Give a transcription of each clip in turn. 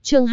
Chương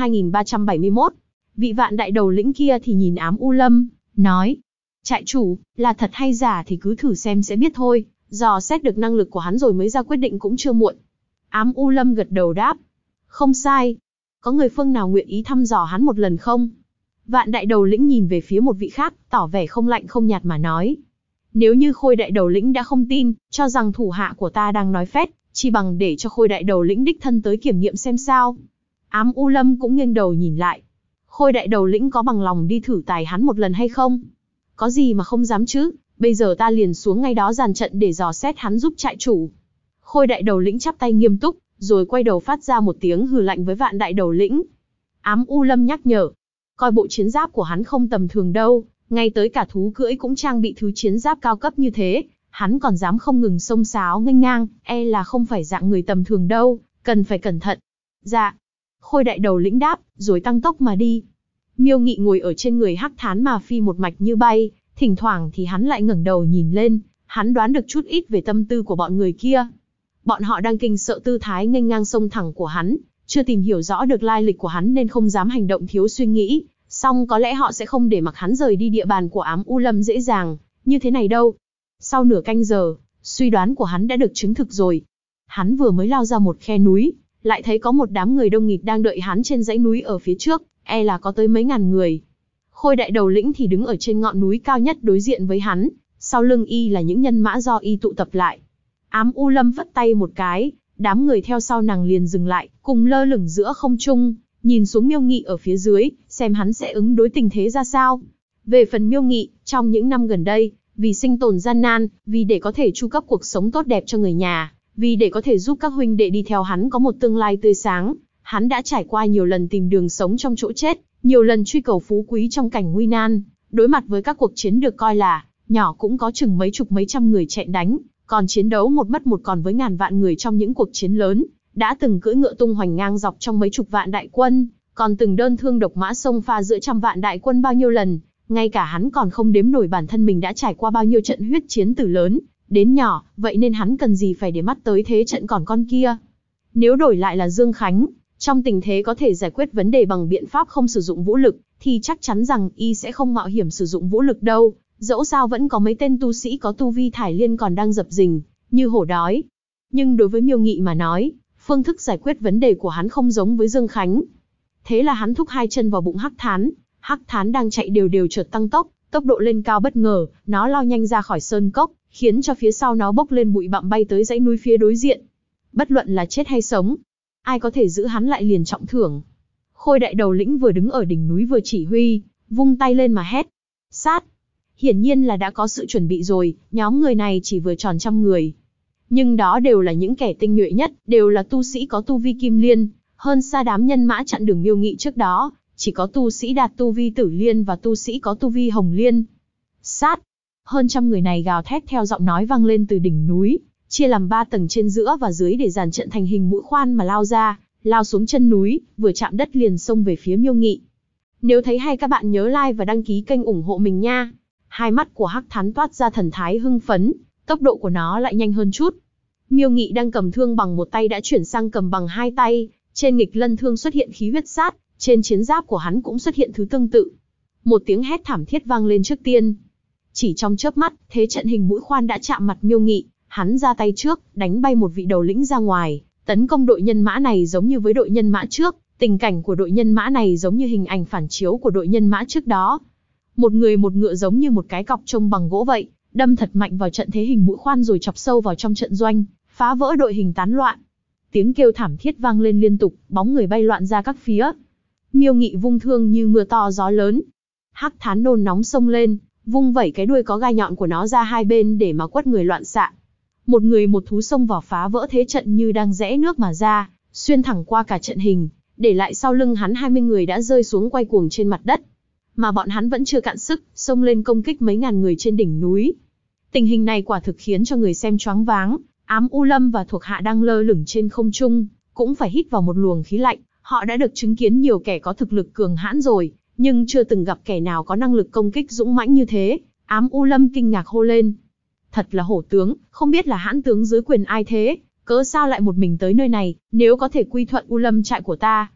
2371. Vị vạn đại đầu lĩnh kia thì nhìn Ám U Lâm, nói: "Trại chủ, là thật hay giả thì cứ thử xem sẽ biết thôi, dò xét được năng lực của hắn rồi mới ra quyết định cũng chưa muộn." Ám U Lâm gật đầu đáp: "Không sai. Có người phương nào nguyện ý thăm dò hắn một lần không?" Vạn đại đầu lĩnh nhìn về phía một vị khác, tỏ vẻ không lạnh không nhạt mà nói: "Nếu như Khôi đại đầu lĩnh đã không tin, cho rằng thủ hạ của ta đang nói phét, chi bằng để cho Khôi đại đầu lĩnh đích thân tới kiểm nghiệm xem sao." Ám U Lâm cũng nghiêng đầu nhìn lại. Khôi đại đầu lĩnh có bằng lòng đi thử tài hắn một lần hay không? Có gì mà không dám chứ, bây giờ ta liền xuống ngay đó dàn trận để dò xét hắn giúp trại chủ. Khôi đại đầu lĩnh chắp tay nghiêm túc, rồi quay đầu phát ra một tiếng hừ lạnh với vạn đại đầu lĩnh. Ám U Lâm nhắc nhở, coi bộ chiến giáp của hắn không tầm thường đâu, ngay tới cả thú cưỡi cũng trang bị thứ chiến giáp cao cấp như thế, hắn còn dám không ngừng xông xáo nghênh ngang, e là không phải dạng người tầm thường đâu, cần phải cẩn thận. Dạ. Khôi đại đầu lĩnh đáp, rồi tăng tốc mà đi. Miêu Nghị ngồi ở trên người Hắc Thán mà phi một mạch như bay, thỉnh thoảng thì hắn lại ngẩng đầu nhìn lên, hắn đoán được chút ít về tâm tư của bọn người kia. Bọn họ đang kinh sợ tư thái nghênh ngang xông thẳng của hắn, chưa tìm hiểu rõ được lai lịch của hắn nên không dám hành động thiếu suy nghĩ, song có lẽ họ sẽ không để mặc hắn rời đi địa bàn của Ám U Lâm dễ dàng như thế này đâu. Sau nửa canh giờ, suy đoán của hắn đã được chứng thực rồi. Hắn vừa mới lao ra một khe núi, lại thấy có một đám người đông nghịt đang đợi hắn trên dãy núi ở phía trước, e là có tới mấy ngàn người. Khôi đại đầu lĩnh thì đứng ở trên ngọn núi cao nhất đối diện với hắn, sau lưng y là những nhân mã do y tụ tập lại. Ám U Lâm vất tay một cái, đám người theo sau nàng liền dừng lại, cùng lơ lửng giữa không trung, nhìn xuống Miêu Nghị ở phía dưới, xem hắn sẽ ứng đối tình thế ra sao. Về phần Miêu Nghị, trong những năm gần đây, vì sinh tồn gian nan, vì để có thể chu cấp cuộc sống tốt đẹp cho người nhà, vì để có thể giúp các huynh đệ đi theo hắn có một tương lai tươi sáng, hắn đã trải qua nhiều lần tìm đường sống trong chỗ chết, nhiều lần truy cầu phú quý trong cảnh nguy nan, đối mặt với các cuộc chiến được coi là nhỏ cũng có chừng mấy chục mấy trăm người chạy đánh, còn chiến đấu một mất một còn với ngàn vạn người trong những cuộc chiến lớn, đã từng cưỡi ngựa tung hoành ngang dọc trong mấy chục vạn đại quân, còn từng đơn thương độc mã xông pha giữa trăm vạn đại quân bao nhiêu lần, ngay cả hắn còn không đếm nổi bản thân mình đã trải qua bao nhiêu trận huyết chiến từ lớn đến nhỏ, vậy nên hắn cần gì phải để mắt tới thế trận còn con kia. Nếu đổi lại là Dương Khánh, trong tình thế có thể giải quyết vấn đề bằng biện pháp không sử dụng vũ lực, thì chắc chắn rằng y sẽ không mạo hiểm sử dụng vũ lực đâu, dẫu sao vẫn có mấy tên tu sĩ có tu vi thải liên còn đang dập dình, như hổ đói. Nhưng đối với Miêu Nghị mà nói, phương thức giải quyết vấn đề của hắn không giống với Dương Khánh. Thế là hắn thúc hai chân vào bụng Hắc Thán đang chạy đều đều chợt tăng tốc, tốc độ lên cao bất ngờ, nó lao nhanh ra khỏi sơn cốc, khiến cho phía sau nó bốc lên bụi bặm bay tới dãy núi phía đối diện. Bất luận là chết hay sống, ai có thể giữ hắn lại liền trọng thưởng. Khôi đại đầu lĩnh vừa đứng ở đỉnh núi vừa chỉ huy, vung tay lên mà hét: "Sát!" Hiển nhiên là đã có sự chuẩn bị rồi, nhóm người này chỉ vừa tròn trăm người. Nhưng đó đều là những kẻ tinh nhuệ nhất, đều là tu sĩ có tu vi kim liên, hơn xa đám nhân mã chặn đường Miêu Nghị trước đó, chỉ có tu sĩ đạt tu vi tử liên và tu sĩ có tu vi hồng liên. Sát! Hơn trăm người này gào thét theo giọng nói vang lên từ đỉnh núi, chia làm 3 tầng trên giữa và dưới để dàn trận thành hình mũi khoan mà lao ra, lao xuống chân núi, vừa chạm đất liền xông về phía Miêu Nghị. Nếu thấy hay các bạn nhớ like và đăng ký kênh ủng hộ mình nha. Hai mắt của Hắc Thán toát ra thần thái hưng phấn, tốc độ của nó lại nhanh hơn chút. Miêu Nghị đang cầm thương bằng một tay đã chuyển sang cầm bằng hai tay, trên nghịch lân thương xuất hiện khí huyết sát, trên chiến giáp của hắn cũng xuất hiện thứ tương tự. Một tiếng hét thảm thiết vang lên trước tiên. Chỉ trong chớp mắt, thế trận hình mũi khoan đã chạm mặt Miêu Nghị, hắn ra tay trước, đánh bay một vị đầu lĩnh ra ngoài, tấn công đội nhân mã này giống như với đội nhân mã trước, tình cảnh của đội nhân mã này giống như hình ảnh phản chiếu của đội nhân mã trước đó. Một người một ngựa giống như một cái cọc trông bằng gỗ vậy, đâm thật mạnh vào trận thế hình mũi khoan rồi chọc sâu vào trong trận doanh, phá vỡ đội hình tán loạn. Tiếng kêu thảm thiết vang lên liên tục, bóng người bay loạn ra các phía. Miêu Nghị vung thương như mưa to gió lớn. Hắc Thán nôn nóng xông lên, vung vẩy cái đuôi có gai nhọn của nó ra hai bên để mà quất người loạn xạ. Một người một thú xông vào phá vỡ thế trận như đang rẽ nước mà ra, xuyên thẳng qua cả trận hình, để lại sau lưng hắn 20 người đã rơi xuống quay cuồng trên mặt đất. Mà bọn hắn vẫn chưa cạn sức, xông lên công kích mấy ngàn người trên đỉnh núi. Tình hình này quả thực khiến cho người xem choáng váng. Ám U Lâm và thuộc hạ đang lơ lửng trên không trung, cũng phải hít vào một luồng khí lạnh. Họ đã được chứng kiến nhiều kẻ có thực lực cường hãn rồi, nhưng chưa từng gặp kẻ nào có năng lực công kích dũng mãnh như thế. Ám U Lâm kinh ngạc hô lên: "Thật là hổ tướng, không biết là hãn tướng dưới quyền ai thế, cớ sao lại một mình tới nơi này, nếu có thể quy thuận U Lâm trại của ta."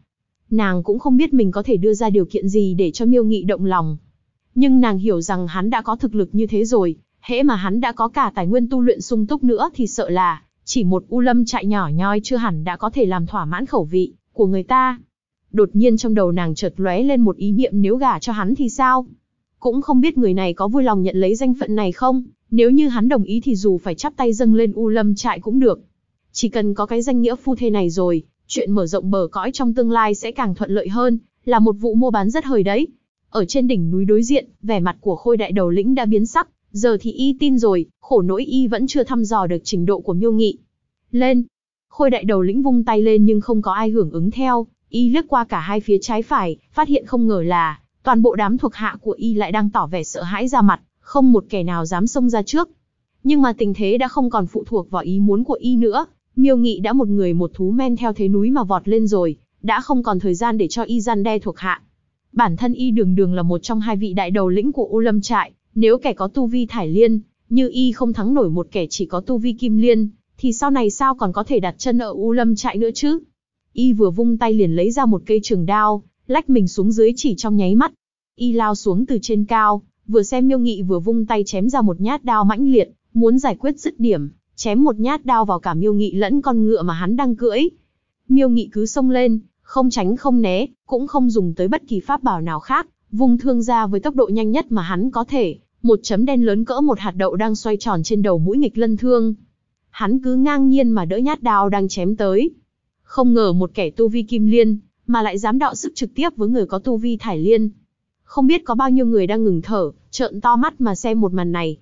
Nàng cũng không biết mình có thể đưa ra điều kiện gì để cho Miêu Nghị động lòng. Nhưng nàng hiểu rằng hắn đã có thực lực như thế rồi, hễ mà hắn đã có cả tài nguyên tu luyện sung túc nữa thì sợ là chỉ một U Lâm trại nhỏ nhoi chưa hẳn đã có thể làm thỏa mãn khẩu vị của người ta. Đột nhiên trong đầu nàng chợt lóe lên một ý niệm, nếu gả cho hắn thì sao? Cũng không biết người này có vui lòng nhận lấy danh phận này không, nếu như hắn đồng ý thì dù phải chắp tay dâng lên U Lâm trại cũng được. Chỉ cần có cái danh nghĩa phu thê này rồi, chuyện mở rộng bờ cõi trong tương lai sẽ càng thuận lợi hơn, là một vụ mua bán rất hời đấy. Ở trên đỉnh núi đối diện, vẻ mặt của Khôi đại đầu lĩnh đã biến sắc, giờ thì y tin rồi, khổ nỗi y vẫn chưa thăm dò được trình độ của Miêu Nghị. Lên! Khôi đại đầu lĩnh vung tay lên nhưng không có ai hưởng ứng theo, y liếc qua cả hai phía trái phải, phát hiện không ngờ là toàn bộ đám thuộc hạ của y lại đang tỏ vẻ sợ hãi ra mặt, không một kẻ nào dám xông ra trước. Nhưng mà tình thế đã không còn phụ thuộc vào ý muốn của y nữa, Miêu Nghị đã một người một thú men theo thế núi mà vọt lên rồi, đã không còn thời gian để cho y răn đe thuộc hạ. Bản thân y đường đường là một trong hai vị đại đầu lĩnh của U Lâm trại, nếu kẻ có tu vi Thải Liên, như y không thắng nổi một kẻ chỉ có tu vi Kim Liên, thì sau này sao còn có thể đặt chân ở U Lâm trại nữa chứ? Y vừa vung tay liền lấy ra một cây trường đao, lách mình xuống dưới chỉ trong nháy mắt. Y lao xuống từ trên cao, vừa xem Miêu Nghị vừa vung tay chém ra một nhát đao mãnh liệt, muốn giải quyết dứt điểm, chém một nhát đao vào cả Miêu Nghị lẫn con ngựa mà hắn đang cưỡi. Miêu Nghị cứ xông lên, không tránh không né, cũng không dùng tới bất kỳ pháp bảo nào khác, vung thương ra với tốc độ nhanh nhất mà hắn có thể, một chấm đen lớn cỡ một hạt đậu đang xoay tròn trên đầu mũi nghịch lân thương. Hắn cứ ngang nhiên mà đỡ nhát đao đang chém tới. Không ngờ một kẻ tu vi Kim Liên, mà lại dám đọ sức trực tiếp với người có tu vi Thải Liên. Không biết có bao nhiêu người đang ngừng thở, trợn to mắt mà xem một màn này.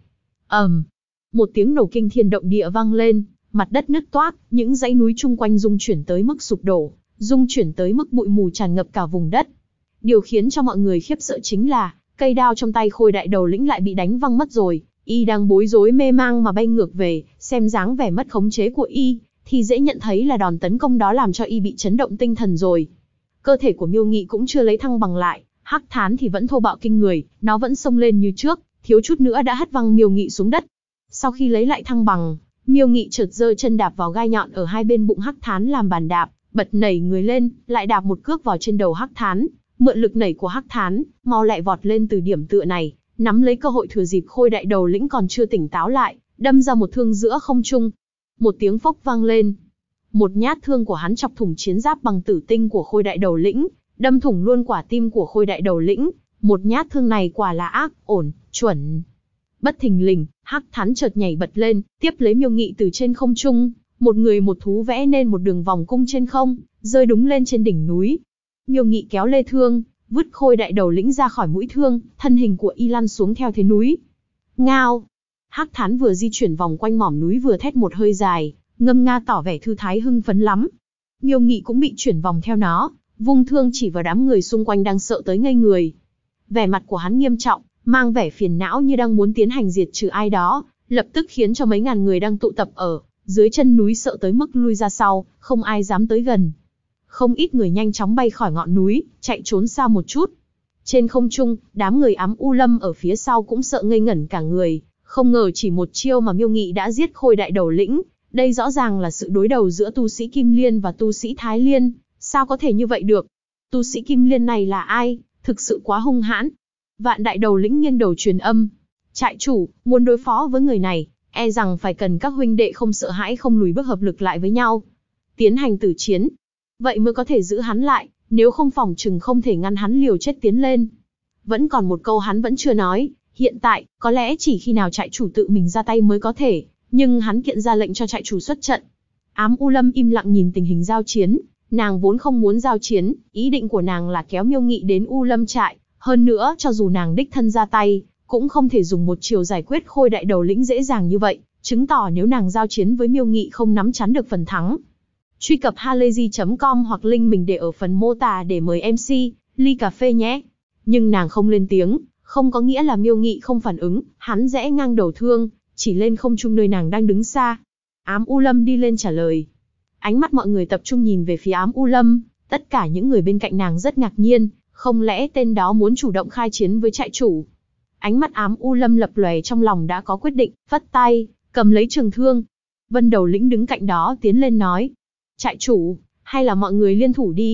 Một tiếng nổ kinh thiên động địa vang lên, mặt đất nứt toác, những dãy núi chung quanh rung chuyển tới mức sụp đổ, rung chuyển tới mức bụi mù tràn ngập cả vùng đất. Điều khiến cho mọi người khiếp sợ chính là, cây đao trong tay Khôi đại đầu lĩnh lại bị đánh văng mất rồi, y đang bối rối mê mang mà bay ngược về, xem dáng vẻ mất khống chế của y, thì dễ nhận thấy là đòn tấn công đó làm cho y bị chấn động tinh thần rồi. Cơ thể của Miêu Nghị cũng chưa lấy thăng bằng lại, Hắc Thán thì vẫn thô bạo kinh người, nó vẫn xông lên như trước, thiếu chút nữa đã hất văng Miêu Nghị xuống đất. Sau khi lấy lại thăng bằng, Miêu Nghị chợt giơ chân đạp vào gai nhọn ở hai bên bụng Hắc Thán làm bàn đạp, bật nảy người lên, lại đạp một cước vào trên đầu Hắc Thán, mượn lực nảy của Hắc Thán, mau lại vọt lên từ điểm tựa này, nắm lấy cơ hội thừa dịp Khôi đại đầu lĩnh còn chưa tỉnh táo lại, đâm ra một thương giữa không trung. Một tiếng phốc vang lên. Một nhát thương của hắn chọc thủng chiến giáp bằng tử tinh của Khôi đại đầu lĩnh, đâm thủng luôn quả tim của Khôi đại đầu lĩnh. Một nhát thương này quả là ác, ổn, chuẩn. Bất thình lình, Hắc Thán chợt nhảy bật lên, tiếp lấy Miêu Nghị từ trên không trung, một người một thú vẽ nên một đường vòng cung trên không, rơi đúng lên trên đỉnh núi. Miêu Nghị kéo lê thương, vứt Khôi đại đầu lĩnh ra khỏi mũi thương, thân hình của y lăn xuống theo thế núi. Ngao! Hắc Thán vừa di chuyển vòng quanh mỏm núi vừa thét một hơi dài, ngâm nga tỏ vẻ thư thái hưng phấn lắm. Miêu Nghị cũng bị chuyển vòng theo nó, vung thương chỉ vào đám người xung quanh đang sợ tới ngây người. Vẻ mặt của hắn nghiêm trọng, mang vẻ phiền não như đang muốn tiến hành diệt trừ ai đó, lập tức khiến cho mấy ngàn người đang tụ tập ở dưới chân núi sợ tới mức lui ra sau, không ai dám tới gần. Không ít người nhanh chóng bay khỏi ngọn núi, chạy trốn xa một chút. Trên không trung, đám người ám U Lâm ở phía sau cũng sợ ngây ngẩn cả người, không ngờ chỉ một chiêu mà Miêu Nghị đã giết Khôi đại đầu lĩnh, đây rõ ràng là sự đối đầu giữa tu sĩ Kim Liên và tu sĩ Thái Liên, sao có thể như vậy được? Tu sĩ Kim Liên này là ai? Thực sự quá hung hãn. Vạn đại đầu lĩnh nghiêng đầu truyền âm. Trại chủ, muốn đối phó với người này, e rằng phải cần các huynh đệ không sợ hãi không lùi bước hợp lực lại với nhau. Tiến hành tử chiến. Vậy mới có thể giữ hắn lại, nếu không phòng chừng không thể ngăn hắn liều chết tiến lên. Vẫn còn một câu hắn vẫn chưa nói, hiện tại, có lẽ chỉ khi nào trại chủ tự mình ra tay mới có thể, nhưng hắn kiện ra lệnh cho trại chủ xuất trận. Ám U Lâm im lặng nhìn tình hình giao chiến, nàng vốn không muốn giao chiến, ý định của nàng là kéo Miêu Nghị đến U Lâm trại, hơn nữa cho dù nàng đích thân ra tay, cũng không thể dùng một chiều giải quyết Khôi đại đầu lĩnh dễ dàng như vậy, chứng tỏ nếu nàng giao chiến với Miêu Nghị không nắm chắn được phần thắng. Truy cập halayzi.com hoặc link mình để ở phần mô tả để mời MC ly cà phê nhé. Nhưng nàng không lên tiếng, không có nghĩa là Miêu Nghị không phản ứng, hắn rẽ ngang đầu thương, chỉ lên không trung nơi nàng đang đứng xa. Ám U Lâm đi lên trả lời. Ánh mắt mọi người tập trung nhìn về phía Ám U Lâm, tất cả những người bên cạnh nàng rất ngạc nhiên, không lẽ tên đó muốn chủ động khai chiến với trại chủ? Ánh mắt Ám U Lâm lập lòe, trong lòng đã có quyết định, phất tay, cầm lấy trường thương. Vân đầu lĩnh đứng cạnh đó tiến lên nói. Trại chủ, hay là mọi người liên thủ đi.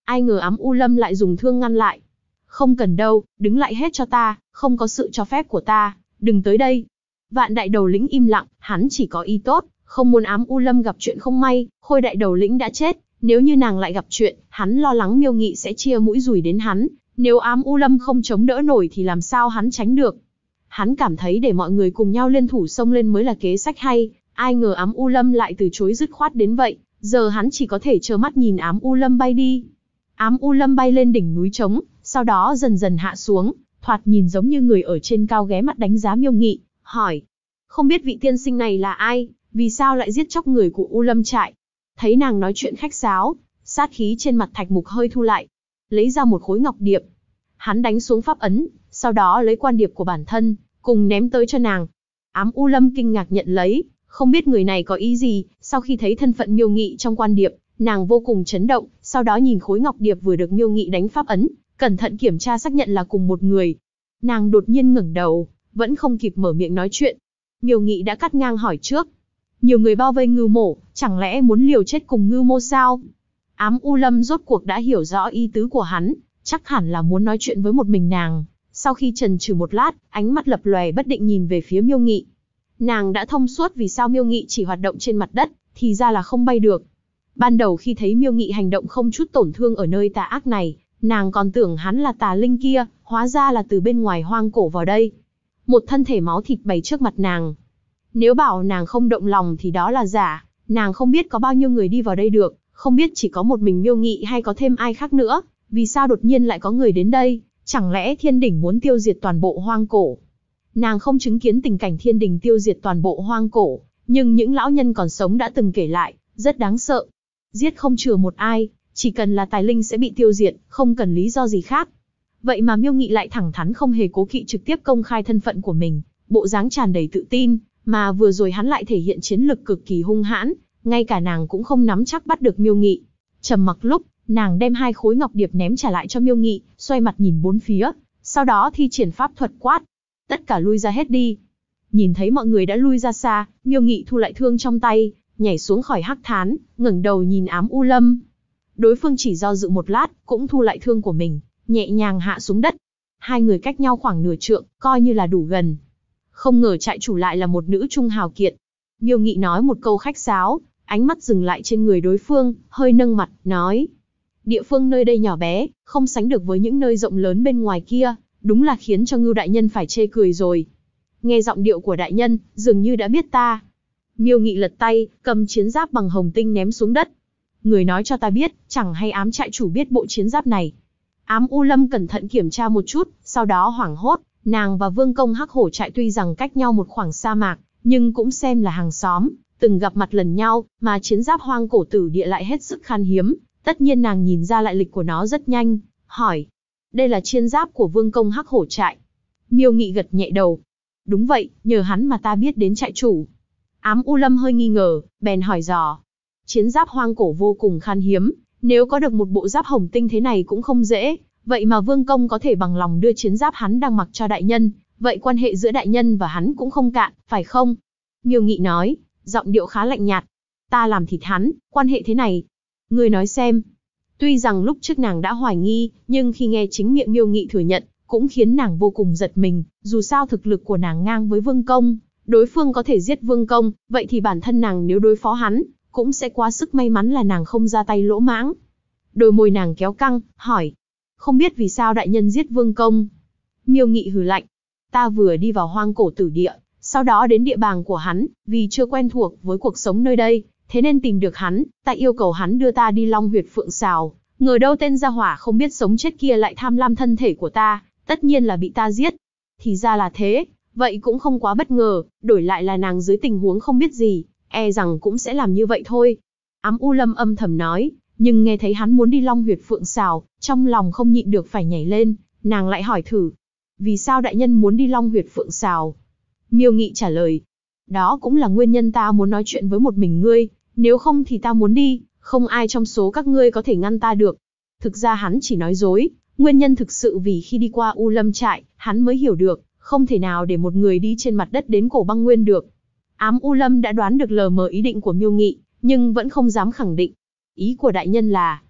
Ai ngờ Ám U Lâm lại dùng thương ngăn lại. Không cần đâu, đứng lại hết cho ta, không có sự cho phép của ta, đừng tới đây. Vạn đại đầu lĩnh im lặng, hắn chỉ có ý tốt, không muốn Ám U Lâm gặp chuyện không may. Khôi đại đầu lĩnh đã chết, nếu như nàng lại gặp chuyện, hắn lo lắng Miêu Nghị sẽ chia mũi dùi đến hắn. Nếu Ám U Lâm không chống đỡ nổi thì làm sao hắn tránh được. Hắn cảm thấy để mọi người cùng nhau liên thủ xông lên mới là kế sách hay, ai ngờ Ám U Lâm lại từ chối dứt khoát đến vậy, giờ hắn chỉ có thể trơ mắt nhìn Ám U Lâm bay đi. Ám U Lâm bay lên đỉnh núi trống, sau đó dần dần hạ xuống, thoạt nhìn giống như người ở trên cao ghé mắt đánh giá Miêu Nghị, hỏi: không biết vị tiên sinh này là ai, vì sao lại giết chóc người của U Lâm trại? Thấy nàng nói chuyện khách sáo, sát khí trên mặt Thạch Mục hơi thu lại, lấy ra một khối ngọc điệp. Hắn đánh xuống pháp ấn, sau đó lấy quan điệp của bản thân, cùng ném tới cho nàng. Ám U Lâm kinh ngạc nhận lấy, không biết người này có ý gì. Sau khi thấy thân phận Miêu Nghị trong quan điệp, nàng vô cùng chấn động, sau đó nhìn khối ngọc điệp vừa được Miêu Nghị đánh pháp ấn, cẩn thận kiểm tra xác nhận là cùng một người. Nàng đột nhiên ngẩng đầu, vẫn không kịp mở miệng nói chuyện. Miêu Nghị đã cắt ngang hỏi trước: nhiều người bao vây Ngưu Mộ, chẳng lẽ muốn liều chết cùng Ngưu Mô sao? Ám U Lâm rốt cuộc đã hiểu rõ ý tứ của hắn, chắc hẳn là muốn nói chuyện với một mình nàng. Sau khi chần chừ một lát, ánh mắt lập lòe bất định nhìn về phía Miêu Nghị. Nàng đã thông suốt vì sao Miêu Nghị chỉ hoạt động trên mặt đất, thì ra là không bay được. Ban đầu khi thấy Miêu Nghị hành động không chút tổn thương ở nơi tà ác này, nàng còn tưởng hắn là tà linh kia, hóa ra là từ bên ngoài hoang cổ vào đây. Một thân thể máu thịt bày trước mặt nàng. Nếu bảo nàng không động lòng thì đó là giả, nàng không biết có bao nhiêu người đi vào đây được, không biết chỉ có một mình Miêu Nghị hay có thêm ai khác nữa, vì sao đột nhiên lại có người đến đây, chẳng lẽ thiên đỉnh muốn tiêu diệt toàn bộ hoang cổ? Nàng không chứng kiến tình cảnh thiên đình tiêu diệt toàn bộ hoang cổ, nhưng những lão nhân còn sống đã từng kể lại, rất đáng sợ. Giết không chừa một ai, chỉ cần là tài linh sẽ bị tiêu diệt, không cần lý do gì khác. Vậy mà Miêu Nghị lại thẳng thắn không hề cố kỵ trực tiếp công khai thân phận của mình, bộ dáng tràn đầy tự tin, mà vừa rồi hắn lại thể hiện chiến lực cực kỳ hung hãn, ngay cả nàng cũng không nắm chắc bắt được Miêu Nghị. Trầm mặc lúc, nàng đem hai khối ngọc điệp ném trả lại cho Miêu Nghị, xoay mặt nhìn bốn phía, sau đó thi triển pháp thuật quát: tất cả lui ra hết đi. Nhìn thấy mọi người đã lui ra xa, Miêu Nghị thu lại thương trong tay, nhảy xuống khỏi hắc thán, ngẩng đầu nhìn Ám U Lâm. Đối phương chỉ do dự một lát, cũng thu lại thương của mình, nhẹ nhàng hạ xuống đất. Hai người cách nhau khoảng nửa trượng, coi như là đủ gần. Không ngờ trại chủ lại là một nữ trung hào kiệt. Miêu Nghị nói một câu khách sáo, ánh mắt dừng lại trên người đối phương, hơi nâng mặt, nói: địa phương nơi đây nhỏ bé, không sánh được với những nơi rộng lớn bên ngoài kia, đúng là khiến cho Ngưu đại nhân phải chê cười rồi. Nghe giọng điệu của đại nhân, dường như đã biết ta. Miêu Nghị lật tay, cầm chiến giáp bằng hồng tinh ném xuống đất. Người nói cho ta biết, chẳng hay Ám trại chủ biết bộ chiến giáp này. Ám U Lâm cẩn thận kiểm tra một chút, sau đó hoảng hốt. Nàng và Vương Công Hắc Hổ trại tuy rằng cách nhau một khoảng sa mạc, nhưng cũng xem là hàng xóm, từng gặp mặt lần nhau, mà chiến giáp hoang cổ tử địa lại hết sức khan hiếm. Tất nhiên nàng nhìn ra lại lịch của nó rất nhanh, hỏi: đây là chiến giáp của Vương Công Hắc Hổ trại? Miêu Nghị gật nhẹ đầu. Đúng vậy, nhờ hắn mà ta biết đến trại chủ. Ám U Lâm hơi nghi ngờ, bèn hỏi dò. Chiến giáp hoang cổ vô cùng khan hiếm, nếu có được một bộ giáp hồng tinh thế này cũng không dễ, vậy mà Vương Công có thể bằng lòng đưa chiến giáp hắn đang mặc cho đại nhân, vậy quan hệ giữa đại nhân và hắn cũng không cạn, phải không? Miêu Nghị nói, giọng điệu khá lạnh nhạt. Ta làm thịt hắn, quan hệ thế này. Ngươi nói xem. Tuy rằng lúc trước nàng đã hoài nghi, nhưng khi nghe chính miệng Miêu Nghị thừa nhận, cũng khiến nàng vô cùng giật mình, dù sao thực lực của nàng ngang với Vương Công, đối phương có thể giết Vương Công, vậy thì bản thân nàng nếu đối phó hắn, cũng sẽ quá sức may mắn là nàng không ra tay lỗ mãng. Đôi môi nàng kéo căng, hỏi, không biết vì sao đại nhân giết Vương Công? Miêu Nghị hừ lạnh, ta vừa đi vào hoang cổ tử địa, sau đó đến địa bàn của hắn, vì chưa quen thuộc với cuộc sống nơi đây, thế nên tìm được hắn, ta yêu cầu hắn đưa ta đi Long Huyệt Phượng Sào, ngờ đâu tên gia hỏa không biết sống chết kia lại tham lam thân thể của ta, tất nhiên là bị ta giết. Thì ra là thế, vậy cũng không quá bất ngờ, đổi lại là nàng dưới tình huống không biết gì, e rằng cũng sẽ làm như vậy thôi. Ám U Lâm âm thầm nói, nhưng nghe thấy hắn muốn đi Long Huyệt Phượng Sào, trong lòng không nhịn được phải nhảy lên, nàng lại hỏi thử, vì sao đại nhân muốn đi Long Huyệt Phượng Sào? Miêu Nghị trả lời, đó cũng là nguyên nhân ta muốn nói chuyện với một mình ngươi, nếu không thì ta muốn đi, không ai trong số các ngươi có thể ngăn ta được. Thực ra hắn chỉ nói dối, nguyên nhân thực sự vì khi đi qua U Lâm trại, hắn mới hiểu được, không thể nào để một người đi trên mặt đất đến cổ băng nguyên được. Ám U Lâm đã đoán được lờ mờ ý định của Miêu Nghị, nhưng vẫn không dám khẳng định. Ý của đại nhân là,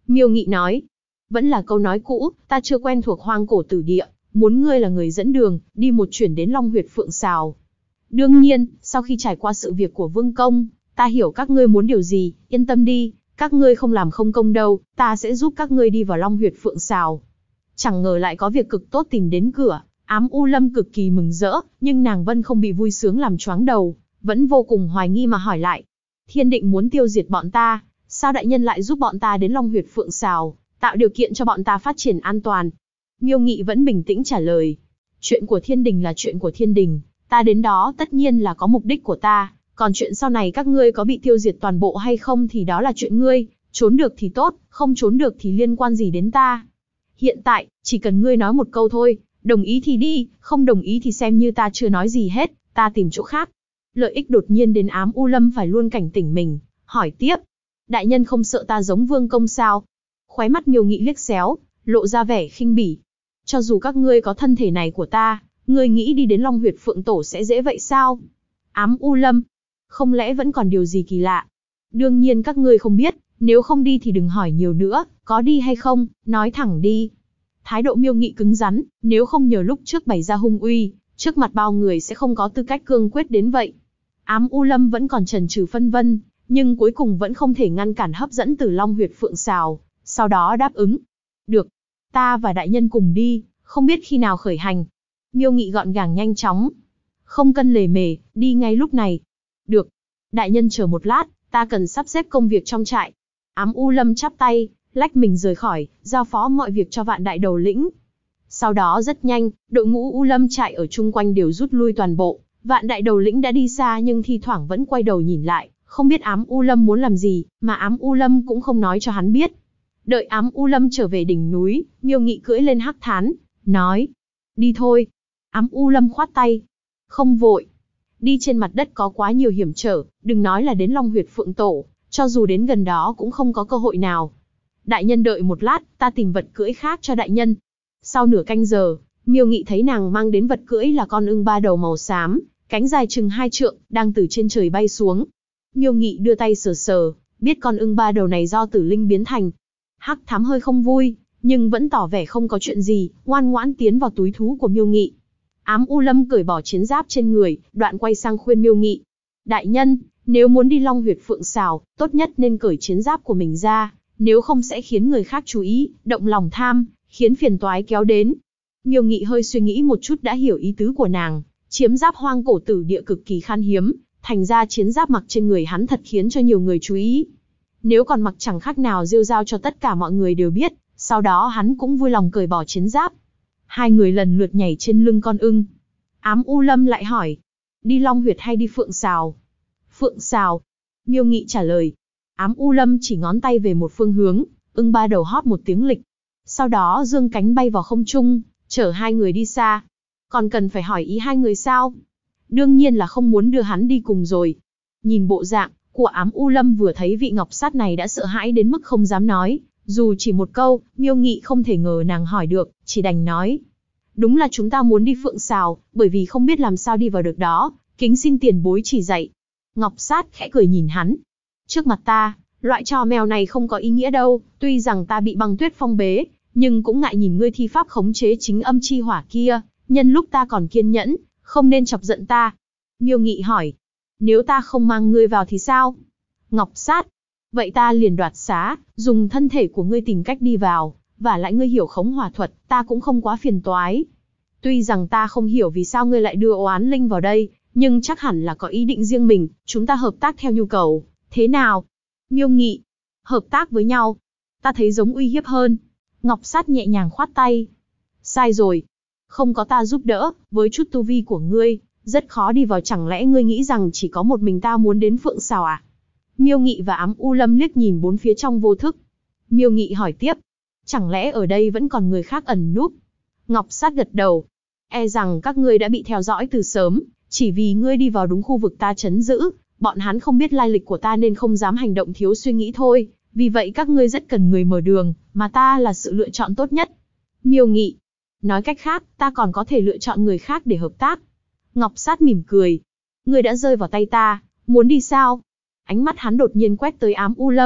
Miêu Nghị nói, vẫn là câu nói cũ, ta chưa quen thuộc hoang cổ tử địa, muốn ngươi là người dẫn đường, đi một chuyển đến Long Huyệt Phượng Sào. Đương nhiên, sau khi trải qua sự việc của Vương Công, ta hiểu các ngươi muốn điều gì, yên tâm đi, các ngươi không làm không công đâu, ta sẽ giúp các ngươi đi vào Long Huyệt Phượng Sào. Chẳng ngờ lại có việc cực tốt tìm đến cửa, Ám U Lâm cực kỳ mừng rỡ, nhưng nàng Vân không bị vui sướng làm choáng đầu, vẫn vô cùng hoài nghi mà hỏi lại. Thiên định muốn tiêu diệt bọn ta, sao đại nhân lại giúp bọn ta đến Long Huyệt Phượng Sào, tạo điều kiện cho bọn ta phát triển an toàn? Miêu Nghị vẫn bình tĩnh trả lời. Chuyện của thiên đình là chuyện của thiên đình, ta đến đó tất nhiên là có mục đích của ta, còn chuyện sau này các ngươi có bị tiêu diệt toàn bộ hay không thì đó là chuyện ngươi, trốn được thì tốt, không trốn được thì liên quan gì đến ta. Hiện tại, chỉ cần ngươi nói một câu thôi, đồng ý thì đi, không đồng ý thì xem như ta chưa nói gì hết, ta tìm chỗ khác. Lợi ích đột nhiên đến Ám U Lâm phải luôn cảnh tỉnh mình, hỏi tiếp. Đại nhân không sợ ta giống Vương Công sao? Khóe mắt Miêu Nghị liếc xéo, lộ ra vẻ khinh bỉ. Cho dù các ngươi có thân thể này của ta, ngươi nghĩ đi đến Long Huyệt Phượng Tổ sẽ dễ vậy sao? Ám U Lâm, không lẽ vẫn còn điều gì kỳ lạ? Đương nhiên các ngươi không biết, nếu không đi thì đừng hỏi nhiều nữa, có đi hay không, nói thẳng đi. Thái độ Miêu Nghị cứng rắn, nếu không nhờ lúc trước bày ra hung uy, trước mặt bao người sẽ không có tư cách cương quyết đến vậy. Ám U Lâm vẫn còn chần chừ phân vân, nhưng cuối cùng vẫn không thể ngăn cản hấp dẫn từ Long Huyệt Phượng Sào, sau đó đáp ứng. Được, ta và đại nhân cùng đi, không biết khi nào khởi hành. Miêu Nghị gọn gàng nhanh chóng. Không cần lề mề, đi ngay lúc này. Được, đại nhân chờ một lát, ta cần sắp xếp công việc trong trại. Ám U Lâm chắp tay, lách mình rời khỏi, giao phó mọi việc cho Vạn Đại Đầu Lĩnh. Sau đó rất nhanh, đội ngũ U Lâm trại ở chung quanh đều rút lui toàn bộ. Vạn Đại Đầu Lĩnh đã đi xa nhưng thi thoảng vẫn quay đầu nhìn lại, không biết Ám U Lâm muốn làm gì, mà Ám U Lâm cũng không nói cho hắn biết. Đợi Ám U Lâm trở về đỉnh núi, Miêu Nghị cưỡi lên hắc thán, nói, đi thôi. Ám U Lâm khoát tay, không vội. Đi trên mặt đất có quá nhiều hiểm trở, đừng nói là đến Long Huyệt Phượng Tổ, cho dù đến gần đó cũng không có cơ hội nào. Đại nhân đợi một lát, ta tìm vật cưỡi khác cho đại nhân. Sau nửa canh giờ, Miêu Nghị thấy nàng mang đến vật cưỡi là con ưng ba đầu màu xám, cánh dài chừng 2 trượng, đang từ trên trời bay xuống. Miêu Nghị đưa tay sờ sờ, biết con ưng ba đầu này do tử linh biến thành. Hắc Thám hơi không vui, nhưng vẫn tỏ vẻ không có chuyện gì, ngoan ngoãn tiến vào túi thú của Miêu Nghị. Ám U Lâm cởi bỏ chiến giáp trên người, đoạn quay sang khuyên Miêu Nghị. Đại nhân, nếu muốn đi Long Huyệt Phượng Sào, tốt nhất nên cởi chiến giáp của mình ra, nếu không sẽ khiến người khác chú ý, động lòng tham, khiến phiền toái kéo đến. Miêu Nghị hơi suy nghĩ một chút đã hiểu ý tứ của nàng, chiếm giáp hoang cổ tử địa cực kỳ khan hiếm, thành ra chiến giáp mặc trên người hắn thật khiến cho nhiều người chú ý. Nếu còn mặc chẳng khác nào rêu rao cho tất cả mọi người đều biết, sau đó hắn cũng vui lòng cởi bỏ chiến giáp. Hai người lần lượt nhảy trên lưng con ưng. Ám U Lâm lại hỏi, đi Long Huyệt hay đi Phượng Sào? Phượng Sào. Miêu Nghị trả lời. Ám U Lâm chỉ ngón tay về một phương hướng, ưng ba đầu hót một tiếng lịch. Sau đó dương cánh bay vào không trung, chở hai người đi xa. Còn cần phải hỏi ý hai người sao? Đương nhiên là không muốn đưa hắn đi cùng rồi. Nhìn bộ dạng của Ám U Lâm vừa thấy vị ngọc sát này đã sợ hãi đến mức không dám nói. Dù chỉ một câu, Miêu Nghị không thể ngờ nàng hỏi được, chỉ đành nói. Đúng là chúng ta muốn đi Phượng Sào, bởi vì không biết làm sao đi vào được đó, kính xin tiền bối chỉ dạy. Ngọc Sát khẽ cười nhìn hắn. Trước mặt ta, loại trò mèo này không có ý nghĩa đâu, tuy rằng ta bị băng tuyết phong bế, nhưng cũng ngại nhìn ngươi thi pháp khống chế chính âm chi hỏa kia, nhân lúc ta còn kiên nhẫn, không nên chọc giận ta. Miêu Nghị hỏi, nếu ta không mang ngươi vào thì sao? Ngọc Sát, vậy ta liền đoạt xá, dùng thân thể của ngươi tìm cách đi vào, và lại ngươi hiểu khống hỏa thuật, ta cũng không quá phiền toái. Tuy rằng ta không hiểu vì sao ngươi lại đưa oán linh vào đây, nhưng chắc hẳn là có ý định riêng mình, chúng ta hợp tác theo nhu cầu, thế nào? Miêu Nghị, hợp tác với nhau, ta thấy giống uy hiếp hơn. Ngọc Sát nhẹ nhàng khoát tay. Sai rồi, không có ta giúp đỡ, với chút tu vi của ngươi, rất khó đi vào, chẳng lẽ ngươi nghĩ rằng chỉ có một mình ta muốn đến Phượng Sào à? Miêu Nghị và Ám U Lâm liếc nhìn bốn phía trong vô thức. Miêu Nghị hỏi tiếp, chẳng lẽ ở đây vẫn còn người khác ẩn núp? Ngọc Sát gật đầu, e rằng các ngươi đã bị theo dõi từ sớm, chỉ vì ngươi đi vào đúng khu vực ta trấn giữ, bọn hắn không biết lai lịch của ta nên không dám hành động thiếu suy nghĩ thôi, vì vậy các ngươi rất cần người mở đường, mà ta là sự lựa chọn tốt nhất. Miêu Nghị, nói cách khác, ta còn có thể lựa chọn người khác để hợp tác. Ngọc Sát mỉm cười, ngươi đã rơi vào tay ta, muốn đi sao? Ánh mắt hắn đột nhiên quét tới Ám U Lâm,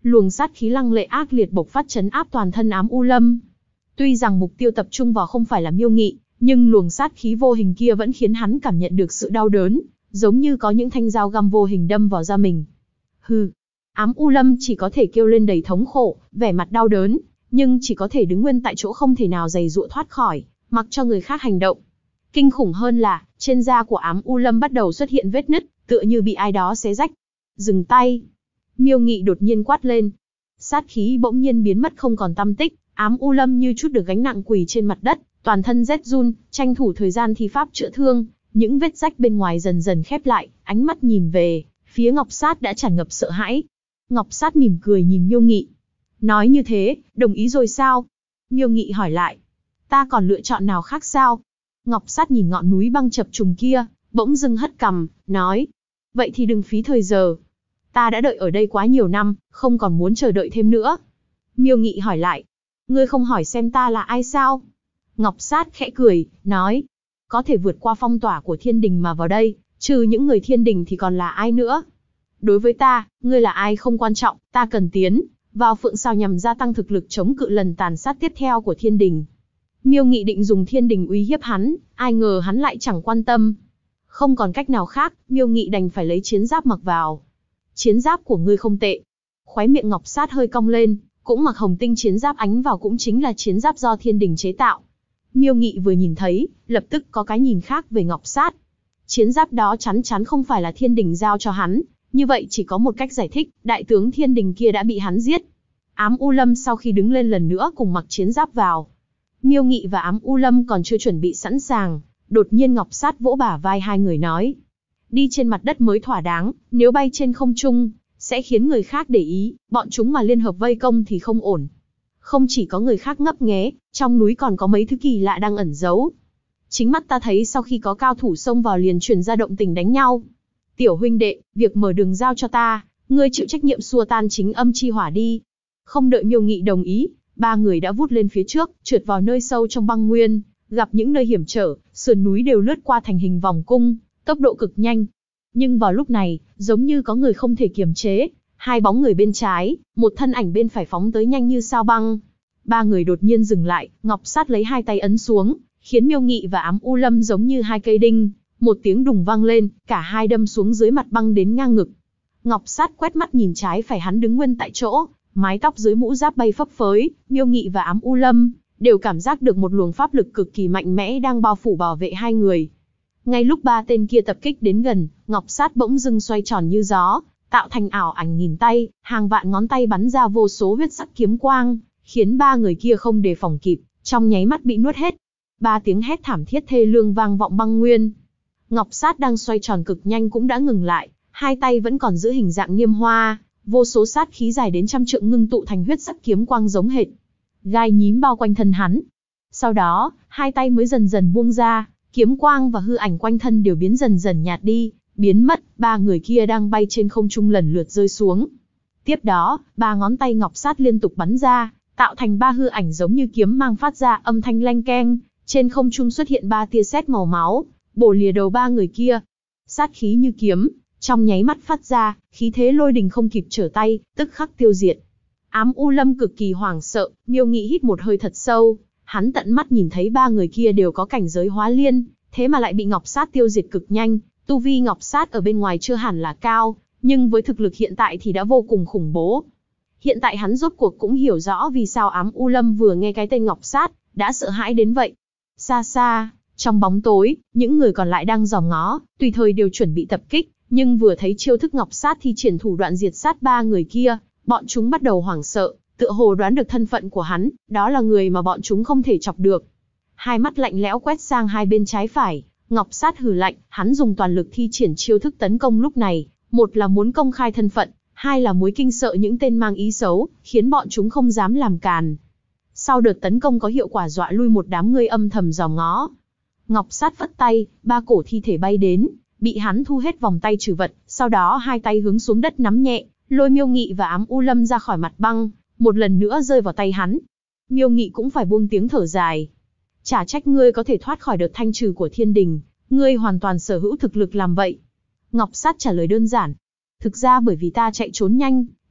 Luồng sát khí lăng lệ ác liệt bộc phát trấn áp toàn thân Ám U Lâm. Tuy rằng mục tiêu tập trung vào không phải là Miêu Nghị, nhưng luồng sát khí vô hình kia vẫn khiến hắn cảm nhận được sự đau đớn, giống như có những thanh dao găm vô hình đâm vào da mình. Hừ. Ám U Lâm chỉ có thể kêu lên đầy thống khổ, vẻ mặt đau đớn, nhưng chỉ có thể đứng nguyên tại chỗ, không thể nào giãy giụa thoát khỏi, mặc cho người khác hành động. Kinh khủng hơn là, trên da của Ám U Lâm bắt đầu xuất hiện vết nứt, tựa như bị ai đó xé rách. Dừng tay! Miêu Nghị đột nhiên quát lên. Sát khí bỗng nhiên biến mất không còn tăm tích, Ám U Lâm như chút được gánh nặng quỳ trên mặt đất, toàn thân rét run, tranh thủ thời gian thi pháp chữa thương, những vết rách bên ngoài dần dần khép lại, ánh mắt nhìn về phía Ngọc Sát đã tràn ngập sợ hãi. Ngọc Sát mỉm cười nhìn Miêu Nghị. Nói như thế, đồng ý rồi sao? Miêu Nghị hỏi lại. Ta còn lựa chọn nào khác sao? Ngọc Sát nhìn ngọn núi băng chập trùng kia, bỗng dưng hất cằm, nói. Vậy thì đừng phí thời giờ. Ta đã đợi ở đây quá nhiều năm, không còn muốn chờ đợi thêm nữa. Miêu Nghị hỏi lại. Ngươi không hỏi xem ta là ai sao? Ngọc Sát khẽ cười, nói. Có thể vượt qua phong tỏa của thiên đình mà vào đây, trừ những người thiên đình thì còn là ai nữa? Đối với ta, ngươi là ai không quan trọng, ta cần tiến vào Phượng Sào nhằm gia tăng thực lực chống cự lần tàn sát tiếp theo của thiên đình. Miêu Nghị định dùng thiên đình uy hiếp hắn, ai ngờ hắn lại chẳng quan tâm. Không còn cách nào khác, Miêu Nghị đành phải lấy chiến giáp mặc vào. Chiến giáp của ngươi không tệ. Khóe miệng Ngọc Sát hơi cong lên, cũng mặc hồng tinh chiến giáp ánh vào, cũng chính là chiến giáp do thiên đình chế tạo. Miêu Nghị vừa nhìn thấy, lập tức có cái nhìn khác về Ngọc Sát. Chiến giáp đó chắn chắn không phải là thiên đình giao cho hắn, như vậy chỉ có một cách giải thích, đại tướng thiên đình kia đã bị hắn giết. Ám U Lâm sau khi đứng lên lần nữa cùng mặc chiến giáp vào. Miêu Nghị và Ám U Lâm còn chưa chuẩn bị sẵn sàng, đột nhiên Ngọc Sát vỗ bả vai hai người nói. Đi trên mặt đất mới thỏa đáng, nếu bay trên không trung, sẽ khiến người khác để ý, bọn chúng mà liên hợp vây công thì không ổn. Không chỉ có người khác ngấp nghé, trong núi còn có mấy thứ kỳ lạ đang ẩn giấu. Chính mắt ta thấy sau khi có cao thủ xông vào liền truyền ra động tình đánh nhau. Tiểu huynh đệ, việc mở đường giao cho ta, ngươi chịu trách nhiệm xua tan chính âm chi hỏa đi. Không đợi Miêu Nghị đồng ý, ba người đã vút lên phía trước, trượt vào nơi sâu trong băng nguyên, gặp những nơi hiểm trở, sườn núi đều lướt qua thành hình vòng cung, tốc độ cực nhanh. Nhưng vào lúc này, giống như có người không thể kiềm chế, hai bóng người bên trái, một thân ảnh bên phải phóng tới nhanh như sao băng. Ba người đột nhiên dừng lại, Ngọc Sát lấy hai tay ấn xuống, khiến Miêu Nghị và Ám U Lâm giống như hai cây đinh. Một tiếng đùng vang lên, cả hai đâm xuống dưới mặt băng đến ngang ngực. Ngọc Sát quét mắt nhìn trái phải, hắn đứng nguyên tại chỗ, mái tóc dưới mũ giáp bay phấp phới. Miêu Nghị và Ám U Lâm đều cảm giác được một luồng pháp lực cực kỳ mạnh mẽ đang bao phủ bảo vệ hai người. Ngay lúc ba tên kia tập kích đến gần, Ngọc Sát bỗng dưng xoay tròn như gió, tạo thành ảo ảnh nghìn tay, hàng vạn ngón tay bắn ra vô số huyết sắc kiếm quang, khiến ba người kia không đề phòng kịp, trong nháy mắt bị nuốt hết. Ba tiếng hét thảm thiết thê lương vang vọng băng nguyên. Ngọc Sát đang xoay tròn cực nhanh cũng đã ngừng lại, hai tay vẫn còn giữ hình dạng niêm hoa, vô số sát khí dài đến trăm trượng ngưng tụ thành huyết sắc kiếm quang giống hệt gai nhím bao quanh thân hắn. Sau đó, hai tay mới dần dần buông ra, kiếm quang và hư ảnh quanh thân đều biến dần dần nhạt đi, biến mất, ba người kia đang bay trên không trung lần lượt rơi xuống. Tiếp đó, ba ngón tay Ngọc Sát liên tục bắn ra, tạo thành ba hư ảnh giống như kiếm mang phát ra âm thanh leng keng, trên không trung xuất hiện ba tia sét màu máu, bổ lìa đầu ba người kia. Sát khí như kiếm, trong nháy mắt phát ra, khí thế lôi đình không kịp trở tay, tức khắc tiêu diệt. Ám U Lâm cực kỳ hoảng sợ, Miêu Nghị hít một hơi thật sâu, hắn tận mắt nhìn thấy ba người kia đều có cảnh giới hóa liên, thế mà lại bị Ngọc Sát tiêu diệt cực nhanh. Tu vi Ngọc Sát ở bên ngoài chưa hẳn là cao, nhưng với thực lực hiện tại thì đã vô cùng khủng bố. Hiện tại hắn rốt cuộc cũng hiểu rõ vì sao Ám U Lâm vừa nghe cái tên Ngọc Sát đã sợ hãi đến vậy. Xa xa, trong bóng tối, những người còn lại đang dòm ngó, tùy thời đều chuẩn bị tập kích, nhưng vừa thấy chiêu thức Ngọc Sát thi triển thủ đoạn diệt sát ba người kia, bọn chúng bắt đầu hoảng sợ, tựa hồ đoán được thân phận của hắn, đó là người mà bọn chúng không thể chọc được. Hai mắt lạnh lẽo quét sang hai bên trái phải, Ngọc Sát hừ lạnh, hắn dùng toàn lực thi triển chiêu thức tấn công lúc này, một là muốn công khai thân phận, hai là muốn kinh sợ những tên mang ý xấu, khiến bọn chúng không dám làm càn. Sau đợt tấn công có hiệu quả dọa lui một đám người âm thầm dòm ngó. Ngọc Sát vất tay, ba cổ thi thể bay đến, bị hắn thu hết vòng tay trừ vật, sau đó hai tay hướng xuống đất nắm nhẹ, lôi Miêu Nghị và Ám U Lâm ra khỏi mặt băng, một lần nữa rơi vào tay hắn. Miêu Nghị cũng phải buông tiếng thở dài. Chả trách ngươi có thể thoát khỏi đợt thanh trừ của thiên đình, ngươi hoàn toàn sở hữu thực lực làm vậy. Ngọc Sát trả lời đơn giản. Thực ra bởi vì ta chạy trốn nhanh,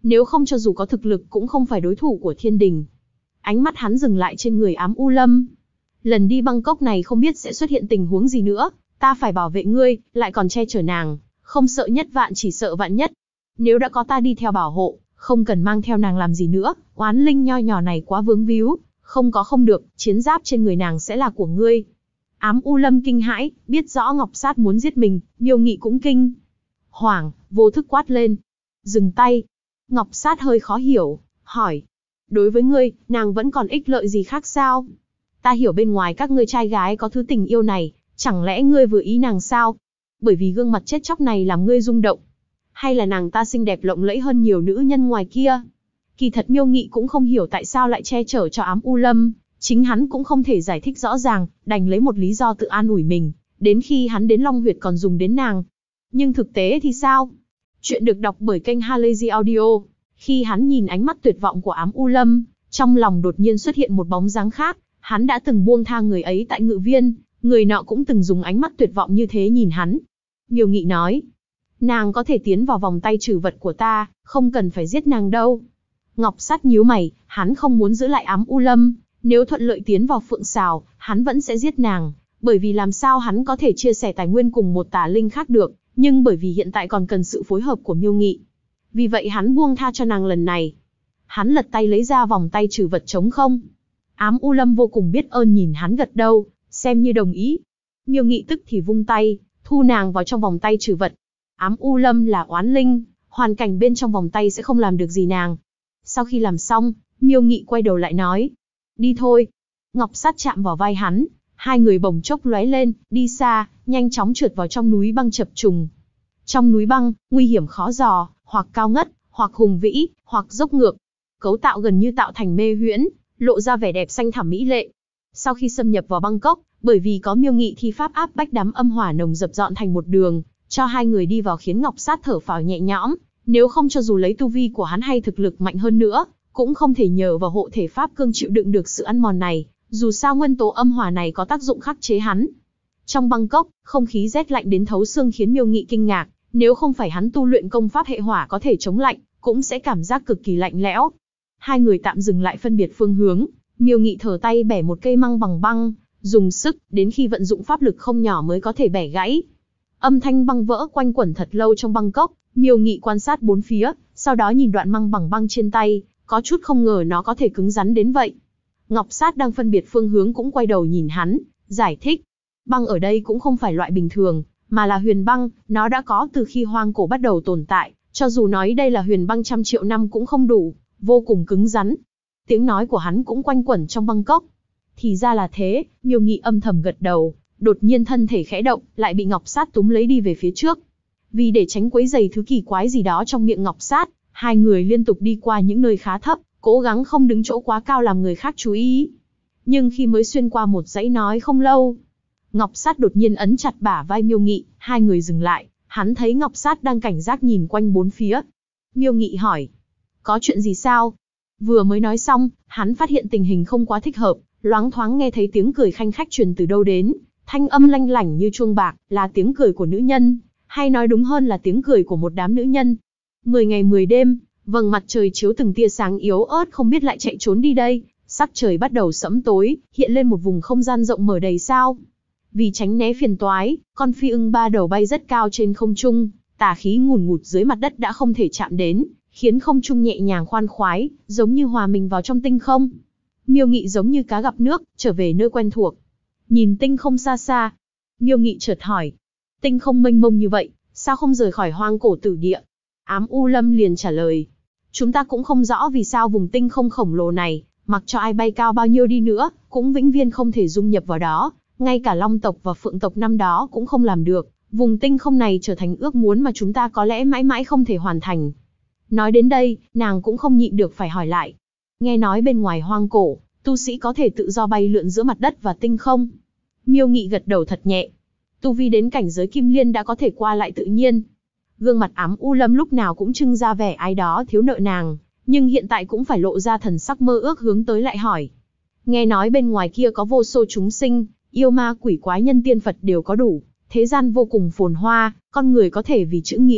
Nếu không cho dù có thực lực cũng không phải đối thủ của thiên đình. Ánh mắt hắn dừng lại trên người Ám U Lâm. Lần đi Bangkok này không biết sẽ xuất hiện tình huống gì nữa, ta phải bảo vệ ngươi, lại còn che chở nàng, không sợ nhất vạn chỉ sợ vạn nhất. Nếu đã có ta đi theo bảo hộ, không cần mang theo nàng làm gì nữa, oán linh nho nhỏ này quá vướng víu, không được, chiến giáp trên người nàng sẽ là của ngươi. Ám U Lâm kinh hãi, biết rõ Ngọc Sát muốn giết mình, Miêu Nghị cũng kinh hoảng, vô thức quát lên. Dừng tay. Ngọc Sát hơi khó hiểu, hỏi. Đối với ngươi, nàng vẫn còn ích lợi gì khác sao? Ta hiểu bên ngoài các ngươi trai gái có thứ tình yêu này, chẳng lẽ ngươi vừa ý nàng sao? Bởi vì gương mặt chết chóc này làm ngươi rung động. Hay là nàng ta xinh đẹp lộng lẫy hơn nhiều nữ nhân ngoài kia? Kỳ thật Miêu Nghị cũng không hiểu tại sao lại che chở cho Ám U Lâm, chính hắn cũng không thể giải thích rõ ràng, đành lấy một lý do tự an ủi mình, đến khi hắn đến Long Huyệt còn dùng đến nàng. Nhưng thực tế thì sao? Chuyện được đọc bởi kênh Halazy Audio. Khi hắn nhìn ánh mắt tuyệt vọng của Ám U Lâm, trong lòng đột nhiên xuất hiện một bóng dáng khác, hắn đã từng buông tha người ấy tại Ngự Viên, người nọ cũng từng dùng ánh mắt tuyệt vọng như thế nhìn hắn. Miêu Nghị nói, nàng có thể tiến vào vòng tay trừ vật của ta, không cần phải giết nàng đâu. Ngọc Sát nhíu mày, hắn không muốn giữ lại Ám U Lâm, nếu thuận lợi tiến vào Phượng Sào, hắn vẫn sẽ giết nàng, bởi vì làm sao hắn có thể chia sẻ tài nguyên cùng một tà linh khác được, nhưng bởi vì hiện tại còn cần sự phối hợp của Miêu Nghị. Vì vậy hắn buông tha cho nàng lần này. Hắn lật tay lấy ra vòng tay trừ vật trống không. Ám U Lâm vô cùng biết ơn nhìn hắn gật đầu, xem như đồng ý. Miêu Nghị tức thì vung tay, thu nàng vào trong vòng tay trừ vật. Ám U Lâm là oán linh, hoàn cảnh bên trong vòng tay sẽ không làm được gì nàng. Sau khi làm xong, Miêu Nghị quay đầu lại nói, đi thôi. Ngọc Sát chạm vào vai hắn, hai người bồng chốc lóe lên, đi xa, nhanh chóng trượt vào trong núi băng chập trùng. Trong núi băng, nguy hiểm khó dò, hoặc cao ngất, hoặc hùng vĩ, hoặc dốc ngược. Cấu tạo gần như tạo thành mê huyễn, lộ ra vẻ đẹp xanh thẳm mỹ lệ. Sau khi xâm nhập vào Bangkok, bởi vì có Miêu Nghị thi pháp áp bách đám âm hỏa nồng dập dọn thành một đường, cho hai người đi vào khiến Ngọc Sát thở phào nhẹ nhõm. Nếu không cho dù lấy tu vi của hắn hay thực lực mạnh hơn nữa, cũng không thể nhờ vào hộ thể pháp cương chịu đựng được sự ăn mòn này, dù sao nguyên tố âm hỏa này có tác dụng khắc chế hắn. Trong Bangkok, không khí rét lạnh đến thấu xương khiến Miêu Nghị kinh ngạc, nếu không phải hắn tu luyện công pháp hệ hỏa có thể chống lạnh, cũng sẽ cảm giác cực kỳ lạnh lẽo. Hai người tạm dừng lại phân biệt phương hướng, Miêu Nghị thở tay bẻ một cây măng bằng băng, dùng sức, đến khi vận dụng pháp lực không nhỏ mới có thể bẻ gãy. Âm thanh băng vỡ quanh quẩn thật lâu trong Bangkok, Miêu Nghị quan sát bốn phía, sau đó nhìn đoạn măng bằng băng trên tay, có chút không ngờ nó có thể cứng rắn đến vậy. Ngọc Sát đang phân biệt phương hướng cũng quay đầu nhìn hắn, giải thích. Băng ở đây cũng không phải loại bình thường, mà là huyền băng, nó đã có từ khi hoang cổ bắt đầu tồn tại, cho dù nói đây là huyền băng trăm triệu năm cũng không đủ, vô cùng cứng rắn. Tiếng nói của hắn cũng quanh quẩn trong Bangkok. Thì ra là thế, Miêu Nghị âm thầm gật đầu, đột nhiên thân thể khẽ động, lại bị Ngọc Sát túm lấy đi về phía trước. Vì để tránh quấy rầy thứ kỳ quái gì đó trong miệng Ngọc Sát, hai người liên tục đi qua những nơi khá thấp, cố gắng không đứng chỗ quá cao làm người khác chú ý. Nhưng khi mới xuyên qua một dãy nói không lâu, Ngọc Sát đột nhiên ấn chặt bả vai Miêu Nghị, hai người dừng lại, hắn thấy Ngọc Sát đang cảnh giác nhìn quanh bốn phía. Miêu Nghị hỏi, có chuyện gì sao? Vừa mới nói xong, hắn phát hiện tình hình không quá thích hợp, loáng thoáng nghe thấy tiếng cười khanh khách truyền từ đâu đến, thanh âm lanh lảnh như chuông bạc, là tiếng cười của nữ nhân, hay nói đúng hơn là tiếng cười của một đám nữ nhân. 10 ngày 10 đêm, vầng mặt trời chiếu từng tia sáng yếu ớt không biết lại chạy trốn đi đây, sắc trời bắt đầu sẫm tối, hiện lên một vùng không gian rộng mở đầy sao. Vì tránh né phiền toái, con phi ưng ba đầu bay rất cao trên không trung, tà khí ngùn ngụt dưới mặt đất đã không thể chạm đến, khiến không trung nhẹ nhàng khoan khoái, giống như hòa mình vào trong tinh không. Miêu Nghị giống như cá gặp nước, trở về nơi quen thuộc. Nhìn tinh không xa xa, Miêu Nghị chợt hỏi, tinh không mênh mông như vậy, sao không rời khỏi hoang cổ tử địa? Ám U Lâm liền trả lời, chúng ta cũng không rõ vì sao vùng tinh không khổng lồ này, mặc cho ai bay cao bao nhiêu đi nữa, cũng vĩnh viễn không thể dung nhập vào đó, ngay cả Long tộc và Phượng tộc năm đó cũng không làm được, vùng tinh không này trở thành ước muốn mà chúng ta có lẽ mãi mãi không thể hoàn thành. Nói đến đây, nàng cũng không nhịn được phải hỏi lại. Nghe nói bên ngoài hoang cổ, tu sĩ có thể tự do bay lượn giữa mặt đất và tinh không. Miêu Nghị gật đầu thật nhẹ. Tu vi đến cảnh giới Kim Liên đã có thể qua lại tự nhiên. Gương mặt Ám U Lâm lúc nào cũng trưng ra vẻ ai đó thiếu nợ nàng, nhưng hiện tại cũng phải lộ ra thần sắc mơ ước hướng tới lại hỏi. Nghe nói bên ngoài kia có vô số chúng sinh, yêu ma quỷ quái nhân tiên Phật đều có đủ, thế gian vô cùng phồn hoa, con người có thể vì chữ nghĩa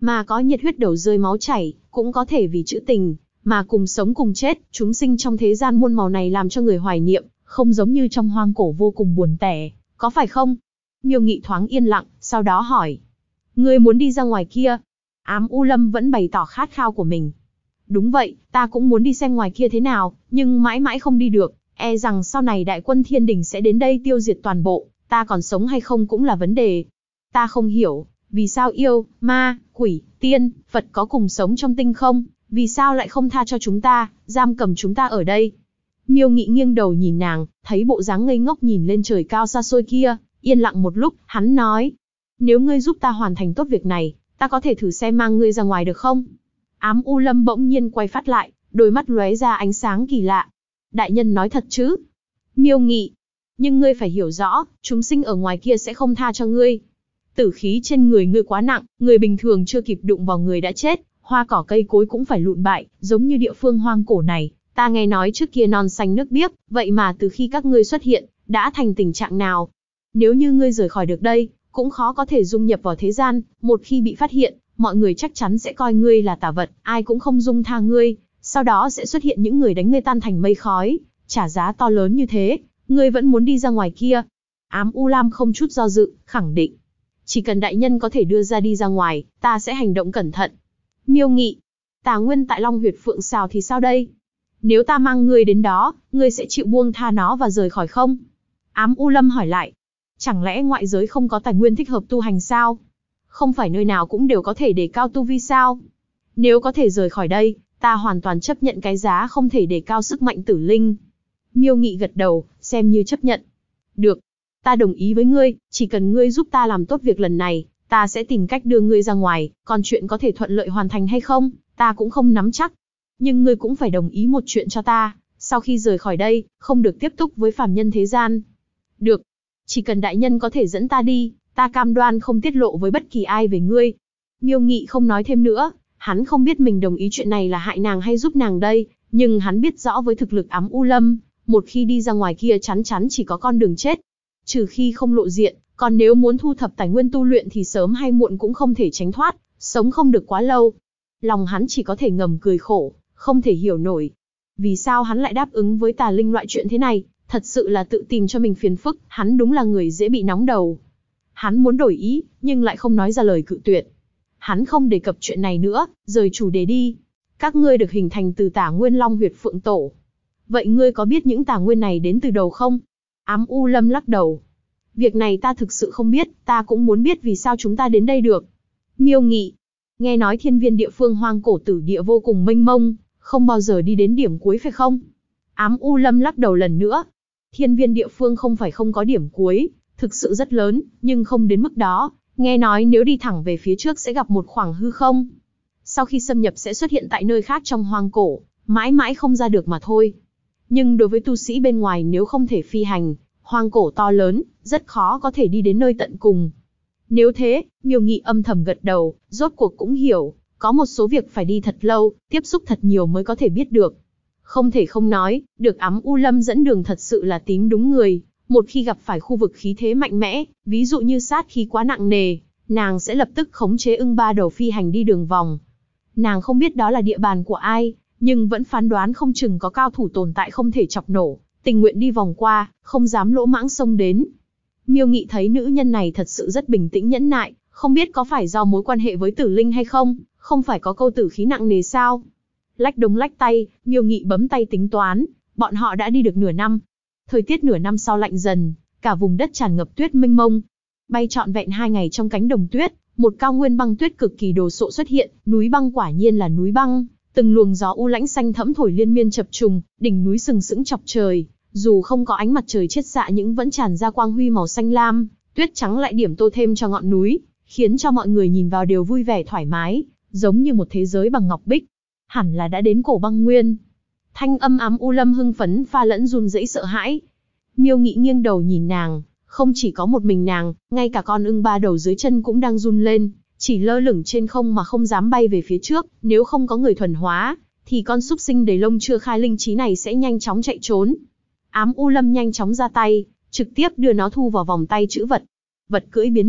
mà có nhiệt huyết đầu rơi máu chảy, cũng có thể vì chữ tình, mà cùng sống cùng chết. Chúng sinh trong thế gian muôn màu này làm cho người hoài niệm, không giống như trong hoang cổ vô cùng buồn tẻ, có phải không? Miêu Nghị thoáng yên lặng, sau đó hỏi. Ngươi muốn đi ra ngoài kia? Ám U Lâm vẫn bày tỏ khát khao của mình. Đúng vậy, ta cũng muốn đi xem ngoài kia thế nào, nhưng mãi mãi không đi được, e rằng sau này đại quân thiên đình sẽ đến đây tiêu diệt toàn bộ, ta còn sống hay không cũng là vấn đề. Ta không hiểu, vì sao yêu, ma, quỷ, tiên, Phật có cùng sống trong tinh không, vì sao lại không tha cho chúng ta, giam cầm chúng ta ở đây? Miêu Nghị nghiêng đầu nhìn nàng, thấy bộ dáng ngây ngốc nhìn lên trời cao xa xôi kia, yên lặng một lúc, hắn nói. Nếu ngươi giúp ta hoàn thành tốt việc này, ta có thể thử xem mang ngươi ra ngoài được không? Ám U Lâm bỗng nhiên quay phát lại, đôi mắt lóe ra ánh sáng kỳ lạ. Đại nhân nói thật chứ? Miêu Nghị. Nhưng ngươi phải hiểu rõ, chúng sinh ở ngoài kia sẽ không tha cho ngươi. Tử khí trên người ngươi quá nặng, người bình thường chưa kịp đụng vào người đã chết, hoa cỏ cây cối cũng phải lụn bại, giống như địa phương hoang cổ này. Ta nghe nói trước kia non xanh nước biếc, vậy mà từ khi các ngươi xuất hiện, đã thành tình trạng nào? Nếu như ngươi rời khỏi được đây, cũng khó có thể dung nhập vào thế gian, một khi bị phát hiện, mọi người chắc chắn sẽ coi ngươi là tà vật, ai cũng không dung tha ngươi, sau đó sẽ xuất hiện những người đánh ngươi tan thành mây khói, trả giá to lớn như thế, ngươi vẫn muốn đi ra ngoài kia? Ám U Lam không chút do dự, khẳng định. Chỉ cần đại nhân có thể đưa ra đi ra ngoài, ta sẽ hành động cẩn thận. Miêu Nghị. Tà Nguyên tại Long Huyệt Phượng Sào thì sao đây? Nếu ta mang ngươi đến đó, ngươi sẽ chịu buông tha nó và rời khỏi không? Ám U Lâm hỏi lại. Chẳng lẽ ngoại giới không có tài nguyên thích hợp tu hành sao? Không phải nơi nào cũng đều có thể đề cao tu vi sao? Nếu có thể rời khỏi đây, ta hoàn toàn chấp nhận cái giá không thể đề cao sức mạnh tử linh. Miêu Nghị gật đầu, xem như chấp nhận. Được, ta đồng ý với ngươi, chỉ cần ngươi giúp ta làm tốt việc lần này, ta sẽ tìm cách đưa ngươi ra ngoài, còn chuyện có thể thuận lợi hoàn thành hay không, ta cũng không nắm chắc. Nhưng ngươi cũng phải đồng ý một chuyện cho ta, sau khi rời khỏi đây, không được tiếp tục với phàm nhân thế gian. Được, chỉ cần đại nhân có thể dẫn ta đi, ta cam đoan không tiết lộ với bất kỳ ai về ngươi. Miêu Nghị không nói thêm nữa, hắn không biết mình đồng ý chuyện này là hại nàng hay giúp nàng đây, nhưng hắn biết rõ với thực lực Ám U Lâm, một khi đi ra ngoài kia chắn chắn chỉ có con đường chết. Trừ khi không lộ diện, còn nếu muốn thu thập tài nguyên tu luyện thì sớm hay muộn cũng không thể tránh thoát, sống không được quá lâu. Lòng hắn chỉ có thể ngầm cười khổ, không thể hiểu nổi. Vì sao hắn lại đáp ứng với tà linh loại chuyện thế này, thật sự là tự tìm cho mình phiền phức, hắn đúng là người dễ bị nóng đầu. Hắn muốn đổi ý, nhưng lại không nói ra lời cự tuyệt. Hắn không đề cập chuyện này nữa, rời chủ đề đi. Các ngươi được hình thành từ tả nguyên Long Huyệt Phượng Tổ. Vậy ngươi có biết những tả nguyên này đến từ đầu không? Ám U Lâm lắc đầu. Việc này ta thực sự không biết, ta cũng muốn biết vì sao chúng ta đến đây được. Miêu Nghị. Nghe nói thiên viên địa phương hoang cổ tử địa vô cùng mênh mông, không bao giờ đi đến điểm cuối phải không? Ám U Lâm lắc đầu lần nữa. Thiên viên địa phương không phải không có điểm cuối, thực sự rất lớn, nhưng không đến mức đó. Nghe nói nếu đi thẳng về phía trước sẽ gặp một khoảng hư không. Sau khi xâm nhập sẽ xuất hiện tại nơi khác trong hoang cổ, mãi mãi không ra được mà thôi. Nhưng đối với tu sĩ bên ngoài nếu không thể phi hành, hoang cổ to lớn, rất khó có thể đi đến nơi tận cùng. Nếu thế, Miêu Nghị âm thầm gật đầu, rốt cuộc cũng hiểu, có một số việc phải đi thật lâu, tiếp xúc thật nhiều mới có thể biết được. Không thể không nói, được Ám U Lâm dẫn đường thật sự là tím đúng người. Một khi gặp phải khu vực khí thế mạnh mẽ, ví dụ như sát khí quá nặng nề, nàng sẽ lập tức khống chế ưng ba đầu phi hành đi đường vòng. Nàng không biết đó là địa bàn của ai, nhưng vẫn phán đoán không chừng có cao thủ tồn tại không thể chọc nổ, tình nguyện đi vòng qua, không dám lỗ mãng xông đến. Miêu Nghị thấy nữ nhân này thật sự rất bình tĩnh nhẫn nại, không biết có phải do mối quan hệ với Tử Linh hay không, không phải có câu tử khí nặng nề sao? Lách đống lách tay, Miêu Nghị bấm tay tính toán, bọn họ đã đi được nửa năm. Thời tiết nửa năm sau lạnh dần, cả vùng đất tràn ngập tuyết mênh mông. Bay trọn vẹn 2 ngày trong cánh đồng tuyết, một cao nguyên băng tuyết cực kỳ đồ sộ xuất hiện, núi băng quả nhiên là núi băng, từng luồng gió u lãnh xanh thẫm thổi liên miên chập trùng, đỉnh núi sừng sững chọc trời, dù không có ánh mặt trời chiết xạ nhưng vẫn tràn ra quang huy màu xanh lam, tuyết trắng lại điểm tô thêm cho ngọn núi, khiến cho mọi người nhìn vào đều vui vẻ thoải mái, giống như một thế giới bằng ngọc bích. Hẳn là đã đến cổ băng nguyên. Thanh âm Ám U Lâm hưng phấn pha lẫn run rẩy sợ hãi. Miêu Nghị nghiêng đầu nhìn nàng, không chỉ có một mình nàng, ngay cả con ưng ba đầu dưới chân cũng đang run lên, chỉ lơ lửng trên không mà không dám bay về phía trước, nếu không có người thuần hóa, thì con súc sinh đầy lông chưa khai linh trí này sẽ nhanh chóng chạy trốn. Ám U Lâm nhanh chóng ra tay, trực tiếp đưa nó thu vào vòng tay trữ vật. Vật cưỡi biến mất,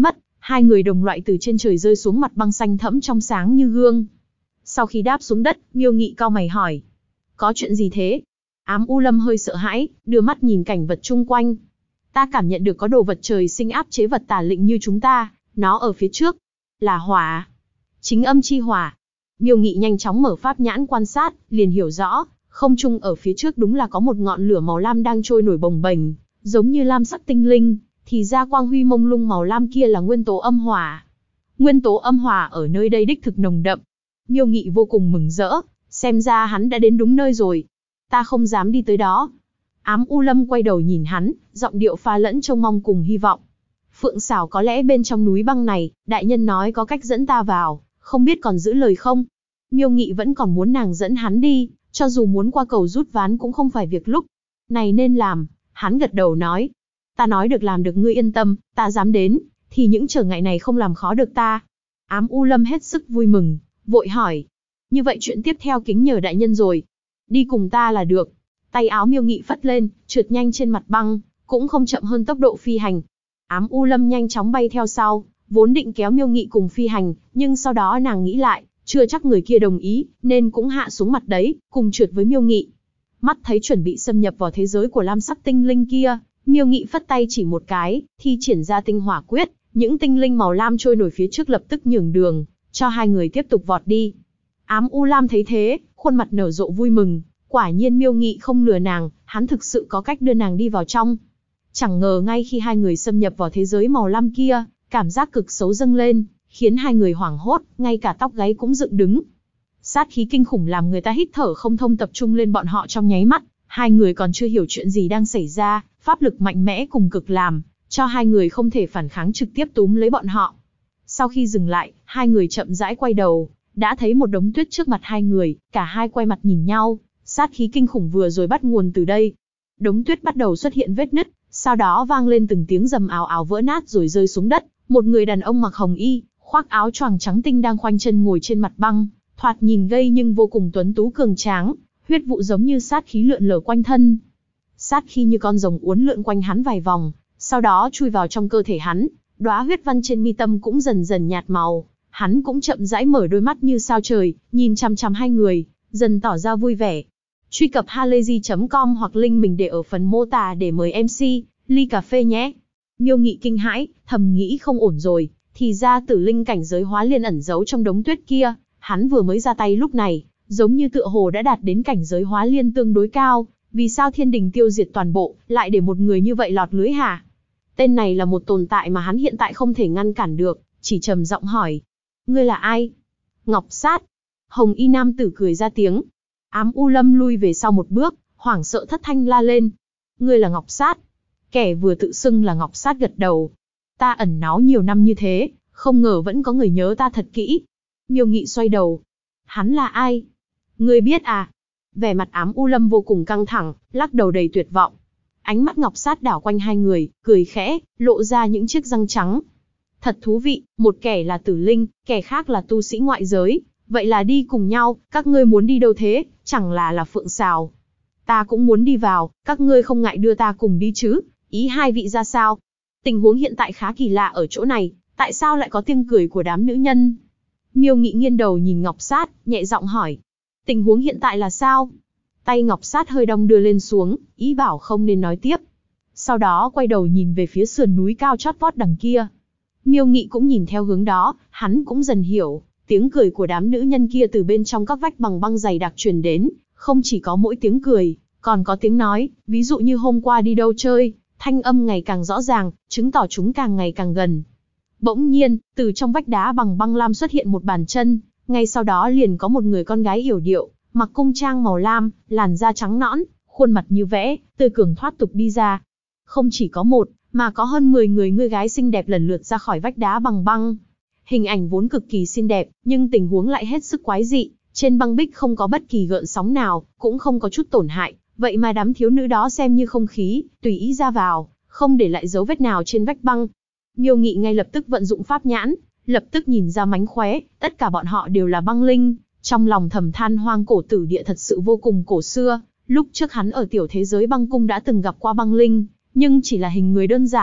Hai người đồng loại từ trên trời rơi xuống mặt băng xanh thẫm trong sáng như gương. Sau khi đáp xuống đất, Miêu Nghị cau mày hỏi. Có chuyện gì thế? Ám U Lâm hơi sợ hãi, đưa mắt nhìn cảnh vật chung quanh. Ta cảm nhận được có đồ vật trời sinh áp chế vật tà lĩnh như chúng ta, nó ở phía trước. Là hỏa. Chính âm chi hỏa. Miêu Nghị nhanh chóng mở pháp nhãn quan sát, liền hiểu rõ, không trung ở phía trước đúng là có một ngọn lửa màu lam đang trôi nổi bồng bềnh, giống như lam sắc tinh linh, thì ra quang huy mông lung màu lam kia là nguyên tố âm hỏa. Nguyên tố âm hỏa ở nơi đây đích thực nồng đậm. Miêu Nghị vô cùng mừng rỡ, xem ra hắn đã đến đúng nơi rồi. Ta không dám đi tới đó. Ám U Lâm quay đầu nhìn hắn, giọng điệu pha lẫn trông mong cùng hy vọng. Phượng Sảo có lẽ bên trong núi băng này, đại nhân nói có cách dẫn ta vào, không biết còn giữ lời không? Miêu Nghị vẫn còn muốn nàng dẫn hắn đi, cho dù muốn qua cầu rút ván cũng không phải việc lúc này nên làm. Hắn gật đầu nói, ta nói được làm được, ngươi yên tâm, ta dám đến, thì những trở ngại này không làm khó được ta. Ám U Lâm hết sức vui mừng, vội hỏi, như vậy chuyện tiếp theo kính nhờ đại nhân rồi. Đi cùng ta là được. Tay áo Miêu Nghị phất lên, trượt nhanh trên mặt băng, cũng không chậm hơn tốc độ phi hành. Ám U Lâm nhanh chóng bay theo sau, vốn định kéo Miêu Nghị cùng phi hành, nhưng sau đó nàng nghĩ lại, chưa chắc người kia đồng ý, nên cũng hạ xuống mặt đấy, cùng trượt với Miêu Nghị. Mắt thấy chuẩn bị xâm nhập vào thế giới của lam sắc tinh linh kia, Miêu Nghị phất tay chỉ một cái, thi triển ra tinh hỏa quyết, những tinh linh màu lam trôi nổi phía trước lập tức nhường đường, cho hai người tiếp tục vọt đi. Ám U Lam thấy thế, khuôn mặt nở rộ vui mừng, quả nhiên Miêu Nghị không lừa nàng, hắn thực sự có cách đưa nàng đi vào trong. Chẳng ngờ ngay khi hai người xâm nhập vào thế giới màu lam kia, cảm giác cực xấu dâng lên, khiến hai người hoảng hốt, ngay cả tóc gáy cũng dựng đứng. Sát khí kinh khủng làm người ta hít thở không thông, tập trung lên bọn họ trong nháy mắt, hai người còn chưa hiểu chuyện gì đang xảy ra, pháp lực mạnh mẽ cùng cực làm cho hai người không thể phản kháng, trực tiếp túm lấy bọn họ. Sau khi dừng lại, hai người chậm rãi quay đầu, đã thấy một đống tuyết trước mặt hai người, cả hai quay mặt nhìn nhau, sát khí kinh khủng vừa rồi bắt nguồn từ đây. Đống tuyết bắt đầu xuất hiện vết nứt, sau đó vang lên từng tiếng rầm ào ào vỡ nát rồi rơi xuống đất. Một người đàn ông mặc hồng y, khoác áo choàng trắng tinh đang khoanh chân ngồi trên mặt băng, thoạt nhìn gầy nhưng vô cùng tuấn tú cường tráng, huyết vụ giống như sát khí lượn lờ quanh thân. Sát khí như con rồng uốn lượn quanh hắn vài vòng, sau đó chui vào trong cơ thể hắn, đóa huyết văn trên mi tâm cũng dần dần nhạt màu. Hắn cũng chậm rãi mở đôi mắt như sao trời, nhìn chằm chằm hai người, dần tỏ ra vui vẻ. Truy cập halayzi.com hoặc link mình để ở phần mô tả để mời MC ly cà phê nhé. Miêu Nghị kinh hãi, thầm nghĩ không ổn rồi, thì ra tử linh cảnh giới hóa liên ẩn giấu trong đống tuyết kia, hắn vừa mới ra tay lúc này, giống như tựa hồ đã đạt đến cảnh giới hóa liên tương đối cao, vì sao thiên đình tiêu diệt toàn bộ, lại để một người như vậy lọt lưới hả? Tên này là một tồn tại mà hắn hiện tại không thể ngăn cản được, chỉ trầm giọng hỏi. Ngươi là ai? Ngọc Sát. Hồng y nam tử cười ra tiếng. Ám U Lâm lui về sau một bước, hoảng sợ thất thanh la lên. Ngươi là Ngọc Sát. Kẻ vừa tự xưng là Ngọc Sát gật đầu. Ta ẩn náu nhiều năm như thế, không ngờ vẫn có người nhớ ta thật kỹ. Miêu Nghị xoay đầu. Hắn là ai? Ngươi biết à? Vẻ mặt Ám U Lâm vô cùng căng thẳng, lắc đầu đầy tuyệt vọng. Ánh mắt Ngọc Sát đảo quanh hai người, cười khẽ, lộ ra những chiếc răng trắng. Thật thú vị, một kẻ là tử linh, kẻ khác là tu sĩ ngoại giới, vậy là đi cùng nhau, các ngươi muốn đi đâu thế, chẳng là Phượng Sảo. Ta cũng muốn đi vào, các ngươi không ngại đưa ta cùng đi chứ, ý hai vị ra sao? Tình huống hiện tại khá kỳ lạ ở chỗ này, tại sao lại có tiếng cười của đám nữ nhân? Miêu Nghị nghiêng đầu nhìn Ngọc Sát, nhẹ giọng hỏi. Tình huống hiện tại là sao? Tay Ngọc Sát hơi đong đưa lên xuống, ý bảo không nên nói tiếp. Sau đó quay đầu nhìn về phía sườn núi cao chót vót đằng kia. Miêu Nghị cũng nhìn theo hướng đó, hắn cũng dần hiểu, tiếng cười của đám nữ nhân kia từ bên trong các vách bằng băng dày đặc truyền đến, không chỉ có mỗi tiếng cười, còn có tiếng nói, ví dụ như hôm qua đi đâu chơi, thanh âm ngày càng rõ ràng, chứng tỏ chúng càng ngày càng gần. Bỗng nhiên, từ trong vách đá bằng băng lam xuất hiện một bàn chân, ngay sau đó liền có một người con gái yểu điệu, mặc cung trang màu lam, làn da trắng nõn, khuôn mặt như vẽ, tươi cường thoát tục đi ra. Không chỉ có một, mà có hơn 10 người gái xinh đẹp lần lượt ra khỏi vách đá bằng băng. Hình ảnh vốn cực kỳ xinh đẹp, nhưng tình huống lại hết sức quái dị, trên băng bích không có bất kỳ gợn sóng nào, cũng không có chút tổn hại, vậy mà đám thiếu nữ đó xem như không khí, tùy ý ra vào, không để lại dấu vết nào trên vách băng. Miêu Nghị ngay lập tức vận dụng pháp nhãn, lập tức nhìn ra mánh khóe, tất cả bọn họ đều là băng linh, trong lòng thầm than hoang cổ tử địa thật sự vô cùng cổ xưa, lúc trước hắn ở tiểu thế giới băng cung đã từng gặp qua băng linh, nhưng chỉ là hình người đơn giản,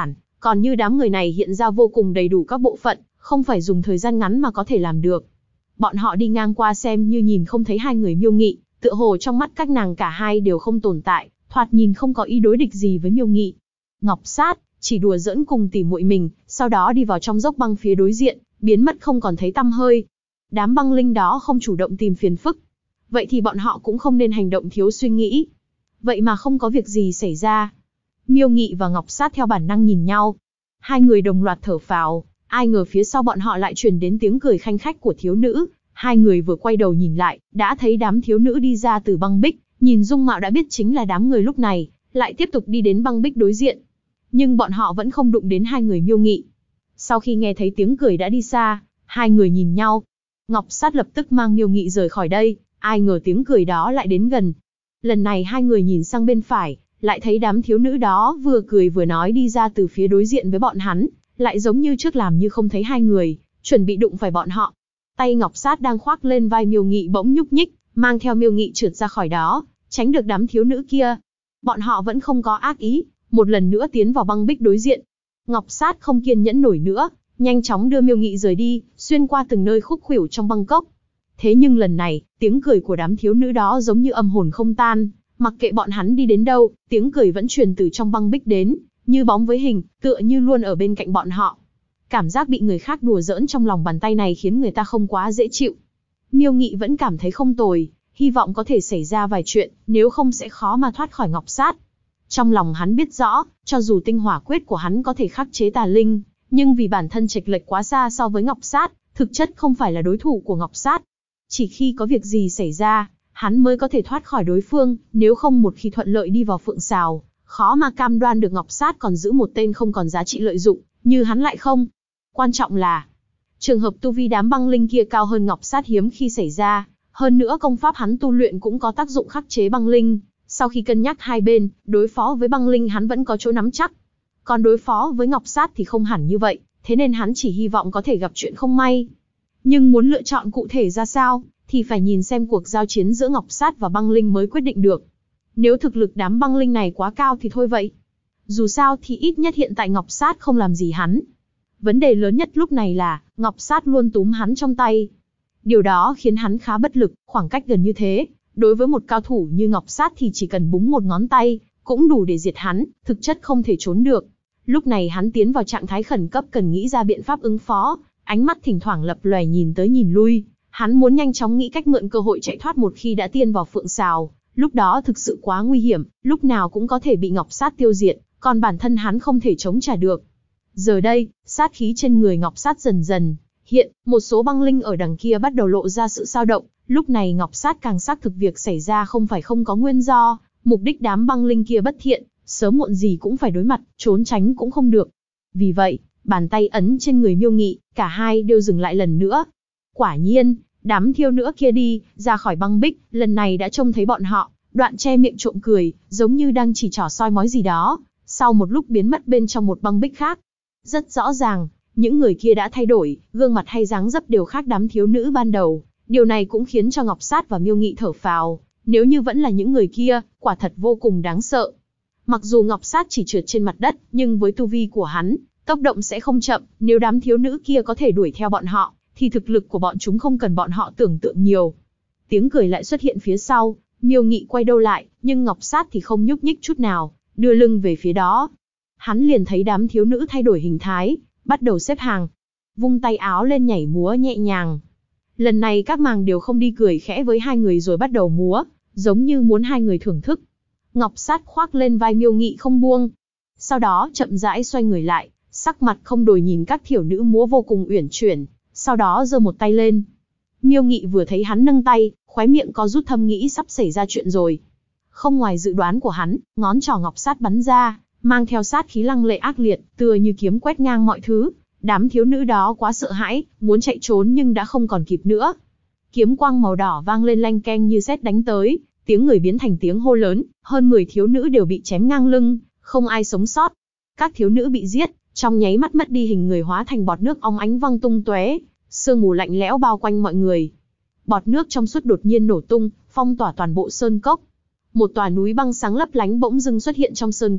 Còn như đám người này hiện ra vô cùng đầy đủ các bộ phận, không phải dùng thời gian ngắn mà có thể làm được. Bọn họ đi ngang qua xem như nhìn không thấy hai người Miêu Nghị, tựa hồ trong mắt các nàng cả hai đều không tồn tại, thoạt nhìn không có ý đối địch gì với Miêu Nghị. Ngọc Sát chỉ đùa giỡn cùng tỉ muội mình, sau đó đi vào trong dốc băng phía đối diện, biến mất không còn thấy tăm hơi. Đám băng linh đó không chủ động tìm phiền phức, vậy thì bọn họ cũng không nên hành động thiếu suy nghĩ. Vậy mà không có việc gì xảy ra. Miêu Nghị và Ngọc Sát theo bản năng nhìn nhau. Hai người đồng loạt thở phào, ai ngờ phía sau bọn họ lại truyền đến tiếng cười khanh khách của thiếu nữ. Hai người vừa quay đầu nhìn lại, đã thấy đám thiếu nữ đi ra từ băng bích, nhìn dung mạo đã biết chính là đám người lúc này, lại tiếp tục đi đến băng bích đối diện. Nhưng bọn họ vẫn không đụng đến hai người Miêu Nghị. Sau khi nghe thấy tiếng cười đã đi xa, hai người nhìn nhau. Ngọc Sát lập tức mang Miêu Nghị rời khỏi đây, ai ngờ tiếng cười đó lại đến gần. Lần này hai người nhìn sang bên phải, lại thấy đám thiếu nữ đó vừa cười vừa nói đi ra từ phía đối diện với bọn hắn, lại giống như trước làm như không thấy hai người, chuẩn bị đụng phải bọn họ. Tay Ngọc Sát đang khoác lên vai Miêu Nghị bỗng nhúc nhích, mang theo Miêu Nghị trượt ra khỏi đó, tránh được đám thiếu nữ kia. Bọn họ vẫn không có ác ý, một lần nữa tiến vào băng bích đối diện. Ngọc Sát không kiên nhẫn nổi nữa, nhanh chóng đưa Miêu Nghị rời đi, xuyên qua từng nơi khúc khuỷu trong băng cốc. Thế nhưng lần này, tiếng cười của đám thiếu nữ đó giống như âm hồn không tan, mặc kệ bọn hắn đi đến đâu, tiếng cười vẫn truyền từ trong băng bích đến, như bóng với hình, tựa như luôn ở bên cạnh bọn họ. Cảm giác bị người khác đùa giỡn trong lòng bàn tay này khiến người ta không quá dễ chịu. Miêu Nghị vẫn cảm thấy không tồi, hy vọng có thể xảy ra vài chuyện, nếu không sẽ khó mà thoát khỏi Ngọc Sát. Trong lòng hắn biết rõ, cho dù tinh hỏa quyết của hắn có thể khắc chế tà linh, nhưng vì bản thân chệch lệch quá xa so với Ngọc Sát, thực chất không phải là đối thủ của Ngọc Sát. Chỉ khi có việc gì xảy ra, hắn mới có thể thoát khỏi đối phương, nếu không một khi thuận lợi đi vào Phượng Sào, khó mà cam đoan được Ngọc Sát còn giữ một tên không còn giá trị lợi dụng, như hắn lại không. Quan trọng là, trường hợp tu vi đám băng linh kia cao hơn Ngọc Sát hiếm khi xảy ra, hơn nữa công pháp hắn tu luyện cũng có tác dụng khắc chế băng linh. Sau khi cân nhắc hai bên, đối phó với băng linh hắn vẫn có chỗ nắm chắc. Còn đối phó với Ngọc Sát thì không hẳn như vậy, thế nên hắn chỉ hy vọng có thể gặp chuyện không may. Nhưng muốn lựa chọn cụ thể ra sao, thì phải nhìn xem cuộc giao chiến giữa Ngọc Sát và băng linh mới quyết định được. Nếu thực lực đám băng linh này quá cao thì thôi vậy. Dù sao thì ít nhất hiện tại Ngọc Sát không làm gì hắn. Vấn đề lớn nhất lúc này là, Ngọc Sát luôn túm hắn trong tay. Điều đó khiến hắn khá bất lực, khoảng cách gần như thế. Đối với một cao thủ như Ngọc Sát thì chỉ cần búng một ngón tay, cũng đủ để diệt hắn, thực chất không thể trốn được. Lúc này hắn tiến vào trạng thái khẩn cấp cần nghĩ ra biện pháp ứng phó, ánh mắt thỉnh thoảng lập lòe nhìn tới nhìn lui. Hắn muốn nhanh chóng nghĩ cách mượn cơ hội chạy thoát một khi đã tiên vào Phượng Sào, lúc đó thực sự quá nguy hiểm, lúc nào cũng có thể bị Ngọc Sát tiêu diệt, còn bản thân hắn không thể chống trả được. Giờ đây, sát khí trên người Ngọc Sát dần dần hiện, một số băng linh ở đằng kia bắt đầu lộ ra sự dao động. Lúc này Ngọc Sát càng xác thực việc xảy ra không phải không có nguyên do, mục đích đám băng linh kia bất thiện, sớm muộn gì cũng phải đối mặt, trốn tránh cũng không được. Vì vậy, bàn tay ấn trên người Miêu Nghị, cả hai đều dừng lại lần nữa. Quả nhiên, đám thiếu nữ kia đi ra khỏi băng bích, lần này đã trông thấy bọn họ, đoạn che miệng trộm cười, giống như đang chỉ trỏ soi mói gì đó, sau một lúc biến mất bên trong một băng bích khác. Rất rõ ràng, những người kia đã thay đổi, gương mặt hay dáng dấp đều khác đám thiếu nữ ban đầu. Điều này cũng khiến cho Ngọc Sát và Miêu Nghị thở phào, nếu như vẫn là những người kia, quả thật vô cùng đáng sợ. Mặc dù Ngọc Sát chỉ trượt trên mặt đất, nhưng với tu vi của hắn, tốc độ sẽ không chậm, nếu đám thiếu nữ kia có thể đuổi theo bọn họ, thì thực lực của bọn chúng không cần bọn họ tưởng tượng nhiều. Tiếng cười lại xuất hiện phía sau, Miêu Nghị quay đầu lại, nhưng Ngọc Sát thì không nhúc nhích chút nào, đưa lưng về phía đó. Hắn liền thấy đám thiếu nữ thay đổi hình thái, bắt đầu xếp hàng, vung tay áo lên nhảy múa nhẹ nhàng. Lần này các màng đều không đi cười khẽ với hai người rồi bắt đầu múa, giống như muốn hai người thưởng thức. Ngọc Sát khoác lên vai Miêu Nghị không buông. Sau đó chậm rãi xoay người lại, sắc mặt không đổi nhìn các thiểu nữ múa vô cùng uyển chuyển, sau đó giơ một tay lên. Miêu Nghị vừa thấy hắn nâng tay, khóe miệng có rút thâm nghĩ sắp xảy ra chuyện rồi. Không ngoài dự đoán của hắn, ngón trỏ Ngọc Sát bắn ra, mang theo sát khí lăng lệ ác liệt, tựa như kiếm quét ngang mọi thứ. Đám thiếu nữ đó quá sợ hãi, muốn chạy trốn nhưng đã không còn kịp nữa. Kiếm quang màu đỏ vang lên lanh keng như sét đánh tới, tiếng người biến thành tiếng hô lớn, hơn 10 thiếu nữ đều bị chém ngang lưng, không ai sống sót. Các thiếu nữ bị giết, trong nháy mắt mất đi hình người hóa thành bọt nước óng ánh văng tung tóe, sương mù lạnh lẽo bao quanh mọi người. Bọt nước trong suốt đột nhiên nổ tung, phong tỏa toàn bộ sơn cốc. Một tòa núi băng sáng lấp lánh bỗng dưng xuất hiện trong sơn cốc,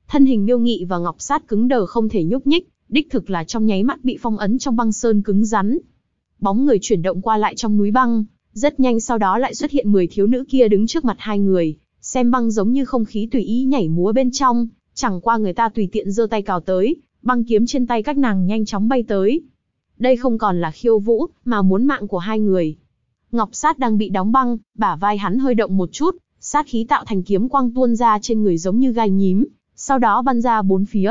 Thân hình Miêu Nghị và Ngọc Sát cứng đờ không thể nhúc nhích, đích thực là trong nháy mắt bị phong ấn trong băng sơn cứng rắn. Bóng người chuyển động qua lại trong núi băng, rất nhanh sau đó lại xuất hiện 10 thiếu nữ kia đứng trước mặt hai người, xem băng giống như không khí tùy ý nhảy múa bên trong, chẳng qua người ta tùy tiện giơ tay cào tới, băng kiếm trên tay các nàng nhanh chóng bay tới. Đây không còn là khiêu vũ, mà muốn mạng của hai người. Ngọc Sát đang bị đóng băng, bả vai hắn hơi động một chút, sát khí tạo thành kiếm quang tuôn ra trên người giống như gai nhím, sau đó bắn ra bốn phía.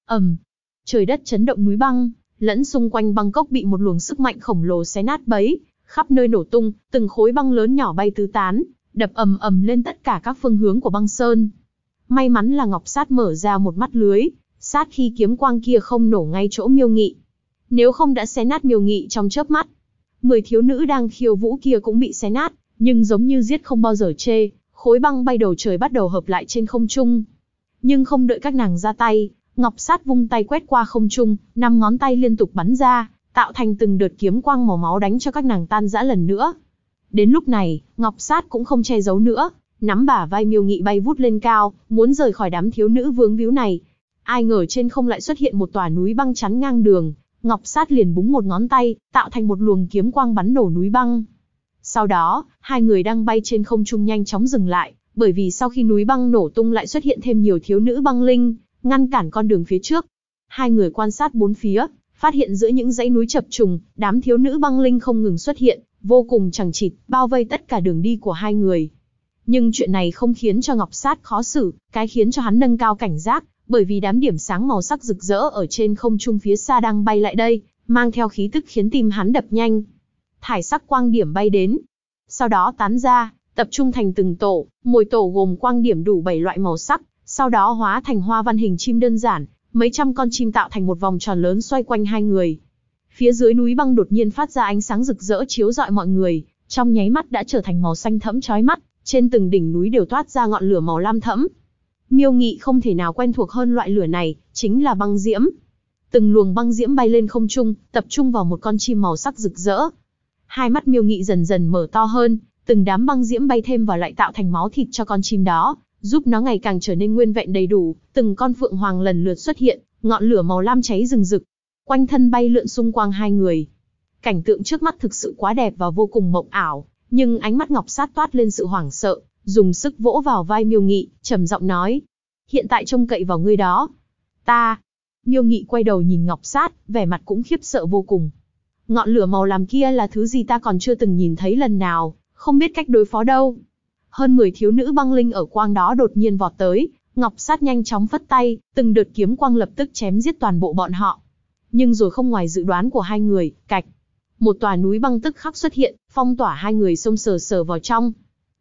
Trời đất chấn động, núi băng, lẫn xung quanh Bangkok bị một luồng sức mạnh khổng lồ xé nát bấy, khắp nơi nổ tung, từng khối băng lớn nhỏ bay tứ tán, đập ầm ầm lên tất cả các phương hướng của băng sơn. May mắn là Ngọc Sát mở ra một mắt lưới, sát khi kiếm quang kia không nổ ngay chỗ Miêu Nghị. Nếu không đã xé nát Miêu Nghị trong chớp mắt. 10 thiếu nữ đang khiêu vũ kia cũng bị xé nát, nhưng giống như giết không bao giờ chê, khối băng bay đầu trời bắt đầu hợp lại trên không trung. Nhưng không đợi các nàng ra tay, Ngọc Sát vung tay quét qua không trung, 5 ngón tay liên tục bắn ra, tạo thành từng đợt kiếm quang màu máu đánh cho các nàng tan rã lần nữa. Đến lúc này, Ngọc Sát cũng không che giấu nữa, nắm bả vai Miêu Nghị bay vút lên cao, muốn rời khỏi đám thiếu nữ vướng víu này. Ai ngờ trên không lại xuất hiện một tòa núi băng chắn ngang đường, Ngọc Sát liền búng một ngón tay, tạo thành một luồng kiếm quang bắn nổ núi băng. Sau đó, hai người đang bay trên không trung nhanh chóng dừng lại, bởi vì sau khi núi băng nổ tung lại xuất hiện thêm nhiều thiếu nữ băng linh, ngăn cản con đường phía trước. Hai người quan sát bốn phía, phát hiện giữa những dãy núi chập trùng, đám thiếu nữ băng linh không ngừng xuất hiện, vô cùng chằng chịt, bao vây tất cả đường đi của hai người. Nhưng chuyện này không khiến cho Ngọc Sát khó xử, cái khiến cho hắn nâng cao cảnh giác, bởi vì đám điểm sáng màu sắc rực rỡ ở trên không trung phía xa đang bay lại đây, mang theo khí tức khiến tim hắn đập nhanh. Thải sắc quang điểm bay đến, sau đó tán ra, tập trung thành từng tổ, mỗi tổ gồm quang điểm đủ 7 loại màu sắc, sau đó hóa thành hoa văn hình chim đơn giản, mấy trăm con chim tạo thành một vòng tròn lớn xoay quanh hai người. Phía dưới núi băng đột nhiên phát ra ánh sáng rực rỡ chiếu rọi mọi người, trong nháy mắt đã trở thành màu xanh thẫm chói mắt, trên từng đỉnh núi đều toát ra ngọn lửa màu lam thẫm. Miêu Nghị không thể nào quen thuộc hơn loại lửa này, chính là băng diễm. Từng luồng băng diễm bay lên không trung, tập trung vào một con chim màu sắc rực rỡ. Hai mắt Miêu Nghị dần dần mở to hơn, từng đám băng diễm bay thêm vào lại tạo thành máu thịt cho con chim đó, giúp nó ngày càng trở nên nguyên vẹn đầy đủ. Từng con phượng hoàng lần lượt xuất hiện, ngọn lửa màu lam cháy rừng rực, quanh thân bay lượn xung quanh hai người. Cảnh tượng trước mắt thực sự quá đẹp và vô cùng mộng ảo, nhưng ánh mắt Ngọc Sát toát lên sự hoảng sợ, dùng sức vỗ vào vai Miêu Nghị, trầm giọng nói: "Hiện tại trông cậy vào ngươi đó." "Ta?" Miêu Nghị quay đầu nhìn Ngọc Sát, vẻ mặt cũng khiếp sợ vô cùng. Ngọn lửa màu lam kia là thứ gì ta còn chưa từng nhìn thấy lần nào, không biết cách đối phó đâu. Hơn 10 thiếu nữ băng linh ở quang đó đột nhiên vọt tới, Ngọc Sát nhanh chóng phất tay, từng đợt kiếm quang lập tức chém giết toàn bộ bọn họ. Nhưng rồi không ngoài dự đoán của hai người, cạch, một tòa núi băng tức khắc xuất hiện, phong tỏa hai người xông sờ sờ vào trong.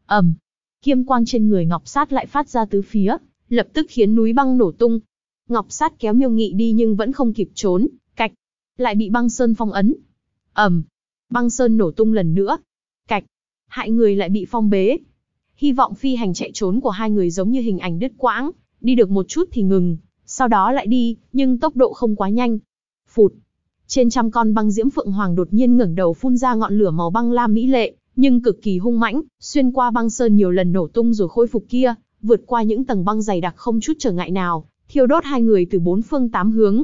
Kiếm quang trên người Ngọc Sát lại phát ra tứ phía, lập tức khiến núi băng nổ tung. Ngọc Sát kéo Miêu Nghị đi nhưng vẫn không kịp trốn, cạch, lại bị băng sơn phong ấn. Băng sơn nổ tung lần nữa, cạch, hại người lại bị phong bế. Hy vọng phi hành chạy trốn của hai người giống như hình ảnh đứt quãng, đi được một chút thì ngừng, sau đó lại đi, nhưng tốc độ không quá nhanh. Phụt, trên trăm con băng diễm phượng hoàng đột nhiên ngẩng đầu phun ra ngọn lửa màu băng lam mỹ lệ, nhưng cực kỳ hung mãnh, xuyên qua băng sơn nhiều lần nổ tung rồi khôi phục kia, vượt qua những tầng băng dày đặc không chút trở ngại nào, thiêu đốt hai người từ 4 phương 8 hướng.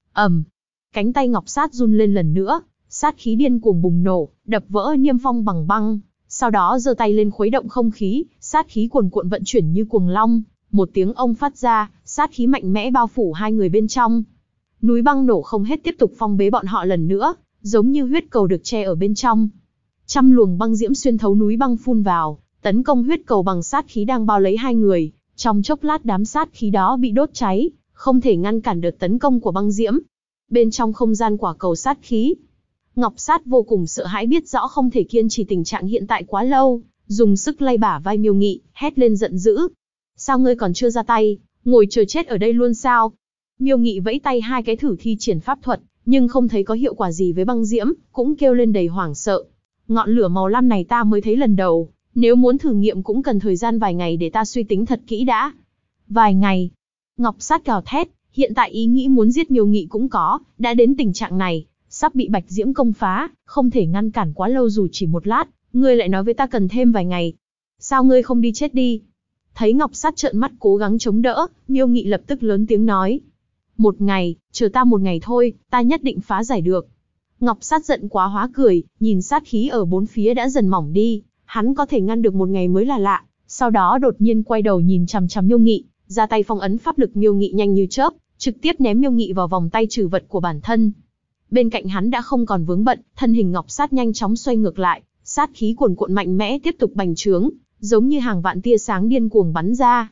Cánh tay Ngọc Sát run lên lần nữa, sát khí điên cuồng bùng nổ, đập vỡ niêm phong bằng băng, sau đó giơ tay lên khuấy động không khí, sát khí cuồn cuộn vận chuyển như cuồng long, một tiếng ông phát ra, sát khí mạnh mẽ bao phủ hai người bên trong. Núi băng nổ không hết tiếp tục phong bế bọn họ lần nữa, giống như huyết cầu được che ở bên trong. Trăm luồng băng diễm xuyên thấu núi băng phun vào, tấn công huyết cầu bằng sát khí đang bao lấy hai người. Trong chốc lát đám sát khí đó bị đốt cháy, không thể ngăn cản đợt tấn công của băng diễm. Bên trong không gian quả cầu sát khí, Ngọc Sát vô cùng sợ hãi, biết rõ không thể kiên trì tình trạng hiện tại quá lâu, dùng sức lay bả vai Miêu Nghị, hét lên giận dữ: "Sao ngươi còn chưa ra tay, ngồi chờ chết ở đây luôn sao?" Miêu Nghị vẫy tay hai cái thử thi triển pháp thuật, nhưng không thấy có hiệu quả gì với băng diễm, cũng kêu lên đầy hoảng sợ. "Ngọn lửa màu lam này ta mới thấy lần đầu, nếu muốn thử nghiệm cũng cần thời gian vài ngày để ta suy tính thật kỹ đã." "Vài ngày?" Ngọc Sát gào thét, hiện tại ý nghĩ muốn giết Miêu Nghị cũng có, đã đến tình trạng này, sắp bị Bạch Diễm công phá, không thể ngăn cản quá lâu dù chỉ một lát, ngươi lại nói với ta cần thêm vài ngày. Sao ngươi không đi chết đi?" Thấy Ngọc Sát trợn mắt cố gắng chống đỡ, Miêu Nghị lập tức lớn tiếng nói. Một ngày, chờ ta một ngày thôi, ta nhất định phá giải được. Ngọc Sát giận quá hóa cười, nhìn sát khí ở bốn phía đã dần mỏng đi, hắn có thể ngăn được một ngày mới là lạ. Sau đó đột nhiên quay đầu nhìn chằm chằm Miêu Nghị, ra tay phong ấn pháp lực Miêu Nghị nhanh như chớp, trực tiếp ném Miêu Nghị vào vòng tay trừ vật của bản thân. Bên cạnh hắn đã không còn vướng bận, thân hình Ngọc Sát nhanh chóng xoay ngược lại, sát khí cuồn cuộn mạnh mẽ tiếp tục bành trướng, giống như hàng vạn tia sáng điên cuồng bắn ra.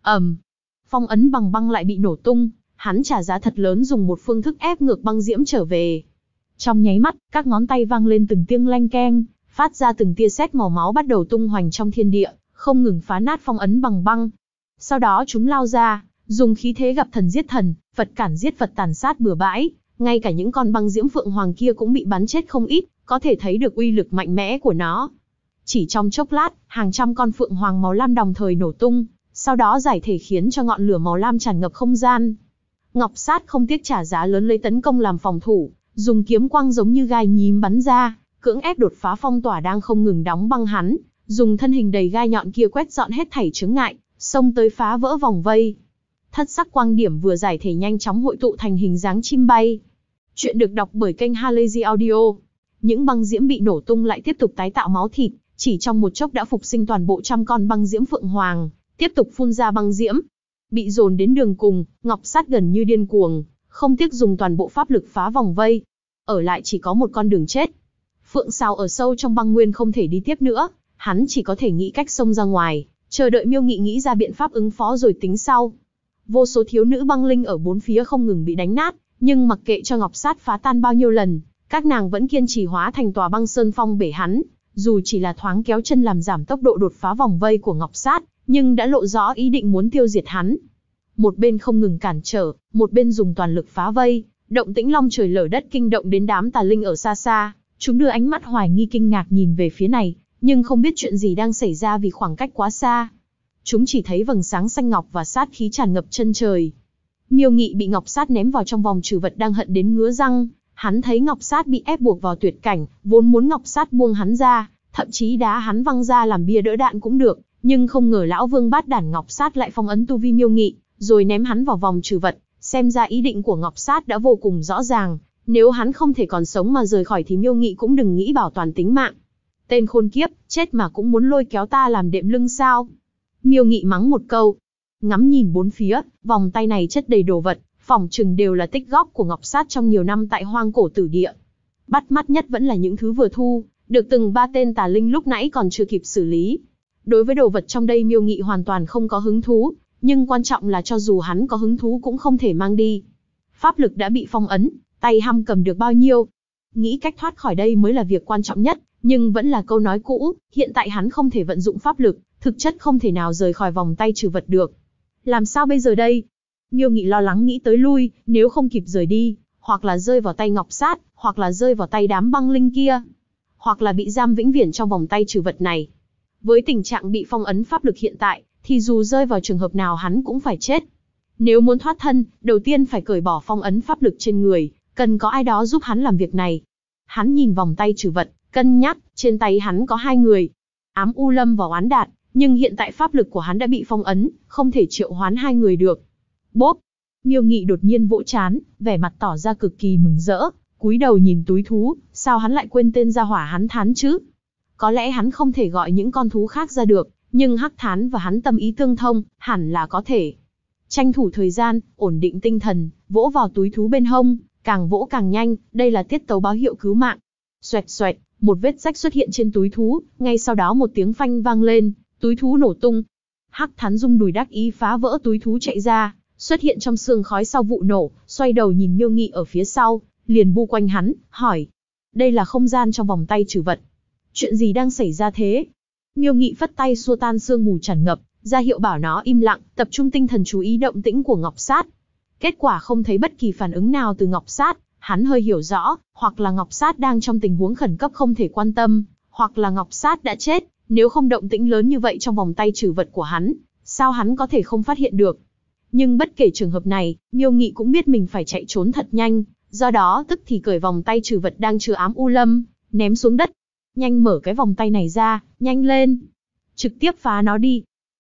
Phong ấn bằng băng lại bị nổ tung, hắn trả giá thật lớn dùng một phương thức ép ngược băng diễm trở về. Trong nháy mắt, các ngón tay vang lên từng tiếng leng keng, phát ra từng tia sét màu máu bắt đầu tung hoành trong thiên địa, không ngừng phá nát phong ấn bằng băng. Sau đó chúng lao ra, dùng khí thế gặp thần giết thần, Phật cản giết Phật tàn sát bừa bãi, ngay cả những con băng diễm phượng hoàng kia cũng bị bắn chết không ít, có thể thấy được uy lực mạnh mẽ của nó. Chỉ trong chốc lát, hàng trăm con phượng hoàng màu lam đồng thời nổ tung, sau đó giải thể khiến cho ngọn lửa màu lam tràn ngập không gian. Ngọc Sát không tiếc trả giá lớn lấy tấn công làm phòng thủ, dùng kiếm quang giống như gai nhím bắn ra, cưỡng ép đột phá phong tỏa đang không ngừng đóng băng hắn, dùng thân hình đầy gai nhọn kia quét dọn hết thảy chướng ngại, xông tới phá vỡ vòng vây. Thất sắc quang điểm vừa giải thể nhanh chóng hội tụ thành hình dáng chim bay. Chuyện được đọc bởi kênh Halazy Audio. Những băng diễm bị nổ tung lại tiếp tục tái tạo máu thịt, chỉ trong một chốc đã phục sinh toàn bộ trăm con băng diễm phượng hoàng, tiếp tục phun ra băng diễm. Bị dồn đến đường cùng, Ngọc Sát gần như điên cuồng, không tiếc dùng toàn bộ pháp lực phá vòng vây. Ở lại chỉ có một con đường chết. Phượng Sào ở sâu trong băng nguyên không thể đi tiếp nữa, hắn chỉ có thể nghĩ cách xông ra ngoài, chờ đợi Miêu Nghị nghĩ ra biện pháp ứng phó rồi tính sau. Vô số thiếu nữ băng linh ở bốn phía không ngừng bị đánh nát, nhưng mặc kệ cho Ngọc Sát phá tan bao nhiêu lần, các nàng vẫn kiên trì hóa thành tòa băng sơn phong bể hắn, dù chỉ là thoáng kéo chân làm giảm tốc độ đột phá vòng vây của Ngọc Sát, nhưng đã lộ rõ ý định muốn tiêu diệt hắn. Một bên không ngừng cản trở, một bên dùng toàn lực phá vây, động tĩnh long trời lở đất kinh động đến đám tà linh ở xa xa, chúng đưa ánh mắt hoài nghi kinh ngạc nhìn về phía này, nhưng không biết chuyện gì đang xảy ra vì khoảng cách quá xa. Chúng chỉ thấy vầng sáng xanh ngọc và sát khí tràn ngập chân trời. Miêu Nghị bị Ngọc Sát ném vào trong vòng trừ vật đang hận đến ngứa răng, hắn thấy Ngọc Sát bị ép buộc vào tuyệt cảnh, vốn muốn Ngọc Sát buông hắn ra, thậm chí đá hắn văng ra làm bia đỡ đạn cũng được, nhưng không ngờ lão vương bát đản Ngọc Sát lại phong ấn tu vi Miêu Nghị, rồi ném hắn vào vòng trừ vật. Xem ra ý định của Ngọc Sát đã vô cùng rõ ràng, nếu hắn không thể còn sống mà rời khỏi thì Miêu Nghị cũng đừng nghĩ bảo toàn tính mạng. Tên khôn kiếp, chết mà cũng muốn lôi kéo ta làm đệm lưng sao? Miêu Nghị mắng một câu. Ngắm nhìn bốn phía, vòng tay này chất đầy đồ vật, phỏng chừng đều là tích góp của Ngọc Sát trong nhiều năm tại hoang cổ tử địa. Bắt mắt nhất vẫn là những thứ vừa thu, được từng ba tên tà linh lúc nãy còn chưa kịp xử lý. Đối với đồ vật trong đây Miêu Nghị hoàn toàn không có hứng thú, nhưng quan trọng là cho dù hắn có hứng thú cũng không thể mang đi. Pháp lực đã bị phong ấn, tay hăm cầm được bao nhiêu. Nghĩ cách thoát khỏi đây mới là việc quan trọng nhất, nhưng vẫn là câu nói cũ, hiện tại hắn không thể vận dụng pháp lực, thực chất không thể nào rời khỏi vòng tay trừ vật được. Làm sao bây giờ đây? Miêu Nghị lo lắng nghĩ tới lui, nếu không kịp rời đi, hoặc là rơi vào tay Ngọc Sát, hoặc là rơi vào tay đám băng linh kia, hoặc là bị giam vĩnh viễn trong vòng tay trừ vật này. Với tình trạng bị phong ấn pháp lực hiện tại, thì dù rơi vào trường hợp nào hắn cũng phải chết. Nếu muốn thoát thân, đầu tiên phải cởi bỏ phong ấn pháp lực trên người, cần có ai đó giúp hắn làm việc này. Hắn nhìn vòng tay trừ vật, cân nhắc, trên tay hắn có hai người, Ám U Lâm và Oán Đạt, nhưng hiện tại pháp lực của hắn đã bị phong ấn, không thể triệu hoán hai người được. Bốp! Miêu Nghị đột nhiên vỗ trán, vẻ mặt tỏ ra cực kỳ mừng rỡ, cúi đầu nhìn túi thú, sao hắn lại quên tên gia hỏa hắn Thán chứ? Có lẽ hắn không thể gọi những con thú khác ra được, nhưng Hắc Thán và hắn tâm ý tương thông, hẳn là có thể. Tranh thủ thời gian, ổn định tinh thần, vỗ vào túi thú bên hông, càng vỗ càng nhanh, đây là tiết tấu báo hiệu cứu mạng. Xoẹt xoẹt, một vết rách xuất hiện trên túi thú, ngay sau đó một tiếng phanh vang lên, túi thú nổ tung. Hắc Thán rung đùi đắc ý phá vỡ túi thú chạy ra, xuất hiện trong sương khói sau vụ nổ, xoay đầu nhìn Miêu Nghị ở phía sau, liền bu quanh hắn, hỏi. Đây là không gian trong vòng tay trừ vật. Chuyện gì đang xảy ra thế? Miêu Nghị phất tay xua tan sương mù tràn ngập, ra hiệu bảo nó im lặng, tập trung tinh thần chú ý động tĩnh của Ngọc Sát. Kết quả không thấy bất kỳ phản ứng nào từ Ngọc Sát, hắn hơi hiểu rõ, hoặc là Ngọc Sát đang trong tình huống khẩn cấp không thể quan tâm, hoặc là Ngọc Sát đã chết, nếu không động tĩnh lớn như vậy trong vòng tay trừ vật của hắn, sao hắn có thể không phát hiện được. Nhưng bất kể trường hợp này, Miêu Nghị cũng biết mình phải chạy trốn thật nhanh, do đó tức thì cởi vòng tay trừ vật đang chứa Ám U Lâm, ném xuống đất. Nhanh mở cái vòng tay này ra, nhanh lên. Trực tiếp phá nó đi.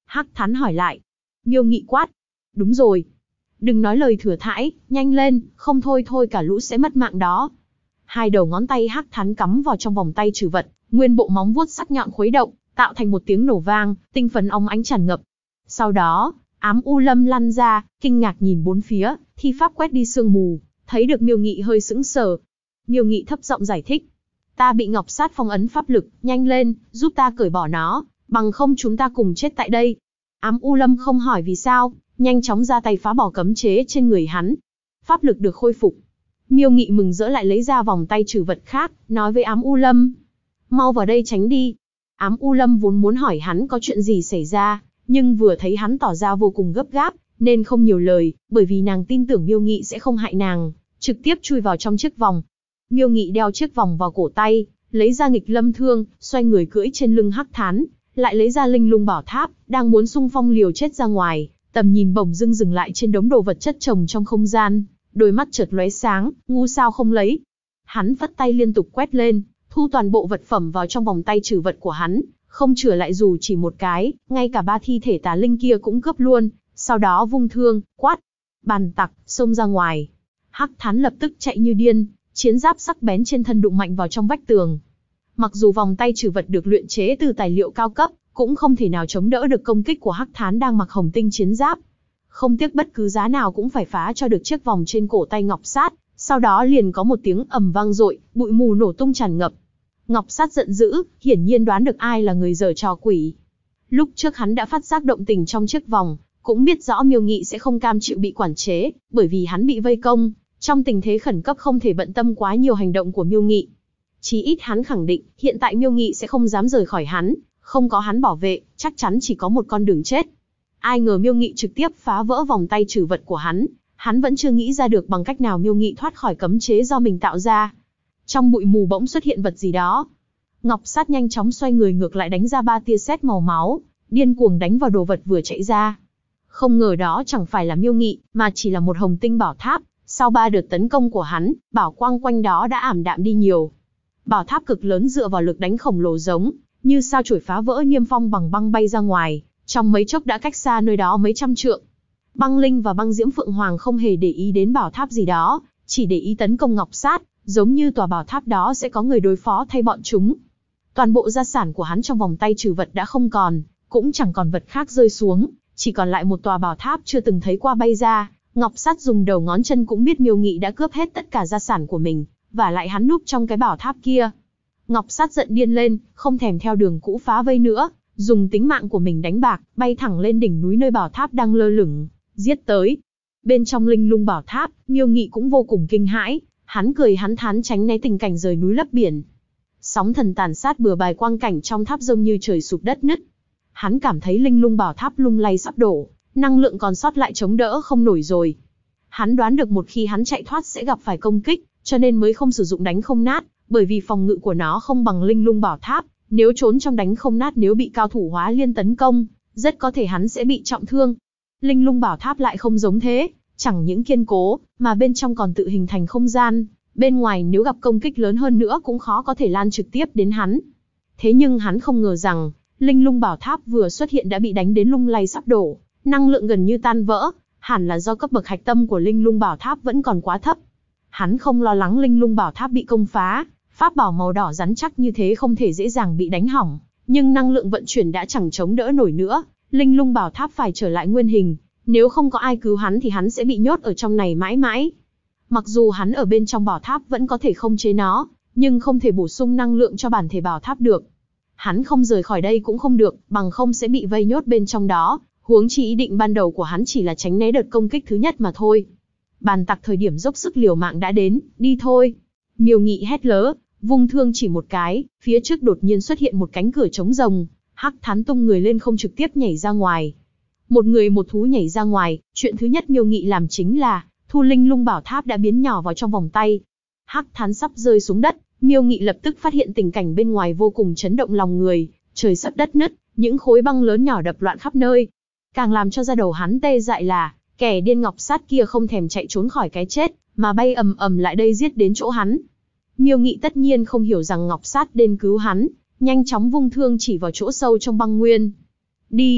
Hắc Thán hỏi lại. Miêu Nghị quát. Đúng rồi. Đừng nói lời thừa thãi, nhanh lên, không thôi thôi cả lũ sẽ mất mạng đó. Hai đầu ngón tay Hắc Thán cắm vào trong vòng tay trừ vật, nguyên bộ móng vuốt sắc nhọn khuấy động, tạo thành một tiếng nổ vang, tinh phấn óng ánh tràn ngập. Sau đó, ám u lâm lăn ra, kinh ngạc nhìn bốn phía, thi pháp quét đi sương mù, thấy được Miêu Nghị hơi sững sờ. Miêu Nghị thấp giọng giải thích. Ta bị ngọc sát phong ấn pháp lực, nhanh lên, giúp ta cởi bỏ nó, bằng không chúng ta cùng chết tại đây. Ám u lâm không hỏi vì sao, nhanh chóng ra tay phá bỏ cấm chế trên người hắn. Pháp lực được khôi phục. Miêu Nghị mừng rỡ lại lấy ra vòng tay trừ vật khác, nói với ám u lâm. Mau vào đây tránh đi. Ám u lâm vốn muốn hỏi hắn có chuyện gì xảy ra, nhưng vừa thấy hắn tỏ ra vô cùng gấp gáp, nên không nhiều lời, bởi vì nàng tin tưởng Miêu Nghị sẽ không hại nàng, trực tiếp chui vào trong chiếc vòng. Miêu Nghị đeo chiếc vòng vào cổ tay, lấy ra nghịch lâm thương, xoay người cưỡi trên lưng Hắc Thán, lại lấy ra linh lung bảo tháp, đang muốn xung phong liều chết ra ngoài, tầm nhìn bỗng dưng dừng lại trên đống đồ vật chất chồng trong không gian, đôi mắt chợt lóe sáng, ngu sao không lấy. Hắn phất tay liên tục quét lên, thu toàn bộ vật phẩm vào trong vòng tay trừ vật của hắn, không chừa lại dù chỉ một cái, ngay cả 3 thi thể tà linh kia cũng cướp luôn, sau đó vung thương, quát, bàn tặc, xông ra ngoài. Hắc Thán lập tức chạy như điên, chiến giáp sắc bén trên thân đụng mạnh vào trong vách tường. Mặc dù vòng tay trừ vật được luyện chế từ tài liệu cao cấp, cũng không thể nào chống đỡ được công kích của Hắc Thán đang mặc hồng tinh chiến giáp. Không tiếc bất cứ giá nào cũng phải phá cho được chiếc vòng trên cổ tay Ngọc Sát, sau đó liền có một tiếng ầm vang dội, bụi mù nổ tung tràn ngập. Ngọc Sát giận dữ, hiển nhiên đoán được ai là người giở trò quỷ. Lúc trước hắn đã phát giác động tình trong chiếc vòng, cũng biết rõ Miêu Nghị sẽ không cam chịu bị quản chế, bởi vì hắn bị vây công, trong tình thế khẩn cấp không thể bận tâm quá nhiều hành động của Miêu Nghị. Chí ít hắn khẳng định, hiện tại Miêu Nghị sẽ không dám rời khỏi hắn, không có hắn bảo vệ, chắc chắn chỉ có một con đường chết. Ai ngờ Miêu Nghị trực tiếp phá vỡ vòng tay trừ vật của hắn vẫn chưa nghĩ ra được bằng cách nào Miêu Nghị thoát khỏi cấm chế do mình tạo ra. Trong bụi mù bỗng xuất hiện vật gì đó. Ngọc Sát nhanh chóng xoay người ngược lại đánh ra 3 tia sét màu máu, điên cuồng đánh vào đồ vật vừa chạy ra. Không ngờ đó chẳng phải là Miêu Nghị, mà chỉ là một hồng tinh bảo tháp. Sau 3 đợt tấn công của hắn, bảo quang quanh đó đã ảm đạm đi nhiều. Bảo tháp cực lớn dựa vào lực đánh khổng lồ giống như sao chổi phá vỡ niêm phong bằng băng bay ra ngoài, trong mấy chốc đã cách xa nơi đó mấy trăm trượng. Băng Linh và Băng Diễm Phượng Hoàng không hề để ý đến bảo tháp gì đó, chỉ để ý tấn công Ngọc Sát, giống như tòa bảo tháp đó sẽ có người đối phó thay bọn chúng. Toàn bộ gia sản của hắn trong vòng tay trừ vật đã không còn, cũng chẳng còn vật khác rơi xuống, chỉ còn lại một tòa bảo tháp chưa từng thấy qua bay ra. Ngọc Sát dùng đầu ngón chân cũng biết Miêu Nghị đã cướp hết tất cả gia sản của mình, và lại hắn núp trong cái bảo tháp kia. Ngọc Sát giận điên lên, không thèm theo đường cũ phá vây nữa, dùng tính mạng của mình đánh bạc, bay thẳng lên đỉnh núi nơi bảo tháp đang lơ lửng, giết tới. Bên trong linh lung bảo tháp, Miêu Nghị cũng vô cùng kinh hãi, hắn cười hắn thán tránh né tình cảnh rời núi lấp biển. Sóng thần tàn sát bừa bãi, quang cảnh trong tháp giống như trời sụp đất nứt. Hắn cảm thấy linh lung bảo tháp lung lay sắp đổ, năng lượng còn sót lại chống đỡ không nổi rồi. Hắn đoán được một khi hắn chạy thoát sẽ gặp phải công kích, cho nên mới không sử dụng đánh không nát, bởi vì phòng ngự của nó không bằng linh lung bảo tháp, nếu trốn trong đánh không nát nếu bị cao thủ Hóa Liên tấn công, rất có thể hắn sẽ bị trọng thương. Linh lung bảo tháp lại không giống thế, chẳng những kiên cố, mà bên trong còn tự hình thành không gian, bên ngoài nếu gặp công kích lớn hơn nữa cũng khó có thể lan trực tiếp đến hắn. Thế nhưng hắn không ngờ rằng, linh lung bảo tháp vừa xuất hiện đã bị đánh đến lung lay sắp đổ, năng lượng gần như tan vỡ, hẳn là do cấp bậc hạch tâm của linh lung bảo tháp vẫn còn quá thấp. Hắn không lo lắng linh lung bảo tháp bị công phá, pháp bảo màu đỏ rắn chắc như thế không thể dễ dàng bị đánh hỏng, nhưng năng lượng vận chuyển đã chẳng chống đỡ nổi nữa, linh lung bảo tháp phải trở lại nguyên hình, nếu không có ai cứu hắn thì hắn sẽ bị nhốt ở trong này mãi mãi. Mặc dù hắn ở bên trong bảo tháp vẫn có thể khống chế nó, nhưng không thể bổ sung năng lượng cho bản thể bảo tháp được. Hắn không rời khỏi đây cũng không được, bằng không sẽ bị vây nhốt bên trong đó, huống chi ý định ban đầu của hắn chỉ là tránh né đợt công kích thứ nhất mà thôi. Bàn tặc thời điểm dốc sức liều mạng đã đến, đi thôi. Miêu Nghị hét lớn, vung thương chỉ một cái, phía trước đột nhiên xuất hiện một cánh cửa trống rồng, Hắc Thán tung người lên không trực tiếp nhảy ra ngoài. Một người một thú nhảy ra ngoài, chuyện thứ nhất Miêu Nghị làm chính là thu linh lung bảo tháp đã biến nhỏ vào trong vòng tay. Hắc Thán sắp rơi xuống đất, Miêu Nghị lập tức phát hiện tình cảnh bên ngoài vô cùng chấn động lòng người, trời sắp đất nứt, những khối băng lớn nhỏ đập loạn khắp nơi. Càng làm cho da đầu hắn tê dại là, kẻ điên Ngọc Sát kia không thèm chạy trốn khỏi cái chết, mà bay ầm ầm lại đây giết đến chỗ hắn. Miêu Nghị tất nhiên không hiểu rằng Ngọc Sát đến cứu hắn, nhanh chóng vung thương chỉ vào chỗ sâu trong băng nguyên. Đi!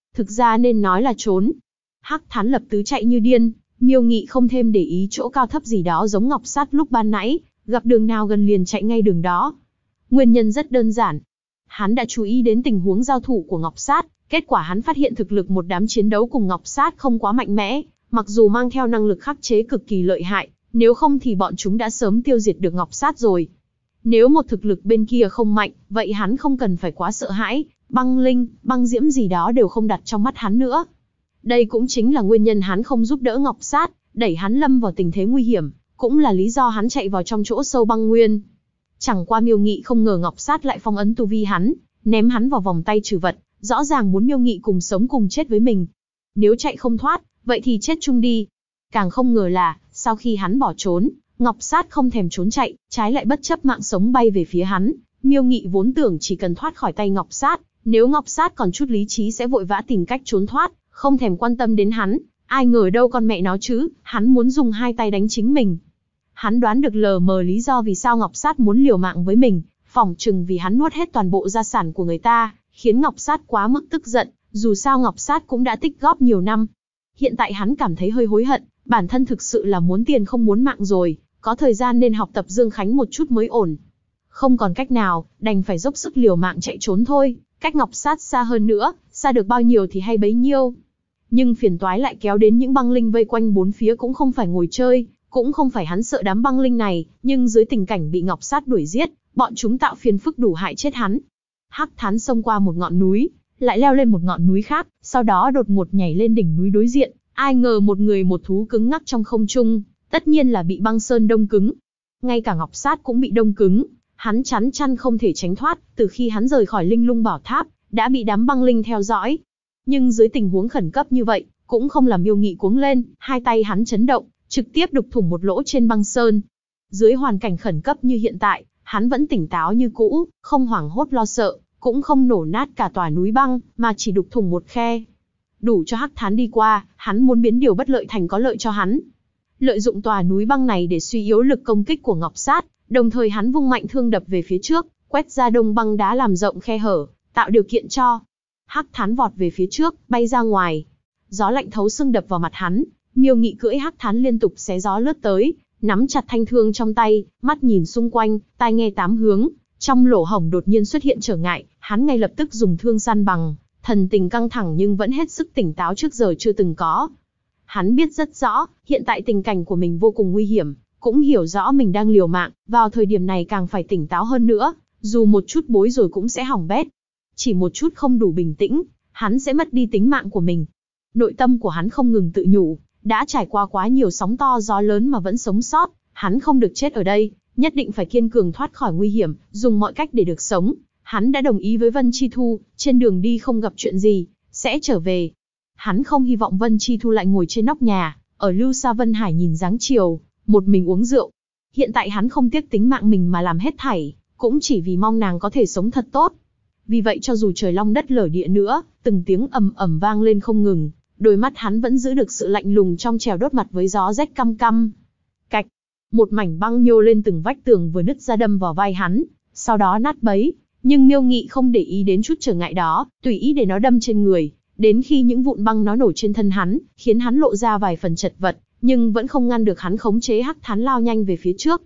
Thực ra nên nói là trốn. Hắc Thán lập tứ chạy như điên, Miêu Nghị không thêm để ý chỗ cao thấp gì đó giống Ngọc Sát lúc ban nãy, gặp đường nào gần liền chạy ngay đường đó. Nguyên nhân rất đơn giản. Hắn đã chú ý đến tình huống giao thủ của Ngọc Sát, kết quả hắn phát hiện thực lực một đám chiến đấu cùng Ngọc Sát không quá mạnh mẽ, mặc dù mang theo năng lực khắc chế cực kỳ lợi hại, nếu không thì bọn chúng đã sớm tiêu diệt được Ngọc Sát rồi. Nếu một thực lực bên kia không mạnh, vậy hắn không cần phải quá sợ hãi, băng linh, băng diễm gì đó đều không đặt trong mắt hắn nữa. Đây cũng chính là nguyên nhân hắn không giúp đỡ Ngọc Sát, đẩy hắn lâm vào tình thế nguy hiểm, cũng là lý do hắn chạy vào trong chỗ sâu băng nguyên. Chẳng qua Miêu Nghị không ngờ Ngọc Sát lại phong ấn tu vi hắn, ném hắn vào vòng tay trừ vật, rõ ràng muốn Miêu Nghị cùng sống cùng chết với mình. Nếu chạy không thoát, vậy thì chết chung đi. Càng không ngờ là, sau khi hắn bỏ trốn, Ngọc Sát không thèm trốn chạy, trái lại bất chấp mạng sống bay về phía hắn. Miêu Nghị vốn tưởng chỉ cần thoát khỏi tay Ngọc Sát, nếu Ngọc Sát còn chút lý trí sẽ vội vã tìm cách trốn thoát, không thèm quan tâm đến hắn. Ai ngờ đâu con mẹ nó chứ, hắn muốn dùng hai tay đánh chính mình. Hắn đoán được lờ mờ lý do vì sao Ngọc Sát muốn liều mạng với mình, phỏng chừng vì hắn nuốt hết toàn bộ gia sản của người ta, khiến Ngọc Sát quá mức tức giận, dù sao Ngọc Sát cũng đã tích góp nhiều năm. Hiện tại hắn cảm thấy hơi hối hận, bản thân thực sự là muốn tiền không muốn mạng rồi, có thời gian nên học tập Dương Khánh một chút mới ổn. Không còn cách nào, đành phải dốc sức liều mạng chạy trốn thôi, cách Ngọc Sát xa hơn nữa, xa được bao nhiêu thì hay bấy nhiêu. Nhưng phiền toái lại kéo đến những băng linh vây quanh bốn phía cũng không phải ngồi chơi, cũng không phải hắn sợ đám băng linh này, nhưng dưới tình cảnh bị Ngọc Sát đuổi giết, bọn chúng tạo phiền phức đủ hại chết hắn. Hắc Thán xông qua một ngọn núi, lại leo lên một ngọn núi khác, sau đó đột ngột nhảy lên đỉnh núi đối diện, ai ngờ một người một thú cứng ngắc trong không trung, tất nhiên là bị băng sơn đông cứng. Ngay cả Ngọc Sát cũng bị đông cứng, hắn chắn chăn không thể tránh thoát, từ khi hắn rời khỏi Linh Lung Bảo Tháp, đã bị đám băng linh theo dõi. Nhưng dưới tình huống khẩn cấp như vậy, cũng không làm Miêu Nghị cuống lên, hai tay hắn chấn động, trực tiếp đục thủng một lỗ trên băng sơn. Dưới hoàn cảnh khẩn cấp như hiện tại, hắn vẫn tỉnh táo như cũ, không hoảng hốt lo sợ, cũng không nổ nát cả tòa núi băng, mà chỉ đục thủng một khe. Đủ cho Hắc Thán đi qua, hắn muốn biến điều bất lợi thành có lợi cho hắn. Lợi dụng tòa núi băng này để suy yếu lực công kích của Ngọc Sát, đồng thời hắn vung mạnh thương đập về phía trước, quét ra đông băng đá làm rộng khe hở, tạo điều kiện cho Hắc Thán vọt về phía trước, bay ra ngoài. Gió lạnh thấu xương đập vào mặt hắn, Miêu Nghị cưỡi Hắc Thán liên tục xé gió lướt tới, nắm chặt thanh thương trong tay, mắt nhìn xung quanh, tai nghe tám hướng. Trong lỗ hổng đột nhiên xuất hiện trở ngại, hắn ngay lập tức dùng thương san bằng, thần tình căng thẳng nhưng vẫn hết sức tỉnh táo trước giờ chưa từng có. Hắn biết rất rõ, hiện tại tình cảnh của mình vô cùng nguy hiểm, cũng hiểu rõ mình đang liều mạng, vào thời điểm này càng phải tỉnh táo hơn nữa, dù một chút bối rồi cũng sẽ hỏng bét. Chỉ một chút không đủ bình tĩnh, hắn sẽ mất đi tính mạng của mình. Nội tâm của hắn không ngừng tự nhủ, đã trải qua quá nhiều sóng to gió lớn mà vẫn sống sót, hắn không được chết ở đây, nhất định phải kiên cường thoát khỏi nguy hiểm, dùng mọi cách để được sống. Hắn đã đồng ý với Vân Chi Thu, trên đường đi không gặp chuyện gì, sẽ trở về. Hắn không hy vọng Vân Chi Thu lại ngồi trên nóc nhà, ở lưu xa Vân Hải nhìn dáng chiều, một mình uống rượu. Hiện tại hắn không tiếc tính mạng mình mà làm hết thảy, cũng chỉ vì mong nàng có thể sống thật tốt. Vì vậy cho dù trời long đất lở địa nữa, từng tiếng ầm ầm vang lên không ngừng, đôi mắt hắn vẫn giữ được sự lạnh lùng trong trẻo đốt mặt với gió rét căm căm. Cạch, một mảnh băng nhô lên từng vách tường vừa nứt ra đâm vào vai hắn, sau đó nát bấy. Nhưng Miêu Nghị không để ý đến chút trở ngại đó, tùy ý để nó đâm trên người, đến khi những vụn băng nó nổ trên thân hắn, khiến hắn lộ ra vài phần chật vật, nhưng vẫn không ngăn được hắn khống chế Hắc Thán lao nhanh về phía trước.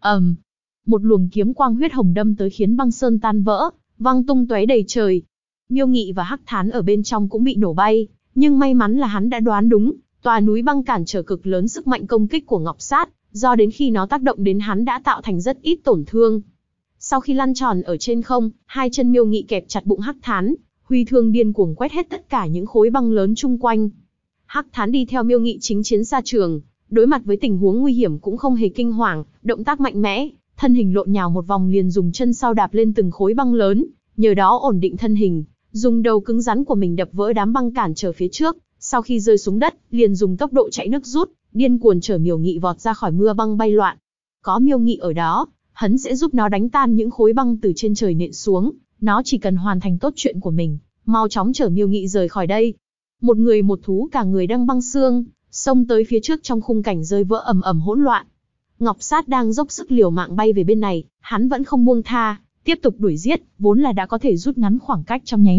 Một luồng kiếm quang huyết hồng đâm tới khiến băng sơn tan vỡ, văng tung tóe đầy trời. Miêu Nghị và Hắc Thán ở bên trong cũng bị nổ bay, nhưng may mắn là hắn đã đoán đúng, tòa núi băng cản trở cực lớn sức mạnh công kích của Ngọc Sát, do đến khi nó tác động đến hắn đã tạo thành rất ít tổn thương. Sau khi lăn tròn ở trên không, hai chân Miêu Nghị kẹp chặt bụng Hắc Thán, huy thương điên cuồng quét hết tất cả những khối băng lớn chung quanh. Hắc Thán đi theo Miêu Nghị chính chiến xa trường, đối mặt với tình huống nguy hiểm cũng không hề kinh hoàng, động tác mạnh mẽ, thân hình lộn nhào một vòng liền dùng chân sau đạp lên từng khối băng lớn, nhờ đó ổn định thân hình, dùng đầu cứng rắn của mình đập vỡ đám băng cản trở phía trước. Sau khi rơi xuống đất, liền dùng tốc độ chạy nước rút, điên cuồng chở Miêu Nghị vọt ra khỏi mưa băng bay loạn. Có Miêu Nghị ở đó, hắn sẽ giúp nó đánh tan những khối băng từ trên trời nện xuống, nó chỉ cần hoàn thành tốt chuyện của mình, mau chóng chở Miêu Nghị rời khỏi đây. Một người một thú cả người đang băng xương, xông tới phía trước trong khung cảnh rơi vỡ ầm ầm hỗn loạn. Ngọc Sát đang dốc sức liều mạng bay về bên này, hắn vẫn không buông tha, tiếp tục đuổi giết, vốn là đã có thể rút ngắn khoảng cách trong nháy mắt,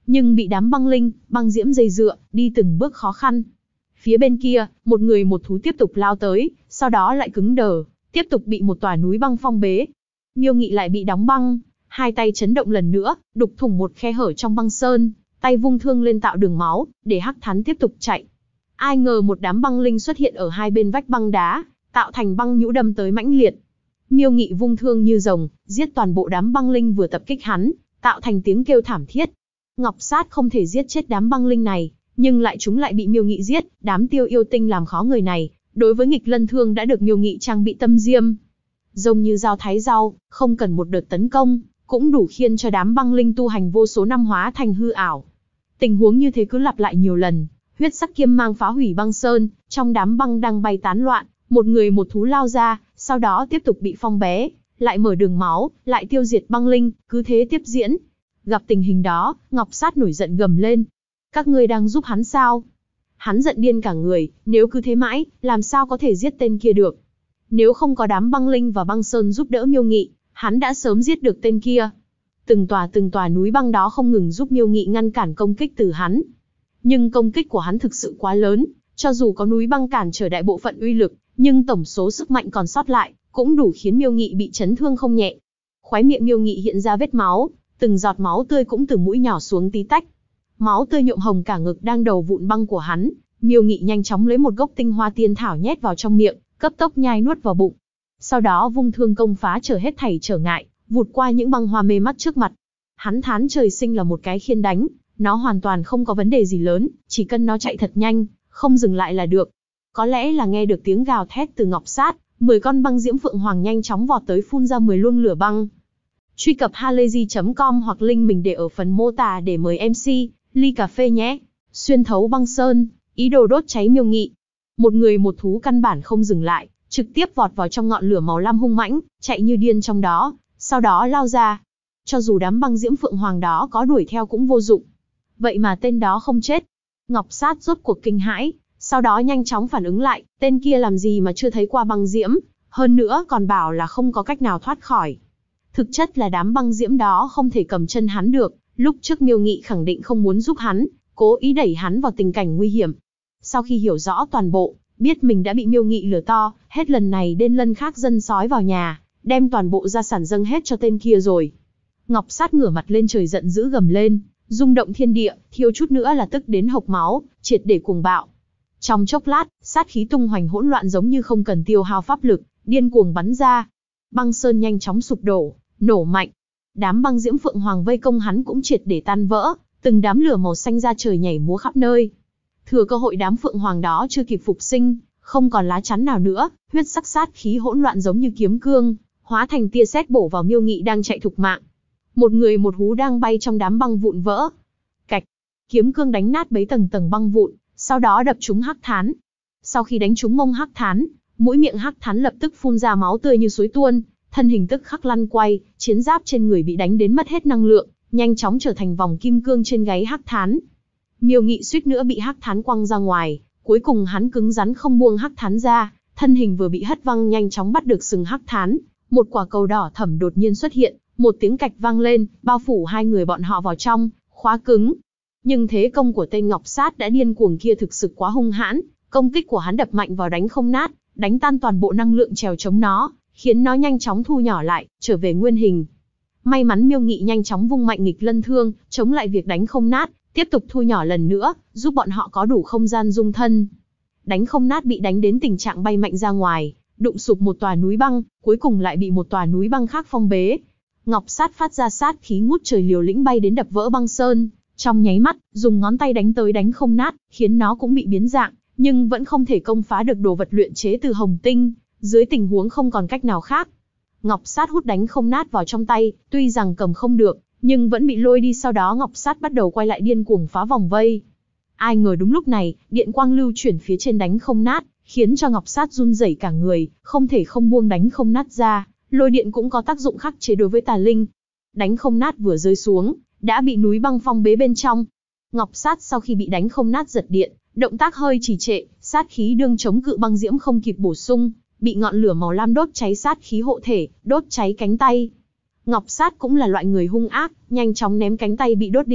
nhưng bị đám băng linh, băng diễm dây dựa, đi từng bước khó khăn. Phía bên kia, một người một thú tiếp tục lao tới, sau đó lại cứng đờ, tiếp tục bị một tòa núi băng phong bế. Miêu Nghị lại bị đóng băng, hai tay chấn động lần nữa, đục thủng một khe hở trong băng sơn, tay vung thương lên tạo đường máu, để Hắc Thán tiếp tục chạy. Ai ngờ một đám băng linh xuất hiện ở hai bên vách băng đá, tạo thành băng nhũ đâm tới mãnh liệt. Miêu Nghị vung thương như rồng, giết toàn bộ đám băng linh vừa tập kích hắn, tạo thành tiếng kêu thảm thiết. Ngọc Sát không thể giết chết đám băng linh này, nhưng chúng lại bị Miêu Nghị giết, đám tiêu yêu tinh làm khó người này, đối với nghịch lân thương đã được Miêu Nghị trang bị tâm diêm. Rồng như dao thái rau, không cần một đợt tấn công, cũng đủ khiến cho đám băng linh tu hành vô số năm hóa thành hư ảo. Tình huống như thế cứ lặp lại nhiều lần, huyết sắc kiếm mang phá hủy băng sơn, trong đám băng đang bay tán loạn, một người một thú lao ra, sau đó tiếp tục bị phong bế, lại mở đường máu, lại tiêu diệt băng linh, cứ thế tiếp diễn. Gặp tình hình đó, Ngọc Sát nổi giận gầm lên. Các ngươi đang giúp hắn sao? Hắn giận điên cả người, nếu cứ thế mãi, làm sao có thể giết tên kia được? Nếu không có đám băng linh và băng sơn giúp đỡ Miêu Nghị, hắn đã sớm giết được tên kia. Từng tòa núi băng đó không ngừng giúp Miêu Nghị ngăn cản công kích từ hắn. Nhưng công kích của hắn thực sự quá lớn, cho dù có núi băng cản trở đại bộ phận uy lực, nhưng tổng số sức mạnh còn sót lại, cũng đủ khiến Miêu Nghị bị chấn thương không nhẹ. Khóe miệng Miêu Nghị hiện ra vết máu, từng giọt máu tươi cũng từ mũi nhỏ xuống tí tách. Máu tươi nhuộm hồng cả ngực đang đầu vụn băng của hắn, Miêu Nghị nhanh chóng lấy một gốc tinh hoa tiên thảo nhét vào trong miệng, cấp tốc nhai nuốt vào bụng. Sau đó vung thương công phá trở hết thảy trở ngại, vụt qua những băng hoa mê mắt trước mặt. Hắn thán trời sinh là một cái khiên đánh, nó hoàn toàn không có vấn đề gì lớn, chỉ cần nó chạy thật nhanh, không dừng lại là được. Có lẽ là nghe được tiếng gào thét từ Ngọc Sát, 10 con băng diễm phượng hoàng nhanh chóng vọt tới phun ra 10 luồng lửa băng. Truy cập halayzi.com hoặc link mình để ở phần mô tả để mời MC, ly cà phê nhé. Xuyên thấu băng sơn, ý đồ đốt cháy Miêu Nghị. Một người một thú căn bản không dừng lại, trực tiếp vọt vào trong ngọn lửa màu lam hung mãnh, chạy như điên trong đó, sau đó lao ra. Cho dù đám băng diễm phượng hoàng đó có đuổi theo cũng vô dụng. Vậy mà tên đó không chết. Ngọc Sát rốt cuộc kinh hãi, sau đó nhanh chóng phản ứng lại, tên kia làm gì mà chưa thấy qua băng diễm, hơn nữa còn bảo là không có cách nào thoát khỏi. Thực chất là đám băng diễm đó không thể cầm chân hắn được, lúc trước Miêu Nghị khẳng định không muốn giúp hắn, cố ý đẩy hắn vào tình cảnh nguy hiểm. Sau khi hiểu rõ toàn bộ, biết mình đã bị Miêu Nghị lừa to, hết lần này đến lần khác dân sói vào nhà, đem toàn bộ gia sản dâng hết cho tên kia rồi. Ngọc Sát ngửa mặt lên trời giận dữ gầm lên, rung động thiên địa, thiếu chút nữa là tức đến hộc máu, triệt để cuồng bạo. Trong chốc lát, sát khí tung hoành hỗn loạn giống như không cần tiêu hao pháp lực, điên cuồng bắn ra. Băng sơn nhanh chóng sụp đổ, nổ mạnh. Đám băng diễm phượng hoàng vây công hắn cũng triệt để tan vỡ, từng đám lửa màu xanh ra trời nhảy múa khắp nơi. Thừa cơ hội đám phượng hoàng đó chưa kịp phục sinh, không còn lá chắn nào nữa, huyết sắc sát khí hỗn loạn giống như kiếm cương, hóa thành tia sét bổ vào Miêu Nghị đang chạy thục mạng. Một người một hú đang bay trong đám băng vụn vỡ. Cạch, kiếm cương đánh nát bấy tầng tầng băng vụn, sau đó đập trúng Hắc Thán. Sau khi đánh trúng mông Hắc Thán, mũi miệng Hắc Thán lập tức phun ra máu tươi như suối tuôn, thân hình tức khắc lăn quay, chiến giáp trên người bị đánh đến mất hết năng lượng, nhanh chóng trở thành vòng kim cương trên gáy Hắc Thán. Miêu Nghị suýt nữa bị Hắc Thán quăng ra ngoài, cuối cùng hắn cứng rắn không buông Hắc Thán ra, thân hình vừa bị hất văng nhanh chóng bắt được sừng Hắc Thán, một quả cầu đỏ thẫm đột nhiên xuất hiện, một tiếng cạch vang lên, bao phủ hai người bọn họ vào trong, khóa cứng. Nhưng thế công của tên Ngọc Sát đã điên cuồng kia thực sự quá hung hãn, công kích của hắn đập mạnh vào đánh không nát, đánh tan toàn bộ năng lượng trèo chống nó, khiến nó nhanh chóng thu nhỏ lại, trở về nguyên hình. May mắn Miêu Nghị nhanh chóng vung mạnh nghịch lân thương, chống lại việc đánh không nát, tiếp tục thu nhỏ lần nữa, giúp bọn họ có đủ không gian dung thân. Đánh không nát bị đánh đến tình trạng bay mạnh ra ngoài, đụng sụp một tòa núi băng, cuối cùng lại bị một tòa núi băng khác phong bế. Ngọc Sát phát ra sát khí ngút trời liều lĩnh bay đến đập vỡ băng sơn, trong nháy mắt, dùng ngón tay đánh tới đánh không nát, khiến nó cũng bị biến dạng, nhưng vẫn không thể công phá được đồ vật luyện chế từ hồng tinh, dưới tình huống không còn cách nào khác. Ngọc Sát hút đánh không nát vào trong tay, tuy rằng cầm không được, nhưng vẫn bị lôi đi, sau đó Ngọc Sát bắt đầu quay lại điên cuồng phá vòng vây. Ai ngờ đúng lúc này, điện quang lưu chuyển phía trên đánh không nát, khiến cho Ngọc Sát run rẩy cả người, không thể không buông đánh không nát ra. Lôi điện cũng có tác dụng khắc chế đối với tà linh. Đánh không nát vừa rơi xuống, đã bị núi băng phong bế bên trong. Ngọc Sát sau khi bị đánh không nát giật điện, động tác hơi trì trệ, sát khí đương chống cự băng diễm không kịp bổ sung, bị ngọn lửa màu lam đốt cháy sát khí hộ thể, đốt cháy cánh tay. Ngọc Sát cũng là loại người hung ác, nhanh chóng ném cánh tay bị đốt đi,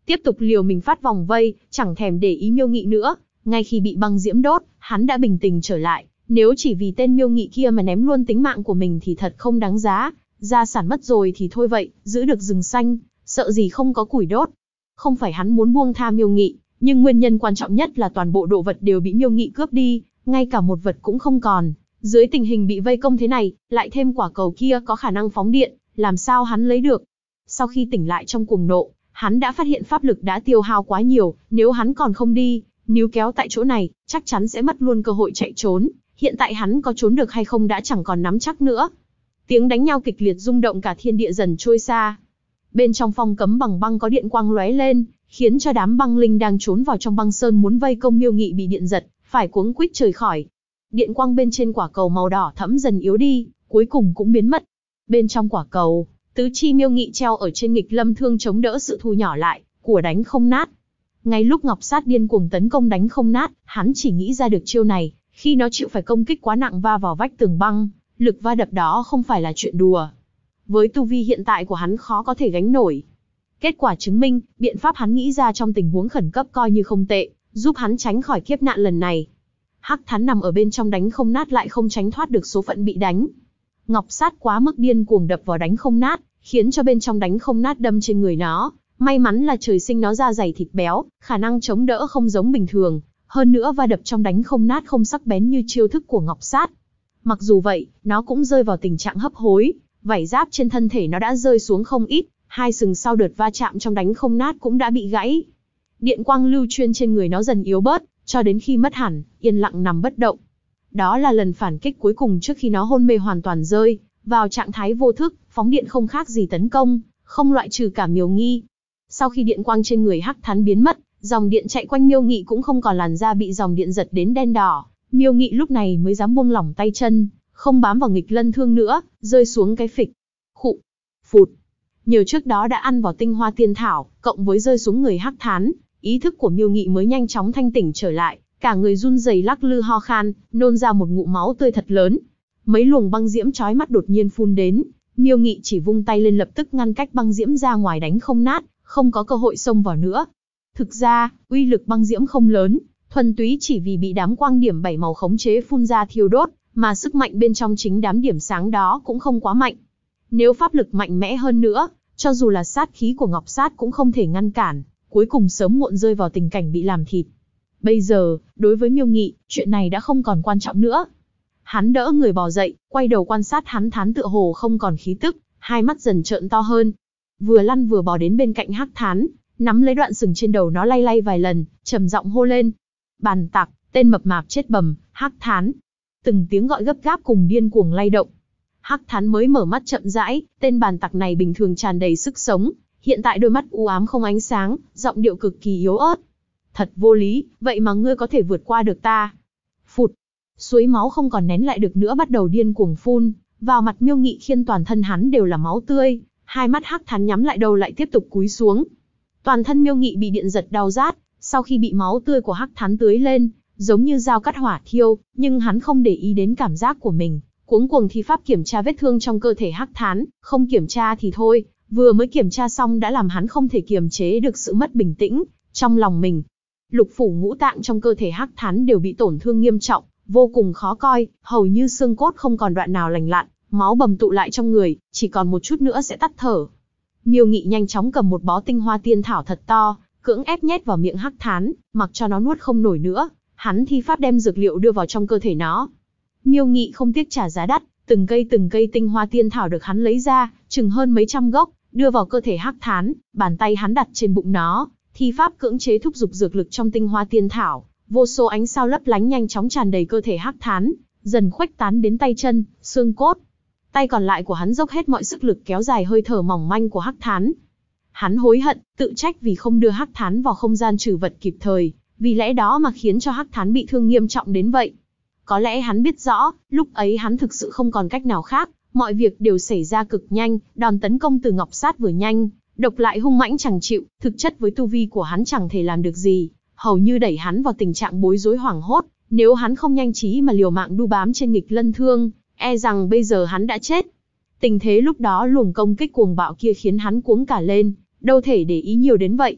tiếp tục liều mình phát vòng vây, chẳng thèm để ý Miêu Nghị nữa. Ngay khi bị băng diễm đốt, hắn đã bình tĩnh trở lại. Nếu chỉ vì tên Miêu Nghị kia mà ném luôn tính mạng của mình thì thật không đáng giá. Gia sản mất rồi thì thôi vậy, giữ được rừng xanh, sợ gì không có củi đốt. Không phải hắn muốn buông tha Miêu Nghị, nhưng nguyên nhân quan trọng nhất là toàn bộ đồ vật đều bị Miêu Nghị cướp đi, ngay cả một vật cũng không còn. Dưới tình hình bị vây công thế này, lại thêm quả cầu kia có khả năng phóng điện, làm sao hắn lấy được? Sau khi tỉnh lại trong cuồng nộ, hắn đã phát hiện pháp lực đã tiêu hao quá nhiều, nếu hắn còn không đi, níu kéo tại chỗ này, chắc chắn sẽ mất luôn cơ hội chạy trốn. Hiện tại hắn có trốn được hay không đã chẳng còn nắm chắc nữa. Tiếng đánh nhau kịch liệt rung động cả thiên địa dần trôi xa. Bên trong phong cấm bằng băng có điện quang lóe lên, khiến cho đám băng linh đang trốn vào trong băng sơn muốn vây công Miêu Nghị bị điện giật, phải cuống quýt rời khỏi. Điện quang bên trên quả cầu màu đỏ thẫm dần yếu đi, cuối cùng cũng biến mất. Bên trong quả cầu, tứ chi Miêu Nghị treo ở trên nghịch lâm thương chống đỡ sự thu nhỏ lại của đánh không nát. Ngay lúc Ngọc Sát điên cuồng tấn công đánh không nát, hắn chỉ nghĩ ra được chiêu này, khi nó chịu phải công kích quá nặng va vào vách tường băng, lực va đập đó không phải là chuyện đùa. Với tu vi hiện tại của hắn khó có thể gánh nổi. Kết quả chứng minh, biện pháp hắn nghĩ ra trong tình huống khẩn cấp coi như không tệ, giúp hắn tránh khỏi kiếp nạn lần này. Hắc Thán nằm ở bên trong đánh không nát lại không tránh thoát được số phận bị đánh. Ngọc Sát quá mức điên cuồng đập vào đánh không nát, khiến cho bên trong đánh không nát đâm trên người nó. May mắn là trời sinh nó da dày thịt béo, khả năng chống đỡ không giống bình thường. Hơn nữa va đập trong đánh không nát không sắc bén như chiêu thức của Ngọc Sát. Mặc dù vậy, nó cũng rơi vào tình trạng hấp hối, vảy giáp trên thân thể nó đã rơi xuống không ít, hai sừng sau đợt va chạm trong đánh không nát cũng đã bị gãy. Điện quang lưu chuyên trên người nó dần yếu bớt, cho đến khi mất hẳn, yên lặng nằm bất động. Đó là lần phản kích cuối cùng trước khi nó hôn mê hoàn toàn rơi vào trạng thái vô thức, phóng điện không khác gì tấn công, không loại trừ cả Miêu Nghi. Sau khi điện quang trên người Hắc Thán biến mất, dòng điện chạy quanh Miêu Nghị cũng không còn, làn da bị dòng điện giật đến đen đỏ. Miêu Nghị lúc này mới dám buông lỏng tay chân, không bám vào nghịch lân thương nữa, rơi xuống cái phịch. Khụ, phụt. Nhờ trước đó đã ăn vào tinh hoa tiên thảo, cộng với rơi xuống người Hắc Thán, ý thức của Miêu Nghị mới nhanh chóng thanh tỉnh trở lại, cả người run rẩy lắc lư ho khan, nôn ra một ngụm máu tươi thật lớn. Mấy luồng băng diễm chói mắt đột nhiên phun đến, Miêu Nghị chỉ vung tay lên lập tức ngăn cách băng diễm ra ngoài đánh không nát, không có cơ hội xông vào nữa. Thực ra, uy lực băng diễm không lớn, thuần túy chỉ vì bị đám quang điểm bảy màu khống chế phun ra thiêu đốt, mà sức mạnh bên trong chính đám điểm sáng đó cũng không quá mạnh. Nếu pháp lực mạnh mẽ hơn nữa, cho dù là sát khí của Ngọc Sát cũng không thể ngăn cản, cuối cùng sớm muộn rơi vào tình cảnh bị làm thịt. Bây giờ, đối với Miêu Nghị, chuyện này đã không còn quan trọng nữa. Hắn đỡ người bò dậy, quay đầu quan sát Hắc Thán tựa hồ không còn khí tức, hai mắt dần trợn to hơn. Vừa lăn vừa bò đến bên cạnh Hắc Thán, nắm lấy đoạn sừng trên đầu nó lay lay vài lần, trầm giọng hô lên. Bàn tặc, tên mập mạp chết bầm, Hắc Thán. Từng tiếng gọi gấp gáp cùng điên cuồng lay động. Hắc Thán mới mở mắt chậm rãi, tên bàn tặc này bình thường tràn đầy sức sống, hiện tại đôi mắt u ám không ánh sáng, giọng điệu cực kỳ yếu ớt. Thật vô lý, vậy mà ngươi có thể vượt qua được ta. Phụt, suối máu không còn nén lại được nữa bắt đầu điên cuồng phun, vào mặt Miêu Nghị khiến toàn thân hắn đều là máu tươi, hai mắt Hắc Thán nhắm lại đầu lại tiếp tục cúi xuống. Toàn thân Miêu Nghị bị điện giật đau rát, sau khi bị máu tươi của Hắc Thán tưới lên, giống như dao cắt hỏa thiêu, nhưng hắn không để ý đến cảm giác của mình, cuống cuồng thi pháp kiểm tra vết thương trong cơ thể Hắc Thán, không kiểm tra thì thôi, vừa mới kiểm tra xong đã làm hắn không thể kiềm chế được sự mất bình tĩnh trong lòng mình. Lục phủ ngũ tạng trong cơ thể Hắc Thán đều bị tổn thương nghiêm trọng, vô cùng khó coi, hầu như xương cốt không còn đoạn nào lành lặn, máu bầm tụ lại trong người, chỉ còn một chút nữa sẽ tắt thở. Miêu Nghị nhanh chóng cầm một bó tinh hoa tiên thảo thật to, cưỡng ép nhét vào miệng Hắc Thán, mặc cho nó nuốt không nổi nữa, hắn thi pháp đem dược liệu đưa vào trong cơ thể nó. Miêu Nghị không tiếc trả giá đắt, từng cây tinh hoa tiên thảo được hắn lấy ra, chừng hơn mấy trăm gốc, đưa vào cơ thể Hắc Thán, bàn tay hắn đặt trên bụng nó, thi pháp cưỡng chế thúc giục dược lực trong tinh hoa tiên thảo, vô số ánh sao lấp lánh nhanh chóng tràn đầy cơ thể Hắc Thán, dần khuếch tán đến tay chân, xương cốt. Tay còn lại của hắn dốc hết mọi sức lực kéo dài hơi thở mỏng manh của Hắc Thán. Hắn hối hận, tự trách vì không đưa Hắc Thán vào không gian trừ vật kịp thời, vì lẽ đó mà khiến cho Hắc Thán bị thương nghiêm trọng đến vậy. Có lẽ hắn biết rõ, lúc ấy hắn thực sự không còn cách nào khác, mọi việc đều xảy ra cực nhanh, đòn tấn công từ Ngọc Sát vừa nhanh, độc lại hung mãnh chẳng chịu, thực chất với tu vi của hắn chẳng thể làm được gì, hầu như đẩy hắn vào tình trạng bối rối hoảng hốt, nếu hắn không nhanh trí mà liều mạng đu bám trên nghịch lân thương, e rằng bây giờ hắn đã chết. Tình thế lúc đó luồng công kích cuồng bạo kia khiến hắn cuống cả lên, đâu thể để ý nhiều đến vậy.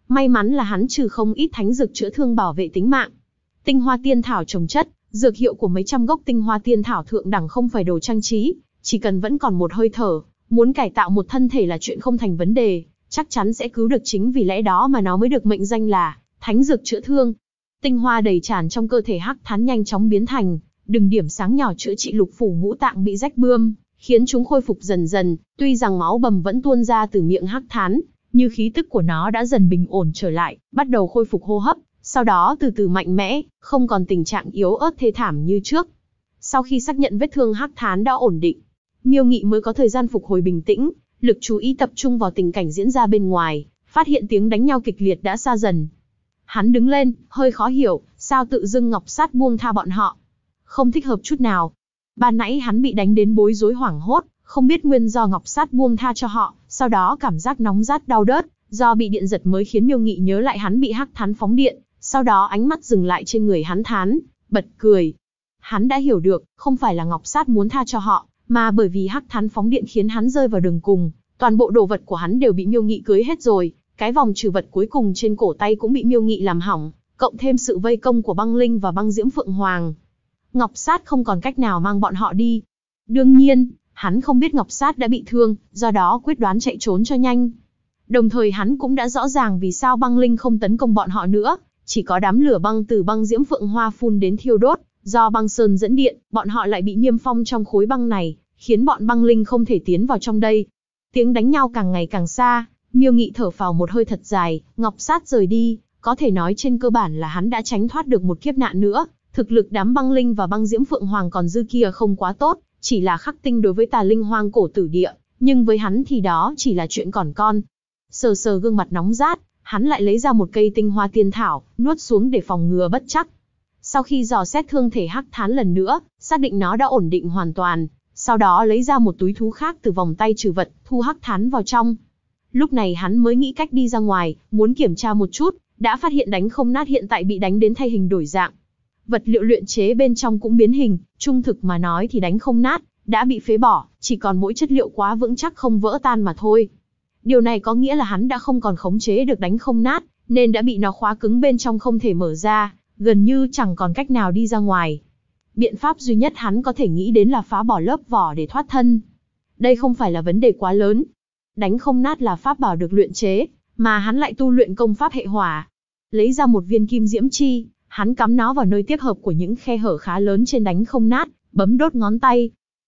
May mắn là hắn trừ không ít thánh dược chữa thương bảo vệ tính mạng. Tinh hoa tiên thảo trồng chất, dược hiệu của mấy trăm gốc tinh hoa tiên thảo thượng đẳng không phải đồ trang trí, chỉ cần vẫn còn một hơi thở, muốn cải tạo một thân thể là chuyện không thành vấn đề, chắc chắn sẽ cứu được, chính vì lẽ đó mà nó mới được mệnh danh là thánh dược chữa thương. Tinh hoa đầy tràn trong cơ thể Hắc Thán nhanh chóng biến thành từng điểm sáng nhỏ chữa trị lục phủ ngũ tạng bị rách bươm, khiến chúng khôi phục dần dần. Tuy rằng máu bầm vẫn tuôn ra từ miệng Hắc Thán, nhưng khí tức của nó đã dần bình ổn trở lại, bắt đầu khôi phục hô hấp, sau đó từ từ mạnh mẽ, không còn tình trạng yếu ớt thê thảm như trước. Sau khi xác nhận vết thương Hắc Thán đã ổn định, Miêu Nghị mới có thời gian phục hồi bình tĩnh, lực chú ý tập trung vào tình cảnh diễn ra bên ngoài, phát hiện tiếng đánh nhau kịch liệt đã xa dần. Hắn đứng lên, hơi khó hiểu, sao tự dưng Ngọc Sát buông tha bọn họ. Không thích hợp chút nào. Ban nãy hắn bị đánh đến bối rối hoảng hốt, không biết nguyên do Ngọc Sát buông tha cho họ, sau đó cảm giác nóng rát đau đớt, do bị điện giật mới khiến Miêu Nghị nhớ lại hắn bị Hắc Thán phóng điện, sau đó ánh mắt dừng lại trên người hắn Thán, bật cười. Hắn đã hiểu được, không phải là Ngọc Sát muốn tha cho họ, mà bởi vì Hắc Thán phóng điện khiến hắn rơi vào đường cùng, toàn bộ đồ vật của hắn đều bị Miêu Nghị cưới hết rồi, cái vòng trừ vật cuối cùng trên cổ tay cũng bị Miêu Nghị làm hỏng, cộng thêm sự vây công của Băng Linh và Băng Diễm Phượng Hoàng. Ngọc Sát không còn cách nào mang bọn họ đi. Đương nhiên, hắn không biết Ngọc Sát đã bị thương, do đó quyết đoán chạy trốn cho nhanh. Đồng thời hắn cũng đã rõ ràng vì sao Băng Linh không tấn công bọn họ nữa, chỉ có đám lửa băng từ Băng Diễm Phượng Hoa phun đến thiêu đốt, do băng sơn dẫn điện, bọn họ lại bị niêm phong trong khối băng này, khiến bọn Băng Linh không thể tiến vào trong đây. Tiếng đánh nhau càng ngày càng xa, Miêu Nghị thở phào một hơi thật dài, Ngọc Sát rời đi, có thể nói trên cơ bản là hắn đã tránh thoát được một kiếp nạn nữa. Thực lực đám Băng Linh và Băng Diễm Phượng Hoàng còn dư kia không quá tốt, chỉ là khắc tinh đối với Tà Linh hoang cổ tử địa, nhưng với hắn thì đó chỉ là chuyện còn con. Sờ sờ gương mặt nóng rát, hắn lại lấy ra một cây tinh hoa tiên thảo, nuốt xuống để phòng ngừa bất trắc. Sau khi dò xét thương thể Hắc Thán lần nữa, xác định nó đã ổn định hoàn toàn, sau đó lấy ra một túi thú khác từ vòng tay trừ vật, thu Hắc Thán vào trong. Lúc này hắn mới nghĩ cách đi ra ngoài, muốn kiểm tra một chút, đã phát hiện đánh không nát hiện tại bị đánh đến thay hình đổi dạng. Vật liệu luyện chế bên trong cũng biến hình, trung thực mà nói thì đánh không nát, đã bị phế bỏ, chỉ còn mỗi chất liệu quá vững chắc không vỡ tan mà thôi. Điều này có nghĩa là hắn đã không còn khống chế được đánh không nát, nên đã bị nó khóa cứng bên trong không thể mở ra, gần như chẳng còn cách nào đi ra ngoài. Biện pháp duy nhất hắn có thể nghĩ đến là phá bỏ lớp vỏ để thoát thân. Đây không phải là vấn đề quá lớn. Đánh không nát là pháp bảo được luyện chế, mà hắn lại tu luyện công pháp hệ hỏa. Lấy ra một viên kim diễm chi, hắn cắm nó vào nơi tiếp hợp của những khe hở khá lớn trên đánh không nát, bấm đốt ngón tay.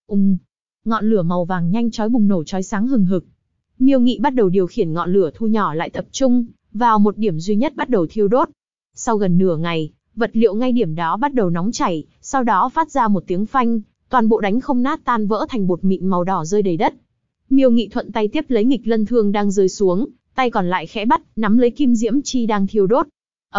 Ngọn lửa màu vàng nhanh chói bùng nổ chói sáng hừng hực. Miêu Nghị bắt đầu điều khiển ngọn lửa thu nhỏ lại tập trung vào một điểm duy nhất bắt đầu thiêu đốt. Sau gần nửa ngày, vật liệu ngay điểm đó bắt đầu nóng chảy, sau đó phát ra một tiếng phanh, toàn bộ đánh không nát tan vỡ thành bột mịn màu đỏ rơi đầy đất. Miêu Nghị thuận tay tiếp lấy nghịch lân thương đang rơi xuống, tay còn lại khẽ bắt, nắm lấy kim diễm chi đang thiêu đốt.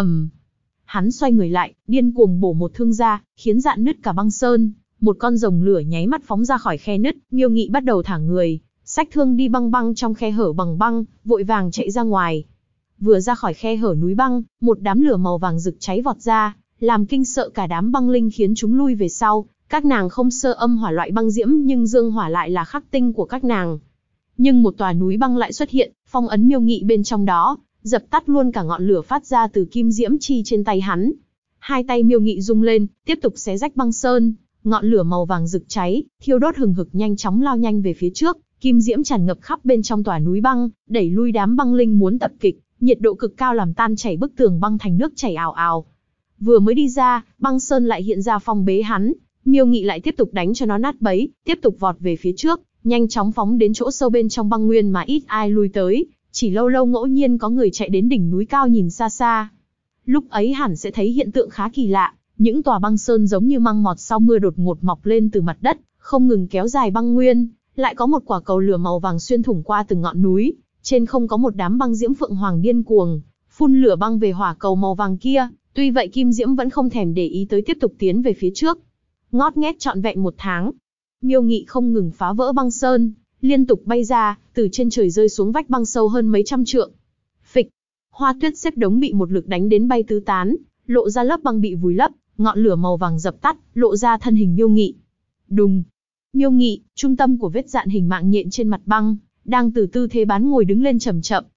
Hắn xoay người lại, điên cuồng bổ một thương ra, khiến rạn nứt cả băng sơn. Một con rồng lửa nháy mắt phóng ra khỏi khe nứt, Miêu Nghị bắt đầu thả người, xách thương đi băng băng trong khe hở bằng băng, vội vàng chạy ra ngoài. Vừa ra khỏi khe hở núi băng, một đám lửa màu vàng rực cháy vọt ra, làm kinh sợ cả đám Băng Linh khiến chúng lui về sau. Các nàng không sơ âm hỏa loại băng diễm nhưng dương hỏa lại là khắc tinh của các nàng. Nhưng một tòa núi băng lại xuất hiện, phong ấn Miêu Nghị bên trong đó, dập tắt luôn cả ngọn lửa phát ra từ kim diễm chi trên tay hắn. Hai tay Miêu Nghị rung lên, tiếp tục xé rách băng sơn, ngọn lửa màu vàng rực cháy, thiêu đốt hừng hực nhanh chóng lao nhanh về phía trước, kim diễm tràn ngập khắp bên trong tòa núi băng, đẩy lui đám Băng Linh muốn tập kích, nhiệt độ cực cao làm tan chảy bức tường băng thành nước chảy ào ào. Vừa mới đi ra, băng sơn lại hiện ra phong bế hắn, Miêu Nghị lại tiếp tục đánh cho nó nát bấy, tiếp tục vọt về phía trước, nhanh chóng phóng đến chỗ sâu bên trong băng nguyên mà ít ai lui tới, chỉ lâu lâu ngẫu nhiên có người chạy đến đỉnh núi cao nhìn xa xa. Lúc ấy hẳn sẽ thấy hiện tượng khá kỳ lạ, những tòa băng sơn giống như măng mọt sau mưa đột ngột mọc lên từ mặt đất, không ngừng kéo dài băng nguyên, lại có một quả cầu lửa màu vàng xuyên thủng qua từng ngọn núi, trên không có một đám Băng Diễm Phượng Hoàng điên cuồng, phun lửa băng về hỏa cầu màu vàng kia, tuy vậy Kim Diễm vẫn không thèm để ý tới tiếp tục tiến về phía trước. Ngót nghét trọn vẹn một tháng, Miêu Nghị không ngừng phá vỡ băng sơn, liên tục bay ra, từ trên trời rơi xuống vách băng sâu hơn mấy trăm trượng. Phịch, hoa tuyết xếp đống bị một lực đánh đến bay tứ tán, lộ ra lớp băng bị vùi lấp, ngọn lửa màu vàng dập tắt, lộ ra thân hình Miêu Nghị. Đùng, Miêu Nghị, trung tâm của vết dạn hình mạng nhện trên mặt băng, đang từ tư thế bán ngồi đứng lên chậm chậm,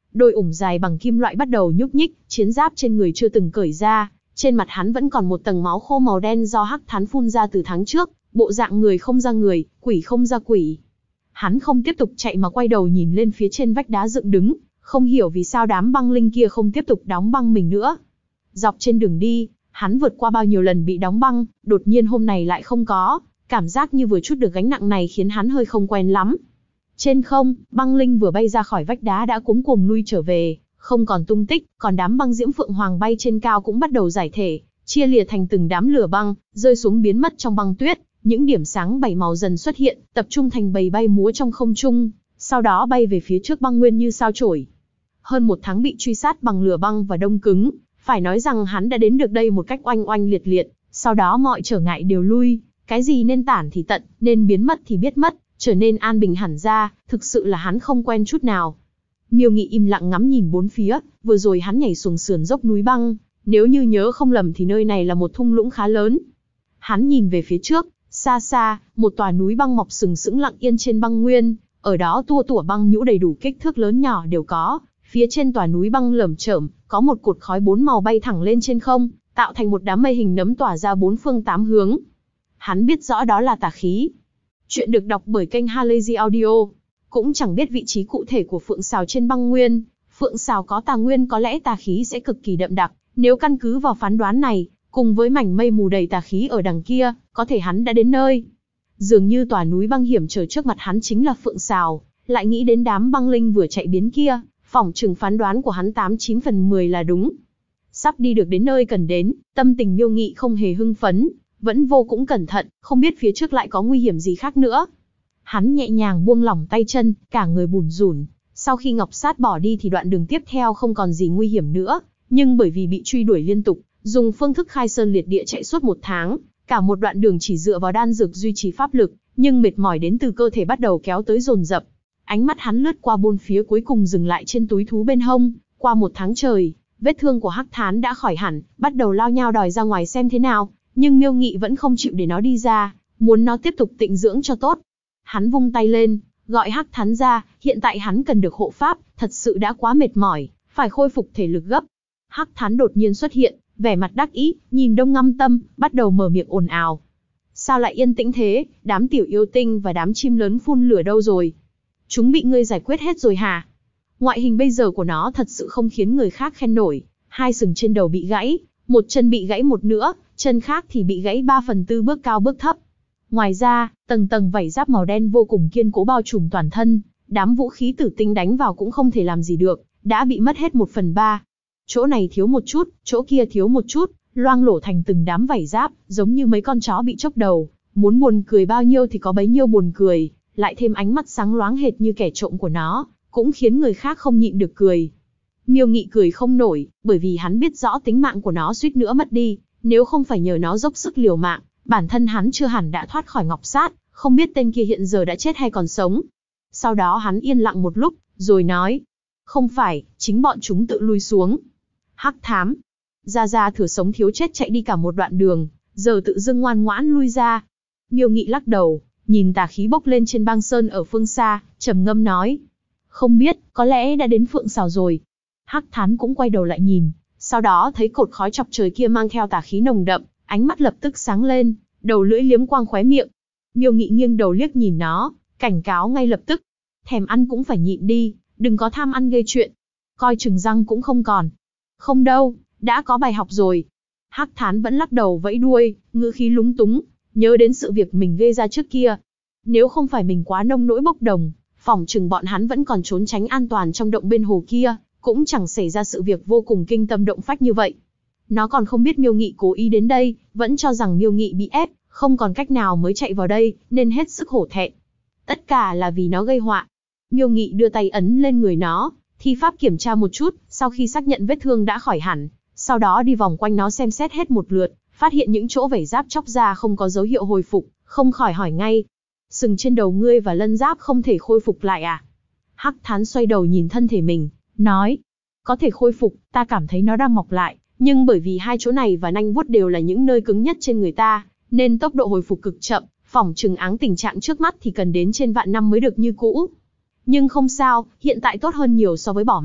đôi ủng dài bằng kim loại bắt đầu nhúc nhích, chiến giáp trên người chưa từng cởi ra, trên mặt hắn vẫn còn một tầng máu khô màu đen do hắc thán phun ra từ tháng trước, bộ dạng người không ra người, quỷ không ra quỷ. Hắn không tiếp tục chạy mà quay đầu nhìn lên phía trên vách đá dựng đứng, không hiểu vì sao đám băng linh kia không tiếp tục đóng băng mình nữa. Dọc trên đường đi, hắn vượt qua bao nhiêu lần bị đóng băng, đột nhiên hôm này lại không có, cảm giác như vừa chút được gánh nặng này khiến hắn hơi không quen lắm. Trên không, băng linh vừa bay ra khỏi vách đá đã cuống cuồng lui trở về, không còn tung tích, còn đám băng diễm phượng hoàng bay trên cao cũng bắt đầu giải thể, chia lìa thành từng đám lửa băng, rơi xuống biến mất trong băng tuyết. Những điểm sáng 7 màu dần xuất hiện, tập trung thành bầy bay múa trong không trung, sau đó bay về phía trước băng nguyên như sao chổi. Hơn một tháng bị truy sát bằng lửa băng và đông cứng, phải nói rằng hắn đã đến được đây một cách oanh oanh liệt liệt, sau đó mọi trở ngại đều lui, cái gì nên tản thì tận, nên biến mất thì biết mất, trở nên an bình hẳn ra, thực sự là hắn không quen chút nào. Miêu Nghị im lặng ngắm nhìn bốn phía, vừa rồi hắn nhảy xuống sườn dốc núi băng, nếu như nhớ không lầm thì nơi này là một thung lũng khá lớn. Hắn nhìn về phía trước, xa xa, một tòa núi băng mọc sừng sững lặng yên trên băng nguyên, ở đó tua tủa băng nhũ đầy đủ kích thước lớn nhỏ đều có, phía trên tòa núi băng lởm chởm, có một cột khói 4 màu bay thẳng lên trên không, tạo thành một đám mây hình nấm tỏa ra 4 phương 8 hướng. Hắn biết rõ đó là tà khí. Chuyện được đọc bởi kênh Halazy Audio. Cũng chẳng biết vị trí cụ thể của phượng sào trên băng nguyên. Phượng sào có tà nguyên có lẽ tà khí sẽ cực kỳ đậm đặc. Nếu căn cứ vào phán đoán này, cùng với mảnh mây mù đầy tà khí ở đằng kia, có thể hắn đã đến nơi. Dường như tòa núi băng hiểm trở trước mặt hắn chính là phượng sào, lại nghĩ đến đám băng linh vừa chạy biến kia, phỏng chừng phán đoán của hắn 89 phần 10 là đúng. Sắp đi được đến nơi cần đến, tâm tình Miêu Nghị không hề hưng phấn, vẫn vô cùng cẩn thận, không biết phía trước lại có nguy hiểm gì khác nữa. Hắn nhẹ nhàng buông lỏng tay chân, cả người bủn rủn. Sau khi Ngọc Sát bỏ đi thì đoạn đường tiếp theo không còn gì nguy hiểm nữa, nhưng bởi vì bị truy đuổi liên tục, dùng phương thức khai sơn liệt địa chạy suốt 1 tháng, cả một đoạn đường chỉ dựa vào đan dược duy trì pháp lực, nhưng mệt mỏi đến từ cơ thể bắt đầu kéo tới dồn dập. Ánh mắt hắn lướt qua bốn phía cuối cùng dừng lại trên túi thú bên hông, qua 1 tháng trời, vết thương của Hắc Thán đã khỏi hẳn, bắt đầu lao nhao đòi ra ngoài xem thế nào, nhưng Miêu Nghị vẫn không chịu để nó đi ra, muốn nó tiếp tục tịnh dưỡng cho tốt. Hắn vung tay lên, gọi Hắc Thán ra, hiện tại hắn cần được hộ pháp, thật sự đã quá mệt mỏi, phải khôi phục thể lực gấp. Hắc Thán đột nhiên xuất hiện, vẻ mặt đắc ý, nhìn Đông Ngâm Tâm, bắt đầu mở miệng ồn ào. Sao lại yên tĩnh thế, đám tiểu yêu tinh và đám chim lớn phun lửa đâu rồi? Chúng bị ngươi giải quyết hết rồi hả? Ngoại hình bây giờ của nó thật sự không khiến người khác khen nổi, 2 sừng trên đầu bị gãy, một chân bị gãy một nửa, chân khác thì bị gãy 3/4 bước cao bước thấp. Ngoài ra, tầng tầng vảy giáp màu đen vô cùng kiên cố bao trùm toàn thân, đám vũ khí tử tinh đánh vào cũng không thể làm gì được, đã bị mất hết 1/3. Chỗ này thiếu một chút, chỗ kia thiếu một chút, loang lổ thành từng đám vảy giáp, giống như mấy con chó bị chốc đầu, muốn buồn cười bao nhiêu thì có bấy nhiêu buồn cười, lại thêm ánh mắt sáng loáng hệt như kẻ trộm của nó, cũng khiến người khác không nhịn được cười. Miêu Nghị cười không nổi, bởi vì hắn biết rõ tính mạng của nó suýt nữa mất đi, nếu không phải nhờ nó dốc sức liều mạng, bản thân hắn chưa hẳn đã thoát khỏi Ngọc Sát, không biết tên kia hiện giờ đã chết hay còn sống. Sau đó hắn yên lặng một lúc, rồi nói, không phải, chính bọn chúng tự lui xuống. Hắc Thám, Gia thừa sống thiếu chết chạy đi cả một đoạn đường, giờ tự dưng ngoan ngoãn lui ra. Miêu Nghị lắc đầu, nhìn tà khí bốc lên trên băng sơn ở phương xa, trầm ngâm nói, không biết, có lẽ đã đến phượng sào rồi. Hắc Thán cũng quay đầu lại nhìn, sau đó thấy cột khói chọc trời kia mang theo tà khí nồng đậm, ánh mắt lập tức sáng lên, đầu lưỡi liếm quang khóe miệng. Miêu Nghị nghiêng đầu liếc nhìn nó, cảnh cáo ngay lập tức, thèm ăn cũng phải nhịn đi, đừng có tham ăn gây chuyện, coi chừng răng cũng không còn. Không đâu, đã có bài học rồi. Hắc Thán vẫn lắc đầu vẫy đuôi, ngữ khí lúng túng, nhớ đến sự việc mình gây ra trước kia. Nếu không phải mình quá nông nỗi bốc đồng, phỏng chừng bọn hắn vẫn còn trốn tránh an toàn trong động bên hồ kia, cũng chẳng xảy ra sự việc vô cùng kinh tâm động phách như vậy. Nó còn không biết Miêu Nghị cố ý đến đây, vẫn cho rằng Miêu Nghị bị ép, không còn cách nào mới chạy vào đây, nên hết sức hổ thẹn. Tất cả là vì nó gây họa. Miêu Nghị đưa tay ấn lên người nó, thi pháp kiểm tra một chút, sau khi xác nhận vết thương đã khỏi hẳn, sau đó đi vòng quanh nó xem xét hết một lượt, phát hiện những chỗ vảy giáp chóc ra không có dấu hiệu hồi phục, không khỏi hỏi ngay. Sừng trên đầu ngươi và lân giáp không thể khôi phục lại à? Hắc Thán xoay đầu nhìn thân thể mình, nói, có thể khôi phục, ta cảm thấy nó đang mọc lại, nhưng bởi vì 2 chỗ này và nanh vuốt đều là những nơi cứng nhất trên người ta, nên tốc độ hồi phục cực chậm, phỏng chừng áng tình trạng trước mắt thì cần đến trên vạn năm mới được như cũ. Nhưng không sao, hiện tại tốt hơn nhiều so với bỏ mạng,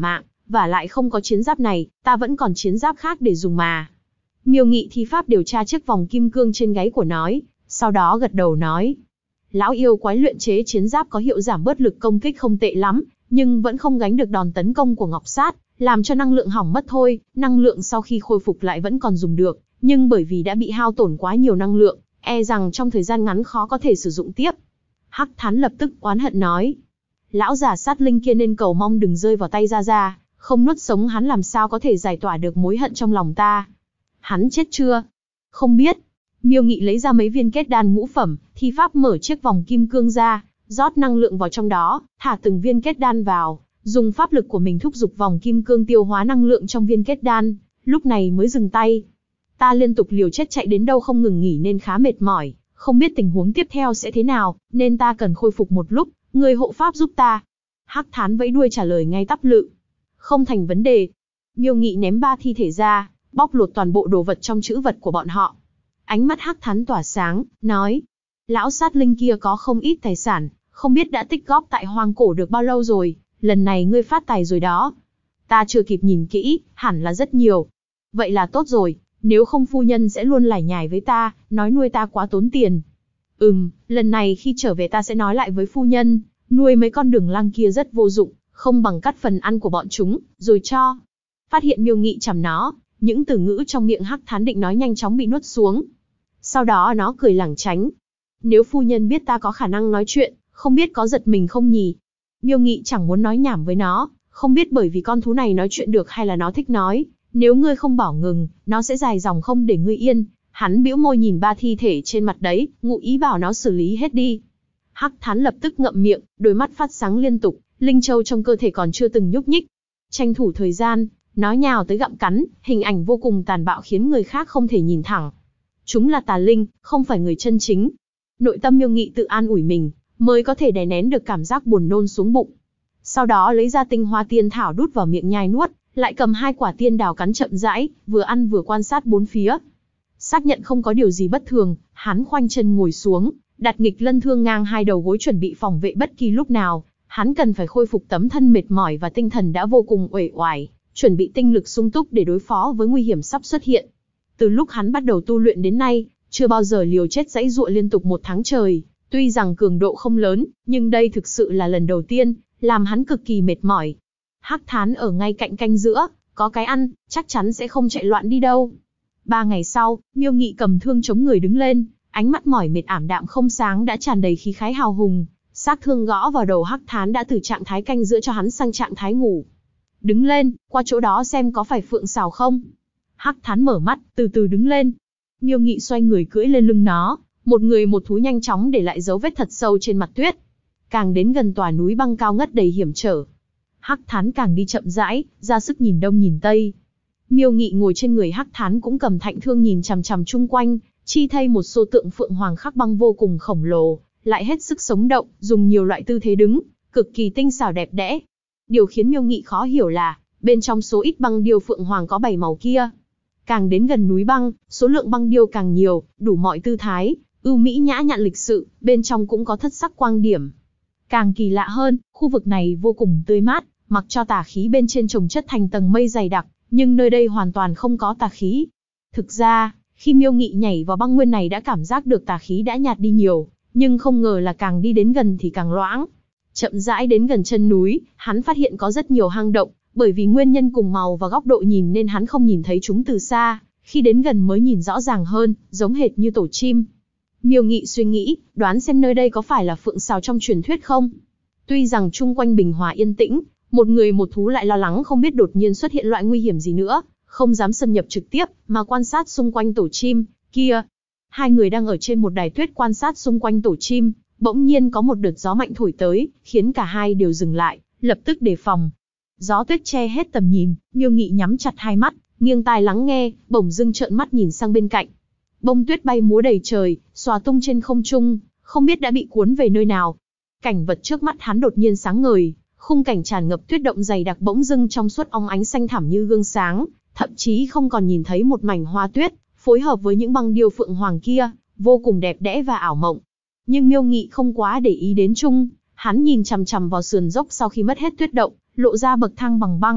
Và lại không có chiến giáp này, ta vẫn còn chiến giáp khác để dùng mà. Miêu Nghị thi pháp điều tra chiếc vòng kim cương trên gáy của nói, sau đó gật đầu nói. Lão yêu quái luyện chế chiến giáp có hiệu giảm bớt lực công kích không tệ lắm, nhưng vẫn không gánh được đòn tấn công của Ngọc Sát, làm cho năng lượng hỏng mất thôi, năng lượng sau khi khôi phục lại vẫn còn dùng được, nhưng bởi vì đã bị hao tổn quá nhiều năng lượng, e rằng trong thời gian ngắn khó có thể sử dụng tiếp. Hắc Thán lập tức oán hận nói. Lão già sát linh kia nên cầu mong đừng rơi vào tay Ra, không nuốt sống hắn làm sao có thể giải tỏa được mối hận trong lòng ta. Hắn chết chưa? Không biết. Miêu Nghị lấy ra mấy viên kết đan ngũ phẩm, thi pháp mở chiếc vòng kim cương ra, rót năng lượng vào trong đó, thả từng viên kết đan vào, dùng pháp lực của mình thúc giục vòng kim cương tiêu hóa năng lượng trong viên kết đan, lúc này mới dừng tay. Ta liên tục liều chết chạy đến đâu không ngừng nghỉ nên khá mệt mỏi, không biết tình huống tiếp theo sẽ thế nào, nên ta cần khôi phục một lúc, người hộ pháp giúp ta. Hắc Thán vẫy đuôi trả lời ngay tắp lự. Không thành vấn đề. Miêu Nghị ném 3 thi thể ra, bóc lột toàn bộ đồ vật trong trữ vật của bọn họ. Ánh mắt Hắc Thán tỏa sáng, nói. Lão sát linh kia có không ít tài sản, không biết đã tích góp tại hoang cổ được bao lâu rồi, lần này ngươi phát tài rồi đó. Ta chưa kịp nhìn kỹ, hẳn là rất nhiều. Vậy là tốt rồi, nếu không phu nhân sẽ luôn lải nhải với ta, nói nuôi ta quá tốn tiền. Lần này khi trở về ta sẽ nói lại với phu nhân, nuôi mấy con đường lang kia rất vô dụng, không bằng cắt phần ăn của bọn chúng, rồi cho. Phát hiện Miêu Nghị chằm nó, những từ ngữ trong miệng Hắc Thán định nói nhanh chóng bị nuốt xuống. Sau đó nó cười lảng tránh. Nếu phu nhân biết ta có khả năng nói chuyện, không biết có giật mình không nhỉ? Miêu Nghị chẳng muốn nói nhảm với nó, không biết bởi vì con thú này nói chuyện được hay là nó thích nói. Nếu ngươi không bảo ngừng, nó sẽ dài dòng không để ngươi yên. Hắn bĩu môi nhìn 3 thi thể trên mặt đấy, ngụ ý bảo nó xử lý hết đi. Hắc Thán lập tức ngậm miệng, đôi mắt phát sáng liên tục, linh châu trong cơ thể còn chưa từng nhúc nhích. Tranh thủ thời gian, nó nhào tới gặm cắn, hình ảnh vô cùng tàn bạo khiến người khác không thể nhìn thẳng. Chúng là tà linh, không phải người chân chính. Nội tâm Miêu Nghị tự an ủi mình, mới có thể đè nén được cảm giác buồn nôn xuống bụng. Sau đó lấy ra tinh hoa tiên thảo đút vào miệng nhai nuốt, lại cầm 2 quả tiên đào cắn chậm rãi, vừa ăn vừa quan sát bốn phía. Xác nhận không có điều gì bất thường, hắn khoanh chân ngồi xuống, đặt nghịch lân thương ngang 2 đầu gối chuẩn bị phòng vệ bất kỳ lúc nào. Hắn cần phải khôi phục tấm thân mệt mỏi và tinh thần đã vô cùng uể oải, chuẩn bị tinh lực sung túc để đối phó với nguy hiểm sắp xuất hiện. Từ lúc hắn bắt đầu tu luyện đến nay, chưa bao giờ liều chết giãy giụa liên tục 1 tháng trời. Tuy rằng cường độ không lớn, nhưng đây thực sự là lần đầu tiên, làm hắn cực kỳ mệt mỏi. Hắc Thán ở ngay cạnh canh giữa, có cái ăn, chắc chắn sẽ không chạy loạn đi đâu. 3 ngày sau, Miêu Nghị cầm thương chống người đứng lên, ánh mắt mỏi mệt ảm đạm không sáng đã tràn đầy khí khái hào hùng. Xác thương gõ vào đầu Hắc Thán đã từ trạng thái canh giữa cho hắn sang trạng thái ngủ. Đứng lên, qua chỗ đó xem có phải phượng sào không. Hắc Thán mở mắt, từ từ đứng lên. Miêu Nghị xoay người cưỡi lên lưng nó, một người một thú nhanh chóng để lại dấu vết thật sâu trên mặt tuyết. Càng đến gần tòa núi băng cao ngất đầy hiểm trở, Hắc Thán càng đi chậm rãi, ra sức nhìn đông nhìn tây. Miêu Nghị ngồi trên người Hắc Thán cũng cầm thạnh thương nhìn chằm chằm chung quanh, chi thay một xô tượng phượng hoàng khắc băng vô cùng khổng lồ, lại hết sức sống động, dùng nhiều loại tư thế đứng, cực kỳ tinh xảo đẹp đẽ. Điều khiến Miêu Nghị khó hiểu là, bên trong số ít băng điêu phượng hoàng có 7 màu kia, càng đến gần núi băng, số lượng băng điêu càng nhiều, đủ mọi tư thái, ưu mỹ nhã nhặn lịch sự, bên trong cũng có thất sắc quang điểm. Càng kỳ lạ hơn, khu vực này vô cùng tươi mát, mặc cho tà khí bên trên chồng chất thành tầng mây dày đặc, nhưng nơi đây hoàn toàn không có tà khí. Thực ra, khi Miêu Nghị nhảy vào băng nguyên này đã cảm giác được tà khí đã nhạt đi nhiều, nhưng không ngờ là càng đi đến gần thì càng loãng. Chậm rãi đến gần chân núi, hắn phát hiện có rất nhiều hang động, bởi vì nguyên nhân cùng màu và góc độ nhìn nên hắn không nhìn thấy chúng từ xa, khi đến gần mới nhìn rõ ràng hơn, giống hệt như tổ chim. Miêu Nghị suy nghĩ, đoán xem nơi đây có phải là phượng sào trong truyền thuyết không? Tuy rằng chung quanh bình hòa yên tĩnh, một người một thú lại lo lắng không biết đột nhiên xuất hiện loại nguy hiểm gì nữa, không dám xâm nhập trực tiếp, mà quan sát xung quanh tổ chim kia. 2 người đang ở trên một đài tuyết quan sát xung quanh tổ chim, bỗng nhiên có một đợt gió mạnh thổi tới, khiến cả hai đều dừng lại, lập tức đề phòng. Gió tuyết che hết tầm nhìn, Miêu Nghị nhắm chặt 2 mắt, nghiêng tai lắng nghe, bỗng dưng trợn mắt nhìn sang bên cạnh. Bông tuyết bay múa đầy trời, xòa tung trên không trung, không biết đã bị cuốn về nơi nào. Cảnh vật trước mắt hắn đột nhiên sáng ngời, khung cảnh tràn ngập tuyết động dày đặc bỗng dưng trong suốt óng ánh xanh thẳm như gương sáng, thậm chí không còn nhìn thấy một mảnh hoa tuyết, phối hợp với những băng điêu phượng hoàng kia, vô cùng đẹp đẽ và ảo mộng. Nhưng Miêu Nghị không quá để ý đến chung, hắn nhìn chằm chằm vào sườn dốc sau khi mất hết tuyết động, lộ ra bậc thang bằng băng,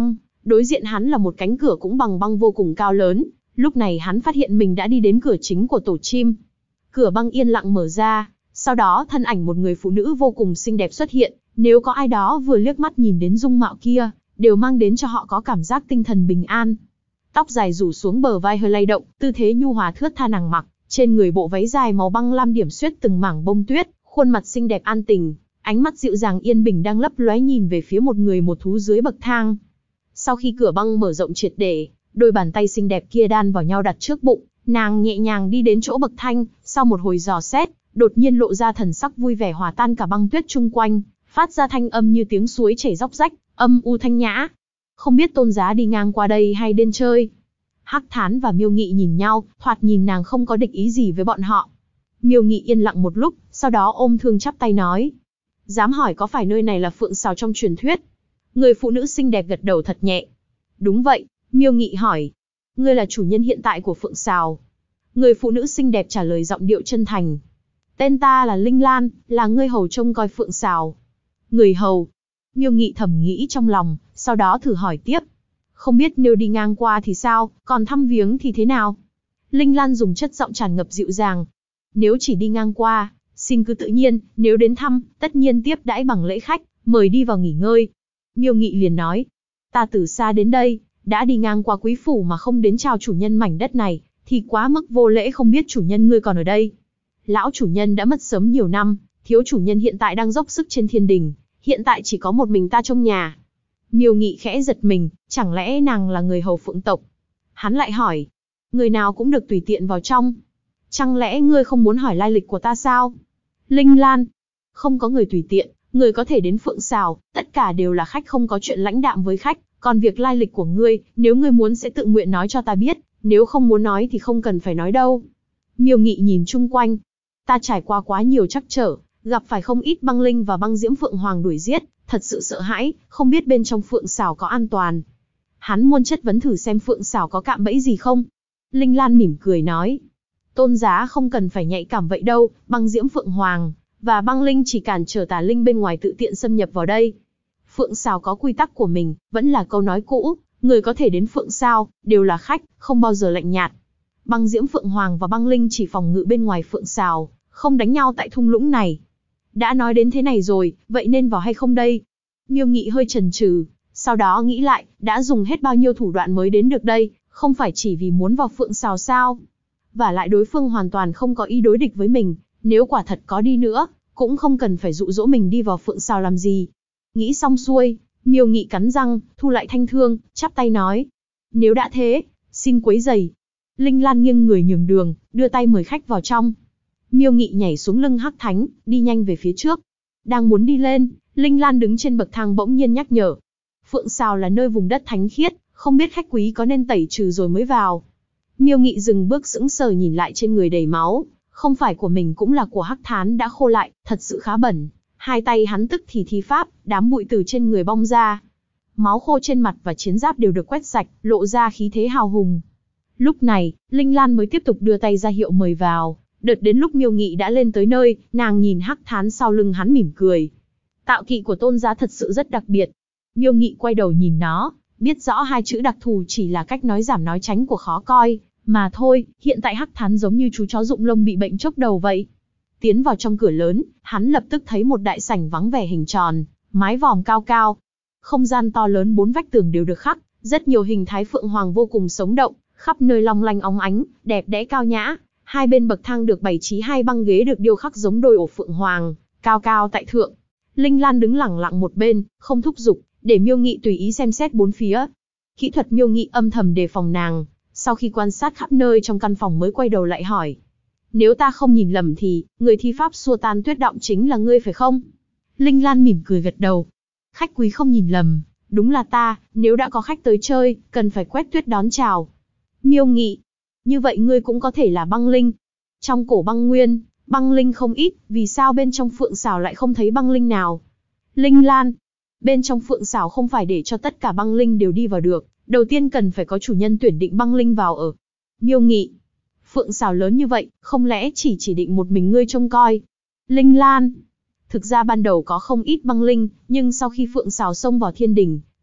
Đối diện hắn là một cánh cửa cũng bằng băng vô cùng cao lớn, lúc này hắn phát hiện mình đã đi đến cửa chính của tổ chim. Cửa băng yên lặng mở ra, sau đó thân ảnh một người phụ nữ vô cùng xinh đẹp xuất hiện, nếu có ai đó vừa liếc mắt nhìn đến dung mạo kia, đều mang đến cho họ có cảm giác tinh thần bình an. Tóc dài rủ xuống bờ vai hơi lay động, tư thế nhu hòa thướt tha nàng mặc, trên người bộ váy dài màu băng lam điểm xuyết từng mảng bông tuyết, khuôn mặt xinh đẹp an tình, ánh mắt dịu dàng yên bình đang lấp lóe nhìn về phía một người một thú dưới bậc thang. Sau khi cửa băng mở rộng triệt để, đôi bàn tay xinh đẹp kia đan vào nhau đặt trước bụng, nàng nhẹ nhàng đi đến chỗ bậc thang, sau một hồi dò xét, đột nhiên lộ ra thần sắc vui vẻ hòa tan cả băng tuyết chung quanh, phát ra thanh âm như tiếng suối chảy róc rách, âm u thanh nhã. Không biết Tôn giá đi ngang qua đây hay đến chơi? Hắc Thán và Miêu Nghị nhìn nhau, thoạt nhìn nàng không có địch ý gì với bọn họ. Miêu Nghị yên lặng một lúc, sau đó ôm thương chắp tay nói: dám hỏi có phải nơi này là Phượng Sào trong truyền thuyết? Người phụ nữ xinh đẹp gật đầu thật nhẹ. Đúng vậy. Miêu Nghị hỏi: ngươi là chủ nhân hiện tại của Phượng Sào? Người phụ nữ xinh đẹp trả lời giọng điệu chân thành: tên ta là Linh Lan, là ngươi hầu trông coi Phượng Sào. Người hầu. Miêu Nghị thầm nghĩ trong lòng, sau đó thử hỏi tiếp: không biết nếu đi ngang qua thì sao, còn thăm viếng thì thế nào? Linh Lan dùng chất giọng tràn ngập dịu dàng: nếu chỉ đi ngang qua, xin cứ tự nhiên, nếu đến thăm, tất nhiên tiếp đãi bằng lễ khách, mời đi vào nghỉ ngơi. Miêu Nghị liền nói: ta từ xa đến đây, đã đi ngang qua quý phủ mà không đến chào chủ nhân mảnh đất này, thì quá mức vô lễ, không biết chủ nhân ngươi còn ở đây. Lão chủ nhân đã mất sớm nhiều năm, thiếu chủ nhân hiện tại đang dốc sức trên thiên đình, hiện tại chỉ có một mình ta trong nhà. Miêu Nghị khẽ giật mình, chẳng lẽ nàng là người hầu Phượng tộc? Hắn lại hỏi: người nào cũng được tùy tiện vào trong. Chẳng lẽ ngươi không muốn hỏi lai lịch của ta sao? Linh Lan: không có người tùy tiện, người có thể đến Phượng Sào, tất cả đều là khách, không có chuyện lãnh đạm với khách. Còn việc lai lịch của ngươi, nếu ngươi muốn sẽ tự nguyện nói cho ta biết, nếu không muốn nói thì không cần phải nói đâu. Miêu Nghị nhìn chung quanh: ta trải qua quá nhiều trắc trở, gặp phải không ít băng linh và băng diễm Phượng Hoàng đuổi giết, thật sự sợ hãi, không biết bên trong Phượng Sào có an toàn. Hắn muốn chất vấn thử xem Phượng Sào có cạm bẫy gì không. Linh Lan mỉm cười nói: tôn giá không cần phải nhạy cảm vậy đâu, băng diễm Phượng Hoàng và băng linh chỉ cản trở tà linh bên ngoài tự tiện xâm nhập vào đây. Phượng Sào có quy tắc của mình, vẫn là câu nói cũ, người có thể đến Phượng Sào đều là khách, không bao giờ lạnh nhạt. Băng diễm Phượng Hoàng và băng linh chỉ phòng ngự bên ngoài Phượng Sào, không đánh nhau tại thung lũng này. Đã nói đến thế này rồi, vậy nên vào hay không đây? Miêu Nghị hơi chần chừ, sau đó nghĩ lại, đã dùng hết bao nhiêu thủ đoạn mới đến được đây, không phải chỉ vì muốn vào Phượng Sào sao? Và lại đối phương hoàn toàn không có ý đối địch với mình, nếu quả thật có đi nữa, cũng không cần phải dụ dỗ mình đi vào Phượng Sào làm gì. Nghĩ xong xuôi, Miêu Nghị cắn răng, thu lại thanh thương, chắp tay nói: nếu đã thế, xin quấy rầy. Linh Lan nghiêng người nhường đường, đưa tay mời khách vào trong. Miêu Nghị nhảy xuống lưng Hắc Thánh, đi nhanh về phía trước. Đang muốn đi lên, Linh Lan đứng trên bậc thang bỗng nhiên nhắc nhở: Phượng Sào là nơi vùng đất thánh khiết, không biết khách quý có nên tẩy trừ rồi mới vào. Miêu Nghị dừng bước sững sờ nhìn lại trên người đầy máu, không phải của mình cũng là của Hắc Thán đã khô lại, thật sự khá bẩn. Hai tay hắn tức thì thi pháp, đám bụi từ trên người bong ra. Máu khô trên mặt và chiến giáp đều được quét sạch, lộ ra khí thế hào hùng. Lúc này, Linh Lan mới tiếp tục đưa tay ra hiệu mời vào. Đợt đến lúc Miêu Nghị đã lên tới nơi, nàng nhìn Hắc Thán sau lưng hắn mỉm cười. Tạo kỵ của tôn giá thật sự rất đặc biệt. Miêu Nghị quay đầu nhìn nó, biết rõ hai chữ đặc thù chỉ là cách nói giảm nói tránh của khó coi, mà thôi. Hiện tại Hắc Thán giống như chú chó rụng lông bị bệnh chốc đầu vậy. Tiến vào trong cửa lớn, hắn lập tức thấy một đại sảnh vắng vẻ hình tròn, mái vòm cao cao. Không gian to lớn, bốn vách tường đều được khắc, rất nhiều hình thái phượng hoàng vô cùng sống động, khắp nơi long lanh óng ánh, đẹp đẽ cao nhã. Hai bên bậc thang được bày trí hai băng ghế được điêu khắc giống đôi ổ phượng hoàng, cao cao tại thượng. Linh Lan đứng lẳng lặng một bên, không thúc giục, để Miêu Nghị tùy ý xem xét bốn phía. Kỹ thuật Miêu Nghị âm thầm đề phòng nàng, sau khi quan sát khắp nơi trong căn phòng mới quay đầu lại hỏi: nếu ta không nhìn lầm thì, người thi pháp xua tan tuyết động chính là ngươi phải không? Linh Lan mỉm cười gật đầu. Khách quý không nhìn lầm, đúng là ta, nếu đã có khách tới chơi, cần phải quét tuyết đón chào. Miêu Nghị: như vậy ngươi cũng có thể là băng linh. Trong cổ băng nguyên, băng linh không ít, vì sao bên trong Phượng Sào lại không thấy băng linh nào? Linh Lan: bên trong Phượng Sào không phải để cho tất cả băng linh đều đi vào được, đầu tiên cần phải có chủ nhân tuyển định băng linh vào ở. Miêu Nghị: Phượng Sào lớn như vậy, không lẽ chỉ định một mình ngươi trông coi? Linh Lan: thực ra ban đầu có không ít băng linh, nhưng sau khi Phượng Sào xông vào thiên đình,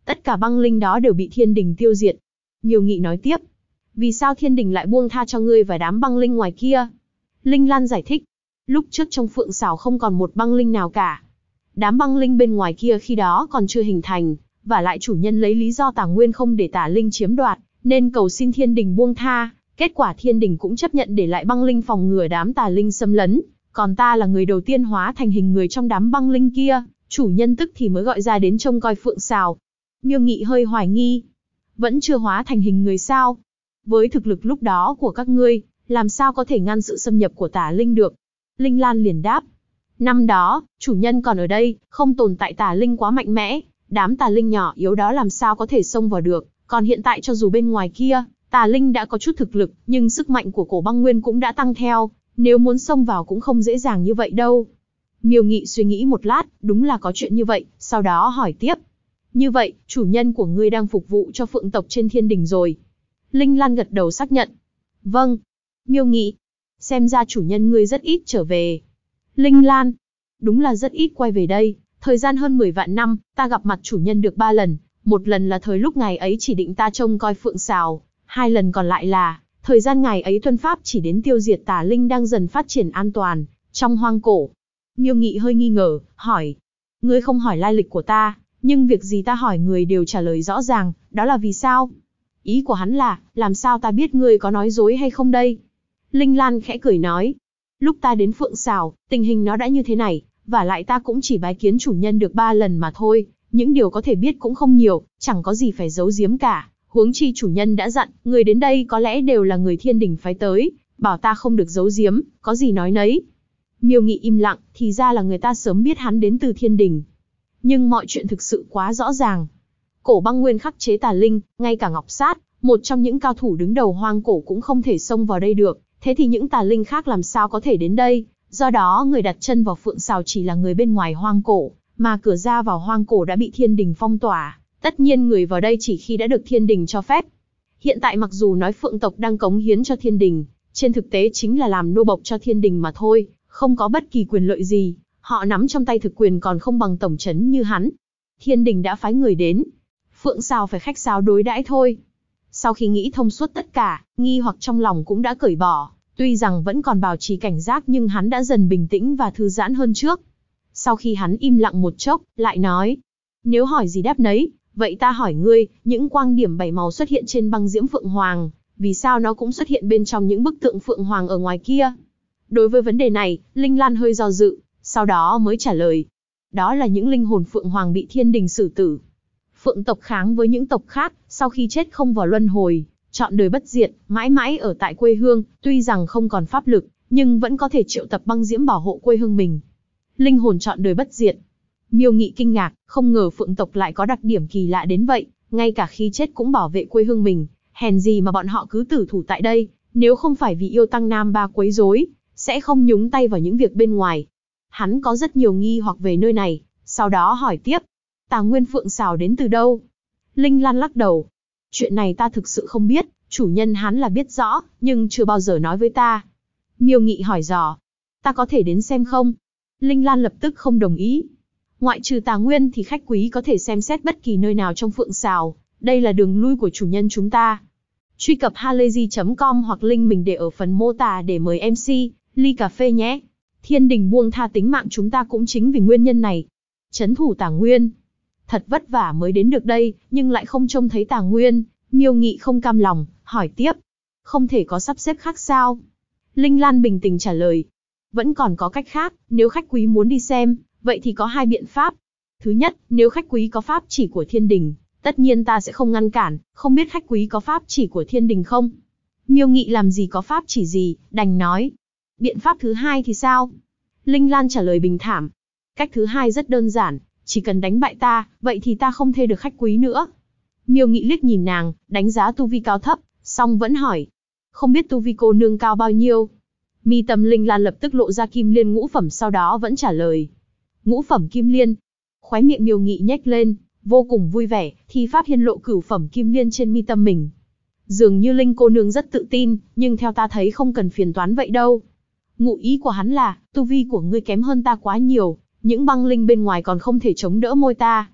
Tất cả băng linh đó đều bị thiên đình tiêu diệt. Miêu Nghị nói tiếp. Vì sao thiên đình lại buông tha cho ngươi và đám băng linh ngoài kia? Linh Lan giải thích. Lúc trước trong Phượng Sào không còn một băng linh nào cả. Đám băng linh bên ngoài kia khi đó còn chưa hình thành, và lại chủ nhân lấy lý do Tà Nguyên không để Tà Linh chiếm đoạt, nên cầu xin thiên đình buông tha. Kết quả thiên đình cũng chấp nhận để lại băng linh phòng ngừa đám Tà Linh xâm lấn. Còn ta là người đầu tiên hóa thành hình người trong đám băng linh kia, chủ nhân tức thì mới gọi ra đến trông coi Phượng Sào. Miêu Nghị hơi hoài nghi. Vẫn chưa hóa thành hình người sao? Với thực lực lúc đó của các ngươi, làm sao có thể ngăn sự xâm nhập của Tà Linh được? Linh Lan liền đáp. Năm đó, chủ nhân còn ở đây, không tồn tại Tà Linh quá mạnh mẽ, đám Tà Linh nhỏ yếu đó làm sao có thể xông vào được. Còn hiện tại cho dù bên ngoài kia, Tà Linh đã có chút thực lực, nhưng sức mạnh của cổ băng nguyên cũng đã tăng theo, nếu muốn xông vào cũng không dễ dàng như vậy đâu. Miêu Nghị suy nghĩ một lát, đúng là có chuyện như vậy, sau đó hỏi tiếp. Như vậy, chủ nhân của ngươi đang phục vụ cho phượng tộc trên thiên đình rồi. Linh Lan gật đầu xác nhận. Vâng. Miêu Nghị. Xem ra chủ nhân ngươi rất ít trở về. Linh Lan. Đúng là rất ít quay về đây. Thời gian hơn 10 vạn năm, ta gặp mặt chủ nhân được 3 lần. Một lần là thời lúc ngài ấy chỉ định ta trông coi Phượng Sào. 2 lần còn lại là thời gian ngài ấy tuân pháp chỉ đến tiêu diệt Tà Linh đang dần phát triển an toàn trong hoang cổ. Miêu Nghị hơi nghi ngờ, hỏi. Ngươi không hỏi lai lịch của ta, nhưng việc gì ta hỏi người đều trả lời rõ ràng, đó là vì sao? Ý của hắn là, làm sao ta biết ngươi có nói dối hay không đây? Linh Lan khẽ cười nói. Lúc ta đến Phượng Sào, tình hình nó đã như thế này, và lại ta cũng chỉ bái kiến chủ nhân được 3 lần mà thôi, những điều có thể biết cũng không nhiều, chẳng có gì phải giấu giếm cả. Huống chi chủ nhân đã dặn, người đến đây có lẽ đều là người thiên đình phái tới, bảo ta không được giấu giếm, có gì nói nấy. Miêu Nghị im lặng, thì ra là người ta sớm biết hắn đến từ thiên đình. Nhưng mọi chuyện thực sự quá rõ ràng. Cổ băng nguyên khắc chế Tà Linh, ngay cả Ngọc Sát, một trong những cao thủ đứng đầu hoang cổ cũng không thể xông vào đây được, thế thì những Tà Linh khác làm sao có thể đến đây? Do đó người đặt chân vào Phượng Sào chỉ là người bên ngoài hoang cổ, mà cửa ra vào hoang cổ đã bị thiên đình phong tỏa. Tất nhiên người vào đây chỉ khi đã được thiên đình cho phép. Hiện tại mặc dù nói Phượng tộc đang cống hiến cho thiên đình, trên thực tế chính là làm nô bộc cho thiên đình mà thôi, không có bất kỳ quyền lợi gì. Họ nắm trong tay thực quyền còn không bằng tổng trấn như hắn. Thiên đình đã phái người đến, Phượng Sào phải khách sáo đối đãi thôi. Sau khi nghĩ thông suốt tất cả, nghi hoặc trong lòng cũng đã cởi bỏ. Tuy rằng vẫn còn bảo trì cảnh giác nhưng hắn đã dần bình tĩnh và thư giãn hơn trước. Sau khi hắn im lặng một chốc, lại nói. Nếu hỏi gì đáp nấy, vậy ta hỏi ngươi, những quang điểm 7 màu xuất hiện trên băng diễm Phượng Hoàng, vì sao nó cũng xuất hiện bên trong những bức tượng Phượng Hoàng ở ngoài kia? Đối với vấn đề này, Linh Lan hơi do dự, sau đó mới trả lời. Đó là những linh hồn Phượng Hoàng bị thiên đình xử tử. Phượng tộc kháng với những tộc khác, sau khi chết không vào luân hồi, chọn đời bất diệt, mãi mãi ở tại quê hương, tuy rằng không còn pháp lực, nhưng vẫn có thể triệu tập băng diễm bảo hộ quê hương mình. Linh hồn chọn đời bất diệt. Miêu Nghị kinh ngạc, không ngờ Phượng tộc lại có đặc điểm kỳ lạ đến vậy, ngay cả khi chết cũng bảo vệ quê hương mình, hèn gì mà bọn họ cứ tử thủ tại đây, nếu không phải vì yêu tăng nam ba quấy rối, sẽ không nhúng tay vào những việc bên ngoài. Hắn có rất nhiều nghi hoặc về nơi này, sau đó hỏi tiếp. Tà Nguyên Phượng Sào đến từ đâu? Linh Lan lắc đầu. Chuyện này ta thực sự không biết, chủ nhân hắn là biết rõ, nhưng chưa bao giờ nói với ta. Miêu Nghị hỏi dò. Ta có thể đến xem không? Linh Lan lập tức không đồng ý. Ngoại trừ Tà Nguyên thì khách quý có thể xem xét bất kỳ nơi nào trong Phượng Sào, đây là đường lui của chủ nhân chúng ta. Truy cập halayzi.com hoặc link mình để ở phần mô tả để mời MC, ly cà phê nhé. Thiên đình buông tha tính mạng chúng ta cũng chính vì nguyên nhân này. Trấn thủ Tà Nguyên. Thật vất vả mới đến được đây, nhưng lại không trông thấy Tà Nguyên. Miêu Nghị không cam lòng, hỏi tiếp. Không thể có sắp xếp khác sao? Linh Lan bình tĩnh trả lời. Vẫn còn có cách khác, nếu khách quý muốn đi xem, vậy thì có 2 biện pháp. Thứ nhất, nếu khách quý có pháp chỉ của thiên đình, tất nhiên ta sẽ không ngăn cản, không biết khách quý có pháp chỉ của thiên đình không? Miêu Nghị làm gì có pháp chỉ gì, đành nói. Biện pháp thứ 2 thì sao? Linh Lan trả lời bình thản. Cách thứ 2 rất đơn giản, chỉ cần đánh bại ta, vậy thì ta không thuê được khách quý nữa. Miêu Nghị liếc nhìn nàng, đánh giá tu vi cao thấp, song vẫn hỏi. Không biết tu vi cô nương cao bao nhiêu? Mi tâm Linh Lan lập tức lộ ra kim liên ngũ phẩm, sau đó vẫn trả lời. Ngũ phẩm kim liên. Khóe miệng Miêu Nghị nhếch lên, vô cùng vui vẻ, thi pháp hiên lộ cửu phẩm kim liên trên mi tâm mình. Dường như Linh cô nương rất tự tin, nhưng theo ta thấy không cần phiền toán vậy đâu. Ngụ ý của hắn là, tu vi của ngươi kém hơn ta quá nhiều, những băng linh bên ngoài còn không thể chống đỡ môi ta.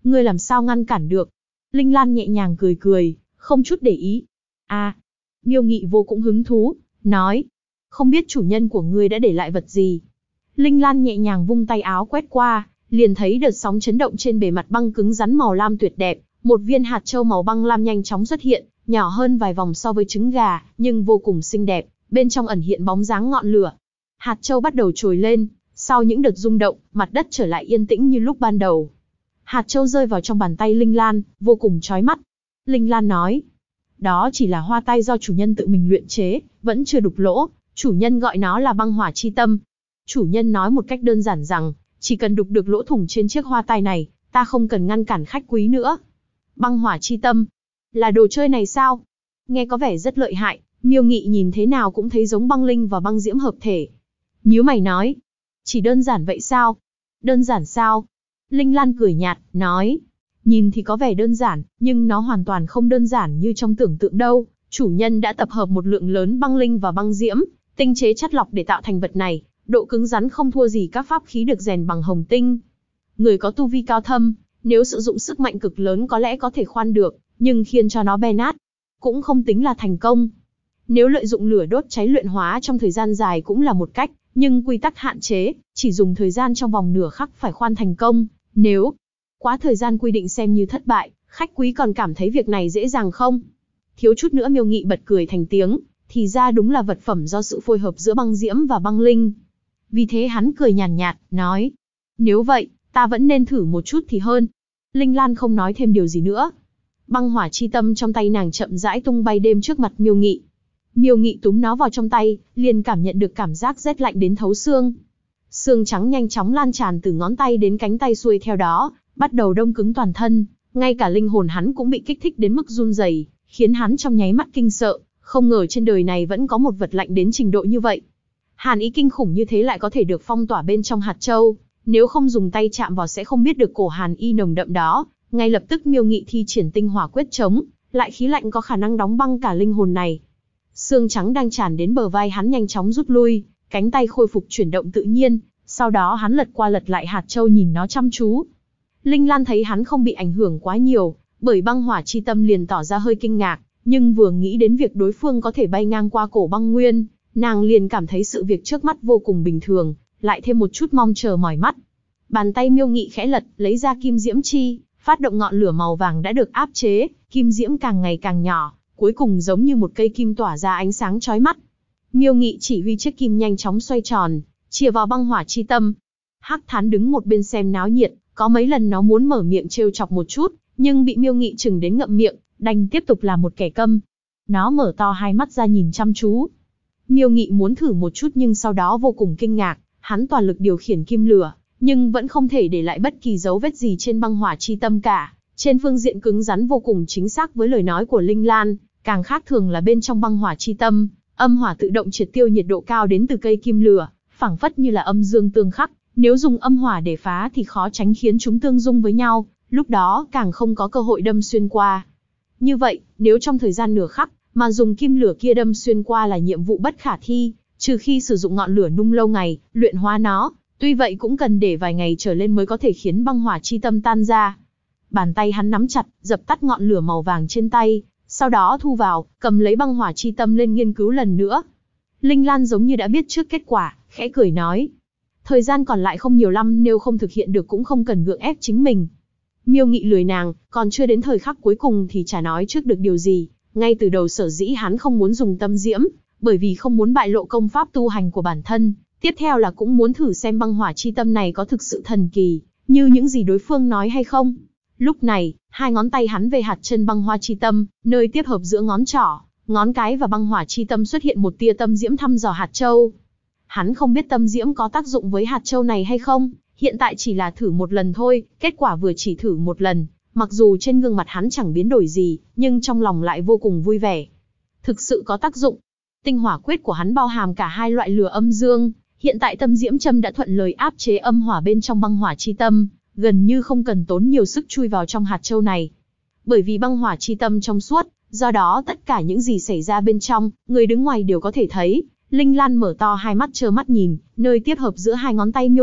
Ngươi làm sao ngăn cản được? Linh Lan nhẹ nhàng cười cười, không chút để ý. À, Miêu Nghị vô cùng hứng thú, nói. Không biết chủ nhân của ngươi đã để lại vật gì? Linh Lan nhẹ nhàng vung tay áo quét qua, liền thấy đợt sóng chấn động trên bề mặt băng cứng rắn màu lam tuyệt đẹp, một viên hạt châu màu băng lam nhanh chóng xuất hiện, nhỏ hơn vài vòng so với trứng gà, nhưng vô cùng xinh đẹp, bên trong ẩn hiện bóng dáng ngọn lửa. Hạt châu bắt đầu trồi lên, sau những đợt rung động, mặt đất trở lại yên tĩnh như lúc ban đầu. Hạt châu rơi vào trong bàn tay Linh Lan, vô cùng chói mắt. Linh Lan nói, đó chỉ là hoa tai do chủ nhân tự mình luyện chế, vẫn chưa đục lỗ, chủ nhân gọi nó là băng hỏa chi tâm. Chủ nhân nói một cách đơn giản rằng, chỉ cần đục được lỗ thủng trên chiếc hoa tai này, ta không cần ngăn cản khách quý nữa. Băng hỏa chi tâm, là đồ chơi này sao? Nghe có vẻ rất lợi hại, Miêu Nghị nhìn thế nào cũng thấy giống băng linh và băng diễm hợp thể. Nhíu mày nói, chỉ đơn giản vậy sao? Đơn giản sao? Linh Lan cười nhạt, nói, nhìn thì có vẻ đơn giản, nhưng nó hoàn toàn không đơn giản như trong tưởng tượng đâu. Chủ nhân đã tập hợp một lượng lớn băng linh và băng diễm, tinh chế chắt lọc để tạo thành vật này, độ cứng rắn không thua gì các pháp khí được rèn bằng hồng tinh. Người có tu vi cao thâm, nếu sử dụng sức mạnh cực lớn có lẽ có thể khoan được, nhưng khiến cho nó bè nát, cũng không tính là thành công. Nếu lợi dụng lửa đốt cháy luyện hóa trong thời gian dài cũng là một cách, nhưng quy tắc hạn chế, chỉ dùng thời gian trong vòng nửa khắc phải khoan thành công. Nếu quá thời gian quy định xem như thất bại, khách quý còn cảm thấy việc này dễ dàng không? Thiếu chút nữa Miêu Nghị bật cười thành tiếng, thì ra đúng là vật phẩm do sự phối hợp giữa băng diễm và băng linh. Vì thế hắn cười nhàn nhạt, nói, nếu vậy, ta vẫn nên thử một chút thì hơn. Linh Lan không nói thêm điều gì nữa. Băng hỏa chi tâm trong tay nàng chậm rãi tung bay đêm trước mặt Miêu Nghị. Miêu Nghị túm nó vào trong tay, liền cảm nhận được cảm giác rét lạnh đến thấu xương. Xương trắng nhanh chóng lan tràn từ ngón tay đến cánh tay xuôi theo đó, bắt đầu đông cứng toàn thân, ngay cả linh hồn hắn cũng bị kích thích đến mức run rẩy, khiến hắn trong nháy mắt kinh sợ, không ngờ trên đời này vẫn có một vật lạnh đến trình độ như vậy. Hàn ý kinh khủng như thế lại có thể được phong tỏa bên trong hạt châu, nếu không dùng tay chạm vào sẽ không biết được cổ hàn y nồng đậm đó. Ngay lập tức Miêu Nghị thi triển tinh hỏa quyết chống, lại khí lạnh có khả năng đóng băng cả linh hồn này. Xương trắng đang tràn đến bờ vai hắn nhanh chóng rút lui, cánh tay khôi phục chuyển động tự nhiên, sau đó hắn lật qua lật lại hạt châu nhìn nó chăm chú. Linh Lan thấy hắn không bị ảnh hưởng quá nhiều, bởi băng hỏa chi tâm liền tỏ ra hơi kinh ngạc, nhưng vừa nghĩ đến việc đối phương có thể bay ngang qua cổ băng nguyên, nàng liền cảm thấy sự việc trước mắt vô cùng bình thường, lại thêm một chút mong chờ mỏi mắt. Bàn tay Miêu Nghị khẽ lật, lấy ra kim diễm chi, phát động ngọn lửa màu vàng đã được áp chế, kim diễm càng ngày càng nhỏ, cuối cùng giống như một cây kim tỏa ra ánh sáng chói mắt. Miêu Nghị chỉ huy chiếc kim nhanh chóng xoay tròn, chìa vào băng hỏa chi tâm. Hắc Thán đứng một bên xem náo nhiệt, có mấy lần nó muốn mở miệng trêu chọc một chút, nhưng bị Miêu Nghị chừng đến ngậm miệng, đành tiếp tục làm một kẻ câm. Nó mở to hai mắt ra nhìn chăm chú. Miêu Nghị muốn thử một chút nhưng sau đó vô cùng kinh ngạc, hắn toàn lực điều khiển kim lửa, nhưng vẫn không thể để lại bất kỳ dấu vết gì trên băng hỏa chi tâm cả. Trên phương diện cứng rắn vô cùng chính xác với lời nói của Linh Lan, càng khác thường là bên trong băng hỏa chi tâm, âm hỏa tự động triệt tiêu nhiệt độ cao đến từ cây kim lửa, phảng phất như là âm dương tương khắc, nếu dùng âm hỏa để phá thì khó tránh khiến chúng tương dung với nhau, lúc đó càng không có cơ hội đâm xuyên qua. Như vậy, nếu trong thời gian nửa khắc mà dùng kim lửa kia đâm xuyên qua là nhiệm vụ bất khả thi, trừ khi sử dụng ngọn lửa nung lâu ngày, luyện hóa nó, tuy vậy cũng cần để vài ngày trở lên mới có thể khiến băng hỏa chi tâm tan ra. Bàn tay hắn nắm chặt, dập tắt ngọn lửa màu vàng trên tay, sau đó thu vào, cầm lấy băng hỏa chi tâm lên nghiên cứu lần nữa. Linh Lan giống như đã biết trước kết quả, khẽ cười nói. Thời gian còn lại không nhiều lắm, nếu không thực hiện được cũng không cần gượng ép chính mình. Miêu Nghị lười nàng, còn chưa đến thời khắc cuối cùng thì chả nói trước được điều gì. Ngay từ đầu sở dĩ hắn không muốn dùng tâm diễm, bởi vì không muốn bại lộ công pháp tu hành của bản thân. Tiếp theo là cũng muốn thử xem băng hỏa chi tâm này có thực sự thần kỳ, như những gì đối phương nói hay không. Lúc này, hai ngón tay hắn về hạt chân băng hỏa chi tâm, nơi tiếp hợp giữa ngón trỏ, ngón cái và băng hỏa chi tâm xuất hiện một tia tâm diễm thăm dò hạt châu. Hắn không biết tâm diễm có tác dụng với hạt châu này hay không, hiện tại chỉ là thử một lần thôi, kết quả vừa chỉ thử một lần, mặc dù trên gương mặt hắn chẳng biến đổi gì, nhưng trong lòng lại vô cùng vui vẻ. Thực sự có tác dụng. Tinh hỏa quyết của hắn bao hàm cả hai loại lửa âm dương, hiện tại tâm diễm châm đã thuận lời áp chế âm hỏa bên trong băng hỏa chi tâm, gần như không cần tốn nhiều sức chui vào trong hạt châu này. Bởi vì băng hỏa chi tâm trong suốt, do đó tất cả những gì xảy ra bên trong, người đứng ngoài đều có thể thấy. Linh Lan mở to hai mắt trơ mắt nhìn, nơi tiếp hợp giữa hai ngón tay Miêu Nghị,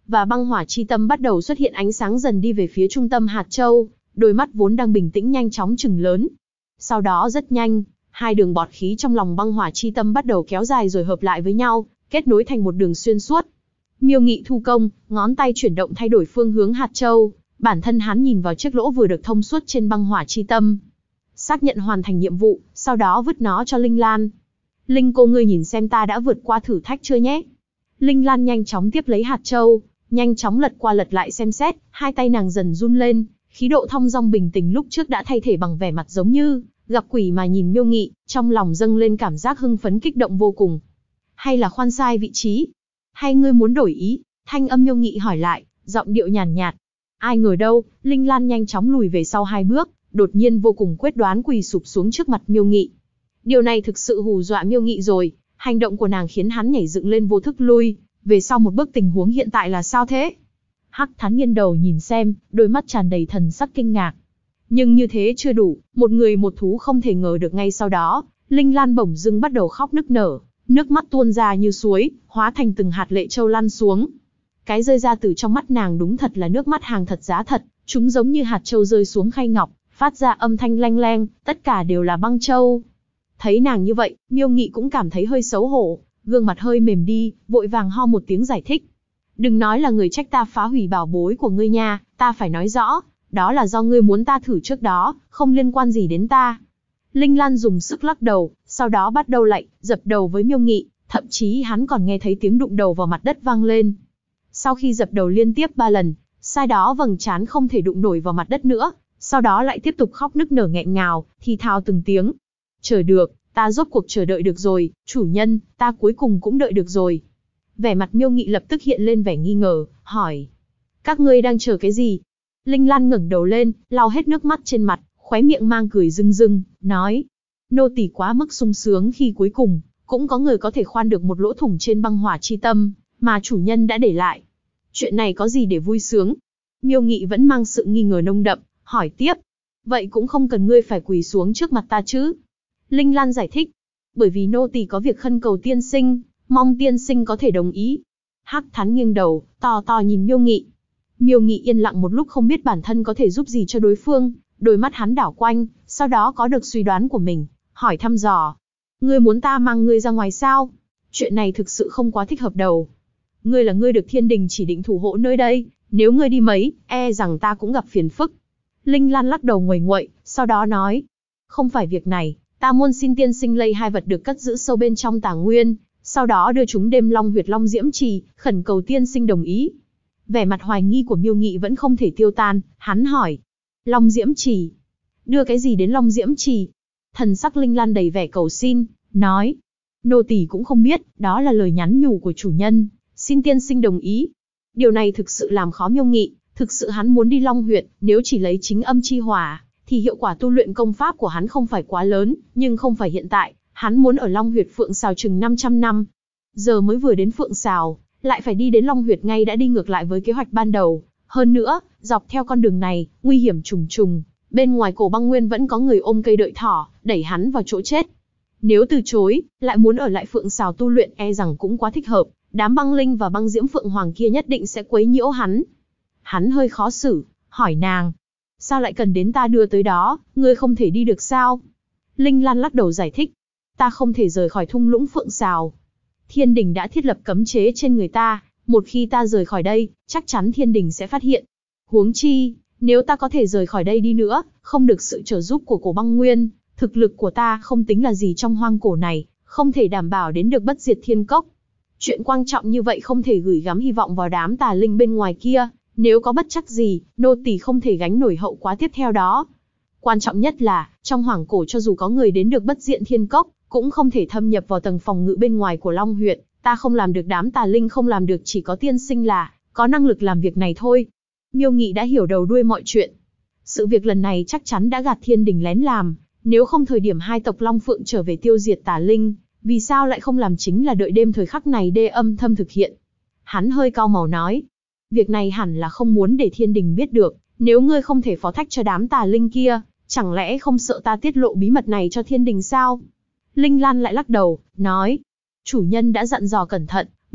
và băng hỏa chi tâm bắt đầu xuất hiện ánh sáng dần đi về phía trung tâm hạt châu, đôi mắt vốn đang bình tĩnh nhanh chóng chừng lớn. Sau đó rất nhanh, hai đường bọt khí trong lòng băng hỏa chi tâm bắt đầu kéo dài rồi hợp lại với nhau, kết nối thành một đường xuyên suốt. Miêu Nghị thu công, ngón tay chuyển động thay đổi phương hướng hạt châu, bản thân hắn nhìn vào chiếc lỗ vừa được thông suốt trên băng hỏa chi tâm. Xác nhận hoàn thành nhiệm vụ, sau đó vứt nó cho Linh Lan. Linh cô ngươi nhìn xem ta đã vượt qua thử thách chưa nhé. Linh Lan nhanh chóng tiếp lấy hạt châu, nhanh chóng lật qua lật lại xem xét, hai tay nàng dần run lên, khí độ thong dong bình tĩnh lúc trước đã thay thế bằng vẻ mặt giống như gặp quỷ mà nhìn Miêu Nghị, trong lòng dâng lên cảm giác hưng phấn kích động vô cùng. Hay là khoan sai vị trí? Hay ngươi muốn đổi ý? Thanh âm Miêu Nghị hỏi lại, giọng điệu nhàn nhạt. Ai ngờ đâu, Linh Lan nhanh chóng lùi về sau 2 bước, đột nhiên vô cùng quyết đoán quỳ sụp xuống trước mặt Miêu Nghị. Điều này thực sự hù dọa Miêu Nghị rồi, hành động của nàng khiến hắn nhảy dựng lên vô thức lui về sau một bước. Tình huống hiện tại là sao thế? Hắc Thán nghiêng đầu nhìn xem, đôi mắt tràn đầy thần sắc kinh ngạc. Nhưng như thế chưa đủ, một người một thú không thể ngờ được ngay sau đó, Linh Lan bỗng dưng bắt đầu khóc nức nở, nước mắt tuôn ra như suối, hóa thành từng hạt lệ châu lăn xuống. Cái rơi ra từ trong mắt nàng đúng thật là nước mắt hàng thật giá thật, chúng giống như hạt châu rơi xuống khay ngọc, phát ra âm thanh leng leng, tất cả đều là băng châu. Thấy nàng như vậy, Miêu Nghị cũng cảm thấy hơi xấu hổ, gương mặt hơi mềm đi, vội vàng ho một tiếng giải thích. Đừng nói là người trách ta phá hủy bảo bối của ngươi nha, ta phải nói rõ, đó là do ngươi muốn ta thử trước đó, không liên quan gì đến ta. Linh Lan dùng sức lắc đầu, sau đó bắt đầu lạy, dập đầu với Miêu Nghị, thậm chí hắn còn nghe thấy tiếng đụng đầu vào mặt đất vang lên. Sau khi dập đầu liên tiếp 3 lần, sai đó vầng trán không thể đụng nổi vào mặt đất nữa, sau đó lại tiếp tục khóc nức nở nghẹn ngào, thì thào từng tiếng. Chờ được, ta rốt cuộc chờ đợi được rồi, chủ nhân, ta cuối cùng cũng đợi được rồi. Vẻ mặt Miêu Nghị lập tức hiện lên vẻ nghi ngờ, hỏi. Các ngươi đang chờ cái gì? Linh Lan ngẩng đầu lên, lau hết nước mắt trên mặt, khóe miệng mang cười rưng rưng, nói. Nô tỳ quá mức sung sướng khi cuối cùng, cũng có người có thể khoan được một lỗ thủng trên băng hỏa chi tâm, mà chủ nhân đã để lại. Chuyện này có gì để vui sướng? Miêu Nghị vẫn mang sự nghi ngờ nông đậm, hỏi tiếp. Vậy cũng không cần ngươi phải quỳ xuống trước mặt ta chứ? Linh Lan giải thích. Bởi vì nô tỳ có việc khân cầu tiên sinh, mong tiên sinh có thể đồng ý. Hắc Thán nghiêng đầu, to to nhìn Miêu Nghị. Miêu Nghị yên lặng một lúc không biết bản thân có thể giúp gì cho đối phương, đôi mắt hắn đảo quanh, sau đó có được suy đoán của mình, hỏi thăm dò. Ngươi muốn ta mang ngươi ra ngoài sao? Chuyện này thực sự không quá thích hợp đâu. Ngươi là ngươi được thiên đình chỉ định thủ hộ nơi đây, nếu ngươi đi mấy, e rằng ta cũng gặp phiền phức. Linh Lan lắc đầu nguầy nguậy, sau đó nói. Không phải việc này, ta muốn xin tiên sinh lấy 2 vật được cất giữ sâu bên trong Tà Nguyên, sau đó đưa chúng đêm Long huyệt Long Diễm Trì, khẩn cầu tiên sinh đồng ý. Vẻ mặt hoài nghi của Miêu Nghị vẫn không thể tiêu tan, hắn hỏi. Long Diễm Trì? Đưa cái gì đến Long Diễm Trì? Thần sắc Linh Lan đầy vẻ cầu xin, nói. Nô tỳ cũng không biết, đó là lời nhắn nhủ của chủ nhân, xin tiên sinh đồng ý. Điều này thực sự làm khó Miêu Nghị, thực sự hắn muốn đi Long huyệt, nếu chỉ lấy chính âm chi hỏa, thì hiệu quả tu luyện công pháp của hắn không phải quá lớn, nhưng không phải hiện tại, hắn muốn ở Long huyệt Phượng Sào chừng 500 năm. Giờ mới vừa đến Phượng Sào, lại phải đi đến Long huyệt ngay đã đi ngược lại với kế hoạch ban đầu. Hơn nữa, dọc theo con đường này, nguy hiểm trùng trùng, bên ngoài Cổ Băng Nguyên vẫn có người ôm cây đợi thỏ, đẩy hắn vào chỗ chết. Nếu từ chối, lại muốn ở lại Phượng Sào tu luyện e rằng cũng quá thích hợp, đám băng linh và băng diễm Phượng Hoàng kia nhất định sẽ quấy nhiễu hắn. Hắn hơi khó xử, hỏi nàng. Sao lại cần đến ta đưa tới đó, ngươi không thể đi được sao? Linh Lan lắc đầu giải thích. Ta không thể rời khỏi thung lũng Phượng Sào. Thiên đình đã thiết lập cấm chế trên người ta, một khi ta rời khỏi đây, chắc chắn thiên đình sẽ phát hiện. Huống chi, nếu ta có thể rời khỏi đây đi nữa, không được sự trợ giúp của Cổ Băng Nguyên, thực lực của ta không tính là gì trong hoang cổ này, không thể đảm bảo đến được bất diệt thiên cốc. Chuyện quan trọng như vậy không thể gửi gắm hy vọng vào đám tà linh bên ngoài kia, nếu có bất trắc gì, nô tỳ không thể gánh nổi hậu quả tiếp theo đó. Quan trọng nhất là, trong hoang cổ cho dù có người đến được bất diệt thiên cốc, cũng không thể thâm nhập vào tầng phòng ngự bên ngoài của Long huyệt, ta không làm được, đám tà linh không làm được, chỉ có tiên sinh là có năng lực làm việc này thôi. Miêu Nghị đã hiểu đầu đuôi mọi chuyện. Sự việc lần này chắc chắn đã gạt thiên đình lén làm, nếu không thời điểm 2 tộc Long Phượng trở về tiêu diệt tà linh, vì sao lại không làm chính là đợi đêm thời khắc này để âm thầm thực hiện. Hắn hơi cau mày nói, việc này hẳn là không muốn để thiên đình biết được, nếu ngươi không thể phó thác cho đám tà linh kia, chẳng lẽ không sợ ta tiết lộ bí mật này cho thiên đình sao? Linh Lan lại lắc đầu, nói, chủ nhân đã dặn dò cẩn thận,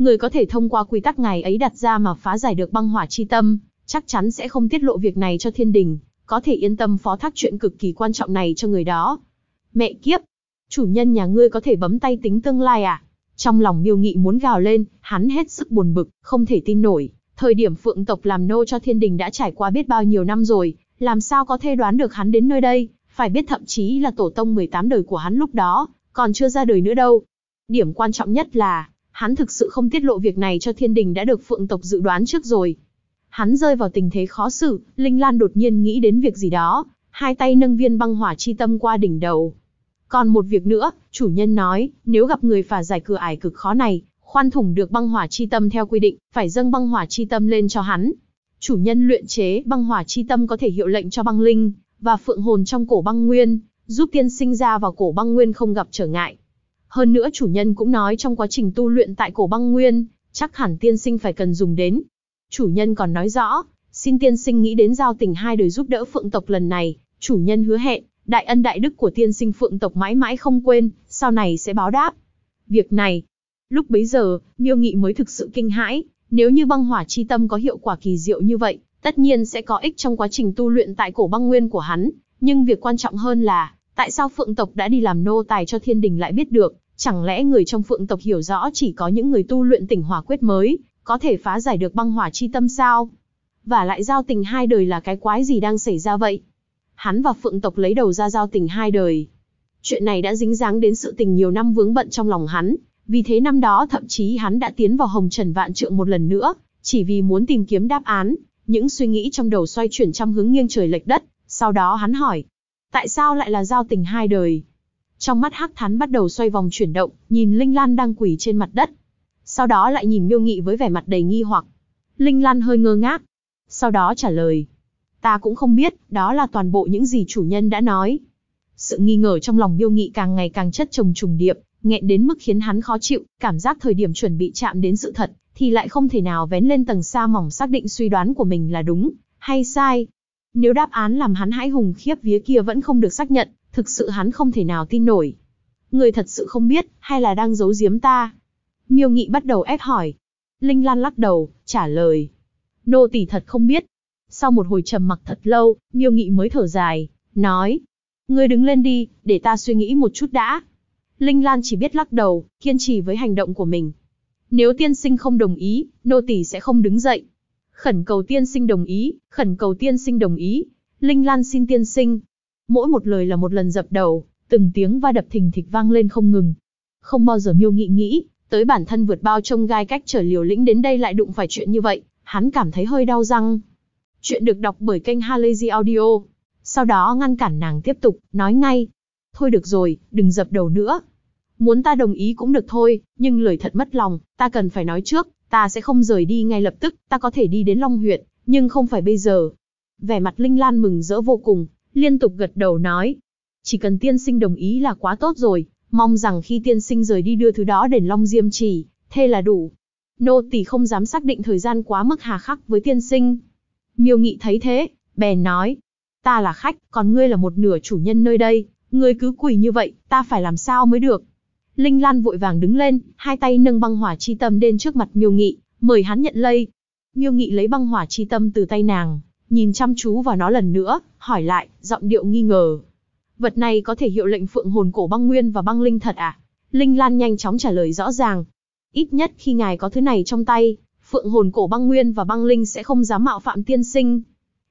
Người có thể thông qua quy tắc ngày ấy đặt ra mà phá giải được băng hỏa chi tâm, chắc chắn sẽ không tiết lộ việc này cho thiên đình, có thể yên tâm phó thác chuyện cực kỳ quan trọng này cho người đó. Mẹ kiếp! Chủ nhân nhà ngươi có thể bấm tay tính tương lai à? Trong lòng Miêu Nghị muốn gào lên, hắn hết sức buồn bực, không thể tin nổi. Thời điểm Phượng tộc làm nô cho thiên đình đã trải qua biết bao nhiêu năm rồi, làm sao có thể đoán được hắn đến nơi đây, phải biết thậm chí là tổ tông 18 đời của hắn lúc đó, còn chưa ra đời nữa đâu. Điểm quan trọng nhất là, hắn thực sự không tiết lộ việc này cho thiên đình đã được Phượng tộc dự đoán trước rồi. Hắn rơi vào tình thế khó xử, Linh Lan đột nhiên nghĩ đến việc gì đó, hai tay nâng viên băng hỏa chi tâm qua đỉnh đầu. Còn một việc nữa, chủ nhân nói, nếu gặp người phá giải cửa ải cực khó này, khoan thủng được băng hỏa chi tâm theo quy định, phải dâng băng hỏa chi tâm lên cho hắn. Chủ nhân luyện chế băng hỏa chi tâm có thể hiệu lệnh cho băng linh và phượng hồn trong cổ băng nguyên, giúp tiên sinh ra vào cổ băng nguyên không gặp trở ngại. Hơn nữa chủ nhân cũng nói trong quá trình tu luyện tại cổ băng nguyên, chắc hẳn tiên sinh phải cần dùng đến. Chủ nhân còn nói rõ, xin tiên sinh nghĩ đến giao tình hai đời giúp đỡ Phượng tộc lần này, chủ nhân hứa hẹn, đại ân đại đức của tiên sinh Phượng tộc mãi mãi không quên, sau này sẽ báo đáp. Việc này, lúc bấy giờ, Miêu Nghị mới thực sự kinh hãi, nếu như băng hỏa chi tâm có hiệu quả kỳ diệu như vậy, tất nhiên sẽ có ích trong quá trình tu luyện tại cổ băng nguyên của hắn, nhưng việc quan trọng hơn là, tại sao Phượng tộc đã đi làm nô tài cho thiên đình lại biết được, chẳng lẽ người trong Phượng tộc hiểu rõ chỉ có những người tu luyện Tỉnh Hỏa Quyết mới, có thể phá giải được băng hỏa chi tâm sao? Và lại giao tình hai đời là cái quái gì đang xảy ra vậy? Hắn và Phượng tộc lấy đầu ra giao tình hai đời. Chuyện này đã dính dáng đến sự tình nhiều năm vướng bận trong lòng hắn, vì thế năm đó thậm chí hắn đã tiến vào Hồng Trần Vạn Trượng một lần nữa, chỉ vì muốn tìm kiếm đáp án. Những suy nghĩ trong đầu xoay chuyển trăm hướng nghiêng trời lệch đất, sau đó hắn hỏi, tại sao lại là giao tình hai đời? Trong mắt Hắc Thán bắt đầu xoay vòng chuyển động, nhìn Linh Lan đang quỳ trên mặt đất. Sau đó lại nhìn Miêu Nghị với vẻ mặt đầy nghi hoặc. Linh Lan hơi ngơ ngác, sau đó trả lời, ta cũng không biết, đó là toàn bộ những gì chủ nhân đã nói. Sự nghi ngờ trong lòng Miêu Nghị càng ngày càng chất chồng trùng điệp, nghẹn đến mức khiến hắn khó chịu, cảm giác thời điểm chuẩn bị chạm đến sự thật, thì lại không thể nào vén lên tầng sa mỏng xác định suy đoán của mình là đúng, hay sai. Nếu đáp án làm hắn hãi hùng khiếp vía kia vẫn không được xác nhận, thực sự hắn không thể nào tin nổi. Người thật sự không biết, hay là đang giấu giếm ta? Miêu Nghị bắt đầu ép hỏi. Linh Lan lắc đầu, trả lời. Nô tỳ thật không biết. Sau một hồi trầm mặc thật lâu, Miêu Nghị mới thở dài, nói. Ngươi đứng lên đi, để ta suy nghĩ một chút đã. Linh Lan chỉ biết lắc đầu, kiên trì với hành động của mình. Nếu tiên sinh không đồng ý, nô tỳ sẽ không đứng dậy. Khẩn cầu tiên sinh đồng ý, khẩn cầu tiên sinh đồng ý. Linh Lan xin tiên sinh. Mỗi một lời là một lần dập đầu, từng tiếng va đập thình thịch vang lên không ngừng. Không bao giờ Miêu Nghị nghĩ, tới bản thân vượt bao trông gai cách trở liều lĩnh đến đây lại đụng phải chuyện như vậy, hắn cảm thấy hơi đau răng. Chuyện được đọc bởi kênh Halazy Audio. Sau đó ngăn cản nàng tiếp tục, nói ngay. Thôi được rồi, đừng dập đầu nữa. Muốn ta đồng ý cũng được thôi, nhưng lời thật mất lòng, ta cần phải nói trước, ta sẽ không rời đi ngay lập tức, ta có thể đi đến Long Huyệt, nhưng không phải bây giờ. Vẻ mặt Linh Lan mừng rỡ vô cùng, liên tục gật đầu nói. Chỉ cần tiên sinh đồng ý là quá tốt rồi, mong rằng khi tiên sinh rời đi đưa thứ đó đến Long Diêm Trì, thế là đủ. Nô tỳ không dám xác định thời gian quá mức hà khắc với tiên sinh. Miêu Nghị thấy thế, bèn nói. Ta là khách, còn ngươi là một nửa chủ nhân nơi đây, ngươi cứ quỳ như vậy, ta phải làm sao mới được. Linh Lan vội vàng đứng lên, hai tay nâng băng hỏa chi tâm đến trước mặt Miêu Nghị, mời hắn nhận lấy. Miêu Nghị lấy băng hỏa chi tâm từ tay nàng, nhìn chăm chú vào nó lần nữa, hỏi lại, giọng điệu nghi ngờ. Vật này có thể hiệu lệnh phượng hồn cổ băng nguyên và băng linh thật à? Linh Lan nhanh chóng trả lời rõ ràng. Ít nhất khi ngài có thứ này trong tay, phượng hồn cổ băng nguyên và băng linh sẽ không dám mạo phạm tiên sinh.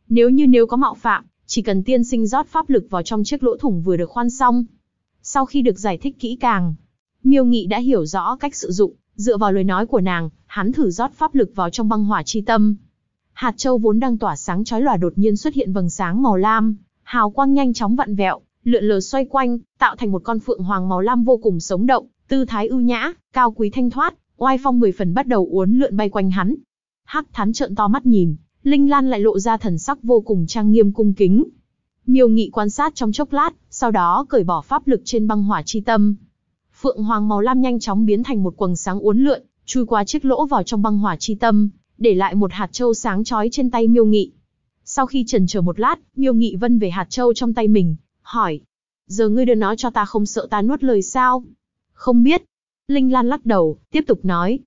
Nếu có mạo phạm, chỉ cần tiên sinh rót pháp lực vào trong chiếc lỗ thủng vừa được khoan xong. Sau khi được giải thích kỹ càng, Miêu Nghị đã hiểu rõ cách sử dụng, dựa vào lời nói của nàng, hắn thử rót pháp lực vào trong băng hỏa chi tâm. Hạt châu vốn đang tỏa sáng chói lòa đột nhiên xuất hiện vầng sáng màu lam, hào quang nhanh chóng vặn vẹo, lượn lờ xoay quanh, tạo thành một con phượng hoàng màu lam vô cùng sống động, tư thái ưu nhã, cao quý thanh thoát, oai phong 10 phần bắt đầu uốn lượn bay quanh hắn. Hắc Thán trợn to mắt nhìn, Linh Lan lại lộ ra thần sắc vô cùng trang nghiêm cung kính. Miêu Nghị quan sát trong chốc lát, sau đó cởi bỏ pháp lực trên băng hỏa chi tâm. Phượng hoàng màu lam nhanh chóng biến thành một quầng sáng uốn lượn, chui qua chiếc lỗ vào trong băng hỏa chi tâm, để lại một hạt châu sáng chói trên tay Miêu Nghị. Sau khi chần chờ một lát, Miêu Nghị vân về hạt châu trong tay mình, hỏi: "Giờ ngươi đưa nó cho ta không sợ ta nuốt lời sao?" "Không biết." Linh Lan lắc đầu, tiếp tục nói: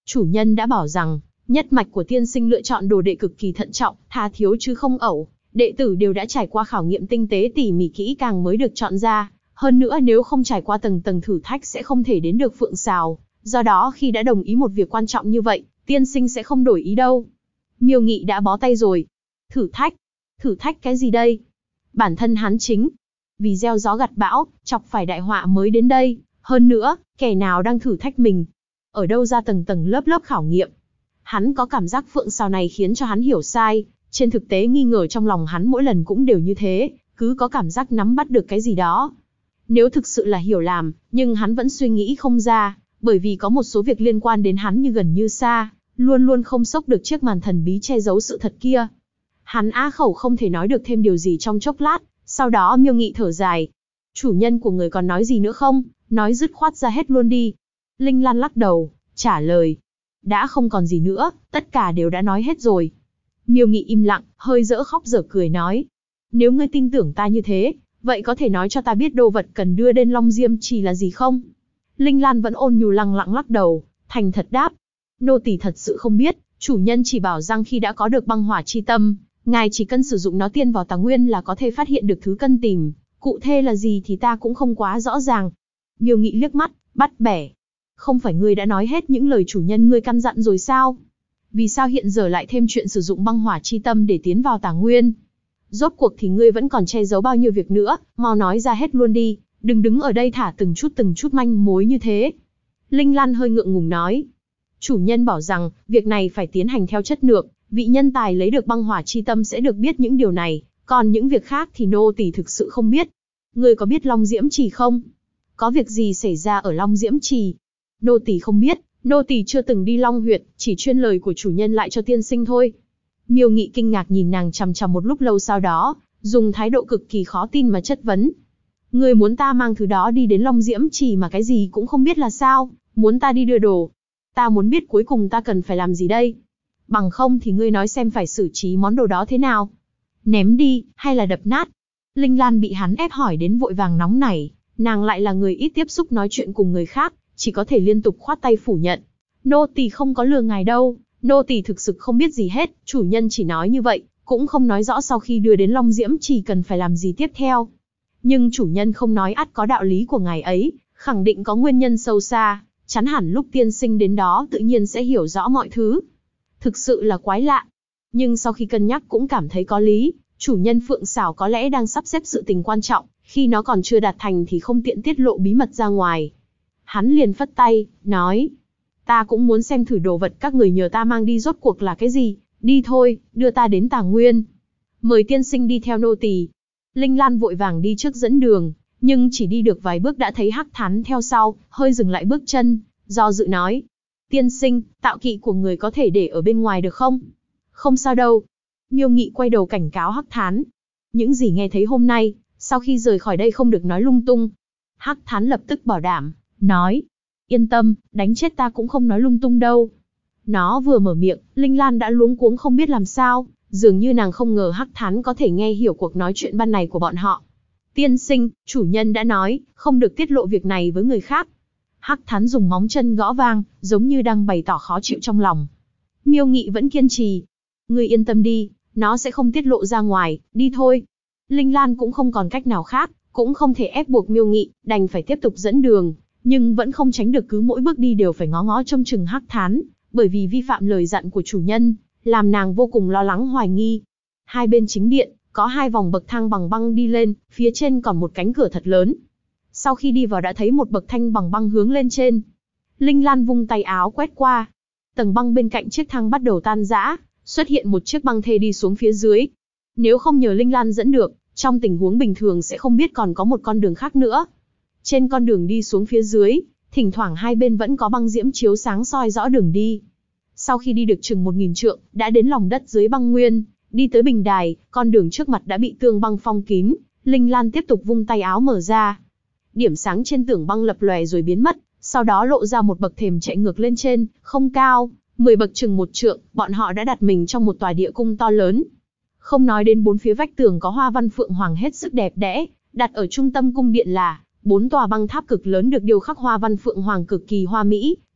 Chủ nhân đã bảo rằng, nhất mạch của tiên sinh lựa chọn đồ đệ cực kỳ thận trọng, tha thiếu chứ không ẩu. Đệ tử đều đã trải qua khảo nghiệm tinh tế tỉ mỉ kỹ càng mới được chọn ra. Hơn nữa nếu không trải qua tầng tầng thử thách sẽ không thể đến được Phượng Sào. Do đó khi đã đồng ý một việc quan trọng như vậy, tiên sinh sẽ không đổi ý đâu. Miêu Nghị đã bó tay rồi. Thử thách? Thử thách cái gì đây? Bản thân hắn chính vì gieo gió gặt bão, chọc phải đại họa mới đến đây. Hơn nữa, kẻ nào đang thử thách mình? Ở đâu ra tầng tầng lớp lớp khảo nghiệm? Hắn có cảm giác Phượng Sào này khiến cho hắn hiểu sai. Trên thực tế nghi ngờ trong lòng hắn mỗi lần cũng đều như thế, cứ có cảm giác nắm bắt được cái gì đó. Nếu thực sự là hiểu lầm, nhưng hắn vẫn suy nghĩ không ra, bởi vì có một số việc liên quan đến hắn như gần như xa, luôn luôn không xốc được chiếc màn thần bí che giấu sự thật kia. Hắn á khẩu không thể nói được thêm điều gì trong chốc lát, sau đó Miêu Nghị thở dài. Chủ nhân của người còn nói gì nữa không? Nói dứt khoát ra hết luôn đi. Linh Lan lắc đầu, trả lời. Đã không còn gì nữa, tất cả đều đã nói hết rồi. Miêu Nghị im lặng, hơi dở khóc dở cười nói. Nếu ngươi tin tưởng ta như thế, vậy có thể nói cho ta biết đồ vật cần đưa đến Long Diêm Trì là gì không? Linh Lan vẫn ôn nhu lặng lặng lắc đầu, thành thật đáp. Nô tỳ thật sự không biết, chủ nhân chỉ bảo rằng khi đã có được băng hỏa chi tâm, ngài chỉ cần sử dụng nó tiên vào tàng nguyên là có thể phát hiện được thứ cần tìm. Cụ thể là gì thì ta cũng không quá rõ ràng. Miêu Nghị liếc mắt, bắt bẻ. Không phải ngươi đã nói hết những lời chủ nhân ngươi căn dặn rồi sao? Vì sao hiện giờ lại thêm chuyện sử dụng băng hỏa chi tâm để tiến vào tàng nguyên? Rốt cuộc thì ngươi vẫn còn che giấu bao nhiêu việc nữa, mau nói ra hết luôn đi, đừng đứng ở đây thả từng chút manh mối như thế. Linh Lan hơi ngượng ngùng nói. Chủ nhân bảo rằng, việc này phải tiến hành theo chất lượng, vị nhân tài lấy được băng hỏa chi tâm sẽ được biết những điều này, còn những việc khác thì nô tỳ thực sự không biết. Ngươi có biết Long Diễm Trì không? Có việc gì xảy ra ở Long Diễm Trì? Nô tỳ không biết, nô tỳ chưa từng đi Long Huyệt, chỉ chuyên lời của chủ nhân lại cho tiên sinh thôi. Miêu Nghị kinh ngạc nhìn nàng chằm chằm một lúc lâu, sau đó dùng thái độ cực kỳ khó tin mà chất vấn. Ngươi muốn ta mang thứ đó đi đến Long Diễm Trì mà cái gì cũng không biết là sao? Muốn ta đi đưa đồ? Ta muốn biết cuối cùng ta cần phải làm gì đây? Bằng không thì ngươi nói xem phải xử trí món đồ đó thế nào? Ném đi, hay là đập nát? Linh Lan bị hắn ép hỏi đến vội vàng nóng nảy, nàng lại là người ít tiếp xúc nói chuyện cùng người khác, chỉ có thể liên tục khoát tay phủ nhận. Nô tỳ không có lừa ngài đâu, nô tỳ thực sự không biết gì hết, chủ nhân chỉ nói như vậy, cũng không nói rõ sau khi đưa đến Long Diễm Trì cần phải làm gì tiếp theo. Nhưng chủ nhân không nói ắt có đạo lý của ngài ấy, khẳng định có nguyên nhân sâu xa, chắn hẳn lúc tiên sinh đến đó tự nhiên sẽ hiểu rõ mọi thứ. Thực sự là quái lạ. Nhưng sau khi cân nhắc cũng cảm thấy có lý, chủ nhân Phượng Sảo có lẽ đang sắp xếp sự tình quan trọng, khi nó còn chưa đạt thành thì không tiện tiết lộ bí mật ra ngoài. Hắn liền phất tay, nói. Ta cũng muốn xem thử đồ vật các người nhờ ta mang đi rốt cuộc là cái gì, đi thôi, đưa ta đến Tàng Nguyên. Mời tiên sinh đi theo nô tỳ. Linh Lan vội vàng đi trước dẫn đường, nhưng chỉ đi được vài bước đã thấy Hắc Thán theo sau, hơi dừng lại bước chân, do dự nói. Tiên sinh, tạo kỵ của người có thể để ở bên ngoài được không? Không sao đâu. Miêu Nghị quay đầu cảnh cáo Hắc Thán. Những gì nghe thấy hôm nay, sau khi rời khỏi đây không được nói lung tung. Hắc Thán lập tức bảo đảm, nói. Yên tâm, đánh chết ta cũng không nói lung tung đâu. Nó vừa mở miệng, Linh Lan đã luống cuống không biết làm sao, dường như nàng không ngờ Hắc Thán có thể nghe hiểu cuộc nói chuyện ban này của bọn họ. Tiên sinh, chủ nhân đã nói, không được tiết lộ việc này với người khác. Hắc Thán dùng móng chân gõ vang, giống như đang bày tỏ khó chịu trong lòng. Miêu Nghị vẫn kiên trì. Ngươi yên tâm đi, nó sẽ không tiết lộ ra ngoài, đi thôi. Linh Lan cũng không còn cách nào khác, cũng không thể ép buộc Miêu Nghị, đành phải tiếp tục dẫn đường, nhưng vẫn không tránh được cứ mỗi bước đi đều phải ngó ngó trông chừng Hắc Thán, bởi vì vi phạm lời dặn của chủ nhân, làm nàng vô cùng lo lắng hoài nghi. Hai bên chính điện, có hai vòng bậc thang bằng băng đi lên, phía trên còn một cánh cửa thật lớn. Sau khi đi vào đã thấy một bậc thanh bằng băng hướng lên trên. Linh Lan vung tay áo quét qua. Tầng băng bên cạnh chiếc thang bắt đầu tan rã, xuất hiện một chiếc băng thê đi xuống phía dưới. Nếu không nhờ Linh Lan dẫn được, trong tình huống bình thường sẽ không biết còn có một con đường khác nữa. Trên con đường đi xuống phía dưới, thỉnh thoảng hai bên vẫn có băng diễm chiếu sáng soi rõ đường đi. Sau khi đi được chừng 1000 trượng, đã đến lòng đất dưới băng nguyên, đi tới bình đài, con đường trước mặt đã bị tường băng phong kín. Linh Lan tiếp tục vung tay áo mở ra. Điểm sáng trên tường băng lập lòe rồi biến mất, sau đó lộ ra một bậc thềm chạy ngược lên trên, không cao, 10 bậc chừng 1 trượng, bọn họ đã đặt mình trong một tòa địa cung to lớn. Không nói đến bốn phía vách tường có hoa văn phượng hoàng hết sức đẹp đẽ, đặt ở trung tâm cung điện là 4 tòa băng tháp cực lớn được điêu khắc hoa văn phượng hoàng cực kỳ hoa mỹ,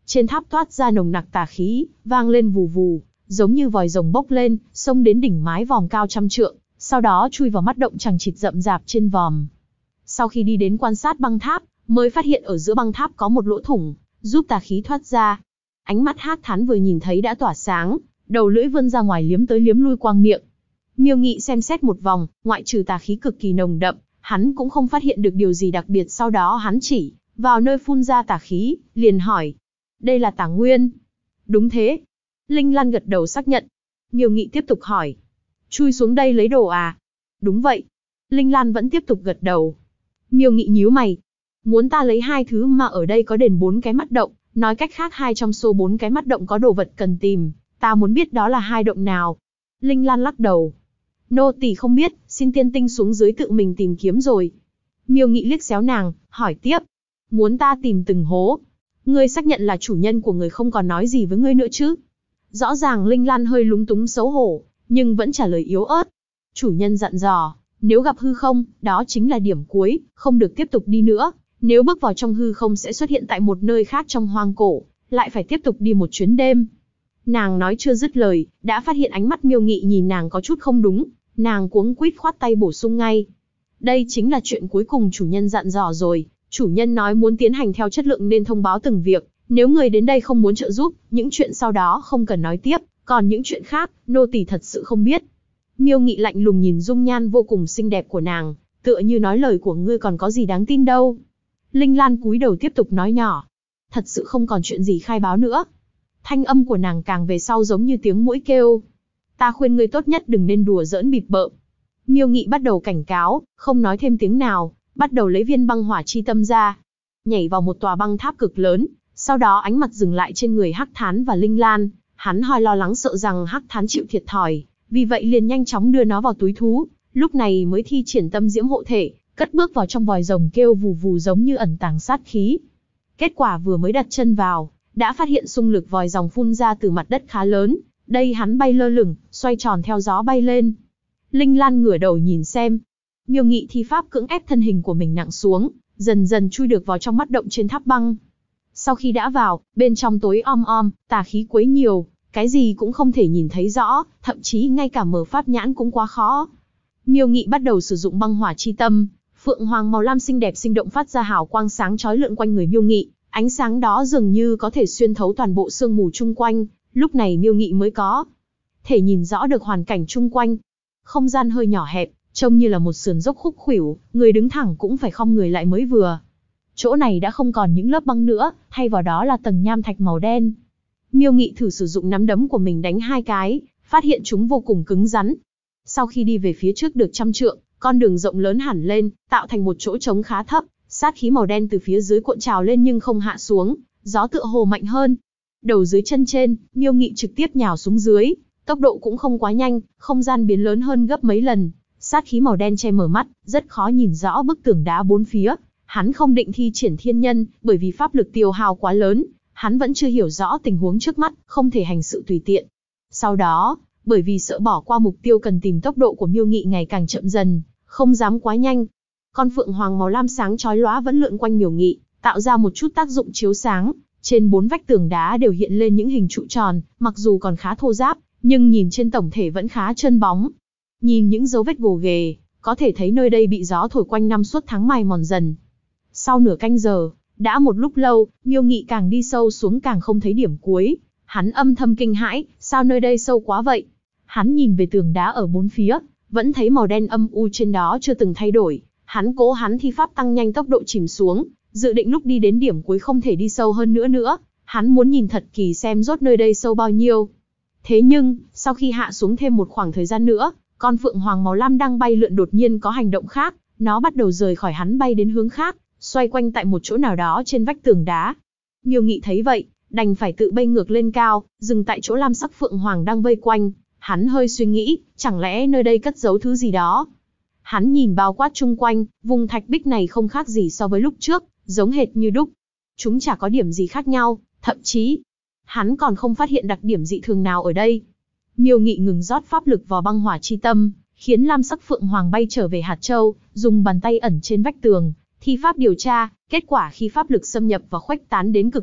Trên tháp toát ra nồng nặc tà khí, vang lên vù vù, giống như vòi rồng bốc lên, xông đến đỉnh mái vòm cao trăm trượng, sau đó chui vào mắt động chằng chịt rậm rạp trên vòm. Sau khi đi đến quan sát băng tháp, mới phát hiện ở giữa băng tháp có một lỗ thủng, giúp tà khí thoát ra. Ánh mắt Hắc Thán vừa nhìn thấy đã tỏa sáng, đầu lưỡi vươn ra ngoài liếm tới liếm lui quang miệng. Miêu Nghị xem xét một vòng, ngoại trừ tà khí cực kỳ nồng đậm, hắn cũng không phát hiện được điều gì đặc biệt. Sau đó hắn chỉ vào nơi phun ra tà khí, liền hỏi: đây là tà nguyên? Đúng thế. Linh Lan gật đầu xác nhận. Miêu Nghị tiếp tục hỏi: chui xuống đây lấy đồ à? Đúng vậy. Linh Lan vẫn tiếp tục gật đầu. Miêu Nghị nhíu mày. Muốn ta lấy 2 thứ mà ở đây có đền 4 cái mắt động, nói cách khác 2 trong số 4 cái mắt động có đồ vật cần tìm, ta muốn biết đó là 2 động nào. Linh Lan lắc đầu. Nô tỳ không biết, xin tiên tinh xuống dưới tự mình tìm kiếm rồi. Miêu Nghị liếc xéo nàng, hỏi tiếp. Muốn ta tìm từng hố? Ngươi xác nhận là chủ nhân của người không còn nói gì với ngươi nữa chứ? Rõ ràng Linh Lan hơi lúng túng xấu hổ, nhưng vẫn trả lời yếu ớt. Chủ nhân dặn dò, nếu gặp hư không, đó chính là điểm cuối, không được tiếp tục đi nữa. Nếu bước vào trong hư không sẽ xuất hiện tại một nơi khác trong hoang cổ, lại phải tiếp tục đi một chuyến đêm. Nàng nói chưa dứt lời, đã phát hiện ánh mắt Miêu Nghị nhìn nàng có chút không đúng, nàng cuống quýt khoát tay bổ sung ngay. Đây chính là chuyện cuối cùng chủ nhân dặn dò rồi, chủ nhân nói muốn tiến hành theo chất lượng nên thông báo từng việc, nếu người đến đây không muốn trợ giúp, những chuyện sau đó không cần nói tiếp, còn những chuyện khác, nô tỳ thật sự không biết. Miêu Nghị lạnh lùng nhìn dung nhan vô cùng xinh đẹp của nàng, tựa như nói lời của ngươi còn có gì đáng tin đâu. Linh Lan cúi đầu tiếp tục nói nhỏ. Thật sự không còn chuyện gì khai báo nữa. Thanh âm của nàng càng về sau giống như tiếng muỗi kêu. Ta khuyên ngươi tốt nhất đừng nên đùa giỡn bịp bợm. Miêu Nghị bắt đầu cảnh cáo, không nói thêm tiếng nào, bắt đầu lấy viên băng hỏa chi tâm ra. Nhảy vào một tòa băng tháp cực lớn, sau đó ánh mặt dừng lại trên người Hắc Thán và Linh Lan. Hắn hơi lo lắng sợ rằng Hắc Thán chịu thiệt thòi, vì vậy liền nhanh chóng đưa nó vào túi thú, lúc này mới thi triển tâm diễm hộ thể, cất bước vào trong vòi rồng kêu vù vù giống như ẩn tàng sát khí. Kết quả vừa mới đặt chân vào, đã phát hiện xung lực vòi rồng phun ra từ mặt đất khá lớn, đây hắn bay lơ lửng, xoay tròn theo gió bay lên. Linh Lan ngửa đầu nhìn xem. Miêu Nghị thi pháp cưỡng ép thân hình của mình nặng xuống, dần dần chui được vào trong mắt động trên tháp băng. Sau khi đã vào, bên trong tối om om, tà khí quấy nhiều, cái gì cũng không thể nhìn thấy rõ, thậm chí ngay cả mở pháp nhãn cũng quá khó. Miêu Nghị bắt đầu sử dụng băng hỏa chi tâm, phượng hoàng màu lam xinh đẹp sinh động phát ra hào quang sáng chói lượn quanh người Miêu Nghị, ánh sáng đó dường như có thể xuyên thấu toàn bộ sương mù chung quanh, lúc này Miêu Nghị mới có thể nhìn rõ được hoàn cảnh chung quanh. Không gian hơi nhỏ hẹp, trông như là một sườn dốc khúc khuỷu, người đứng thẳng cũng phải khom người lại mới vừa. Chỗ này đã không còn những lớp băng nữa, thay vào đó là tầng nham thạch màu đen. Miêu Nghị thử sử dụng nắm đấm của mình đánh 2 cái, phát hiện chúng vô cùng cứng rắn. Sau khi đi về phía trước được 100 trượng, con đường rộng lớn hẳn lên, tạo thành một chỗ trống khá thấp, sát khí màu đen từ phía dưới cuộn trào lên nhưng không hạ xuống, gió tựa hồ mạnh hơn. Đầu dưới chân trên, Miêu Nghị trực tiếp nhào xuống dưới, tốc độ cũng không quá nhanh, không gian biến lớn hơn gấp mấy lần, sát khí màu đen che mờ mắt, rất khó nhìn rõ bức tường đá bốn phía. Hắn không định thi triển thiên nhân, bởi vì pháp lực tiêu hao quá lớn, hắn vẫn chưa hiểu rõ tình huống trước mắt, không thể hành sự tùy tiện. Sau đó, bởi vì sợ bỏ qua mục tiêu cần tìm tốc độ của Miêu Nghị ngày càng chậm dần, không dám quá nhanh. Con phượng hoàng màu lam sáng chói lóa vẫn lượn quanh Miêu Nghị, tạo ra một chút tác dụng chiếu sáng. Trên 4 vách tường đá đều hiện lên những hình trụ tròn, mặc dù còn khá thô ráp, nhưng nhìn trên tổng thể vẫn khá trơn bóng. Nhìn những dấu vết gồ ghề, có thể thấy nơi đây bị gió thổi quanh năm suốt tháng mài mòn dần. Sau nửa canh giờ, đã một lúc lâu, Miêu Nghị càng đi sâu xuống càng không thấy điểm cuối. Hắn âm thầm kinh hãi, sao nơi đây sâu quá vậy? Hắn nhìn về tường đá ở 4 phía, vẫn thấy màu đen âm u trên đó chưa từng thay đổi. Hắn thi pháp tăng nhanh tốc độ chìm xuống, dự định lúc đi đến điểm cuối không thể đi sâu hơn nữa. Hắn muốn nhìn thật kỳ xem rốt nơi đây sâu bao nhiêu. Thế nhưng, sau khi hạ xuống thêm một khoảng thời gian nữa, con phượng hoàng màu lam đang bay lượn đột nhiên có hành động khác, nó bắt đầu rời khỏi hắn bay đến hướng khác, xoay quanh tại một chỗ nào đó trên vách tường đá. Miêu Nghị thấy vậy, đành phải tự bay ngược lên cao, dừng tại chỗ lam sắc phượng hoàng đang vây quanh. Hắn hơi suy nghĩ, chẳng lẽ nơi đây cất giấu thứ gì đó. Hắn nhìn bao quát chung quanh, vùng thạch bích này không khác gì so với lúc trước, giống hệt như đúc. Chúng chả có điểm gì khác nhau, thậm chí, hắn còn không phát hiện đặc điểm dị thường nào ở đây. Miêu Nghị ngừng rót pháp lực vào băng hỏa chi tâm, khiến lam sắc phượng hoàng bay trở về hạt châu, dùng bàn tay ẩn trên vách tường, thi pháp điều tra, kết quả khi pháp lực xâm nhập và khuếch tán đến cực đại,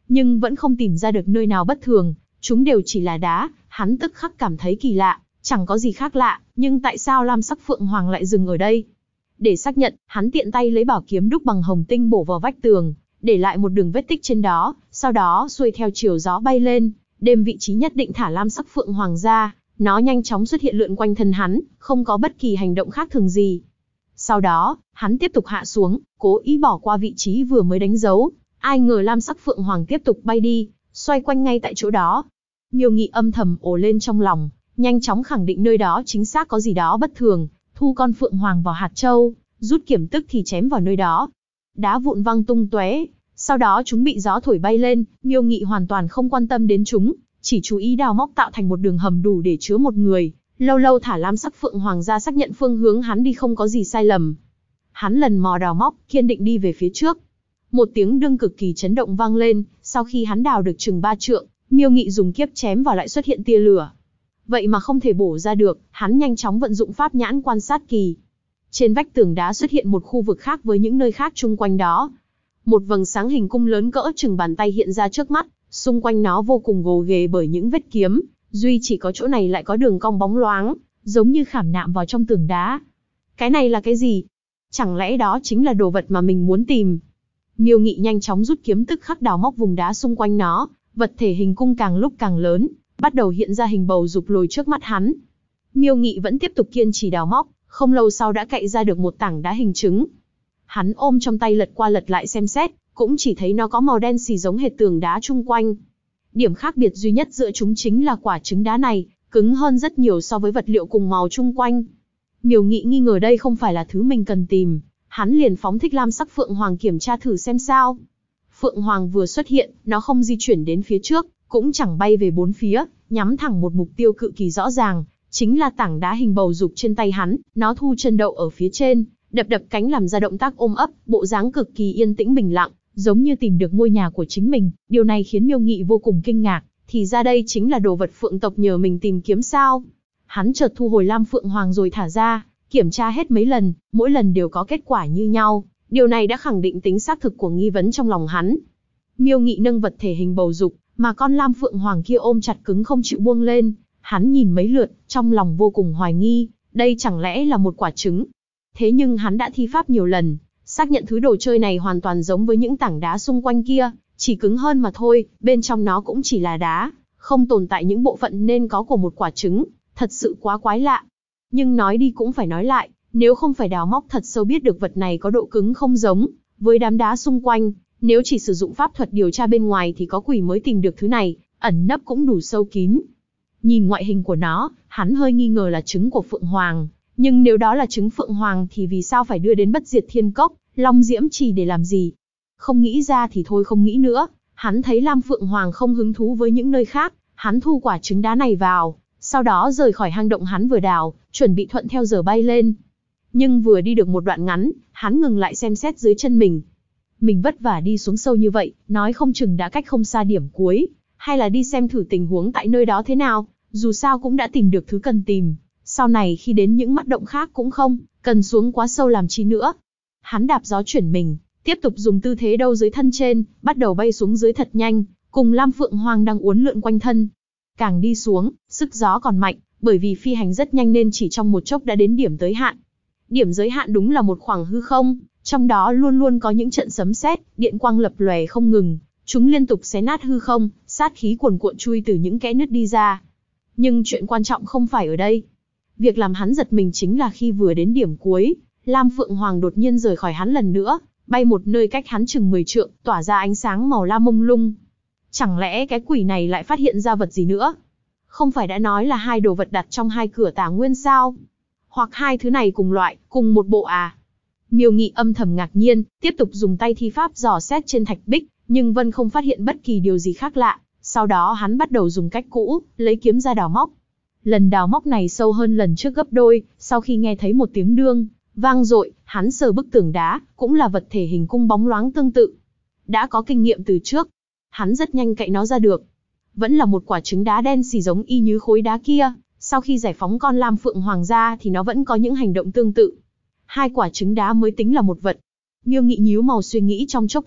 nhưng vẫn không tìm ra được nơi nào bất thường, chúng đều chỉ là đá, hắn tức khắc cảm thấy kỳ lạ, chẳng có gì khác lạ, nhưng tại sao lam sắc phượng hoàng lại dừng ở đây? Để xác nhận, hắn tiện tay lấy bảo kiếm đúc bằng hồng tinh bổ vào vách tường, để lại một đường vết tích trên đó, sau đó xuôi theo chiều gió bay lên, đêm vị trí nhất định thả lam sắc phượng hoàng ra, nó nhanh chóng xuất hiện lượn quanh thân hắn, không có bất kỳ hành động khác thường gì. Sau đó, hắn tiếp tục hạ xuống, cố ý bỏ qua vị trí vừa mới đánh dấu, ai ngờ lam sắc phượng hoàng tiếp tục bay đi, xoay quanh ngay tại chỗ đó. Miêu Nghị âm thầm ồ lên trong lòng, nhanh chóng khẳng định nơi đó chính xác có gì đó bất thường, thu con phượng hoàng vào hạt châu, rút kiếm tức thì chém vào nơi đó. Đá vụn văng tung tóe, sau đó chúng bị gió thổi bay lên, Miêu Nghị hoàn toàn không quan tâm đến chúng, chỉ chú ý đào móc tạo thành một đường hầm đủ để chứa một người, lâu lâu thả lam sắc phượng hoàng ra xác nhận phương hướng hắn đi không có gì sai lầm. Hắn lần mò đào móc, kiên định đi về phía trước. Một tiếng đương cực kỳ chấn động vang lên, sau khi hắn đào được chừng 3 trượng, Miêu Nghị dùng kiếp chém vào lại xuất hiện tia lửa. Vậy mà không thể bổ ra được, hắn nhanh chóng vận dụng pháp nhãn quan sát kỳ. Trên vách tường đá xuất hiện một khu vực khác với những nơi khác chung quanh đó. Một vầng sáng hình cung lớn cỡ chừng bàn tay hiện ra trước mắt, xung quanh nó vô cùng gồ ghề bởi những vết kiếm, duy chỉ có chỗ này lại có đường cong bóng loáng, giống như khảm nạm vào trong tường đá. Cái này là cái gì? Chẳng lẽ đó chính là đồ vật mà mình muốn tìm? Miêu Nghị nhanh chóng rút kiếm tức khắc đào móc vùng đá xung quanh nó, vật thể hình cung càng lúc càng lớn, bắt đầu hiện ra hình bầu dục lồi trước mắt hắn. Miêu Nghị vẫn tiếp tục kiên trì đào móc, không lâu sau đã cậy ra được một tảng đá hình trứng. Hắn ôm trong tay lật qua lật lại xem xét, cũng chỉ thấy nó có màu đen xì giống hệt tường đá chung quanh. Điểm khác biệt duy nhất giữa chúng chính là quả trứng đá này, cứng hơn rất nhiều so với vật liệu cùng màu chung quanh. Miêu Nghị nghi ngờ đây không phải là thứ mình cần tìm, hắn liền phóng thích lam sắc phượng hoàng kiểm tra thử xem sao. Phượng hoàng vừa xuất hiện, nó không di chuyển đến phía trước, cũng chẳng bay về bốn phía, nhắm thẳng một mục tiêu cực kỳ rõ ràng, chính là tảng đá hình bầu dục trên tay hắn. Nó thu chân đậu ở phía trên, đập đập cánh làm ra động tác ôm ấp, bộ dáng cực kỳ yên tĩnh bình lặng, giống như tìm được ngôi nhà của chính mình. Điều này khiến Miêu Nghị vô cùng kinh ngạc, thì ra đây chính là đồ vật phượng tộc nhờ mình tìm kiếm sao? Hắn chợt thu hồi lam phượng hoàng rồi thả ra, kiểm tra hết mấy lần, mỗi lần đều có kết quả như nhau. Điều này đã khẳng định tính xác thực của nghi vấn trong lòng hắn. Miêu Nghị nâng vật thể hình bầu dục, mà con lam phượng hoàng kia ôm chặt cứng không chịu buông lên. Hắn nhìn mấy lượt, trong lòng vô cùng hoài nghi, đây chẳng lẽ là một quả trứng? Thế nhưng hắn đã thi pháp nhiều lần, xác nhận thứ đồ chơi này hoàn toàn giống với những tảng đá xung quanh kia, chỉ cứng hơn mà thôi, bên trong nó cũng chỉ là đá, không tồn tại những bộ phận nên có của một quả trứng, thật sự quá quái lạ. Nhưng nói đi cũng phải nói lại, nếu không phải đào móc thật sâu biết được vật này có độ cứng không giống với đám đá xung quanh, nếu chỉ sử dụng pháp thuật điều tra bên ngoài thì có quỷ mới tìm được thứ này, ẩn nấp cũng đủ sâu kín. Nhìn ngoại hình của nó, hắn hơi nghi ngờ là trứng của phượng hoàng, nhưng nếu đó là trứng phượng hoàng thì vì sao phải đưa đến Bất Diệt Thiên Cốc, Long Diễm Trì để làm gì? Không nghĩ ra thì thôi không nghĩ nữa, hắn thấy lam phượng hoàng không hứng thú với những nơi khác, hắn thu quả trứng đá này vào, sau đó rời khỏi hang động hắn vừa đào, chuẩn bị thuận theo giờ bay lên. Nhưng vừa đi được một đoạn ngắn, hắn ngừng lại xem xét dưới chân mình. Mình vất vả đi xuống sâu như vậy, nói không chừng đã cách không xa điểm cuối, hay là đi xem thử tình huống tại nơi đó thế nào, dù sao cũng đã tìm được thứ cần tìm. Sau này khi đến những mắt động khác cũng không cần xuống quá sâu làm chi nữa. Hắn đạp gió chuyển mình, tiếp tục dùng tư thế đâu dưới thân trên, bắt đầu bay xuống dưới thật nhanh, cùng lam phượng hoàng đang uốn lượn quanh thân. Càng đi xuống, sức gió còn mạnh, bởi vì phi hành rất nhanh nên chỉ trong một chốc đã đến điểm giới hạn. Điểm giới hạn đúng là một khoảng hư không, trong đó luôn luôn có những trận sấm sét, điện quang lập lòe không ngừng, chúng liên tục xé nát hư không, sát khí cuồn cuộn chui từ những kẽ nứt đi ra. Nhưng chuyện quan trọng không phải ở đây. Việc làm hắn giật mình chính là khi vừa đến điểm cuối, lam phượng hoàng đột nhiên rời khỏi hắn lần nữa, bay một nơi cách hắn chừng 10 trượng, tỏa ra ánh sáng màu lam mông lung. Chẳng lẽ cái quỷ này lại phát hiện ra vật gì nữa? Không phải đã nói là hai đồ vật đặt trong hai cửa tà nguyên sao? Hoặc hai thứ này cùng loại, cùng một bộ à? Miêu Nghị âm thầm ngạc nhiên, tiếp tục dùng tay thi pháp dò xét trên thạch bích, nhưng vẫn không phát hiện bất kỳ điều gì khác lạ. Sau đó hắn bắt đầu dùng cách cũ, lấy kiếm ra đào móc. Lần đào móc này sâu hơn lần trước gấp đôi, sau khi nghe thấy một tiếng đương vang dội, hắn sờ bức tường đá, cũng là vật thể hình cung bóng loáng tương tự. Đã có kinh nghiệm từ trước, hắn rất nhanh cậy nó ra được. Vẫn là một quả trứng đá đen xì giống y như khối đá kia, sau khi giải phóng con lam phượng hoàng ra thì nó vẫn có những hành động tương tự. Hai quả trứng đá mới tính là một vật. Miêu Nghị nhíu mày suy nghĩ trong chốc lát,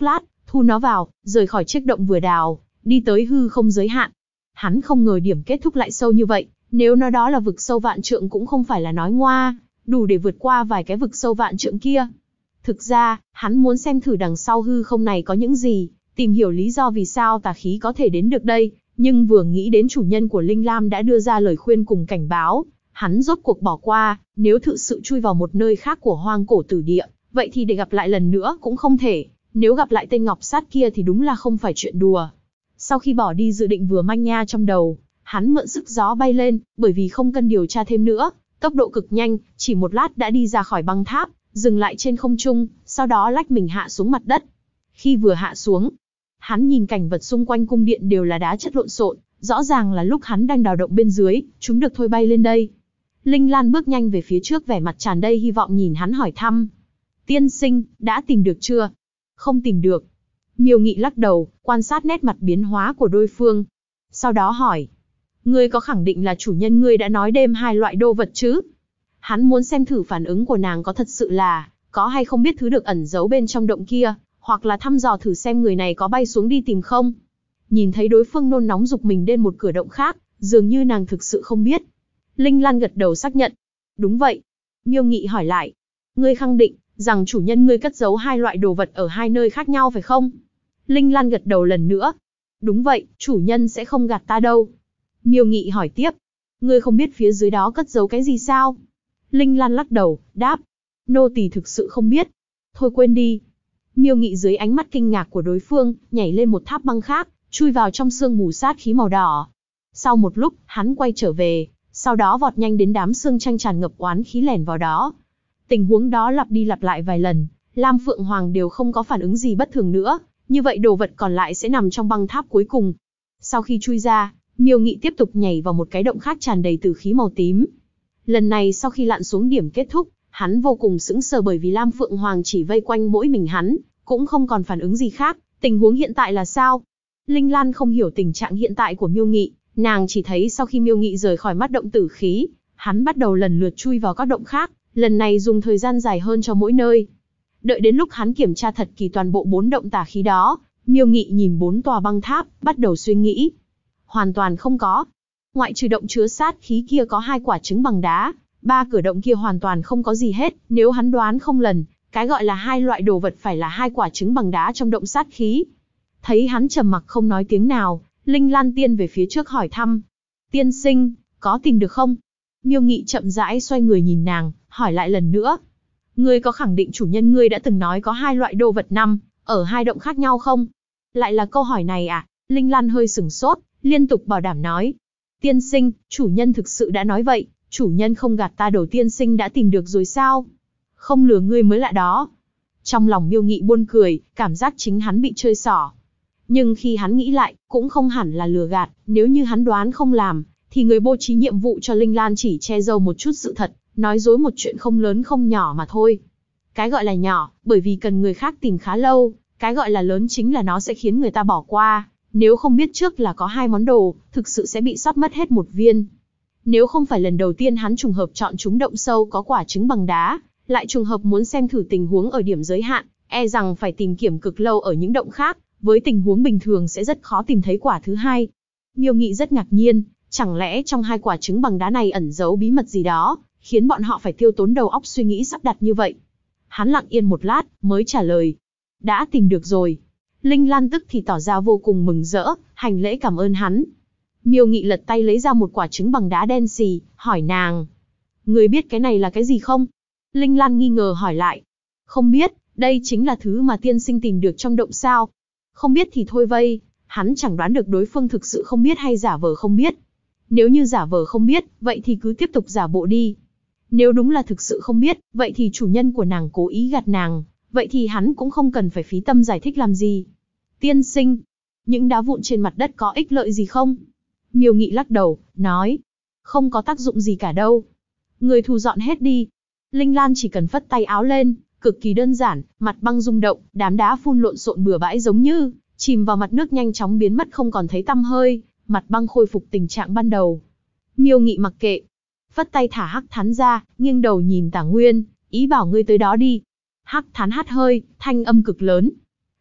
thu nó vào, rời khỏi chiếc động vừa đào, đi tới hư không giới hạn. Hắn không ngờ điểm kết thúc lại sâu như vậy, nếu nó đó là vực sâu vạn trượng cũng không phải là nói ngoa, đủ để vượt qua vài cái vực sâu vạn trượng kia. Thực ra, hắn muốn xem thử đằng sau hư không này có những gì, tìm hiểu lý do vì sao tà khí có thể đến được đây, nhưng vừa nghĩ đến chủ nhân của Linh Lam đã đưa ra lời khuyên cùng cảnh báo, hắn rốt cuộc bỏ qua, nếu thực sự chui vào một nơi khác của hoang cổ tử địa, vậy thì để gặp lại lần nữa cũng không thể, nếu gặp lại tên ngọc sát kia thì đúng là không phải chuyện đùa. Sau khi bỏ đi dự định vừa manh nha trong đầu, hắn mượn sức gió bay lên, bởi vì không cần điều tra thêm nữa, tốc độ cực nhanh, chỉ một lát đã đi ra khỏi băng tháp, dừng lại trên không trung, sau đó lách mình hạ xuống mặt đất. Khi vừa hạ xuống, hắn nhìn cảnh vật xung quanh cung điện đều là đá chất lộn xộn, rõ ràng là lúc hắn đang đào động bên dưới, chúng được thôi bay lên đây. Linh Lan bước nhanh về phía trước, vẻ mặt tràn đầy hy vọng nhìn hắn hỏi thăm. Tiên sinh, đã tìm được chưa? Không tìm được. Miêu Nghị lắc đầu, quan sát nét mặt biến hóa của đối phương. Sau đó hỏi. Ngươi có khẳng định là chủ nhân ngươi đã nói đêm hai loại đồ vật chứ? Hắn muốn xem thử phản ứng của nàng có thật sự là, có hay không biết thứ được ẩn giấu bên trong động kia, hoặc là thăm dò thử xem người này có bay xuống đi tìm không. Nhìn thấy đối phương nôn nóng giục mình đến một cửa động khác, dường như nàng thực sự không biết. Linh Lan gật đầu xác nhận. Đúng vậy. Miêu Nghị hỏi lại. Ngươi khẳng định rằng chủ nhân ngươi cất giấu hai loại đồ vật ở hai nơi khác nhau phải không? Linh Lan gật đầu lần nữa. Đúng vậy, chủ nhân sẽ không gạt ta đâu. Miêu Nghị hỏi tiếp. Ngươi không biết phía dưới đó cất giấu cái gì sao? Linh Lan lắc đầu, đáp. Nô tỳ thực sự không biết. Thôi quên đi. Miêu Nghị dưới ánh mắt kinh ngạc của đối phương, nhảy lên một tháp băng khác, chui vào trong sương mù sát khí màu đỏ. Sau một lúc, hắn quay trở về, sau đó vọt nhanh đến đám sương tranh tràn ngập oán khí lẻn vào đó. Tình huống đó lặp đi lặp lại vài lần, Lam Phượng Hoàng đều không có phản ứng gì bất thường nữa, như vậy đồ vật còn lại sẽ nằm trong băng tháp cuối cùng. Sau khi chui ra, Miêu Nghị tiếp tục nhảy vào một cái động khác tràn đầy tử khí màu tím. Lần này sau khi lặn xuống điểm kết thúc, hắn vô cùng sững sờ bởi vì Lam Phượng Hoàng chỉ vây quanh mỗi mình hắn, cũng không còn phản ứng gì khác. Tình huống hiện tại là sao? Linh Lan không hiểu tình trạng hiện tại của Miêu Nghị, nàng chỉ thấy sau khi Miêu Nghị rời khỏi mắt động tử khí, hắn bắt đầu lần lượt chui vào các động khác, lần này dùng thời gian dài hơn cho mỗi nơi. Đợi đến lúc hắn kiểm tra thật kỳ toàn bộ 4 động tà khí đó, Miêu Nghị nhìn 4 tòa băng tháp, bắt đầu suy nghĩ. Hoàn toàn không có. Ngoại trừ động chứa sát khí kia có 2 quả trứng bằng đá, 3 cửa động kia hoàn toàn không có gì hết, nếu hắn đoán không lầm, cái gọi là 2 loại đồ vật phải là 2 quả trứng bằng đá trong động sát khí. Thấy hắn trầm mặc không nói tiếng nào, Linh Lan tiên về phía trước hỏi thăm. Tiên sinh, có tìm được không? Miêu Nghị chậm rãi xoay người nhìn nàng, hỏi lại lần nữa. Ngươi có khẳng định chủ nhân ngươi đã từng nói có 2 loại đồ vật nằm ở 2 động khác nhau không? Lại là câu hỏi này à? Linh Lan hơi sửng sốt, liên tục bảo đảm nói. Tiên sinh, chủ nhân thực sự đã nói vậy, chủ nhân không gạt ta, đầu tiên sinh đã tìm được rồi sao? Không lừa ngươi mới lạ đó. Trong lòng Miêu Nghị buồn cười, cảm giác chính hắn bị chơi xỏ. Nhưng khi hắn nghĩ lại, cũng không hẳn là lừa gạt, nếu như hắn đoán không làm, thì người bố trí nhiệm vụ cho Linh Lan chỉ che giấu một chút sự thật, nói dối một chuyện không lớn không nhỏ mà thôi. Cái gọi là nhỏ, bởi vì cần người khác tìm khá lâu, cái gọi là lớn chính là nó sẽ khiến người ta bỏ qua, nếu không biết trước là có 2 món đồ, thực sự sẽ bị sót mất hết một viên. Nếu không phải lần đầu tiên hắn trùng hợp chọn chúng động sâu có quả trứng bằng đá, lại trùng hợp muốn xem thử tình huống ở điểm giới hạn, e rằng phải tìm kiếm cực lâu ở những động khác, với tình huống bình thường sẽ rất khó tìm thấy quả thứ hai. Miêu Nghị rất ngạc nhiên, chẳng lẽ trong 2 quả trứng bằng đá này ẩn giấu bí mật gì đó, khiến bọn họ phải tiêu tốn đầu óc suy nghĩ sắp đặt như vậy. Hắn lặng yên một lát, mới trả lời. Đã tìm được rồi. Linh Lan tức thì tỏ ra vô cùng mừng rỡ, hành lễ cảm ơn hắn. Miêu Nghị lật tay lấy ra một quả trứng bằng đá đen xì, hỏi nàng. Người biết cái này là cái gì không? Linh Lan nghi ngờ hỏi lại. Không biết, đây chính là thứ mà tiên sinh tìm được trong động sao? Không biết thì thôi vây, hắn chẳng đoán được đối phương thực sự không biết hay giả vờ không biết. Nếu như giả vờ không biết, vậy thì cứ tiếp tục giả bộ đi. Nếu đúng là thực sự không biết, vậy thì chủ nhân của nàng cố ý gạt nàng, vậy thì hắn cũng không cần phải phí tâm giải thích làm gì. Tiên sinh, những đá vụn trên mặt đất có ích lợi gì không? Miêu Nghị lắc đầu, nói, không có tác dụng gì cả đâu. Người thu dọn hết đi. Linh Lan chỉ cần phất tay áo lên, cực kỳ đơn giản, mặt băng rung động, đám đá phun lộn xộn bừa bãi giống như chìm vào mặt nước nhanh chóng biến mất không còn thấy tăm hơi, mặt băng khôi phục tình trạng ban đầu. Miêu Nghị mặc kệ, phất tay thả Hắc Thán ra, nghiêng đầu nhìn Tả Nguyên, ý bảo ngươi tới đó đi. Hắc Thán hắt hơi, thanh âm cực lớn.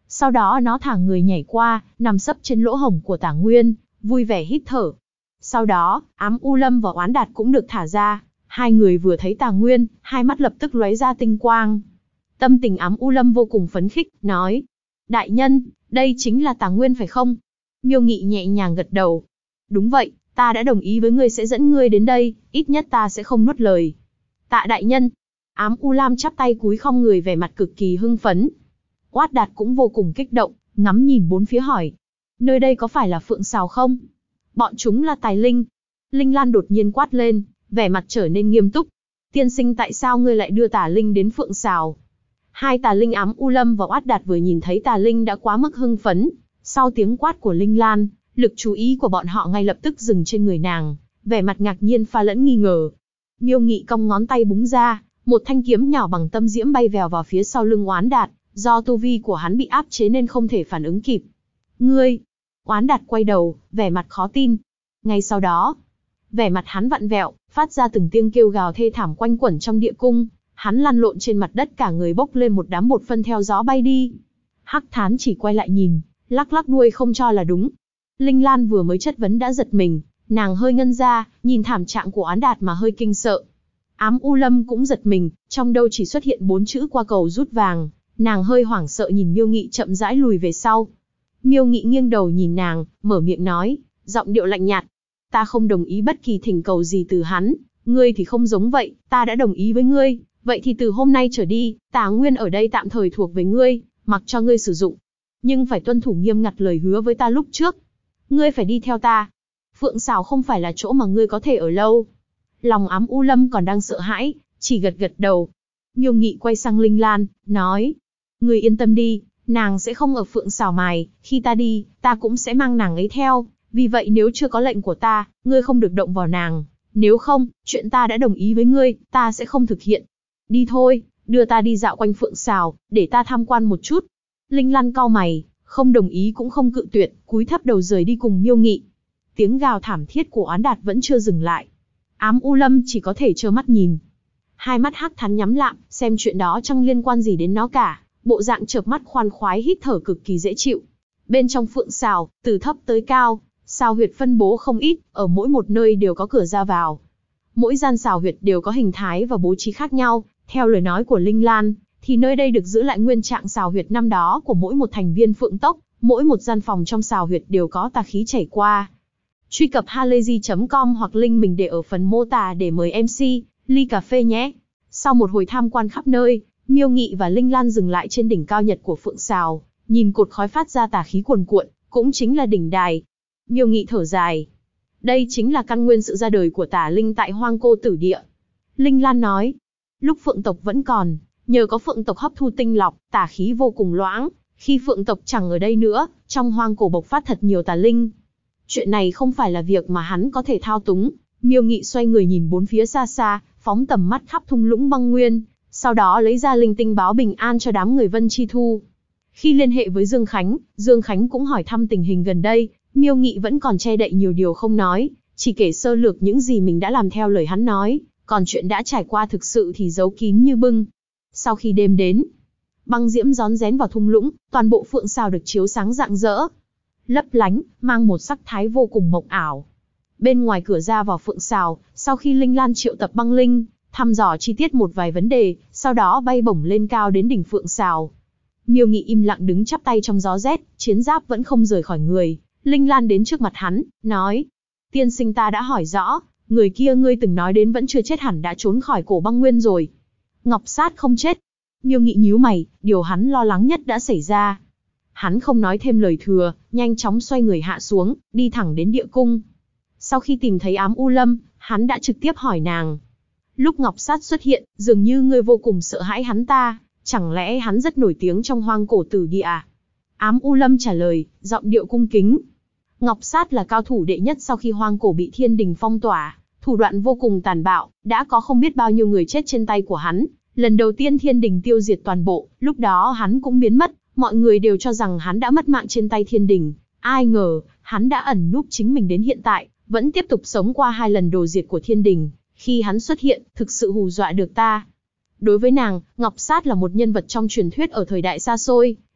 Sau đó nó thả người nhảy qua, nằm sấp trên lỗ hổng của Tả Nguyên, vui vẻ hít thở. Sau đó, Ám U Lâm và Oán Đạt cũng được thả ra. Hai người vừa thấy Tả Nguyên, hai mắt lập tức lóe ra tinh quang. Tâm tình Ám U Lâm vô cùng phấn khích, nói: Đại nhân, đây chính là Tả Nguyên phải không? Miêu Nghị nhẹ nhàng gật đầu. Đúng vậy, ta đã đồng ý với ngươi sẽ dẫn ngươi đến đây, ít nhất ta sẽ không nuốt lời. Tạ đại nhân. Ám U Lam chắp tay cúi khom người, vẻ mặt cực kỳ hưng phấn. Oát Đạt cũng vô cùng kích động, ngắm nhìn bốn phía hỏi: nơi đây có phải là Phượng Sào không? Bọn chúng là tài linh. Linh Lan đột nhiên quát lên, vẻ mặt trở nên nghiêm túc. Tiên sinh, tại sao ngươi lại đưa tà linh đến Phượng Sào? Hai tà linh Ám U Lâm và Oát Đạt vừa nhìn thấy tà linh đã quá mức hưng phấn. Sau tiếng quát của Linh Lan, lực chú ý của bọn họ ngay lập tức dừng trên người nàng, vẻ mặt ngạc nhiên pha lẫn nghi ngờ. Miêu Nghị cong ngón tay búng ra, một thanh kiếm nhỏ bằng tâm diễm bay vèo vào phía sau lưng Oán Đạt, do tu vi của hắn bị áp chế nên không thể phản ứng kịp. Ngươi! Oán Đạt quay đầu, vẻ mặt khó tin. Ngay sau đó, vẻ mặt hắn vặn vẹo, phát ra từng tiếng kêu gào thê thảm quanh quẩn trong địa cung. Hắn lăn lộn trên mặt đất, cả người bốc lên một đám bột phân theo gió bay đi. Hắc Thán chỉ quay lại nhìn, lắc lắc đuôi không cho là đúng. Linh Lan vừa mới chất vấn đã giật mình, nàng hơi ngân ra, nhìn thảm trạng của Oán Đạt mà hơi kinh sợ. Ám U Lâm cũng giật mình, trong đầu chỉ xuất hiện 4 chữ: qua cầu rút vàng. Nàng hơi hoảng sợ nhìn Miêu Nghị chậm rãi lùi về sau. Miêu Nghị nghiêng đầu nhìn nàng, mở miệng nói, giọng điệu lạnh nhạt: ta không đồng ý bất kỳ thỉnh cầu gì từ hắn, ngươi thì không giống vậy, ta đã đồng ý với ngươi, vậy thì từ hôm nay trở đi, Tà Nguyên ở đây tạm thời thuộc về ngươi, mặc cho ngươi sử dụng. Nhưng phải tuân thủ nghiêm ngặt lời hứa với ta lúc trước. Ngươi phải đi theo ta. Phượng Sào không phải là chỗ mà ngươi có thể ở lâu. Lòng Ám U Lâm còn đang sợ hãi, chỉ gật gật đầu. Miêu Nghị quay sang Linh Lan, nói, ngươi yên tâm đi, nàng sẽ không ở Phượng Sào mài, khi ta đi, ta cũng sẽ mang nàng ấy theo, vì vậy nếu chưa có lệnh của ta, ngươi không được động vào nàng, nếu không, chuyện ta đã đồng ý với ngươi, ta sẽ không thực hiện. Đi thôi, đưa ta đi dạo quanh Phượng Sào, để ta tham quan một chút. Linh Lan cau mày, không đồng ý cũng không cự tuyệt, cúi thấp đầu rời đi cùng Miêu Nghị. Tiếng gào thảm thiết của Oán Đạt vẫn chưa dừng lại. Ám U Lâm chỉ có thể trơ mắt nhìn. Hai mắt Hắc Thán nhắm lại, xem chuyện đó chẳng liên quan gì đến nó cả, bộ dạng chợp mắt khoan khoái hít thở cực kỳ dễ chịu. Bên trong Phượng Sào, từ thấp tới cao, sào huyệt phân bố không ít, ở mỗi một nơi đều có cửa ra vào. Mỗi gian sào huyệt đều có hình thái và bố trí khác nhau, theo lời nói của Linh Lan, thì nơi đây được giữ lại nguyên trạng sào huyệt năm đó của mỗi một thành viên Phượng tốc, mỗi một gian phòng trong sào huyệt đều có tà khí chảy qua. Truy cập halayzi.com hoặc link mình để ở phần mô tả để mời MC ly cà phê nhé. Sau một hồi tham quan khắp nơi, Miêu Nghị và Linh Lan dừng lại trên đỉnh cao nhật của Phượng Sào, nhìn cột khói phát ra tà khí cuồn cuộn, cũng chính là đỉnh đài. Miêu Nghị thở dài. Đây chính là căn nguyên sự ra đời của tà linh tại Hoang Cô Tử Địa. Linh Lan nói, lúc Phượng tộc vẫn còn, nhờ có Phượng tộc hấp thu tinh lọc, tà khí vô cùng loãng. Khi Phượng tộc chẳng ở đây nữa, trong Hoang Cổ bộc phát thật nhiều tà linh. Chuyện này không phải là việc mà hắn có thể thao túng. Miêu Nghị xoay người nhìn bốn phía xa xa, phóng tầm mắt khắp thung lũng băng nguyên, sau đó lấy ra linh tinh báo bình an cho đám người Vân Chi Thu. Khi liên hệ với Dương Khánh cũng hỏi thăm tình hình gần đây. Miêu Nghị vẫn còn che đậy nhiều điều không nói, chỉ kể sơ lược những gì mình đã làm theo lời hắn nói, còn chuyện đã trải qua thực sự thì giấu kín như bưng. Sau khi đêm đến, băng diễm rón rén vào thung lũng, toàn bộ Phượng Sào được chiếu sáng rạng rỡ, lấp lánh, mang một sắc thái vô cùng mộng ảo. Bên ngoài cửa ra vào Phượng Sào, sau khi Linh Lan triệu tập băng linh, thăm dò chi tiết một vài vấn đề, sau đó bay bổng lên cao đến đỉnh Phượng Sào. Miêu Nghị im lặng đứng chắp tay trong gió rét, chiến giáp vẫn không rời khỏi người. Linh Lan đến trước mặt hắn, nói, tiên sinh, ta đã hỏi rõ, người kia ngươi từng nói đến vẫn chưa chết, hẳn đã trốn khỏi cổ băng nguyên rồi. Ngọc Sát không chết. Miêu Nghị nhíu mày, điều hắn lo lắng nhất đã xảy ra. Hắn không nói thêm lời thừa, nhanh chóng xoay người hạ xuống, đi thẳng đến địa cung. Sau khi tìm thấy Ám U Lâm, hắn đã trực tiếp hỏi nàng. Lúc Ngọc Sát xuất hiện, dường như ngươi vô cùng sợ hãi hắn ta, chẳng lẽ hắn rất nổi tiếng trong Hoang Cổ Tử Địa à? Ám U Lâm trả lời, giọng điệu cung kính. Ngọc Sát là cao thủ đệ nhất sau khi Hoang Cổ bị Thiên Đình phong tỏa, thủ đoạn vô cùng tàn bạo, đã có không biết bao nhiêu người chết trên tay của hắn. Lần đầu tiên Thiên Đình tiêu diệt toàn bộ, lúc đó hắn cũng biến mất, mọi người đều cho rằng hắn đã mất mạng trên tay Thiên Đình. Ai ngờ, hắn đã ẩn núp chính mình đến hiện tại, vẫn tiếp tục sống qua 2 lần đồ diệt của Thiên Đình. Khi hắn xuất hiện, thực sự hù dọa được ta. Đối với nàng, Ngọc Sát là một nhân vật trong truyền thuyết ở thời đại xa xôi,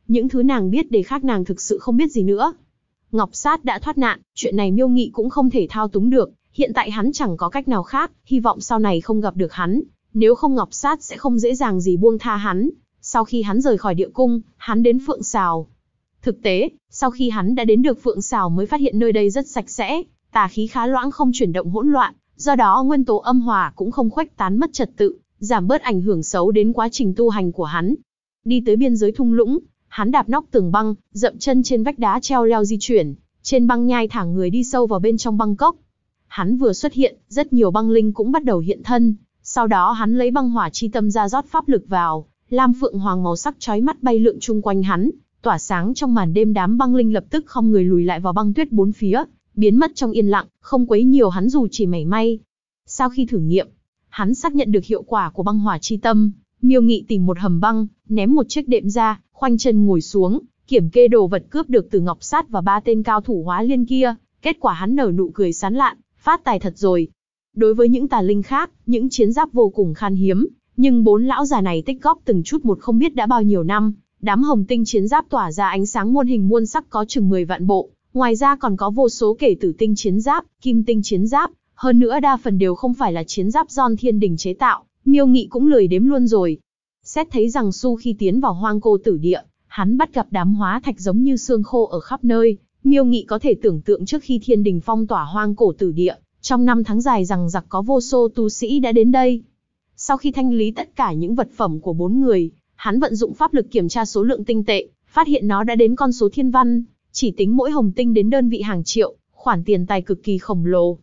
những thứ nàng biết để khác nàng thực sự không biết gì nữa. Ngọc Sát đã thoát nạn, chuyện này Miêu Nghị cũng không thể thao túng được, hiện tại hắn chẳng có cách nào khác, hy vọng sau này không gặp được hắn, nếu không Ngọc Sát sẽ không dễ dàng gì buông tha hắn. Sau khi hắn rời khỏi địa cung, hắn đến Phượng Sào. Thực tế, sau khi hắn đã đến được Phượng Sào mới phát hiện nơi đây rất sạch sẽ, tà khí khá loãng không chuyển động hỗn loạn, do đó nguyên tố âm hỏa cũng không khuếch tán mất trật tự, giảm bớt ảnh hưởng xấu đến quá trình tu hành của hắn. Đi tới biên giới thung lũng, hắn đạp nóc tường băng, dậm chân trên vách đá treo leo di chuyển, trên băng nhai thả người đi sâu vào bên trong băng cốc. Hắn vừa xuất hiện, rất nhiều băng linh cũng bắt đầu hiện thân, sau đó hắn lấy băng hỏa chi tâm ra rót pháp lực vào, lam phượng hoàng màu sắc chói mắt bay lượn chung quanh hắn, tỏa sáng trong màn đêm. Đám băng linh lập tức không người lùi lại vào băng tuyết bốn phía, biến mất trong yên lặng, không quấy nhiều hắn dù chỉ mảy may. Sau khi thử nghiệm, hắn xác nhận được hiệu quả của băng hỏa chi tâm. Miêu Nghị tìm một hầm băng, ném một chiếc đệm ra, khoanh chân ngồi xuống, kiểm kê đồ vật cướp được từ Ngọc Sát và 3 tên cao thủ hóa liên kia. Kết quả hắn nở nụ cười sán lạn, phát tài thật rồi. Đối với những tà linh khác, những chiến giáp vô cùng khan hiếm, nhưng 4 lão già này tích góp từng chút một không biết đã bao nhiêu năm. Đám hồng tinh chiến giáp tỏa ra ánh sáng muôn hình muôn sắc có chừng 10 vạn bộ, ngoài ra còn có vô số kể tử tinh chiến giáp, kim tinh chiến giáp, hơn nữa đa phần đều không phải là chiến giáp do Thiên Đình chế tạo. Miêu Nghị cũng lười đếm luôn rồi. Xét thấy rằng su khi tiến vào hoang cô tử địa, hắn bắt gặp đám hóa thạch giống như xương khô ở khắp nơi. Miêu Nghị có thể tưởng tượng trước khi Thiên Đình phong tỏa hoang cổ tử địa, trong 5 tháng dài rằng giặc có vô số tu sĩ đã đến đây. Sau khi thanh lý tất cả những vật phẩm của 4 người, hắn vận dụng pháp lực kiểm tra số lượng tinh tệ, phát hiện nó đã đến con số thiên văn, chỉ tính mỗi hồng tinh đến đơn vị hàng triệu, khoản tiền tài cực kỳ khổng lồ.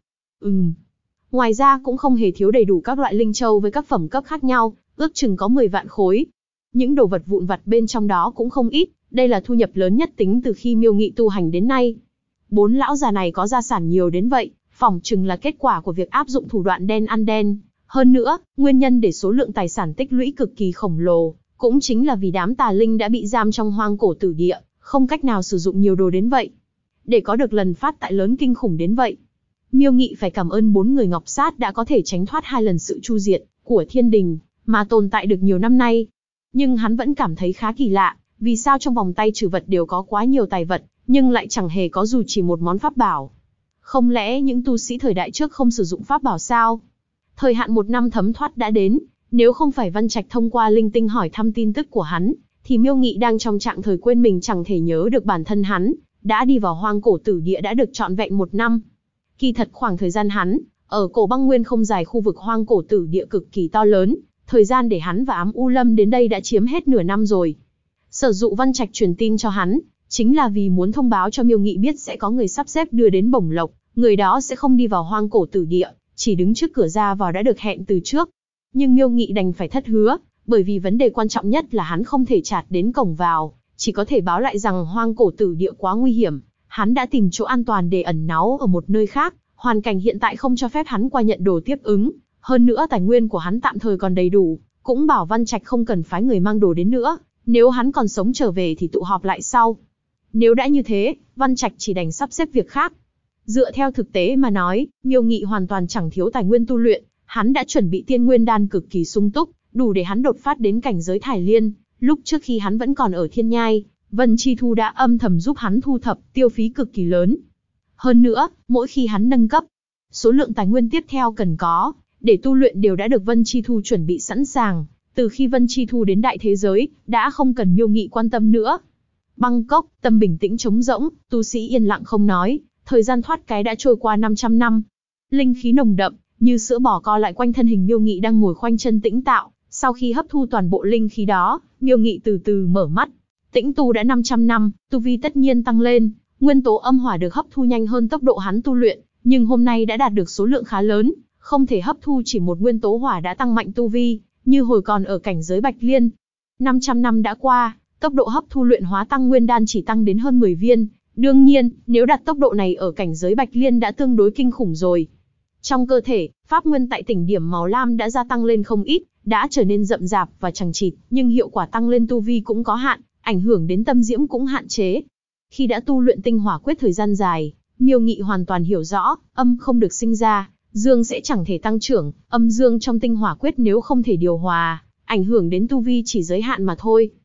Ngoài ra cũng không hề thiếu đầy đủ các loại linh châu với các phẩm cấp khác nhau, ước chừng có 10 vạn khối. Những đồ vật vụn vặt bên trong đó cũng không ít, đây là thu nhập lớn nhất tính từ khi Miêu Nghị tu hành đến nay. 4 lão già này có gia sản nhiều đến vậy, phỏng chừng là kết quả của việc áp dụng thủ đoạn đen ăn đen. Hơn nữa, nguyên nhân để số lượng tài sản tích lũy cực kỳ khổng lồ, cũng chính là vì đám tà linh đã bị giam trong hoang cổ tử địa, không cách nào sử dụng nhiều đồ đến vậy. Để có được lần phát tài lớn kinh khủng đến vậy, Miêu Nghị phải cảm ơn 4 người Ngọc Sát đã có thể tránh thoát 2 lần sự chu diệt của Thiên Đình, mà tồn tại được nhiều năm nay. Nhưng hắn vẫn cảm thấy khá kỳ lạ, vì sao trong vòng tay trừ vật đều có quá nhiều tài vật, nhưng lại chẳng hề có dù chỉ một món pháp bảo. Không lẽ những tu sĩ thời đại trước không sử dụng pháp bảo sao? Thời hạn 1 năm thấm thoát đã đến, nếu không phải Văn Trạch thông qua linh tinh hỏi thăm tin tức của hắn, thì Miêu Nghị đang trong trạng thời quên mình chẳng thể nhớ được bản thân hắn đã đi vào hoang cổ tử địa đã được trọn vẹn 1 năm. Kỳ thật khoảng thời gian hắn ở cổ băng nguyên không dài, khu vực hoang cổ tử địa cực kỳ to lớn, thời gian để hắn và Ám U Lâm đến đây đã chiếm hết nửa năm rồi. Sở dụ Văn Trạch truyền tin cho hắn, chính là vì muốn thông báo cho Miêu Nghị biết sẽ có người sắp xếp đưa đến bổng lộc, người đó sẽ không đi vào hoang cổ tử địa, chỉ đứng trước cửa ra vào đã được hẹn từ trước. Nhưng Miêu Nghị đành phải thất hứa, bởi vì vấn đề quan trọng nhất là hắn không thể chạt đến cổng vào, chỉ có thể báo lại rằng hoang cổ tử địa quá nguy hiểm, hắn đã tìm chỗ an toàn để ẩn náu ở một nơi khác, hoàn cảnh hiện tại không cho phép hắn qua nhận đồ tiếp ứng, hơn nữa tài nguyên của hắn tạm thời còn đầy đủ, cũng bảo Văn Trạch không cần phái người mang đồ đến nữa, nếu hắn còn sống trở về thì tụ họp lại sau. Nếu đã như thế, Văn Trạch chỉ đành sắp xếp việc khác. Dựa theo thực tế mà nói, Miêu Nghị hoàn toàn chẳng thiếu tài nguyên tu luyện, hắn đã chuẩn bị tiên nguyên đan cực kỳ sung túc, đủ để hắn đột phát đến cảnh giới Thải Liên. Lúc trước khi hắn vẫn còn ở Thiên Nhai, Vân Chi Thu đã âm thầm giúp hắn thu thập, tiêu phí cực kỳ lớn. Hơn nữa, mỗi khi hắn nâng cấp, số lượng tài nguyên tiếp theo cần có để tu luyện đều đã được Vân Chi Thu chuẩn bị sẵn sàng. Từ khi Vân Chi Thu đến đại thế giới, đã không cần Miêu Nghị quan tâm nữa. Bangkok, tâm bình tĩnh trống rỗng, tu sĩ yên lặng không nói, thời gian thoát cái đã trôi qua 500 năm. Linh khí nồng đậm, như sữa bò co lại quanh thân hình Miêu Nghị đang ngồi khoanh chân tĩnh tạo. Sau khi hấp thu toàn bộ linh khí đó, Miêu Nghị từ từ mở mắt. Tĩnh tu đã 500 năm, tu vi tất nhiên tăng lên, nguyên tố âm hỏa được hấp thu nhanh hơn tốc độ hắn tu luyện, nhưng hôm nay đã đạt được số lượng khá lớn, không thể hấp thu chỉ một nguyên tố hỏa đã tăng mạnh tu vi, như hồi còn ở cảnh giới Bạch Liên. 500 năm đã qua, tốc độ hấp thu luyện hóa tăng nguyên đan chỉ tăng đến hơn 10 viên, đương nhiên, nếu đạt tốc độ này ở cảnh giới Bạch Liên đã tương đối kinh khủng rồi. Trong cơ thể, pháp nguyên tại đỉnh điểm màu lam đã gia tăng lên không ít, đã trở nên rậm rạp và chằng chịt, nhưng hiệu quả tăng lên tu vi cũng có hạn, ảnh hưởng đến tâm diễm cũng hạn chế. Khi đã tu luyện tinh hỏa quyết thời gian dài, Miêu Nghị hoàn toàn hiểu rõ, âm không được sinh ra, dương sẽ chẳng thể tăng trưởng, âm dương trong tinh hỏa quyết nếu không thể điều hòa, ảnh hưởng đến tu vi chỉ giới hạn mà thôi.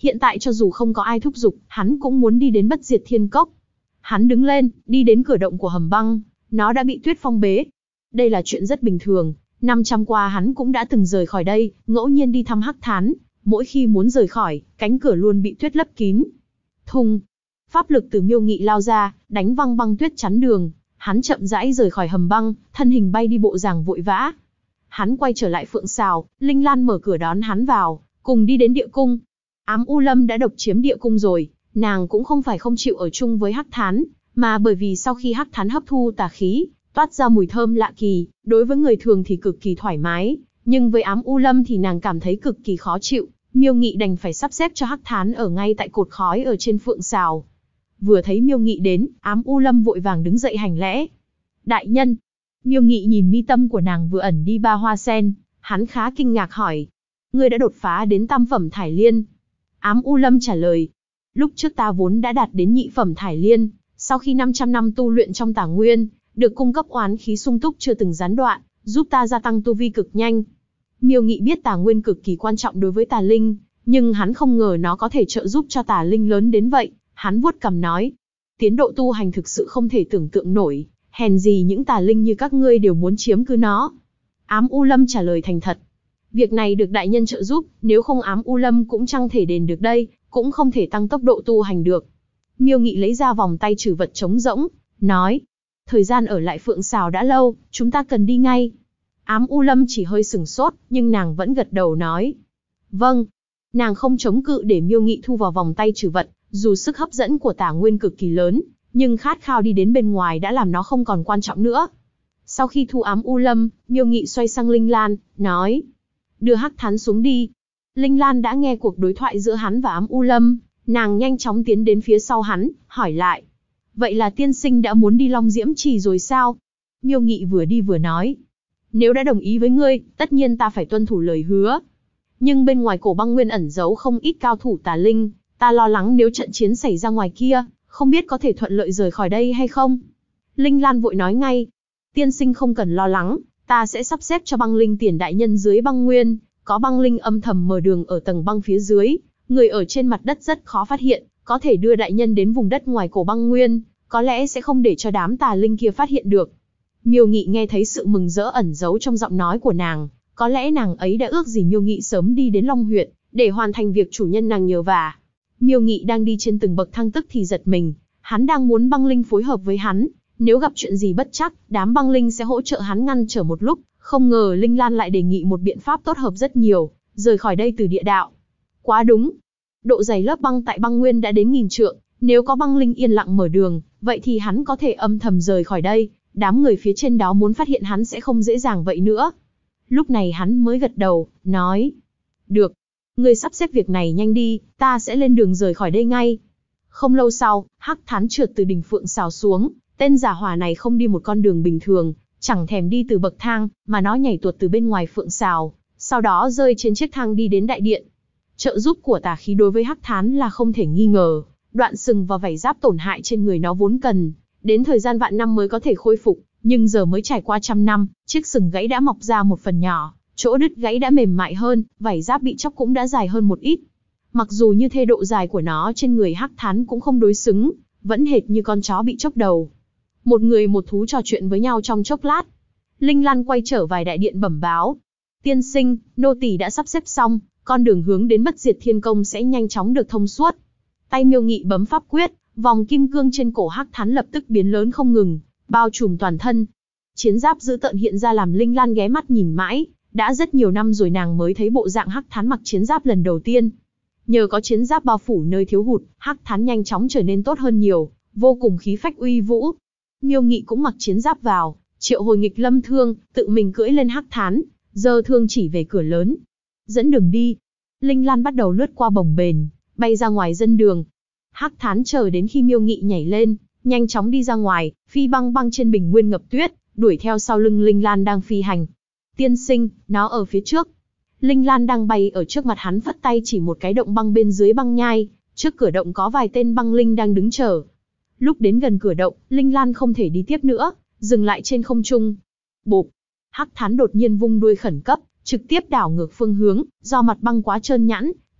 Hiện tại cho dù không có ai thúc giục, hắn cũng muốn đi đến Bất Diệt Thiên Cốc. Hắn đứng lên, đi đến cửa động của hầm băng, nó đã bị tuyết phong bế. Đây là chuyện rất bình thường, 500 qua hắn cũng đã từng rời khỏi đây, ngẫu nhiên đi thăm Hắc Thán, mỗi khi muốn rời khỏi, cánh cửa luôn bị tuyết lấp kín. Thùng, pháp lực từ Miêu Nghị lao ra, đánh văng băng tuyết chắn đường, hắn chậm rãi rời khỏi hầm băng, thân hình bay đi bộ dàng vội vã. Hắn quay trở lại Phượng Sào, Linh Lan mở cửa đón hắn vào, cùng đi đến địa cung. Ám U Lâm đã độc chiếm địa cung rồi, nàng cũng không phải không chịu ở chung với Hắc Thán, mà bởi vì sau khi Hắc Thán hấp thu tà khí, toát ra mùi thơm lạ kỳ, đối với người thường thì cực kỳ thoải mái, nhưng với Ám U Lâm thì nàng cảm thấy cực kỳ khó chịu. Miêu Nghị đành phải sắp xếp cho Hắc Thán ở ngay tại cột khói ở trên Phượng Sào. Vừa thấy Miêu Nghị đến, Ám U Lâm vội vàng đứng dậy hành lễ. Đại nhân. Miêu Nghị nhìn mi tâm của nàng vừa ẩn đi 3 hoa sen, hắn khá kinh ngạc hỏi. Ngươi đã đột phá đến tam phẩm Thải Liên. Ám U Lâm trả lời. Lúc trước ta vốn đã đạt đến nhị phẩm Thải Liên, sau khi 500 năm tu luyện trong Tà Nguyên, được cung cấp oán khí sung túc chưa từng gián đoạn, giúp ta gia tăng tu vi cực nhanh. Miêu Nghị biết Tà Nguyên cực kỳ quan trọng đối với Tà Linh, nhưng hắn không ngờ nó có thể trợ giúp cho Tà Linh lớn đến vậy. Hắn vuốt cằm nói, tiến độ tu hành thực sự không thể tưởng tượng nổi, hèn gì những Tà Linh như các ngươi đều muốn chiếm cứ nó. Ám U Lâm trả lời thành thật, việc này được đại nhân trợ giúp, nếu không Ám U Lâm cũng chẳng thể đền được đây, cũng không thể tăng tốc độ tu hành được. Miêu Nghị lấy ra vòng tay trừ vật trống rỗng, nói, thời gian ở lại Phượng Sào đã lâu, chúng ta cần đi ngay. Ám U Lâm chỉ hơi sửng sốt, nhưng nàng vẫn gật đầu nói, vâng. Nàng không chống cự để Miêu Nghị thu vào vòng tay trừ vật, dù sức hấp dẫn của Tà Nguyên cực kỳ lớn, nhưng khát khao đi đến bên ngoài đã làm nó không còn quan trọng nữa. Sau khi thu Ám U Lâm, Miêu Nghị xoay sang Linh Lan, nói, đưa Hắc Thán xuống đi. Linh Lan đã nghe cuộc đối thoại giữa hắn và Ám U Lâm, nàng nhanh chóng tiến đến phía sau hắn, hỏi lại, vậy là tiên sinh đã muốn đi Long Diễm Trì rồi sao? Miêu Nghị vừa đi vừa nói, nếu đã đồng ý với ngươi, tất nhiên ta phải tuân thủ lời hứa. Nhưng bên ngoài cổ băng nguyên ẩn giấu không ít cao thủ Tà Linh, ta lo lắng nếu trận chiến xảy ra ngoài kia, không biết có thể thuận lợi rời khỏi đây hay không. Linh Lan vội nói ngay, tiên sinh không cần lo lắng, ta sẽ sắp xếp cho băng linh tiền đại nhân dưới băng nguyên, có băng linh âm thầm mở đường ở tầng băng phía dưới, người ở trên mặt đất rất khó phát hiện, có thể đưa đại nhân đến vùng đất ngoài cổ băng nguyên, có lẽ sẽ không để cho đám Tà Linh kia phát hiện được. Miêu Nghị nghe thấy sự mừng rỡ ẩn giấu trong giọng nói của nàng, có lẽ nàng ấy đã ước gì Miêu Nghị sớm đi đến Long Huyệt, để hoàn thành việc chủ nhân nàng nhờ vả. Miêu Nghị đang đi trên từng bậc thang tức thì giật mình, hắn đang muốn băng linh phối hợp với hắn, nếu gặp chuyện gì bất trắc, đám băng linh sẽ hỗ trợ hắn ngăn trở một lúc, không ngờ Linh Lan lại đề nghị một biện pháp tốt hợp rất nhiều, rời khỏi đây từ địa đạo. Quá đúng, độ dày lớp băng tại băng nguyên đã đến 1000 trượng, nếu có băng linh yên lặng mở đường, vậy thì hắn có thể âm thầm rời khỏi đây, đám người phía trên đó muốn phát hiện hắn sẽ không dễ dàng vậy nữa. Lúc này hắn mới gật đầu, nói, được, ngươi sắp xếp việc này nhanh đi, ta sẽ lên đường rời khỏi đây ngay. Không lâu sau, Hắc Thán trượt từ đỉnh Phượng Sào xuống, tên giả hỏa này không đi một con đường bình thường, chẳng thèm đi từ bậc thang, mà nó nhảy tuột từ bên ngoài Phượng Sào, sau đó rơi trên chiếc thang đi đến đại điện. Trợ giúp của tà khí đối với Hắc Thán là không thể nghi ngờ, đoạn sừng và vảy giáp tổn hại trên người nó vốn cần đến thời gian vạn năm mới có thể khôi phục, nhưng giờ mới trải qua 100 năm, chiếc sừng gãy đã mọc ra một phần nhỏ, chỗ đứt gãy đã mềm mại hơn, vảy giáp bị chóc cũng đã dài hơn một ít. Mặc dù như thế độ dài của nó trên người Hắc Thán cũng không đối xứng, vẫn hệt như con chó bị chốc đầu. Một người một thú trò chuyện với nhau trong chốc lát. Linh Lan quay trở về đại điện bẩm báo. Tiên sinh, nô tỳ đã sắp xếp xong, con đường hướng đến Bất Diệt Thiên Công sẽ nhanh chóng được thông suốt. Tay Miêu Nghị bấm pháp quyết, vòng kim cương trên cổ Hắc Thán lập tức biến lớn không ngừng, bao trùm toàn thân. Chiến giáp dữ tợn hiện ra làm Linh Lan ghé mắt nhìn mãi, đã rất nhiều năm rồi nàng mới thấy bộ dạng Hắc Thán mặc chiến giáp lần đầu tiên. Nhờ có chiến giáp bao phủ nơi thiếu hụt, Hắc Thán nhanh chóng trở nên tốt hơn nhiều, vô cùng khí phách uy vũ. Miêu Nghị cũng mặc chiến giáp vào, triệu hồi nghịch lâm thương, tự mình cưỡi lên Hắc Thán, giơ thương chỉ về cửa lớn. Dẫn đường đi. Linh Lan bắt đầu lướt qua bồng bềnh, bay ra ngoài dân đường. Hắc Thán chờ đến khi Miêu Nghị nhảy lên, nhanh chóng đi ra ngoài, phi băng băng trên bình nguyên ngập tuyết, đuổi theo sau lưng Linh Lan đang phi hành. Tiên sinh, nó ở phía trước. Linh Lan đang bay ở trước mặt hắn phất tay chỉ một cái động băng bên dưới băng nhai, trước cửa động có vài tên băng linh đang đứng chờ. Lúc đến gần cửa động, Linh Lan không thể đi tiếp nữa, dừng lại trên không trung. Bộp! Hắc Thán đột nhiên vung đuôi khẩn cấp, trực tiếp đảo ngược phương hướng, do mặt băng quá trơn nhẵn,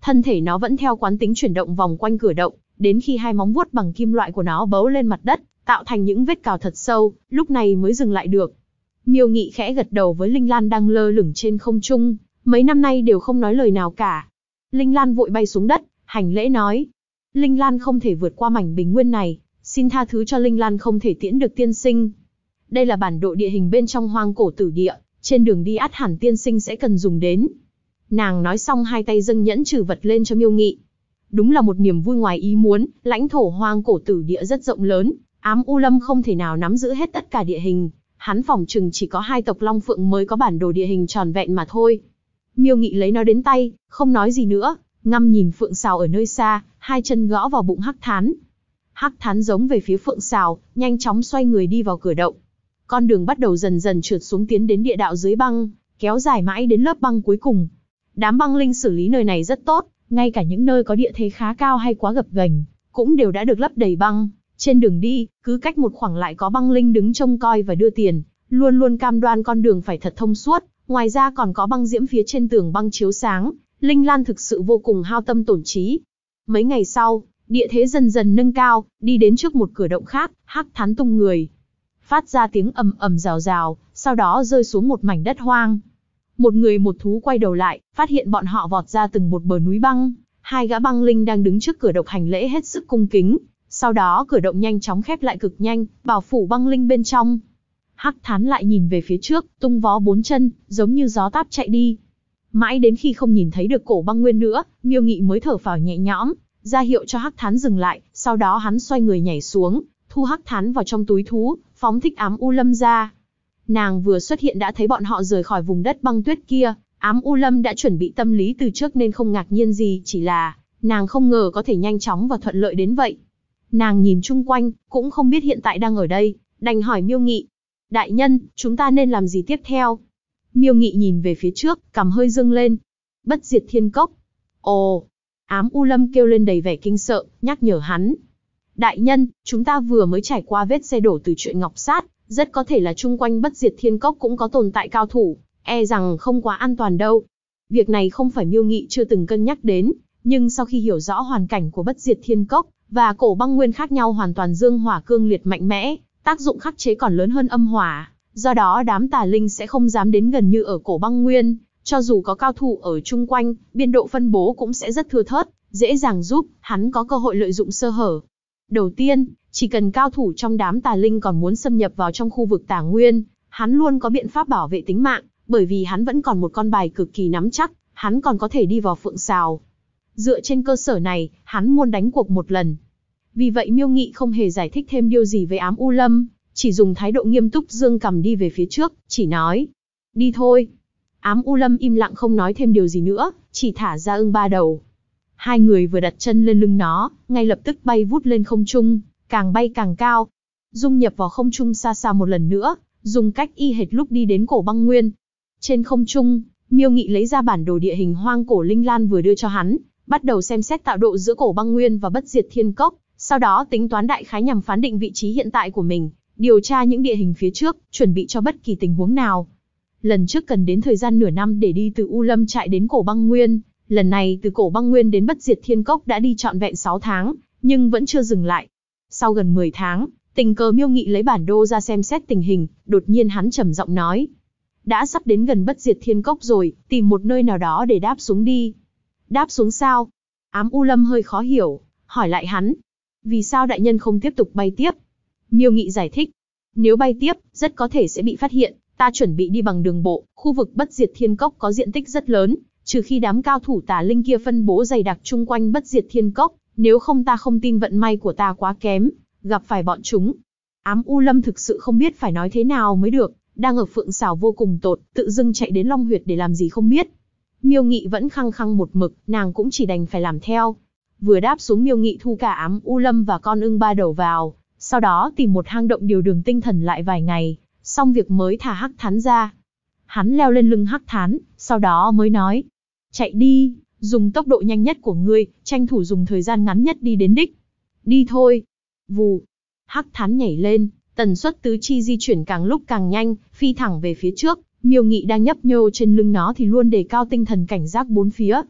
thân thể nó vẫn theo quán tính chuyển động vòng quanh cửa động, đến khi hai móng vuốt bằng kim loại của nó bấu lên mặt đất, tạo thành những vết cào thật sâu, lúc này mới dừng lại được. Miêu Nghị khẽ gật đầu với Linh Lan đang lơ lửng trên không trung, mấy năm nay đều không nói lời nào cả. Linh Lan vội bay xuống đất, hành lễ nói. Linh Lan không thể vượt qua mảnh bình nguyên này, xin tha thứ cho Linh Lan không thể tiễn được tiên sinh. Đây là bản đồ địa hình bên trong hoang cổ tử địa, trên đường đi ắt hẳn tiên sinh sẽ cần dùng đến. Nàng nói xong hai tay dâng nhẫn trừ vật lên cho Miêu Nghị. Đúng là một niềm vui ngoài ý muốn, lãnh thổ hoang cổ tử địa rất rộng lớn, Ám U Lâm không thể nào nắm giữ hết tất cả địa hình, hắn phỏng chừng chỉ có 2 tộc Long Phượng mới có bản đồ địa hình tròn vẹn mà thôi. Miêu Nghị lấy nó đến tay, không nói gì nữa, ngăm nhìn Phượng Sào ở nơi xa, hai chân gõ vào bụng Hắc Thán. Hắc Thán giống về phía Phượng Sào, nhanh chóng xoay người đi vào cửa động. Con đường bắt đầu dần dần trượt xuống tiến đến địa đạo dưới băng, kéo dài mãi đến lớp băng cuối cùng. Đám băng linh xử lý nơi này rất tốt, ngay cả những nơi có địa thế khá cao hay quá gập ghềnh, cũng đều đã được lấp đầy băng. Trên đường đi, cứ cách một khoảng lại có băng linh đứng trông coi và đưa tiền, luôn luôn cam đoan con đường phải thật thông suốt. Ngoài ra còn có băng diễm phía trên tường băng chiếu sáng, Linh Lan thực sự vô cùng hao tâm tổn trí. Mấy ngày sau, địa thế dần dần nâng cao, đi đến trước một cửa động khác, Hắc Thán tung người, phát ra tiếng ầm ầm rào rào, sau đó rơi xuống một mảnh đất hoang. Một người một thú quay đầu lại, phát hiện bọn họ vọt ra từng một bờ núi băng, hai gã băng linh đang đứng trước cửa động hành lễ hết sức cung kính. Sau đó cửa động nhanh chóng khép lại cực nhanh, bảo phủ băng linh bên trong. Hắc Thán lại nhìn về phía trước, tung vó 4 chân, giống như gió táp chạy đi. Mãi đến khi không nhìn thấy được cổ băng nguyên nữa, Miêu Nghị mới thở phào nhẹ nhõm, ra hiệu cho Hắc Thán dừng lại, sau đó hắn xoay người nhảy xuống, thu Hắc Thán vào trong túi thú, phóng thích Ám U Lâm ra. Nàng vừa xuất hiện đã thấy bọn họ rời khỏi vùng đất băng tuyết kia, Ám U Lâm đã chuẩn bị tâm lý từ trước nên không ngạc nhiên gì, chỉ là nàng không ngờ có thể nhanh chóng và thuận lợi đến vậy. Nàng nhìn chung quanh, cũng không biết hiện tại đang ở đây, đành hỏi Miêu Nghị. Đại nhân, chúng ta nên làm gì tiếp theo? Miêu Nghị nhìn về phía trước, cằm hơi dương lên. Bất diệt thiên cốc. Ồ! Ám U Lâm kêu lên đầy vẻ kinh sợ, nhắc nhở hắn. Đại nhân, chúng ta vừa mới trải qua vết xe đổ từ chuyện Ngọc Sát, rất có thể là chung quanh bất diệt thiên cốc cũng có tồn tại cao thủ, e rằng không quá an toàn đâu. Việc này không phải Miêu Nghị chưa từng cân nhắc đến, nhưng sau khi hiểu rõ hoàn cảnh của bất diệt thiên cốc, và cổ băng nguyên khác nhau hoàn toàn dương hỏa cương liệt mạnh mẽ, tác dụng khắc chế còn lớn hơn âm hỏa, do đó đám tà linh sẽ không dám đến gần như ở cổ băng nguyên, cho dù có cao thủ ở chung quanh, biên độ phân bố cũng sẽ rất thưa thớt, dễ dàng giúp hắn có cơ hội lợi dụng sơ hở. Đầu tiên, chỉ cần cao thủ trong đám tà linh còn muốn xâm nhập vào trong khu vực tà nguyên, hắn luôn có biện pháp bảo vệ tính mạng, bởi vì hắn vẫn còn một con bài cực kỳ nắm chắc, hắn còn có thể đi vào Phượng Sào. Dựa trên cơ sở này, hắn muốn đánh cuộc một lần. Vì vậy Miêu Nghị không hề giải thích thêm điều gì với Ám U Lâm, chỉ dùng thái độ nghiêm túc dương cằm đi về phía trước, chỉ nói. Đi thôi. Ám U Lâm im lặng không nói thêm điều gì nữa, chỉ thả ra ưng ba đầu. Hai người vừa đặt chân lên lưng nó, ngay lập tức bay vút lên không trung, càng bay càng cao. Dung nhập vào không trung xa xa một lần nữa, dùng cách y hệt lúc đi đến cổ băng nguyên. Trên không trung, Miêu Nghị lấy ra bản đồ địa hình hoang cổ Linh Lan vừa đưa cho hắn, bắt đầu xem xét tạo độ giữa cổ băng nguyên và bất diệt thiên cốc, sau đó tính toán đại khái nhằm phán định vị trí hiện tại của mình, điều tra những địa hình phía trước, chuẩn bị cho bất kỳ tình huống nào. Lần trước cần đến thời gian nửa năm để đi từ U Lâm trại đến cổ băng nguyên, lần này từ cổ băng nguyên đến bất diệt thiên cốc đã đi trọn vẹn 6 tháng, nhưng vẫn chưa dừng lại. Sau gần 10 tháng, tình cờ Miêu Nghị lấy bản đồ ra xem xét tình hình, đột nhiên hắn trầm giọng nói. Đã sắp đến gần bất diệt thiên cốc rồi, tìm một nơi nào đó để đáp xuống đi. Đáp xuống sao? Ám U Lâm hơi khó hiểu, hỏi lại hắn. Vì sao đại nhân không tiếp tục bay tiếp? Miêu Nghị giải thích. Nếu bay tiếp, rất có thể sẽ bị phát hiện, ta chuẩn bị đi bằng đường bộ, khu vực bất diệt thiên cốc có diện tích rất lớn, trừ khi đám cao thủ tà linh kia phân bố dày đặc chung quanh bất diệt thiên cốc, nếu không ta không tin vận may của ta quá kém, gặp phải bọn chúng. Ám U Lâm thực sự không biết phải nói thế nào mới được, đang ở Phượng Sào vô cùng tột, tự dưng chạy đến Long Huyệt để làm gì không biết. Miêu Nghị vẫn khăng khăng một mực, nàng cũng chỉ đành phải làm theo. Vừa đáp xuống Miêu Nghị thu cả Ám U Lâm và con ưng ba đầu vào, sau đó tìm một hang động điều đường tinh thần lại vài ngày, xong việc mới thả Hắc Thán ra. Hắn leo lên lưng Hắc Thán, sau đó mới nói. Chạy đi, dùng tốc độ nhanh nhất của ngươi, tranh thủ dùng thời gian ngắn nhất đi đến đích. Đi thôi. Vù. Hắc Thán nhảy lên, tần suất tứ chi di chuyển càng lúc càng nhanh, phi thẳng về phía trước. Miêu Nghị đang nhấp nhô trên lưng nó thì luôn đề cao tinh thần cảnh giác bốn phía.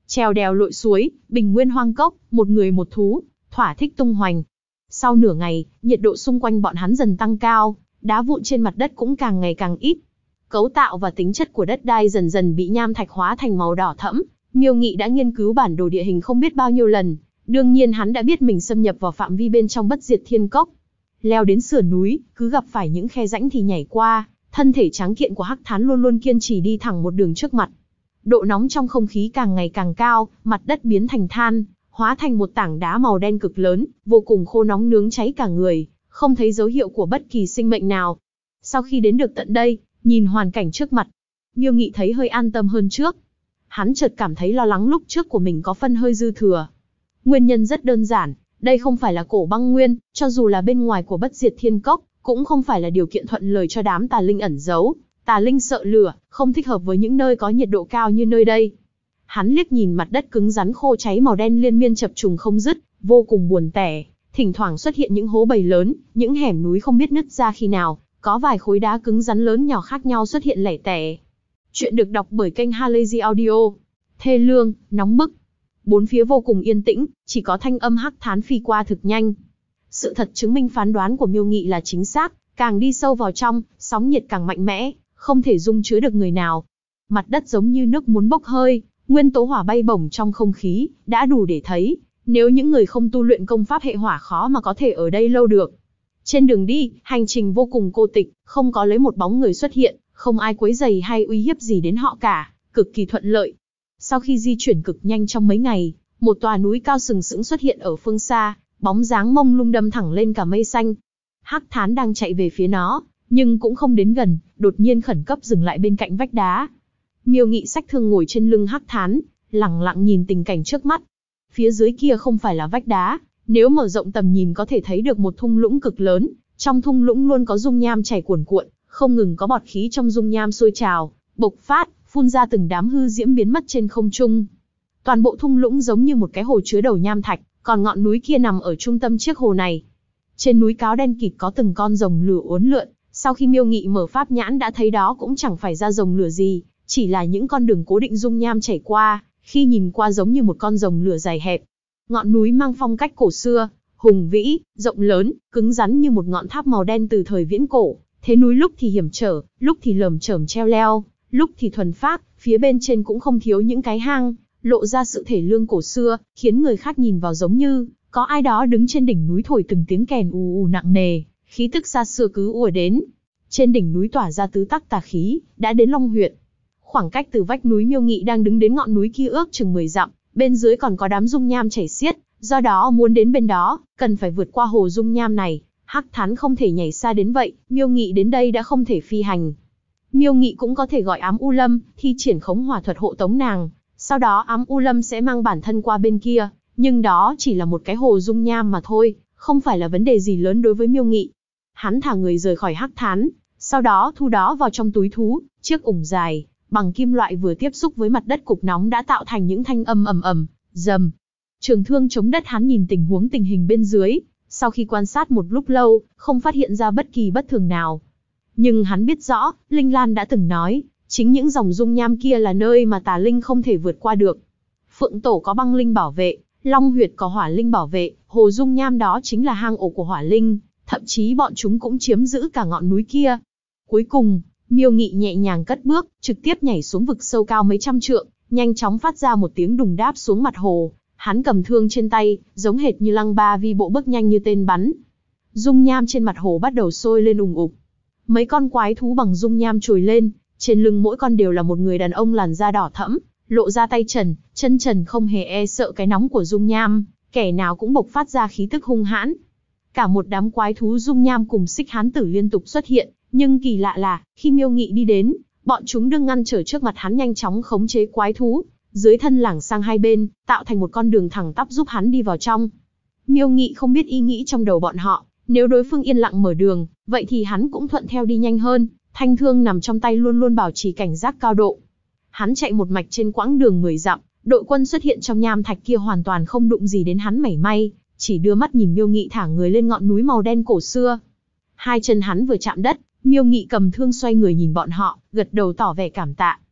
Trèo đèo lội suối, bình nguyên hoang cốc, một người một thú, thỏa thích tung hoành. Sau nửa ngày, nhiệt độ xung quanh bọn hắn dần tăng cao, đá vụn trên mặt đất cũng càng ngày càng ít. Cấu tạo và tính chất của đất đai dần dần bị nham thạch hóa thành màu đỏ thẫm. Miêu Nghị đã nghiên cứu bản đồ địa hình không biết bao nhiêu lần, đương nhiên hắn đã biết mình xâm nhập vào phạm vi bên trong Bất Diệt Thiên Cốc. Leo đến sườn núi, cứ gặp phải những khe rãnh thì nhảy qua, thân thể tráng kiện của Hắc Thán luôn luôn kiên trì đi thẳng một đường trước mặt. Độ nóng trong không khí càng ngày càng cao, mặt đất biến thành than, hóa thành một tảng đá màu đen cực lớn, vô cùng khô nóng nướng cháy cả người, không thấy dấu hiệu của bất kỳ sinh mệnh nào. Sau khi đến được tận đây, nhìn hoàn cảnh trước mặt, Miêu Nghị thấy hơi an tâm hơn trước. Hắn chợt cảm thấy lo lắng lúc trước của mình có phân hơi dư thừa. Nguyên nhân rất đơn giản, đây không phải là cổ băng nguyên, cho dù là bên ngoài của Bất Diệt Thiên Cốc, cũng không phải là điều kiện thuận lợi cho đám tà linh ẩn giấu. Tà linh sợ lửa, không thích hợp với những nơi có nhiệt độ cao như nơi đây. Hắn liếc nhìn mặt đất cứng rắn khô cháy màu đen liên miên chập trùng không dứt, vô cùng buồn tẻ. Thỉnh thoảng xuất hiện những hố bầy lớn, những hẻm núi không biết nứt ra khi nào, có vài khối đá cứng rắn lớn nhỏ khác nhau xuất hiện lẻ tẻ. Chuyện được đọc bởi kênh Halazy Audio. Thê lương, nóng bức. Bốn phía vô cùng yên tĩnh, chỉ có thanh âm Hắc Thán phi qua thực nhanh. Sự thật chứng minh phán đoán của Miêu Nghị là chính xác, càng đi sâu vào trong, sóng nhiệt càng mạnh mẽ, không thể dung chứa được người nào. Mặt đất giống như nước muốn bốc hơi, nguyên tố hỏa bay bổng trong không khí, đã đủ để thấy, nếu những người không tu luyện công pháp hệ hỏa khó mà có thể ở đây lâu được. Trên đường đi, hành trình vô cùng cô tịch, không có lấy một bóng người xuất hiện, không ai quấy rầy hay uy hiếp gì đến họ cả, cực kỳ thuận lợi. Sau khi di chuyển cực nhanh trong mấy ngày, một tòa núi cao sừng sững xuất hiện ở phương xa, bóng dáng mông lung đâm thẳng lên cả mây xanh. Hắc Thán đang chạy về phía nó, nhưng cũng không đến gần, đột nhiên khẩn cấp dừng lại bên cạnh vách đá. Miêu Nghị xách thương ngồi trên lưng Hắc Thán, lẳng lặng nhìn tình cảnh trước mắt. Phía dưới kia không phải là vách đá, nếu mở rộng tầm nhìn có thể thấy được một thung lũng cực lớn, trong thung lũng luôn có dung nham chảy cuồn cuộn, không ngừng có bọt khí trong dung nham sôi trào, bộc phát, phun ra từng đám hư diễm biến mất trên không trung. Toàn bộ thung lũng giống như một cái hồ chứa đầu nham thạch, còn ngọn núi kia nằm ở trung tâm chiếc hồ này. Trên núi cáo đen kịt có từng con rồng lửa uốn lượn, sau khi Miêu Nghị mở pháp nhãn đã thấy đó cũng chẳng phải ra rồng lửa gì, chỉ là những con đường cố định dung nham chảy qua, khi nhìn qua giống như một con rồng lửa dài hẹp. Ngọn núi mang phong cách cổ xưa, hùng vĩ, rộng lớn, cứng rắn như một ngọn tháp màu đen từ thời viễn cổ. Thế núi lúc thì hiểm trở, lúc thì lởm chởm treo leo, lúc thì thuần phác, phía bên trên cũng không thiếu những cái hang, lộ ra sự thể lương cổ xưa, khiến người khác nhìn vào giống như có ai đó đứng trên đỉnh núi thổi từng tiếng kèn ù ù nặng nề, khí tức xa xưa cứ ùa đến. Trên đỉnh núi tỏa ra tứ tắc tà khí, đã đến Long huyện. Khoảng cách từ vách núi Miêu Nghị đang đứng đến ngọn núi kia ước chừng 10 dặm, bên dưới còn có đám dung nham chảy xiết, do đó muốn đến bên đó, cần phải vượt qua hồ dung nham này. Hắc Thán không thể nhảy xa đến vậy, Miêu Nghị đến đây đã không thể phi hành. Miêu Nghị cũng có thể gọi Ám U Lâm, thi triển khống hỏa thuật hộ tống nàng, sau đó Ám U Lâm sẽ mang bản thân qua bên kia, nhưng đó chỉ là một cái hồ dung nham mà thôi, không phải là vấn đề gì lớn đối với Miêu Nghị. Hắn thả người rời khỏi Hắc Thán, sau đó thu đó vào trong túi thú, chiếc ủng dài, bằng kim loại vừa tiếp xúc với mặt đất cục nóng đã tạo thành những thanh âm ầm ầm, rầm. Trường thương chống đất hắn nhìn tình hình bên dưới, sau khi quan sát một lúc lâu, không phát hiện ra bất kỳ bất thường nào. Nhưng hắn biết rõ, Linh Lan đã từng nói, chính những dòng dung nham kia là nơi mà tà linh không thể vượt qua được. Phượng Tổ có băng linh bảo vệ, Long huyệt có hỏa linh bảo vệ, hồ dung nham đó chính là hang ổ của hỏa linh, thậm chí bọn chúng cũng chiếm giữ cả ngọn núi kia. Cuối cùng, Miêu Nghị nhẹ nhàng cất bước, trực tiếp nhảy xuống vực sâu cao mấy trăm trượng, nhanh chóng phát ra một tiếng đùng đáp xuống mặt hồ. Hắn cầm thương trên tay, giống hệt như Lăng Ba Vi bộ bước nhanh như tên bắn. Dung nham trên mặt hồ bắt đầu sôi lên ùng ục. Mấy con quái thú bằng dung nham trồi lên, trên lưng mỗi con đều là một người đàn ông làn da đỏ thẫm, lộ ra tay trần, chân trần không hề e sợ cái nóng của dung nham, kẻ nào cũng bộc phát ra khí tức hung hãn. Cả một đám quái thú dung nham cùng xích hán tử liên tục xuất hiện, nhưng kỳ lạ là, khi Miêu Nghị đi đến, bọn chúng đương ngăn trở trước mặt hắn nhanh chóng khống chế quái thú, dưới thân lảng sang hai bên, tạo thành một con đường thẳng tắp giúp hắn đi vào trong. Miêu Nghị không biết ý nghĩ trong đầu bọn họ, nếu đối phương yên lặng mở đường, vậy thì hắn cũng thuận theo đi nhanh hơn, thanh thương nằm trong tay luôn luôn bảo trì cảnh giác cao độ. Hắn chạy một mạch trên quãng đường 10 dặm, đội quân xuất hiện trong nham thạch kia hoàn toàn không đụng gì đến hắn mảy may, chỉ đưa mắt nhìn Miêu Nghị thả người lên ngọn núi màu đen cổ xưa. Hai chân hắn vừa chạm đất, Miêu Nghị cầm thương xoay người nhìn bọn họ, gật đầu tỏ vẻ cảm tạ.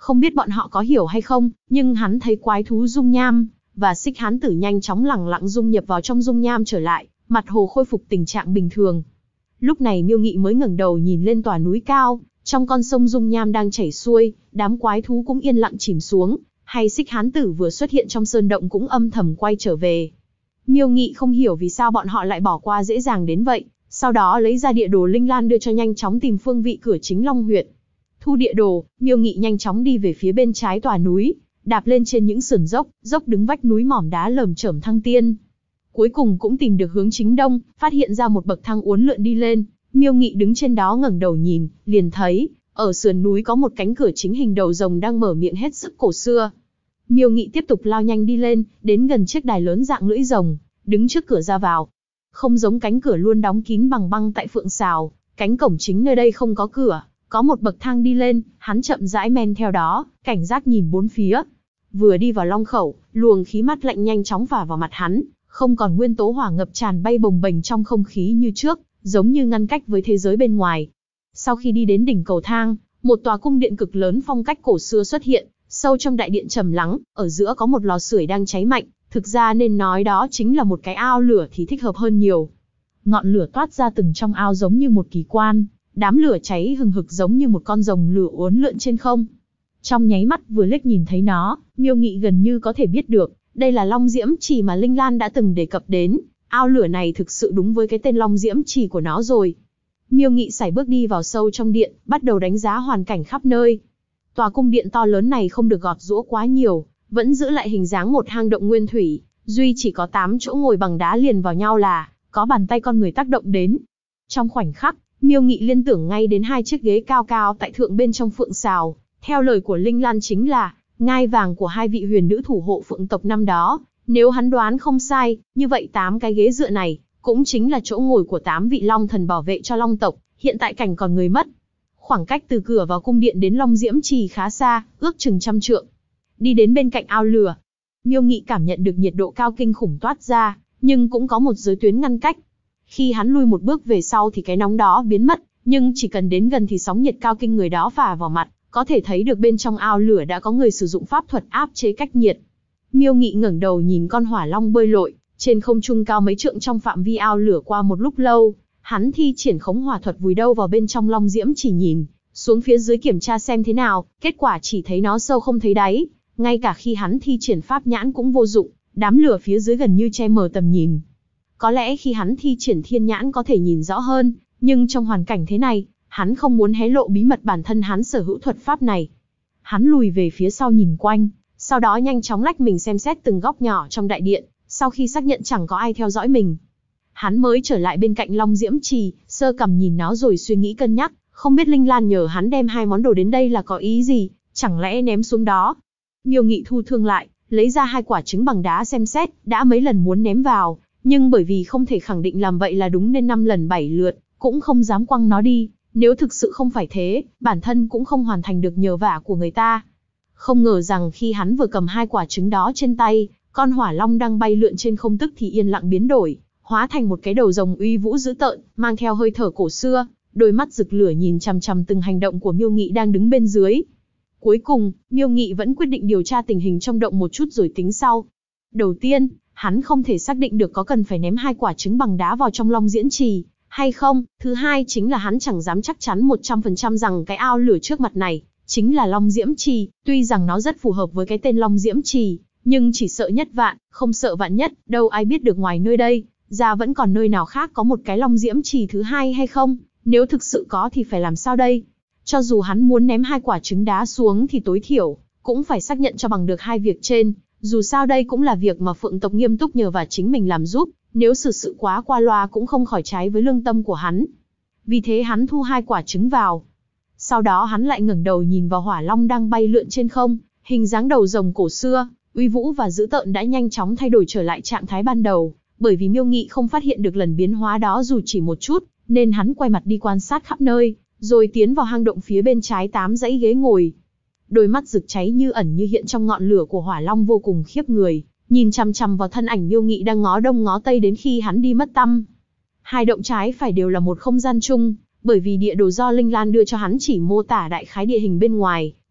Không biết bọn họ có hiểu hay không, nhưng hắn thấy quái thú dung nham và Xích Hán Tử nhanh chóng lẳng lặng dung nhập vào trong dung nham trở lại, mặt hồ khôi phục tình trạng bình thường. Lúc này Miêu Nghị mới ngẩng đầu nhìn lên tòa núi cao, trong con sông dung nham đang chảy xuôi, đám quái thú cũng yên lặng chìm xuống, hay Xích Hán Tử vừa xuất hiện trong sơn động cũng âm thầm quay trở về. Miêu Nghị không hiểu vì sao bọn họ lại bỏ qua dễ dàng đến vậy, sau đó lấy ra địa đồ Linh Lan đưa cho nhanh chóng tìm phương vị cửa chính Long Huyệt. Thu địa đồ, Miêu Nghị nhanh chóng đi về phía bên trái tòa núi, đạp lên trên những sườn dốc, dốc đứng vách núi mỏm đá lởm chởm thăng tiên. Cuối cùng cũng tìm được hướng chính đông, phát hiện ra một bậc thang uốn lượn đi lên. Miêu Nghị đứng trên đó ngẩng đầu nhìn, liền thấy ở sườn núi có một cánh cửa chính hình đầu rồng đang mở miệng hết sức cổ xưa. Miêu Nghị tiếp tục lao nhanh đi lên, đến gần chiếc đài lớn dạng lưỡi rồng, đứng trước cửa ra vào. Không giống cánh cửa luôn đóng kín bằng băng tại Phượng Sào, cánh cổng chính nơi đây không có cửa, có một bậc thang đi lên, hắn chậm rãi men theo đó, cảnh giác nhìn bốn phía. Vừa đi vào long khẩu, luồng khí mát lạnh nhanh chóng phả vào mặt hắn, không còn nguyên tố hỏa ngập tràn bay bồng bềnh trong không khí như trước, giống như ngăn cách với thế giới bên ngoài. Sau khi đi đến đỉnh cầu thang, một tòa cung điện cực lớn phong cách cổ xưa xuất hiện, sâu trong đại điện trầm lắng, ở giữa có một lò sưởi đang cháy mạnh, thực ra nên nói đó chính là một cái ao lửa thì thích hợp hơn nhiều. Ngọn lửa toát ra từng trong ao giống như một kỳ quan, đám lửa cháy hừng hực giống như một con rồng lửa uốn lượn trên không. Trong nháy mắt vừa liếc nhìn thấy nó, Miêu Nghị gần như có thể biết được, đây là Long Diễm Trì mà Linh Lan đã từng đề cập đến, ao lửa này thực sự đúng với cái tên Long Diễm Trì của nó rồi. Miêu Nghị sải bước đi vào sâu trong điện, bắt đầu đánh giá hoàn cảnh khắp nơi. Tòa cung điện to lớn này không được gọt giũa quá nhiều, vẫn giữ lại hình dáng một hang động nguyên thủy, duy chỉ có 8 chỗ ngồi bằng đá liền vào nhau là có bàn tay con người tác động đến. Trong khoảnh khắc, Miêu Nghị liên tưởng ngay đến 2 chiếc ghế cao cao tại thượng bên trong Phượng Sào, theo lời của Linh Lan chính là ngai vàng của 2 vị huyền nữ thủ hộ Phượng tộc năm đó. Nếu hắn đoán không sai, như vậy 8 cái ghế dựa này cũng chính là chỗ ngồi của 8 vị Long thần bảo vệ cho Long tộc, hiện tại cảnh còn người mất. Khoảng cách từ cửa vào cung điện đến Long Diễm Trì khá xa, ước chừng 100 trượng. Đi đến bên cạnh ao lửa, Miêu Nghị cảm nhận được nhiệt độ cao kinh khủng toát ra, nhưng cũng có một giới tuyến ngăn cách. Khi hắn lui một bước về sau thì cái nóng đó biến mất, nhưng chỉ cần đến gần thì sóng nhiệt cao kinh người đó phả vào mặt, có thể thấy được bên trong ao lửa đã có người sử dụng pháp thuật áp chế cách nhiệt. Miêu Nghị ngẩng đầu nhìn con hỏa long bơi lội trên không trung cao mấy trượng trong phạm vi ao lửa qua một lúc lâu, hắn thi triển khống hỏa thuật vùi đâu vào bên trong Long Diễm Trì nhìn xuống phía dưới kiểm tra xem thế nào, kết quả chỉ thấy nó sâu không thấy đáy, ngay cả khi hắn thi triển pháp nhãn cũng vô dụng, đám lửa phía dưới gần như che mờ tầm nhìn. Có lẽ khi hắn thi triển thiên nhãn có thể nhìn rõ hơn, nhưng trong hoàn cảnh thế này, hắn không muốn hé lộ bí mật bản thân hắn sở hữu thuật pháp này. Hắn lùi về phía sau nhìn quanh, sau đó nhanh chóng lách mình xem xét từng góc nhỏ trong đại điện, sau khi xác nhận chẳng có ai theo dõi mình. Hắn mới trở lại bên cạnh Long Diễm Trì, sơ cằm nhìn nó rồi suy nghĩ cân nhắc, không biết Linh Lan nhờ hắn đem 2 món đồ đến đây là có ý gì, chẳng lẽ ném xuống đó. Miêu Nghị thu thương lại, lấy ra 2 quả trứng bằng đá xem xét, đã mấy lần muốn ném vào, nhưng bởi vì không thể khẳng định làm vậy là đúng nên 5 lần 7 lượt, cũng không dám quăng nó đi, nếu thực sự không phải thế, bản thân cũng không hoàn thành được nhờ vả của người ta. Không ngờ rằng khi hắn vừa cầm 2 quả trứng đó trên tay, con hỏa long đang bay lượn trên không tức thì yên lặng biến đổi, hóa thành một cái đầu rồng uy vũ dữ tợn, mang theo hơi thở cổ xưa, đôi mắt rực lửa nhìn chằm chằm từng hành động của Miêu Nghị đang đứng bên dưới. Cuối cùng, Miêu Nghị vẫn quyết định điều tra tình hình trong động một chút rồi tính sau. Đầu tiên, hắn không thể xác định được có cần phải ném 2 quả trứng bằng đá vào trong Long Diễm Trì hay không. Thứ hai chính là hắn chẳng dám chắc chắn 100% rằng cái ao lửa trước mặt này chính là Long Diễm Trì, tuy rằng nó rất phù hợp với cái tên Long Diễm Trì, nhưng chỉ sợ nhất vạn, không sợ vạn nhất, đâu ai biết được ngoài nơi đây, ra vẫn còn nơi nào khác có một cái Long Diễm Trì thứ hai hay không, nếu thực sự có thì phải làm sao đây? Cho dù hắn muốn ném 2 quả trứng đá xuống thì tối thiểu cũng phải xác nhận cho bằng được 2 việc trên, dù sao đây cũng là việc mà Phượng tộc nghiêm túc nhờ và chính mình làm giúp, nếu xử sự quá qua loa cũng không khỏi trái với lương tâm của hắn. Vì thế hắn thu 2 quả trứng vào. Sau đó hắn lại ngẩng đầu nhìn vào hỏa long đang bay lượn trên không, hình dáng đầu rồng cổ xưa, uy vũ và dữ tợn đã nhanh chóng thay đổi trở lại trạng thái ban đầu, bởi vì Miêu Nghị không phát hiện được lần biến hóa đó dù chỉ một chút, nên hắn quay mặt đi quan sát khắp nơi, rồi tiến vào hang động phía bên trái 8 dãy ghế ngồi. Đôi mắt rực cháy như ẩn như hiện trong ngọn lửa của hỏa long vô cùng khiếp người, nhìn chằm chằm vào thân ảnh Miêu Nghị đang ngó đông ngó tây đến khi hắn đi mất tăm. 2 động trái phải đều là một không gian chung, bởi vì địa đồ do Linh Lan đưa cho hắn chỉ mô tả đại khái địa hình bên ngoài,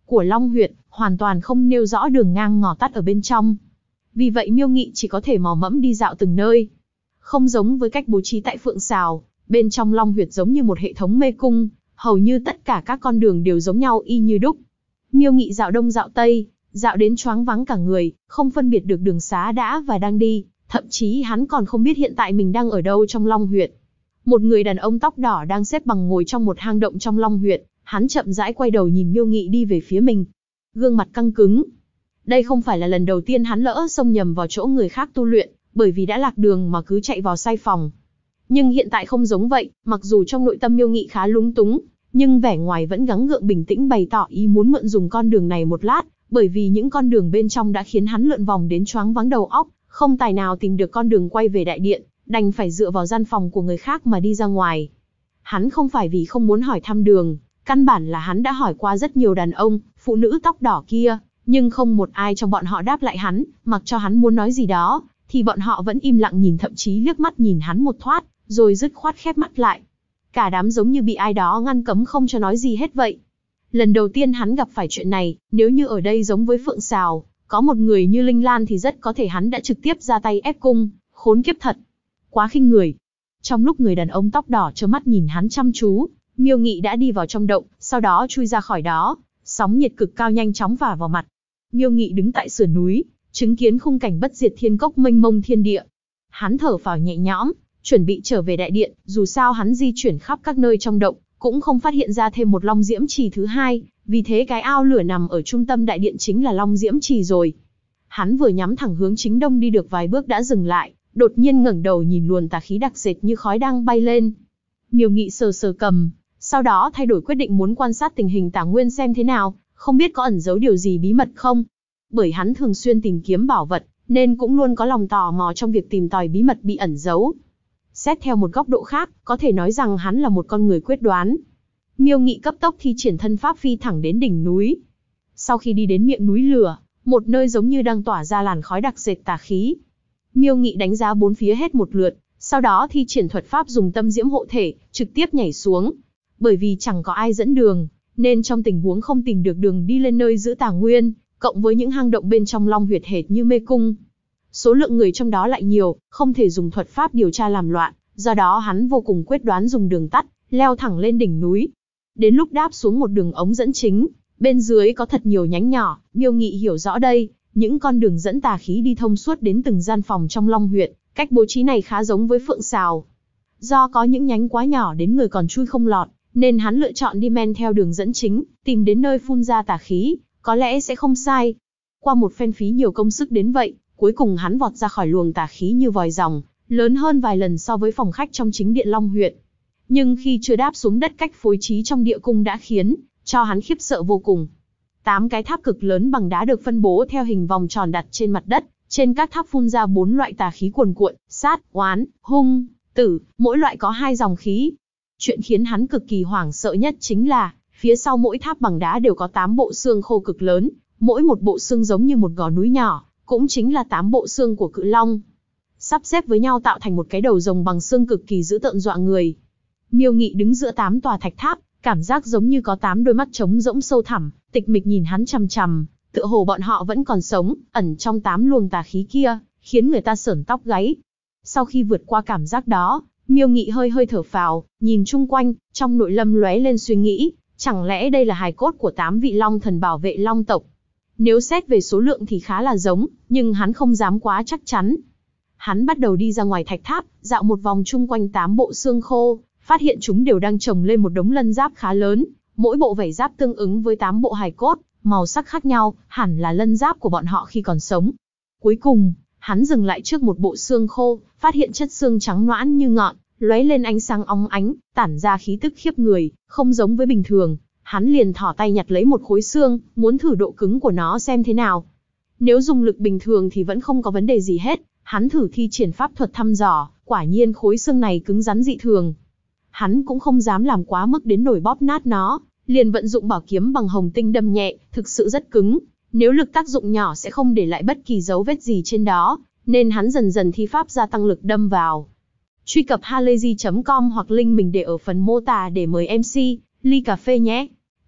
của Long huyệt, hoàn toàn không nêu rõ đường ngang ngõ tắt ở bên trong. Vì vậy Miêu Nghị chỉ có thể mò mẫm đi dạo từng nơi. Không giống với cách bố trí tại Phượng Sào, bên trong Long huyệt giống như một hệ thống mê cung, hầu như tất cả các con đường đều giống nhau y như đúc. Miêu Nghị dạo đông dạo tây, dạo đến choáng váng cả người, không phân biệt được đường xá đã và đang đi, thậm chí hắn còn không biết hiện tại mình đang ở đâu trong Long huyệt. Một người đàn ông tóc đỏ đang xếp bằng ngồi trong một hang động trong Long huyệt, hắn chậm rãi quay đầu nhìn Miêu Nghị đi về phía mình. Gương mặt căng cứng. Đây không phải là lần đầu tiên hắn lỡ xông nhầm vào chỗ người khác tu luyện, bởi vì đã lạc đường mà cứ chạy vào sai phòng. Nhưng hiện tại không giống vậy, mặc dù trong nội tâm Miêu Nghị khá lúng túng, nhưng vẻ ngoài vẫn gắng gượng bình tĩnh bày tỏ ý muốn mượn dùng con đường này một lát, bởi vì những con đường bên trong đã khiến hắn lượn vòng đến choáng váng đầu óc, không tài nào tìm được con đường quay về đại điện, đành phải dựa vào gian phòng của người khác mà đi ra ngoài. Hắn không phải vì không muốn hỏi thăm đường, căn bản là hắn đã hỏi qua rất nhiều đàn ông, phụ nữ tóc đỏ kia, nhưng không một ai trong bọn họ đáp lại hắn, mặc cho hắn muốn nói gì đó, thì bọn họ vẫn im lặng nhìn, thậm chí liếc mắt nhìn hắn một thoát, rồi dứt khoát khép mắt lại. Cả đám giống như bị ai đó ngăn cấm không cho nói gì hết vậy. Lần đầu tiên hắn gặp phải chuyện này, nếu như ở đây giống với Phượng Sào, có một người như Linh Lan thì rất có thể hắn đã trực tiếp ra tay ép cung, khốn kiếp thật. Quá khinh người. Trong lúc người đàn ông tóc đỏ trơ mắt nhìn hắn chăm chú, Miêu Nghị đã đi vào trong động, sau đó chui ra khỏi đó, sóng nhiệt cực cao nhanh chóng phả vào mặt. Miêu Nghị đứng tại sườn núi, chứng kiến khung cảnh bất diệt thiên cốc mênh mông thiên địa. Hắn thở phào nhẹ nhõm, chuẩn bị trở về đại điện, dù sao hắn di chuyển khắp các nơi trong động, cũng không phát hiện ra thêm một Long Diễm Trì thứ hai, vì thế cái ao lửa nằm ở trung tâm đại điện chính là Long Diễm Trì rồi. Hắn vừa nhắm thẳng hướng chính đông đi được vài bước đã dừng lại, đột nhiên ngẩng đầu nhìn luồng tà khí đặc dệt như khói đang bay lên. Miêu Nghị sờ sờ cầm, sau đó thay đổi quyết định muốn quan sát tình hình Tả Nguyên xem thế nào, không biết có ẩn giấu điều gì bí mật không. Bởi hắn thường xuyên tìm kiếm bảo vật, nên cũng luôn có lòng tò mò trong việc tìm tòi bí mật bị ẩn giấu. Xét theo một góc độ khác, có thể nói rằng hắn là một con người quyết đoán. Miêu Nghị cấp tốc thi triển thân pháp phi thẳng đến đỉnh núi. Sau khi đi đến miệng núi lửa, một nơi giống như đang tỏa ra làn khói đặc dệt tà khí, Miêu Nghị đánh giá bốn phía hết một lượt, sau đó thi triển thuật pháp dùng tâm diễm hộ thể, trực tiếp nhảy xuống. Bởi vì chẳng có ai dẫn đường, nên trong tình huống không tìm được đường đi lên nơi giữ Tà Nguyên, cộng với những hang động bên trong Long huyệt hệt như mê cung, số lượng người trong đó lại nhiều, không thể dùng thuật pháp điều tra làm loạn, do đó hắn vô cùng quyết đoán dùng đường tắt, leo thẳng lên đỉnh núi. Đến lúc đáp xuống một đường ống dẫn chính, bên dưới có thật nhiều nhánh nhỏ, Miêu Nghị hiểu rõ đây, những con đường dẫn tà khí đi thông suốt đến từng gian phòng trong Long huyệt, cách bố trí này khá giống với Phượng Sào. Do có những nhánh quá nhỏ đến người còn chui không lọt, nên hắn lựa chọn đi men theo đường dẫn chính, tìm đến nơi phun ra tà khí, có lẽ sẽ không sai. Qua một phen phí nhiều công sức đến vậy, cuối cùng hắn vọt ra khỏi luồng tà khí như vòi rồng, lớn hơn vài lần so với phòng khách trong chính điện Long huyệt. Nhưng khi chưa đáp xuống đất, cách phối trí trong địa cung đã khiến cho hắn khiếp sợ vô cùng. 8 cái tháp cực lớn bằng đá được phân bố theo hình vòng tròn đặt trên mặt đất, trên các tháp phun ra 4 loại tà khí cuồn cuộn, sát, oán, hung, tử, mỗi loại có 2 dòng khí. Chuyện khiến hắn cực kỳ hoảng sợ nhất chính là, phía sau mỗi tháp bằng đá đều có 8 bộ xương khô cực lớn, mỗi một bộ xương giống như một gò núi nhỏ, cũng chính là 8 bộ xương của cự long, sắp xếp với nhau tạo thành một cái đầu rồng bằng xương cực kỳ dữ tợn dọa người. Miêu Nghị đứng giữa 8 tòa thạch tháp, cảm giác giống như có 8 đôi mắt trống rỗng sâu thẳm, tịch mịch nhìn hắn chằm chằm, tựa hồ bọn họ vẫn còn sống, ẩn trong 8 luồng tà khí kia, khiến người ta sởn tóc gáy. Sau khi vượt qua cảm giác đó, Miêu Nghị hơi hơi thở phào, nhìn chung quanh, trong nội lâm lóe lên suy nghĩ, chẳng lẽ đây là hài cốt của 8 vị long thần bảo vệ long tộc? Nếu xét về số lượng thì khá là giống, nhưng hắn không dám quá chắc chắn. Hắn bắt đầu đi ra ngoài thạch tháp, dạo một vòng chung quanh 8 bộ xương khô, phát hiện chúng đều đang chồng lên một đống lân giáp khá lớn, mỗi bộ vảy giáp tương ứng với 8 bộ hài cốt, màu sắc khác nhau, hẳn là lân giáp của bọn họ khi còn sống. Cuối cùng, hắn dừng lại trước một bộ xương khô, phát hiện chất xương trắng nõn như ngọn, lóe lên ánh sáng óng ánh, tản ra khí tức khiếp người, không giống với bình thường. Hắn liền thỏ tay nhặt lấy một khối xương, muốn thử độ cứng của nó xem thế nào. Nếu dùng lực bình thường thì vẫn không có vấn đề gì hết, hắn thử thi triển pháp thuật thăm dò, quả nhiên khối xương này cứng rắn dị thường. Hắn cũng không dám làm quá mức đến nổi bóp nát nó, liền vận dụng bảo kiếm bằng hồng tinh đâm nhẹ, thực sự rất cứng, nếu lực tác dụng nhỏ sẽ không để lại bất kỳ dấu vết gì trên đó, nên hắn dần dần thi pháp gia tăng lực đâm vào. Truy cập halayzi.com hoặc link mình để ở phần mô tả để mời MC ly cà phê nhé.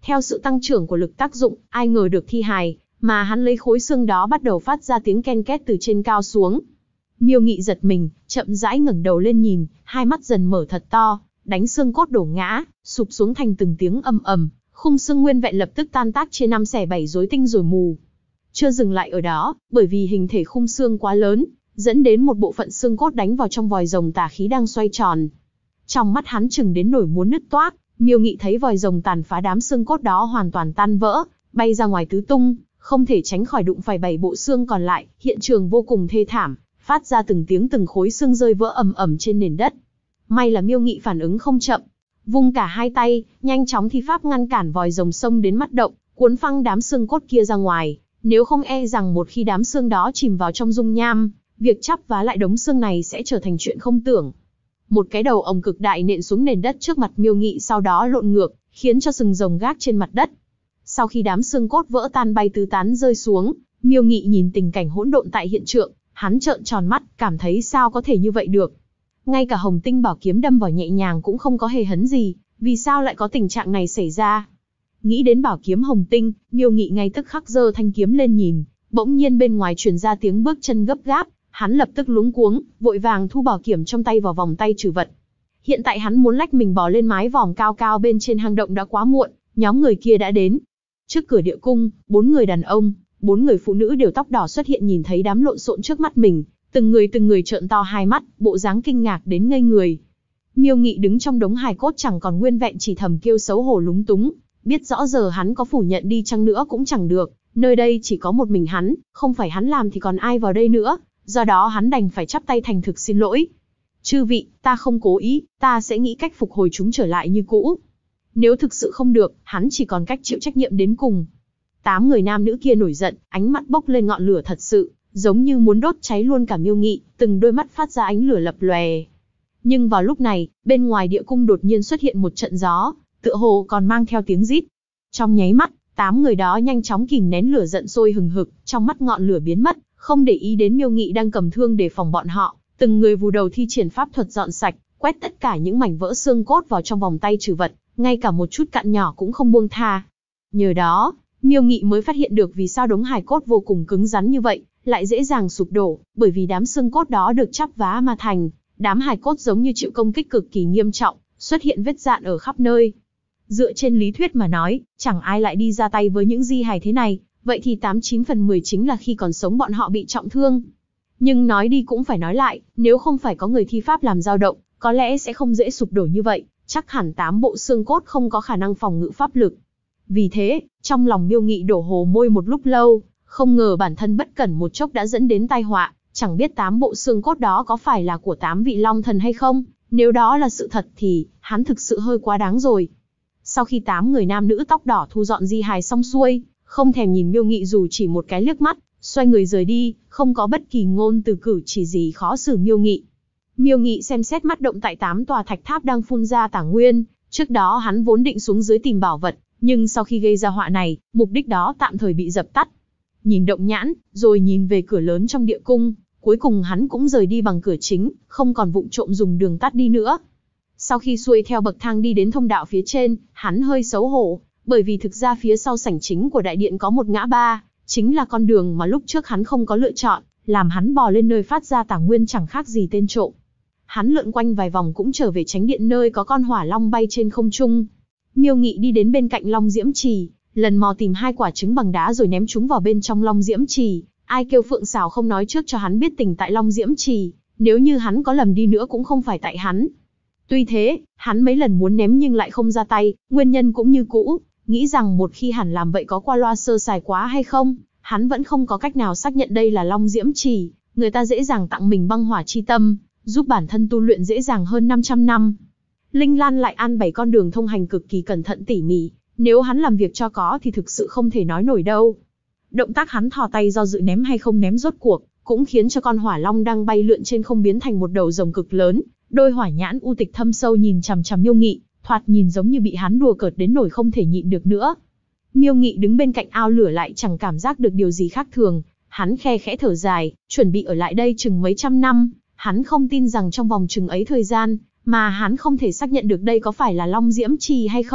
Theo sự tăng trưởng của lực tác dụng, ai ngờ được thi hài mà hắn lấy khối xương đó bắt đầu phát ra tiếng ken két từ trên cao xuống. Miêu Nghị giật mình, chậm rãi ngẩng đầu lên nhìn, hai mắt dần mở thật to, đánh xương cốt đổ ngã, sụp xuống thành từng tiếng ầm ầm, khung xương nguyên vẹn lập tức tan tác chia năm xẻ bảy rối tinh rồi mù. Chưa dừng lại ở đó, bởi vì hình thể khung xương quá lớn, dẫn đến một bộ phận xương cốt đánh vào trong vòi rồng tà khí đang xoay tròn. Trong mắt hắn chừng đến nổi muốn nứt toác, Miêu Nghị thấy vòi rồng tàn phá đám xương cốt đó hoàn toàn tan vỡ, bay ra ngoài tứ tung, không thể tránh khỏi đụng phải 7 bộ xương còn lại, hiện trường vô cùng thê thảm, phát ra từng tiếng từng khối xương rơi vỡ ầm ầm trên nền đất. May là Miêu Nghị phản ứng không chậm, vung cả hai tay, nhanh chóng thi pháp ngăn cản vòi rồng xông đến mắt động, cuốn phăng đám xương cốt kia ra ngoài, nếu không e rằng một khi đám xương đó chìm vào trong dung nham, việc chắp vá lại đống xương này sẽ trở thành chuyện không tưởng. Một cái đầu ồng cực đại nện xuống nền đất trước mặt Miêu Nghị, sau đó lộn ngược, khiến cho sừng rồng gác trên mặt đất. Sau khi đám xương cốt vỡ tan bay tứ tán rơi xuống, Miêu Nghị nhìn tình cảnh hỗn độn tại hiện trường, hắn trợn tròn mắt, cảm thấy sao có thể như vậy được. Ngay cả Hồng Tinh bảo kiếm đâm vào nhẹ nhàng cũng không có hề hấn gì, vì sao lại có tình trạng này xảy ra? Nghĩ đến bảo kiếm Hồng Tinh, Miêu Nghị ngay tức khắc giơ thanh kiếm lên nhìn, bỗng nhiên bên ngoài truyền ra tiếng bước chân gấp gáp, hắn lập tức luống cuống, vội vàng thu bảo kiếm trong tay vào vòng tay trừ vật. Hiện tại hắn muốn lách mình bò lên mái vòm cao cao bên trên hang động đã quá muộn, nhóm người kia đã đến. Trước cửa địa cung, 4 người đàn ông, 4 người phụ nữ đều tóc đỏ xuất hiện, nhìn thấy đám lộn xộn trước mắt mình, từng người trợn to hai mắt, bộ dáng kinh ngạc đến ngây người. Miêu Nghị đứng trong đống hài cốt chẳng còn nguyên vẹn, chỉ thầm kêu xấu hổ lúng túng, biết rõ giờ hắn có phủ nhận đi chăng nữa cũng chẳng được, nơi đây chỉ có một mình hắn, không phải hắn làm thì còn ai vào đây nữa, do đó hắn đành phải chắp tay thành thực xin lỗi. Chư vị, ta không cố ý, ta sẽ nghĩ cách phục hồi chúng trở lại như cũ. Nếu thực sự không được, hắn chỉ còn cách chịu trách nhiệm đến cùng. 8 người nam nữ kia nổi giận, ánh mắt bốc lên ngọn lửa thật sự, giống như muốn đốt cháy luôn cả Miêu Nghị, từng đôi mắt phát ra ánh lửa lập lòe. Nhưng vào lúc này, bên ngoài địa cung đột nhiên xuất hiện một trận gió, tựa hồ còn mang theo tiếng rít. Trong nháy mắt, 8 người đó nhanh chóng kìm nén lửa giận sôi hừng hực, trong mắt ngọn lửa biến mất, không để ý đến Miêu Nghị đang cầm thương để phòng bọn họ, từng người vù đầu thi triển pháp thuật dọn sạch, quét tất cả những mảnh vỡ xương cốt vào trong vòng tay trừ vật, ngay cả một chút cặn nhỏ cũng không buông tha. Nhờ đó, Miêu Nghị mới phát hiện được vì sao đống hài cốt vô cùng cứng rắn như vậy, lại dễ dàng sụp đổ, bởi vì đám xương cốt đó được chắp vá mà thành, đám hài cốt giống như chịu công kích cực kỳ nghiêm trọng, xuất hiện vết rạn ở khắp nơi. Dựa trên lý thuyết mà nói, chẳng ai lại đi ra tay với những di hài thế này, vậy thì 89 phần 10 chính là khi còn sống bọn họ bị trọng thương. Nhưng nói đi cũng phải nói lại, nếu không phải có người thi pháp làm dao động, có lẽ sẽ không dễ sụp đổ như vậy, chắc hẳn 8 bộ xương cốt không có khả năng phòng ngự pháp lực. Vì thế, trong lòng Miêu Nghị đổ hồ môi một lúc lâu, không ngờ bản thân bất cẩn một chốc đã dẫn đến tai họa, chẳng biết 8 bộ xương cốt đó có phải là của 8 vị long thần hay không, nếu đó là sự thật thì, hắn thực sự hơi quá đáng rồi. Sau khi 8 người nam nữ tóc đỏ thu dọn di hài xong xuôi, không thèm nhìn Miêu Nghị dù chỉ một cái liếc mắt, xoay người rời đi, không có bất kỳ ngôn từ cử chỉ gì khó xử Miêu Nghị. Miêu Nghị xem xét mắt động tại 8 tòa thạch tháp đang phun ra tả nguyên, trước đó hắn vốn định xuống dưới tìm bảo vật, nhưng sau khi gây ra họa này, mục đích đó tạm thời bị dập tắt. Nhìn động nhãn, rồi nhìn về cửa lớn trong địa cung, cuối cùng hắn cũng rời đi bằng cửa chính, không còn vụng trộm dùng đường tắt đi nữa. Sau khi xuôi theo bậc thang đi đến thông đạo phía trên, hắn hơi xấu hổ, bởi vì thực ra phía sau sảnh chính của đại điện có một ngã ba, chính là con đường mà lúc trước hắn không có lựa chọn, làm hắn bò lên nơi phát ra tả nguyên chẳng khác gì tên trộm. Hắn lượn quanh vài vòng cũng trở về tránh điện nơi có con hỏa long bay trên không trung. Miêu Nghị đi đến bên cạnh Long Diễm Trì, lần mò tìm 2 quả trứng bằng đá rồi ném chúng vào bên trong Long Diễm Trì. Ai kêu Phượng Sảo không nói trước cho hắn biết tình tại Long Diễm Trì, nếu như hắn có lầm đi nữa cũng không phải tại hắn. Tuy thế, hắn mấy lần muốn ném nhưng lại không ra tay, nguyên nhân cũng như cũ, nghĩ rằng một khi hẳn làm vậy có qua loa sơ sài quá hay không, hắn vẫn không có cách nào xác nhận đây là Long Diễm Trì, người ta dễ dàng tặng mình băng hỏa chi tâm, giúp bản thân tu luyện dễ dàng hơn 500 năm. Linh Lan lại an bày con đường thông hành cực kỳ cẩn thận tỉ mỉ, nếu hắn làm việc cho có thì thực sự không thể nói nổi đâu. Động tác hắn thò tay do dự ném hay không ném rốt cuộc, cũng khiến cho con hỏa long đang bay lượn trên không biến thành một đầu rồng cực lớn, đôi hỏa nhãn u tịch thâm sâu nhìn chằm chằm Miêu Nghị, thoạt nhìn giống như bị hắn đùa cợt đến nỗi không thể nhịn được nữa. Miêu Nghị đứng bên cạnh ao lửa lại chẳng cảm giác được điều gì khác thường, hắn khe khẽ thở dài, chuẩn bị ở lại đây chừng mấy trăm năm, hắn không tin rằng trong vòng chừng ấy thời gian, mà hắn không thể xác nhận được đây có phải là Long Diễm Trì hay không,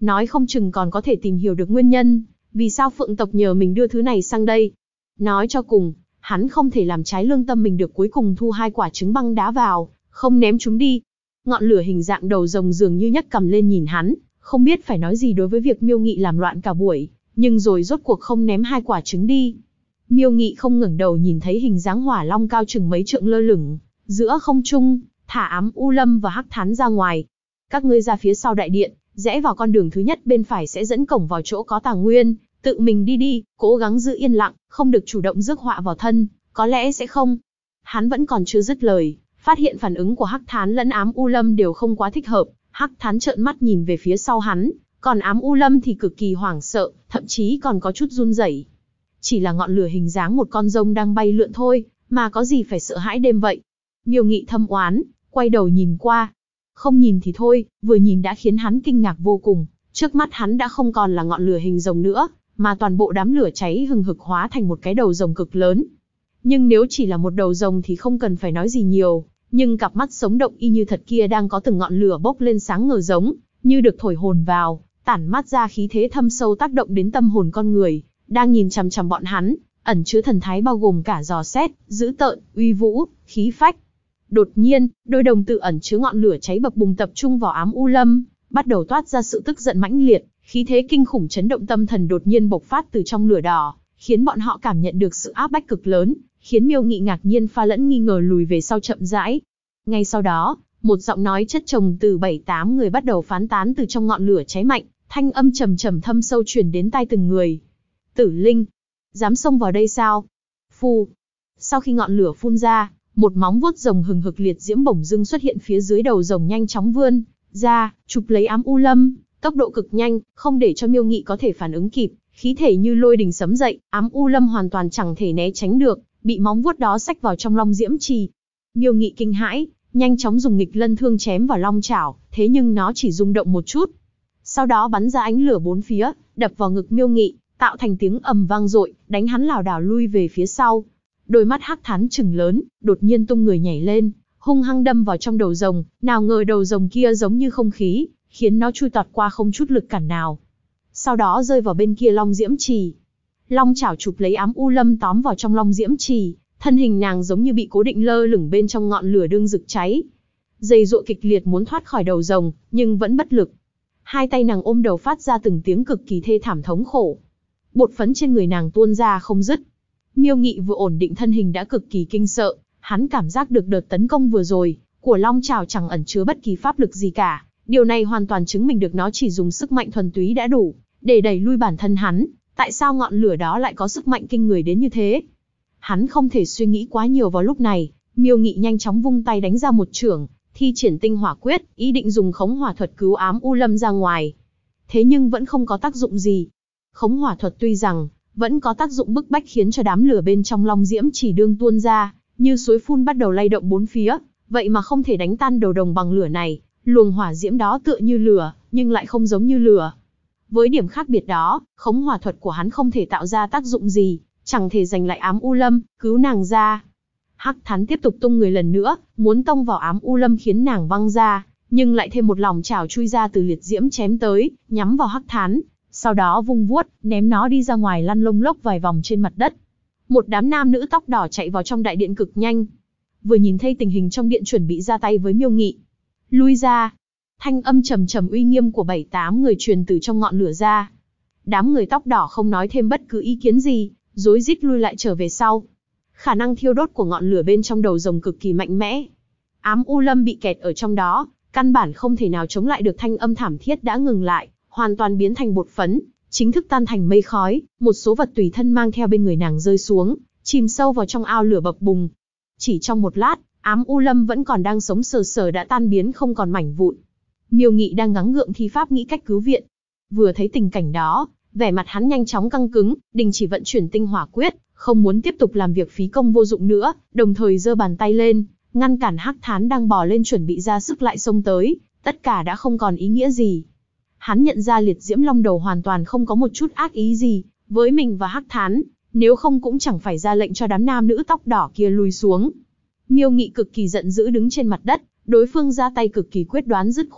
nói không chừng còn có thể tìm hiểu được nguyên nhân, vì sao Phượng tộc nhờ mình đưa thứ này sang đây. Nói cho cùng, hắn không thể làm trái lương tâm mình được, cuối cùng thu 2 quả trứng băng đá vào, không ném chúng đi. Ngọn lửa hình dạng đầu rồng dường như nhấc cằm lên nhìn hắn, không biết phải nói gì đối với việc Miêu Nghị làm loạn cả buổi, nhưng rồi rốt cuộc không ném 2 quả trứng đi. Miêu Nghị không ngẩng đầu nhìn thấy hình dáng hỏa long cao chừng mấy trượng lơ lửng giữa không trung, thả Ám U Lâm và Hắc Thán ra ngoài. Các ngươi ra phía sau đại điện, rẽ vào con đường thứ nhất bên phải sẽ dẫn cổng vào chỗ có Tàng Nguyên, tự mình đi đi, cố gắng giữ yên lặng, không được chủ động rước họa vào thân, có lẽ sẽ không. Hắn vẫn còn chưa dứt lời, phát hiện phản ứng của Hắc Thán lẫn Ám U Lâm đều không quá thích hợp. Hắc Thán trợn mắt nhìn về phía sau hắn, còn Ám U Lâm thì cực kỳ hoảng sợ, thậm chí còn có chút run rẩy. Chỉ là ngọn lửa hình dáng một con rông đang bay lượn thôi, mà có gì phải sợ hãi đêm vậy. Miêu Nghị thâm oán, quay đầu nhìn qua. Không nhìn thì thôi, vừa nhìn đã khiến hắn kinh ngạc vô cùng. Trước mắt hắn đã không còn là ngọn lửa hình rồng nữa, mà toàn bộ đám lửa cháy hừng hực hóa thành một cái đầu rồng cực lớn. Nhưng nếu chỉ là một đầu rồng thì không cần phải nói gì nhiều, nhưng cặp mắt sống động y như thật kia đang có từng ngọn lửa bốc lên sáng ngời giống như được thổi hồn vào, tản mát ra khí thế thâm sâu tác động đến tâm hồn con người, đang nhìn chằm chằm bọn hắn, ẩn chứa thần thái bao gồm cả dò xét, dữ tợn, uy vũ, khí phách. Đột nhiên, đôi đồng tử ẩn chứa ngọn lửa cháy bập bùng tập trung vào Ám U Lâm, bắt đầu toát ra sự tức giận mãnh liệt, khí thế kinh khủng chấn động tâm thần đột nhiên bộc phát từ trong lửa đỏ, khiến bọn họ cảm nhận được sự áp bách cực lớn, khiến Miêu Nghị ngạc nhiên pha lẫn nghi ngờ lùi về sau chậm rãi. Ngay sau đó, một giọng nói chất chồng từ 7-8 người bắt đầu phán tán từ trong ngọn lửa cháy mạnh, thanh âm trầm trầm thâm sâu truyền đến tai từng người. Tử Linh, dám xông vào đây sao? Phù. Sau khi ngọn lửa phun ra, một móng vuốt rồng hừng hực liệt diễm bổng dưng xuất hiện phía dưới đầu rồng, nhanh chóng vươn ra, chụp lấy Ám U Lâm, tốc độ cực nhanh, không để cho Miêu Nghị có thể phản ứng kịp, khí thể như lôi đình sấm dậy, Ám U Lâm hoàn toàn chẳng thể né tránh được, bị móng vuốt đó xách vào trong long diễm trì. Miêu Nghị kinh hãi, nhanh chóng dùng nghịch lân thương chém vào long chảo, thế nhưng nó chỉ rung động một chút. Sau đó bắn ra ánh lửa bốn phía, đập vào ngực Miêu Nghị, tạo thành tiếng ầm vang dội, đánh hắn lảo đảo lui về phía sau. Đôi mắt Hắc Thán trừng lớn, đột nhiên tung người nhảy lên, hung hăng đâm vào trong đầu rồng, nào ngờ đầu rồng kia giống như không khí, khiến nó chui tọt qua không chút lực cản nào. Sau đó rơi vào bên kia long diễm trì. Long chảo chụp lấy Ám U Lâm tóm vào trong long diễm trì, thân hình nàng giống như bị cố định lơ lửng bên trong ngọn lửa đương rực cháy. Giày giụa kịch liệt muốn thoát khỏi đầu rồng, nhưng vẫn bất lực. Hai tay nàng ôm đầu phát ra từng tiếng cực kỳ thê thảm thống khổ. Bột phấn trên người nàng tuôn ra không dứt. Miêu Nghị vừa ổn định thân hình đã cực kỳ kinh sợ, hắn cảm giác được đợt tấn công vừa rồi của long chảo chẳng ẩn chứa bất kỳ pháp lực gì cả. Điều này hoàn toàn chứng minh được nó chỉ dùng sức mạnh thuần túy đã đủ để đẩy lui bản thân hắn. Tại sao ngọn lửa đó lại có sức mạnh kinh người đến như thế? Hắn không thể suy nghĩ quá nhiều vào lúc này. Miêu Nghị nhanh chóng vung tay đánh ra một chưởng, thi triển tinh hỏa quyết, ý định dùng khống hỏa thuật cứu Ám U Lâm ra ngoài. Thế nhưng vẫn không có tác dụng gì. Khống hỏa thuật tuy rằng vẫn có tác dụng bức bách, khiến cho đám lửa bên trong long diễm chỉ đương tuôn ra, như suối phun bắt đầu lay động bốn phía, vậy mà không thể đánh tan đầu đồng bằng lửa này. Luồng hỏa diễm đó tựa như lửa, nhưng lại không giống như lửa. Với điểm khác biệt đó, khống hỏa thuật của hắn không thể tạo ra tác dụng gì, chẳng thể giành lại Ám U Lâm, cứu nàng ra. Hắc Thán tiếp tục tung người lần nữa, muốn tông vào Ám U Lâm khiến nàng văng ra, nhưng lại thêm một lòng chảo chui ra từ liệt diễm chém tới, nhắm vào Hắc Thán, sau đó vung vuốt, ném nó đi ra ngoài lăn lông lốc vài vòng trên mặt đất. Một đám nam nữ tóc đỏ chạy vào trong đại điện cực nhanh. Vừa nhìn thấy tình hình trong điện chuẩn bị ra tay với Miêu Nghị. Lui ra. Thanh âm trầm trầm uy nghiêm của 7-8 người truyền từ trong ngọn lửa ra. Đám người tóc đỏ không nói thêm bất cứ ý kiến gì, rối rít lui lại trở về sau. Khả năng thiêu đốt của ngọn lửa bên trong đầu rồng cực kỳ mạnh mẽ. Ám U Lâm bị kẹt ở trong đó, căn bản không thể nào chống lại được. Thanh âm thảm thiết đã ngừng lại, hoàn toàn biến thành bột phấn, chính thức tan thành mây khói. Một số vật tùy thân mang theo bên người nàng rơi xuống, chìm sâu vào trong ao lửa bập bùng. Chỉ trong một lát, Ám U Lâm vẫn còn đang sống sờ sờ đã tan biến không còn mảnh vụn. Miêu Nghị đang gắng gượng thi pháp nghĩ cách cứu viện. Vừa thấy tình cảnh đó, vẻ mặt hắn nhanh chóng căng cứng, đình chỉ vận chuyển tinh hỏa quyết, không muốn tiếp tục làm việc phí công vô dụng nữa, đồng thời giơ bàn tay lên, ngăn cản Hắc Thán đang bò lên chuẩn bị ra sức lại xông tới. Tất cả đã không còn ý nghĩa gì. Hắn nhận ra liệt diễm long đầu hoàn toàn không có một chút ác ý gì với mình và Hắc Thán, nếu không cũng chẳng phải ra lệnh cho đám nam nữ tóc đỏ kia lui xuống. Miêu Nghị cực kỳ giận dữ đứng trên mặt đất, đối phương ra tay cực kỳ quyết đoán dứt khoát,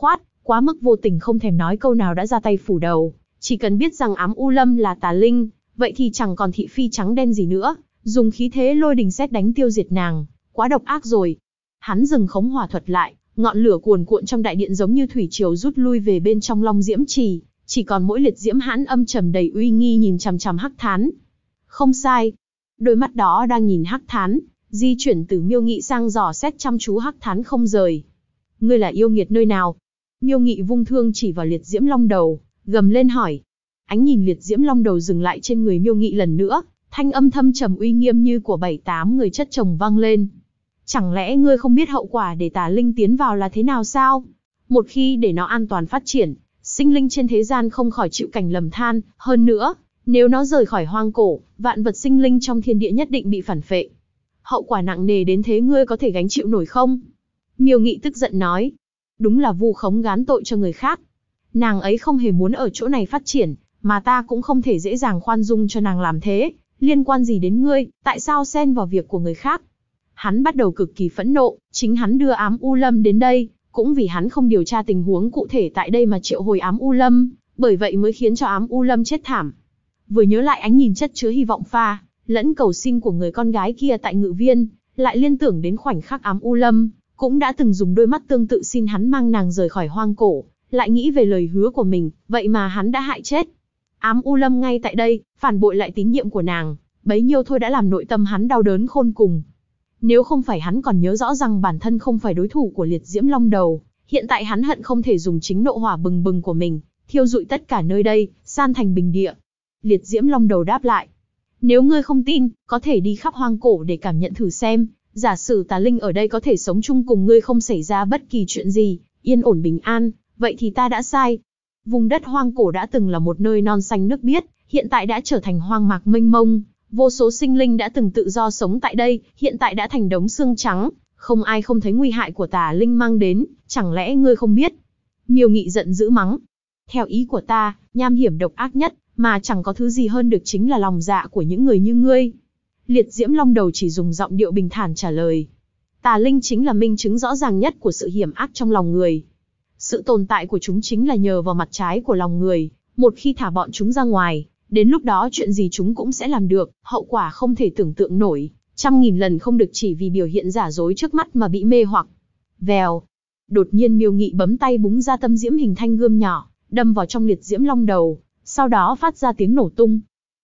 quá mức vô tình không thèm nói câu nào đã ra tay phủ đầu. Chỉ cần biết rằng Ám U Lâm là tà linh, vậy thì chẳng còn thị phi trắng đen gì nữa, dùng khí thế lôi đình sét đánh tiêu diệt nàng, quá độc ác rồi. Hắn dừng khống hỏa thuật lại, ngọn lửa cuồn cuộn trong đại điện giống như thủy triều rút lui về bên trong Long Diễm Trì, chỉ còn mỗi liệt diễm hãn âm trầm đầy uy nghi nhìn chằm chằm Hắc Thán. Không sai, đôi mắt đó đang nhìn Hắc Thán, di chuyển từ Miêu Nghị sang dò xét chăm chú Hắc Thán không rời. Ngươi là yêu nghiệt nơi nào? Miêu Nghị vung thương chỉ vào liệt diễm long đầu, gầm lên hỏi. Ánh nhìn liệt diễm long đầu dừng lại trên người Miêu Nghị lần nữa, thanh âm thâm trầm uy nghiêm như của 7-8 người chất chồng vang lên. Chẳng lẽ ngươi không biết hậu quả để tà linh tiến vào là thế nào sao? Một khi để nó an toàn phát triển, sinh linh trên thế gian không khỏi chịu cảnh lầm than, hơn nữa, nếu nó rời khỏi hoang cổ, vạn vật sinh linh trong thiên địa nhất định bị phản phệ. Hậu quả nặng nề đến thế ngươi có thể gánh chịu nổi không? Miêu Nghị tức giận nói. Đúng là vu khống gán tội cho người khác. Nàng ấy không hề muốn ở chỗ này phát triển, mà ta cũng không thể dễ dàng khoan dung cho nàng làm thế. Liên quan gì đến ngươi, tại sao xen vào việc của người khác? Hắn bắt đầu cực kỳ phẫn nộ, chính hắn đưa Ám U Lâm đến đây, cũng vì hắn không điều tra tình huống cụ thể tại đây mà triệu hồi Ám U Lâm, bởi vậy mới khiến cho Ám U Lâm chết thảm. Vừa nhớ lại ánh nhìn chất chứa hy vọng pha lẫn cầu xin của người con gái kia tại Ngự Viên, lại liên tưởng đến khoảnh khắc Ám U Lâm cũng đã từng dùng đôi mắt tương tự xin hắn mang nàng rời khỏi hoang cổ, lại nghĩ về lời hứa của mình, vậy mà hắn đã hại chết Ám U Lâm ngay tại đây, phản bội lại tín nhiệm của nàng, bấy nhiêu thôi đã làm nội tâm hắn đau đớn khôn cùng. Nếu không phải hắn còn nhớ rõ rằng bản thân không phải đối thủ của liệt diễm long đầu, hiện tại hắn hận không thể dùng chính nộ hỏa bừng bừng của mình, thiêu rụi tất cả nơi đây, san thành bình địa. Liệt diễm long đầu đáp lại. Nếu ngươi không tin, có thể đi khắp hoang cổ để cảm nhận thử xem, giả sử tà linh ở đây có thể sống chung cùng ngươi không xảy ra bất kỳ chuyện gì, yên ổn bình an, vậy thì ta đã sai. Vùng đất hoang cổ đã từng là một nơi non xanh nước biếc, hiện tại đã trở thành hoang mạc mênh mông. Vô số sinh linh đã từng tự do sống tại đây, hiện tại đã thành đống xương trắng, không ai không thấy nguy hại của tà linh mang đến, chẳng lẽ ngươi không biết? Miêu Nghị giận dữ mắng. Theo ý của ta, nham hiểm độc ác nhất, mà chẳng có thứ gì hơn được chính là lòng dạ của những người như ngươi. Liệt diễm long đầu chỉ dùng giọng điệu bình thản trả lời. Tà linh chính là minh chứng rõ ràng nhất của sự hiểm ác trong lòng người. Sự tồn tại của chúng chính là nhờ vào mặt trái của lòng người, một khi thả bọn chúng ra ngoài, đến lúc đó chuyện gì chúng cũng sẽ làm được, hậu quả không thể tưởng tượng nổi, 100.000 lần không được chỉ vì biểu hiện giả dối trước mắt mà bị mê hoặc. Vèo. Đột nhiên Miêu Nghị bấm tay búng ra tâm diễm hình thanh gươm nhỏ, đâm vào trong liệt diễm long đầu, sau đó phát ra tiếng nổ tung.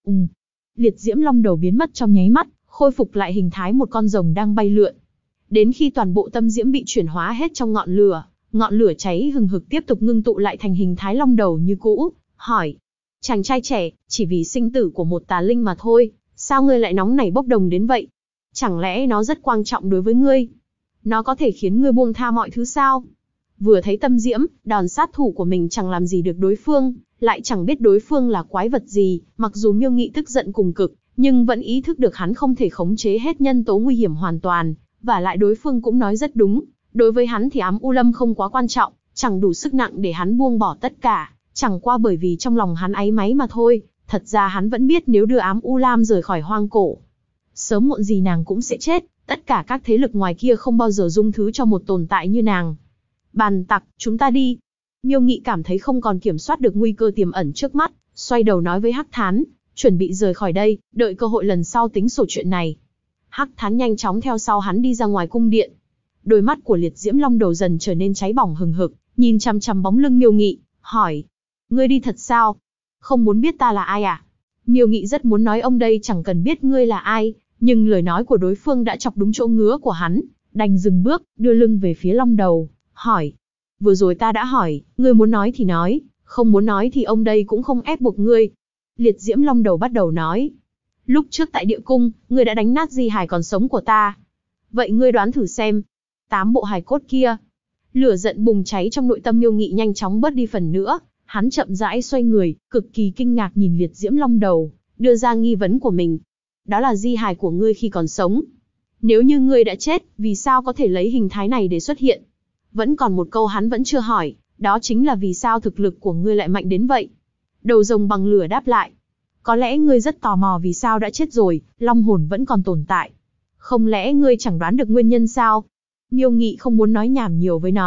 Liệt diễm long đầu biến mất trong nháy mắt, khôi phục lại hình thái một con rồng đang bay lượn. Đến khi toàn bộ tâm diễm bị chuyển hóa hết trong ngọn lửa cháy hừng hực tiếp tục ngưng tụ lại thành hình thái long đầu như cũ, hỏi. Chàng trai trẻ, chỉ vì sinh tử của một tà linh mà thôi, sao ngươi lại nóng nảy bốc đồng đến vậy? Chẳng lẽ nó rất quan trọng đối với ngươi? Nó có thể khiến ngươi buông tha mọi thứ sao? Vừa thấy tâm diễm, đòn sát thủ của mình chẳng làm gì được đối phương, lại chẳng biết đối phương là quái vật gì, mặc dù Miêu Nghị tức giận cùng cực, nhưng vẫn ý thức được hắn không thể khống chế hết nhân tố nguy hiểm hoàn toàn, và lại đối phương cũng nói rất đúng, đối với hắn thì Ám U Lâm không quá quan trọng, chẳng đủ sức nặng để hắn buông bỏ tất cả, chẳng qua bởi vì trong lòng hắn áy náy mà thôi, thật ra hắn vẫn biết nếu đưa Ám U Lam rời khỏi hoang cổ, sớm muộn gì nàng cũng sẽ chết, tất cả các thế lực ngoài kia không bao giờ dung thứ cho một tồn tại như nàng. Bàn tặc, chúng ta đi. Miêu Nghị cảm thấy không còn kiểm soát được nguy cơ tiềm ẩn trước mắt, xoay đầu nói với Hắc Thán, chuẩn bị rời khỏi đây, đợi cơ hội lần sau tính sổ chuyện này. Hắc Thán nhanh chóng theo sau hắn đi ra ngoài cung điện. Đôi mắt của liệt diễm long đầu dần trở nên cháy bỏng hừng hực, nhìn chằm chằm bóng lưng Miêu Nghị, hỏi. Ngươi đi thật sao? Không muốn biết ta là ai à? Miêu Nghị rất muốn nói ông đây chẳng cần biết ngươi là ai, nhưng lời nói của đối phương đã chọc đúng chỗ ngứa của hắn, đành dừng bước, đưa lưng về phía long đầu, hỏi. Vừa rồi ta đã hỏi, ngươi muốn nói thì nói, không muốn nói thì ông đây cũng không ép buộc ngươi. Liệt diễm long đầu bắt đầu nói. Lúc trước tại địa cung, ngươi đã đánh nát di hài còn sống của ta. Vậy ngươi đoán thử xem. 8 bộ hài cốt kia. Lửa giận bùng cháy trong nội tâm Miêu Nghị nhanh chóng bớt đi phần nữa. Hắn chậm rãi xoay người, cực kỳ kinh ngạc nhìn liệt diễm long đầu, đưa ra nghi vấn của mình. Đó là di hài của ngươi khi còn sống. Nếu như ngươi đã chết, vì sao có thể lấy hình thái này để xuất hiện? Vẫn còn một câu hắn vẫn chưa hỏi, đó chính là vì sao thực lực của ngươi lại mạnh đến vậy? Đầu rồng bằng lửa đáp lại. Có lẽ ngươi rất tò mò vì sao đã chết rồi, long hồn vẫn còn tồn tại. Không lẽ ngươi chẳng đoán được nguyên nhân sao? Miêu Nghị không muốn nói nhảm nhiều với nó,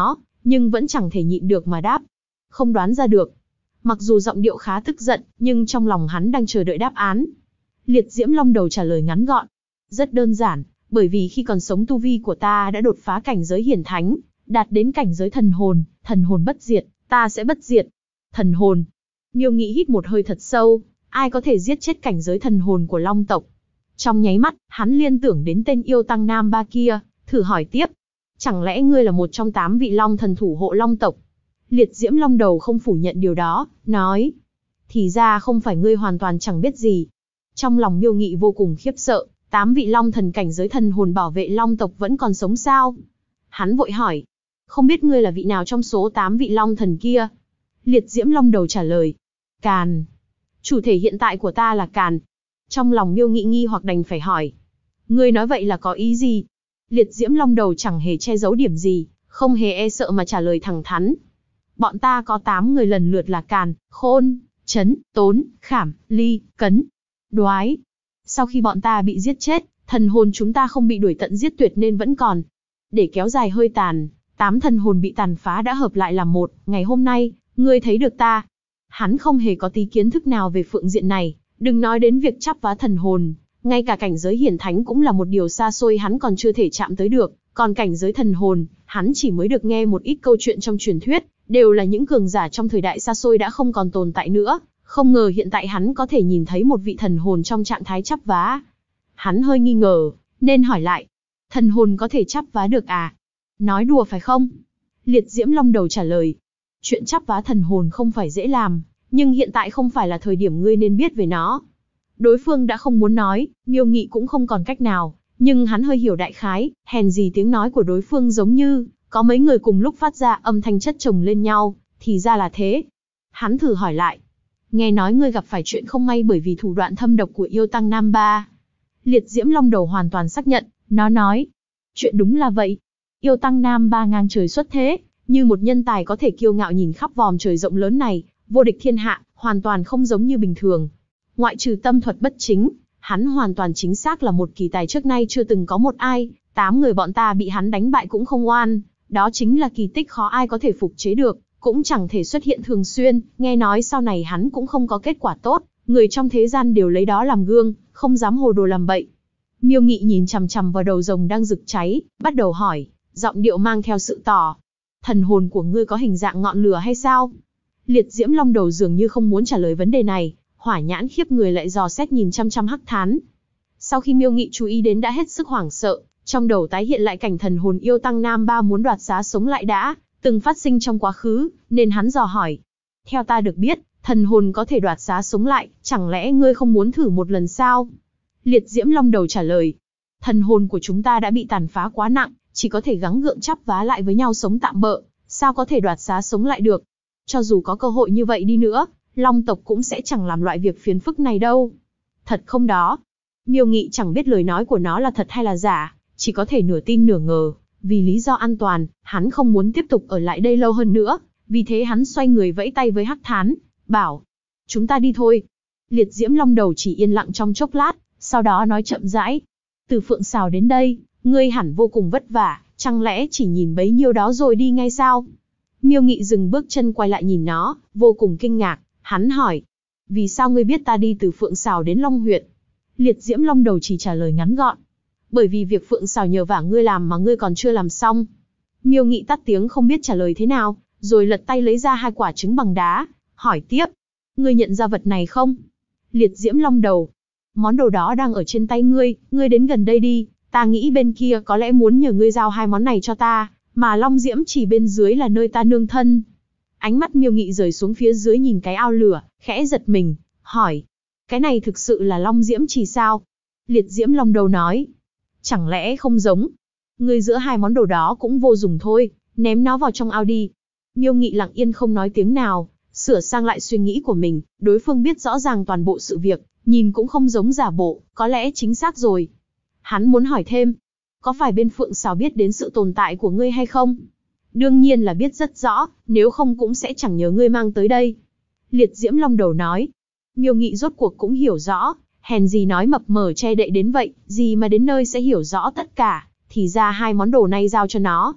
nhưng vẫn chẳng thể nhịn được mà đáp. Không đoán ra được. Mặc dù giọng điệu khá tức giận, nhưng trong lòng hắn đang chờ đợi đáp án. Liệt Diễm Long Đầu trả lời ngắn gọn. Rất đơn giản, bởi vì khi còn sống tu vi của ta đã đột phá cảnh giới hiển thánh, đạt đến cảnh giới thần hồn bất diệt, ta sẽ bất diệt. Thần hồn. Miêu Nghị hít một hơi thật sâu, ai có thể giết chết cảnh giới thần hồn của Long tộc? Trong nháy mắt, hắn liên tưởng đến tên yêu tăng nam ba kia, thử hỏi tiếp. Chẳng lẽ ngươi là một trong 8 vị Long thần thủ hộ Long tộc? Liệt Diễm Long Đầu không phủ nhận điều đó, nói. Thì ra không phải ngươi hoàn toàn chẳng biết gì. Trong lòng Miêu Nghị vô cùng khiếp sợ, 8 vị Long thần cảnh giới thần hồn bảo vệ Long tộc vẫn còn sống sao? Hắn vội hỏi. Không biết ngươi là vị nào trong số 8 vị Long thần kia? Liệt Diễm Long Đầu trả lời. Càn. Chủ thể hiện tại của ta là Càn. Trong lòng Miêu Nghị nghi hoặc đành phải hỏi. Ngươi nói vậy là có ý gì? Liệt Diễm Long Đầu chẳng hề che giấu điểm gì, không hề e sợ mà trả lời thẳng thắn. Bọn ta có 8 người lần lượt là Càn, Khôn, Trấn, Tốn, Khảm, Ly, Cấn, Đoái. Sau khi bọn ta bị giết chết, thần hồn chúng ta không bị đuổi tận giết tuyệt nên vẫn còn. Để kéo dài hơi tàn, 8 thần hồn bị tàn phá đã hợp lại làm một. Ngày hôm nay, ngươi thấy được ta. Hắn không hề có tí kiến thức nào về phương diện này, đừng nói đến việc chắp vá thần hồn. Ngay cả cảnh giới hiển thánh cũng là một điều xa xôi hắn còn chưa thể chạm tới được. Còn cảnh giới thần hồn, hắn chỉ mới được nghe một ít câu chuyện trong truyền thuyết, đều là những cường giả trong thời đại xa xôi đã không còn tồn tại nữa. Không ngờ hiện tại hắn có thể nhìn thấy một vị thần hồn trong trạng thái chắp vá. Hắn hơi nghi ngờ, nên hỏi lại. Thần hồn có thể chắp vá được à? Nói đùa phải không? Liệt Diễm Long Đầu trả lời. Chuyện chắp vá thần hồn không phải dễ làm, nhưng hiện tại không phải là thời điểm ngươi nên biết về nó. Đối phương đã không muốn nói, Miêu Nghị cũng không còn cách nào, nhưng hắn hơi hiểu đại khái, hèn gì tiếng nói của đối phương giống như có mấy người cùng lúc phát ra âm thanh chất chồng lên nhau, thì ra là thế. Hắn thử hỏi lại. Nghe nói ngươi gặp phải chuyện không may bởi vì thủ đoạn thâm độc của yêu tăng Nam Ba. Liệt Diễm Long Đầu hoàn toàn xác nhận, nó nói. Chuyện đúng là vậy. Yêu tăng Nam Ba ngang trời xuất thế, như một nhân tài có thể kiêu ngạo nhìn khắp vòm trời rộng lớn này, vô địch thiên hạ, hoàn toàn không giống như bình thường. Ngoại trừ tâm thuật bất chính, hắn hoàn toàn chính xác là một kỳ tài trước nay chưa từng có một ai. 8 người bọn ta bị hắn đánh bại cũng không oan, đó chính là kỳ tích khó ai có thể phục chế được, cũng chẳng thể xuất hiện thường xuyên. Nghe nói sau này hắn cũng không có kết quả tốt, người trong thế gian đều lấy đó làm gương, không dám hồ đồ làm bậy. Miêu Nghị nhìn chằm chằm vào đầu rồng đang rực cháy, bắt đầu hỏi, giọng điệu mang theo sự tò. Thần hồn của ngươi có hình dạng ngọn lửa hay sao? Liệt Diễm Long Đầu dường như không muốn trả lời vấn đề này, hỏa nhãn khiếp người lại dò xét nhìn chăm chăm Hắc Thán. Sau khi Miêu Nghị chú ý đến đã hết sức hoảng sợ, trong đầu tái hiện lại cảnh thần hồn yêu tăng Nam Ba muốn đoạt xá sống lại đã từng phát sinh trong quá khứ, nên hắn dò hỏi. Theo ta được biết, thần hồn có thể đoạt xá sống lại, chẳng lẽ ngươi không muốn thử một lần sao? Liệt Diễm Long Đầu trả lời. Thần hồn của chúng ta đã bị tàn phá quá nặng, chỉ có thể gắng gượng chắp vá lại với nhau sống tạm bợ, sao có thể đoạt xá sống lại được? Cho dù có cơ hội như vậy đi nữa, Long tộc cũng sẽ chẳng làm loại việc phiền phức này đâu. Thật không đó? Miêu Nghị chẳng biết lời nói của nó là thật hay là giả, chỉ có thể nửa tin nửa ngờ. Vì lý do an toàn, hắn không muốn tiếp tục ở lại đây lâu hơn nữa, vì thế hắn xoay người vẫy tay với Hắc Thán, bảo. Chúng ta đi thôi. Liệt Diễm Long Đầu chỉ yên lặng trong chốc lát, sau đó nói chậm rãi. Từ Phượng Sào đến đây, ngươi hẳn vô cùng vất vả, chẳng lẽ chỉ nhìn bấy nhiêu đó rồi đi ngay sao? Miêu Nghị dừng bước chân quay lại nhìn nó, vô cùng kinh ngạc, hắn hỏi. Vì sao ngươi biết ta đi từ Phượng Sào đến Long huyện? Liệt Diễm Long Đầu chỉ trả lời ngắn gọn. Bởi vì việc Phượng Sào nhờ vả ngươi làm mà ngươi còn chưa làm xong. Miêu Nghị tắt tiếng không biết trả lời thế nào, rồi lật tay lấy ra 2 quả trứng bằng đá, hỏi tiếp. Ngươi nhận ra vật này không? Liệt Diễm Long Đầu. Món đồ đó đang ở trên tay ngươi đến gần đây đi, ta nghĩ bên kia có lẽ muốn nhờ ngươi giao 2 món này cho ta, mà Long Diễm chỉ bên dưới là nơi ta nương thân. Ánh mắt Miêu Nghị rời xuống phía dưới nhìn cái ao lửa, khẽ giật mình, hỏi. Cái này thực sự là Long Diễm chỉ sao? Liệt Diễm Long Đầu nói. Chẳng lẽ không giống? Ngươi giữa 2 món đồ đó cũng vô dụng thôi, ném nó vào trong ao đi. Miêu Nghị lặng yên không nói tiếng nào, sửa sang lại suy nghĩ của mình, đối phương biết rõ ràng toàn bộ sự việc, nhìn cũng không giống giả bộ, có lẽ chính xác rồi. Hắn muốn hỏi thêm, có phải bên Phượng Sào biết đến sự tồn tại của ngươi hay không? Đương nhiên là biết rất rõ, nếu không cũng sẽ chẳng nhớ ngươi mang tới đây. Liệt Diễm Long Đầu nói. Miêu Nghị rốt cuộc cũng hiểu rõ, hèn gì nói mập mờ che đậy đến vậy, gì mà đến nơi sẽ hiểu rõ tất cả, thì ra 2 món đồ này giao cho nó.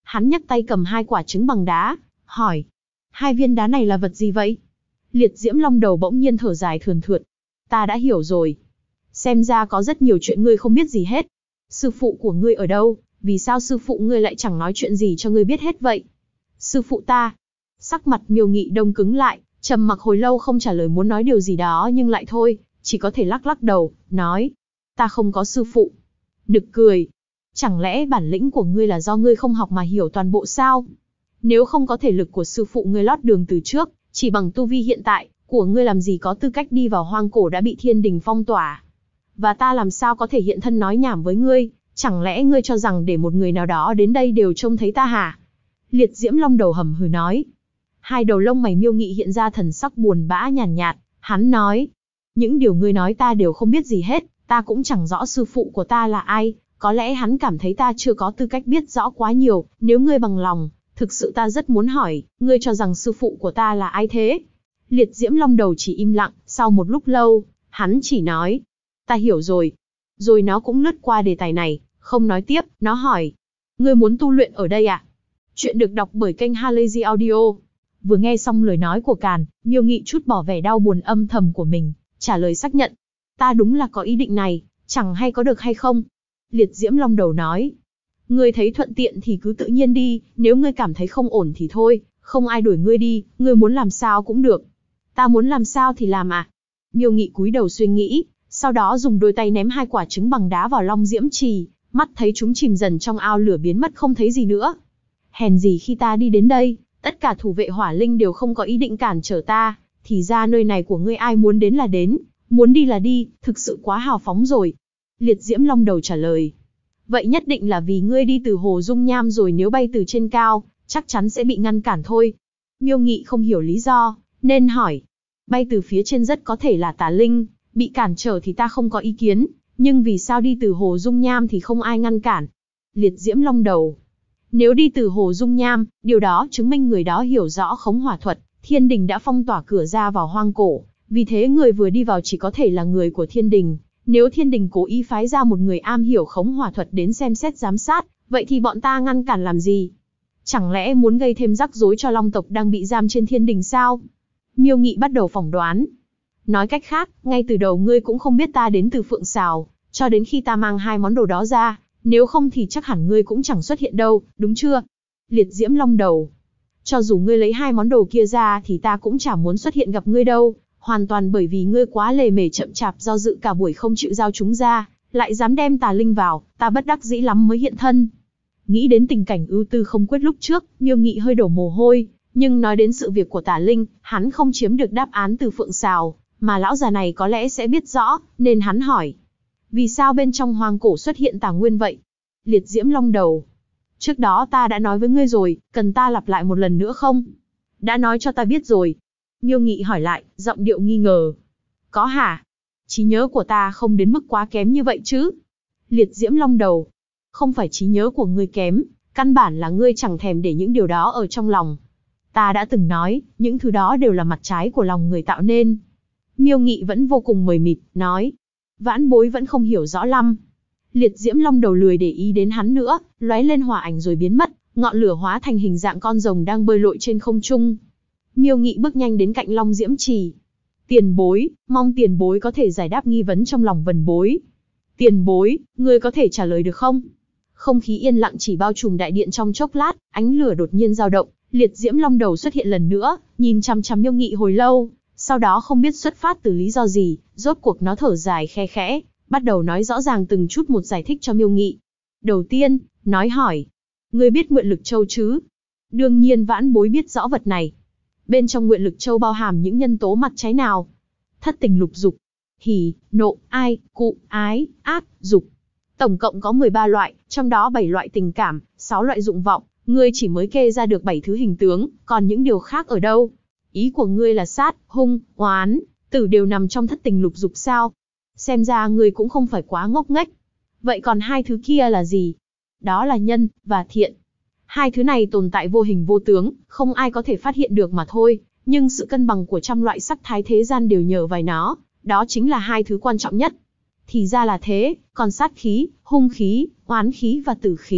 Hắn nhấc tay cầm 2 quả trứng bằng đá, hỏi. 2 viên đá này là vật gì vậy? Liệt Diễm Long Đầu bỗng nhiên thở dài thườn thượt. Ta đã hiểu rồi. Xem ra có rất nhiều chuyện ngươi không biết gì hết. Sư phụ của ngươi ở đâu? Vì sao sư phụ ngươi lại chẳng nói chuyện gì cho ngươi biết hết vậy? Sư phụ ta. Sắc mặt Miêu Nghị đông cứng lại, trầm mặc hồi lâu không trả lời, muốn nói điều gì đó nhưng lại thôi, chỉ có thể lắc lắc đầu, nói. Ta không có sư phụ. Nực cười. Chẳng lẽ bản lĩnh của ngươi là do ngươi không học mà hiểu toàn bộ sao? Nếu không có thể lực của sư phụ ngươi lót đường từ trước, chỉ bằng tu vi hiện tại của ngươi làm gì có tư cách đi vào hoang cổ đã bị thiên đình phong tỏa. Và ta làm sao có thể hiện thân nói nhảm với ngươi, chẳng lẽ ngươi cho rằng để một người nào đó đến đây đều trông thấy ta hả? Liệt Diễm Long Đầu hầm hừ nói. 2 đầu lông mày Miêu Nghị hiện ra thần sắc buồn bã nhàn nhạt, hắn nói. Những điều ngươi nói ta đều không biết gì hết, ta cũng chẳng rõ sư phụ của ta là ai, có lẽ hắn cảm thấy ta chưa có tư cách biết rõ quá nhiều, nếu ngươi bằng lòng, thực sự ta rất muốn hỏi, ngươi cho rằng sư phụ của ta là ai thế? Liệt Diễm Long Đầu chỉ im lặng, sau một lúc lâu, hắn chỉ nói. Ta hiểu rồi. Rồi nó cũng lướt qua đề tài này, không nói tiếp, nó hỏi. Ngươi muốn tu luyện ở đây à? Chuyện được đọc bởi kênh Halazy Audio. Vừa nghe xong lời nói của Càn, Miêu Nghị chút bỏ vẻ đau buồn âm thầm của mình, trả lời xác nhận. Ta đúng là có ý định này, chẳng hay có được hay không? Liệt Diễm Long Đầu nói. Ngươi thấy thuận tiện thì cứ tự nhiên đi, nếu ngươi cảm thấy không ổn thì thôi, không ai đuổi ngươi đi, ngươi muốn làm sao cũng được. Ta muốn làm sao thì làm à? Miêu Nghị cúi đầu suy nghĩ, sau đó dùng đôi tay ném 2 quả trứng bằng đá vào Long Diễm Trì, mắt thấy chúng chìm dần trong ao lửa biến mất không thấy gì nữa. Hèn gì khi ta đi đến đây, tất cả thủ vệ hỏa linh đều không có ý định cản trở ta, thì ra nơi này của ngươi ai muốn đến là đến, muốn đi là đi, thực sự quá hào phóng rồi. Liệt Diễm Long Đầu trả lời. Vậy nhất định là vì ngươi đi từ hồ dung nham rồi, nếu bay từ trên cao, chắc chắn sẽ bị ngăn cản thôi. Miêu Nghị không hiểu lý do, nên hỏi. Bay từ phía trên rất có thể là tà linh, bị cản trở thì ta không có ý kiến, nhưng vì sao đi từ hồ dung nham thì không ai ngăn cản? Liệt Diễm Long Đầu. Nếu đi từ hồ dung nham, điều đó chứng minh người đó hiểu rõ khống hỏa thuật, thiên đình đã phong tỏa cửa ra vào hoang cổ, vì thế người vừa đi vào chỉ có thể là người của thiên đình. Nếu thiên đình cố ý phái ra một người am hiểu khống hỏa thuật đến xem xét giám sát, vậy thì bọn ta ngăn cản làm gì? Chẳng lẽ muốn gây thêm rắc rối cho Long tộc đang bị giam trên thiên đình sao? Miêu Nghị bắt đầu phỏng đoán. Nói cách khác, ngay từ đầu ngươi cũng không biết ta đến từ Phượng Sào, cho đến khi ta mang 2 món đồ đó ra, nếu không thì chắc hẳn ngươi cũng chẳng xuất hiện đâu, đúng chưa? Liệt Diễm Long Đầu. Cho dù ngươi lấy 2 món đồ kia ra thì ta cũng chả muốn xuất hiện gặp ngươi đâu, hoàn toàn bởi vì ngươi quá lề mề chậm chạp, do dự cả buổi không chịu giao chúng ra, lại dám đem tà linh vào, ta bất đắc dĩ lắm mới hiện thân. Nghĩ đến tình cảnh ưu tư không quyết lúc trước, Miêu Nghị hơi đổ mồ hôi, nhưng nói đến sự việc của tà linh, hắn không chiếm được đáp án từ Phượng Sào, mà lão già này có lẽ sẽ biết rõ, nên hắn hỏi. Vì sao bên trong hoang cổ xuất hiện tà nguyên vậy? Liệt Diễm Long Đầu. Trước đó ta đã nói với ngươi rồi, cần ta lặp lại một lần nữa không? Đã nói cho ta biết rồi. Miêu Nghị hỏi lại, giọng điệu nghi ngờ. Có hả? Trí nhớ của ta không đến mức quá kém như vậy chứ? Liệt Diễm Long Đầu. Không phải trí nhớ của ngươi kém, căn bản là ngươi chẳng thèm để những điều đó ở trong lòng. Ta đã từng nói, những thứ đó đều là mặt trái của lòng người tạo nên. Miêu Nghị vẫn vô cùng mờ mịt, nói. Vãn bối vẫn không hiểu rõ lắm. Liệt Diễm Long Đầu lười để ý đến hắn nữa, lóe lên hỏa ảnh rồi biến mất, ngọn lửa hóa thành hình dạng con rồng đang bơi lội trên không trung. Miêu Nghị bước nhanh đến cạnh Long Diễm Trì. Tiền bối, mong tiền bối có thể giải đáp nghi vấn trong lòng vần bối. Tiền bối, ngươi có thể trả lời được không? Không khí yên lặng chỉ bao trùm đại điện trong chốc lát, ánh lửa đột nhiên dao động, Liệt Diễm Long Đầu xuất hiện lần nữa, nhìn chằm chằm Miêu Nghị hồi lâu, sau đó không biết xuất phát từ lý do gì, rốt cuộc nó thở dài khe khẽ, bắt đầu nói rõ ràng từng chút một giải thích cho Miêu Nghị. Đầu tiên, nói hỏi, ngươi biết Nguyện Lực Châu chứ? Đương nhiên vãn bối biết rõ vật này. Bên trong Nguyện Lực Châu bao hàm những nhân tố mặt trái nào? Thất tình lục dục, hỉ, nộ, ai, cụ, ái, ác, dục. Tổng cộng có 13 loại, trong đó 7 loại tình cảm, 6 loại dụng vọng, ngươi chỉ mới kê ra được 7 thứ hình tướng, còn những điều khác ở đâu? Ý của ngươi là sát, hung, oán, tử đều nằm trong thất tình lục dục sao? Xem ra ngươi cũng không phải quá ngốc nghếch. Vậy còn 2 thứ kia là gì? Đó là nhân và thiện. 2 thứ này tồn tại vô hình vô tướng, không ai có thể phát hiện được mà thôi, nhưng sự cân bằng của trăm loại sắc thái thế gian đều nhờ vào nó, đó chính là 2 thứ quan trọng nhất. Thì ra là thế, còn sát khí, hung khí, oán khí và tử khí,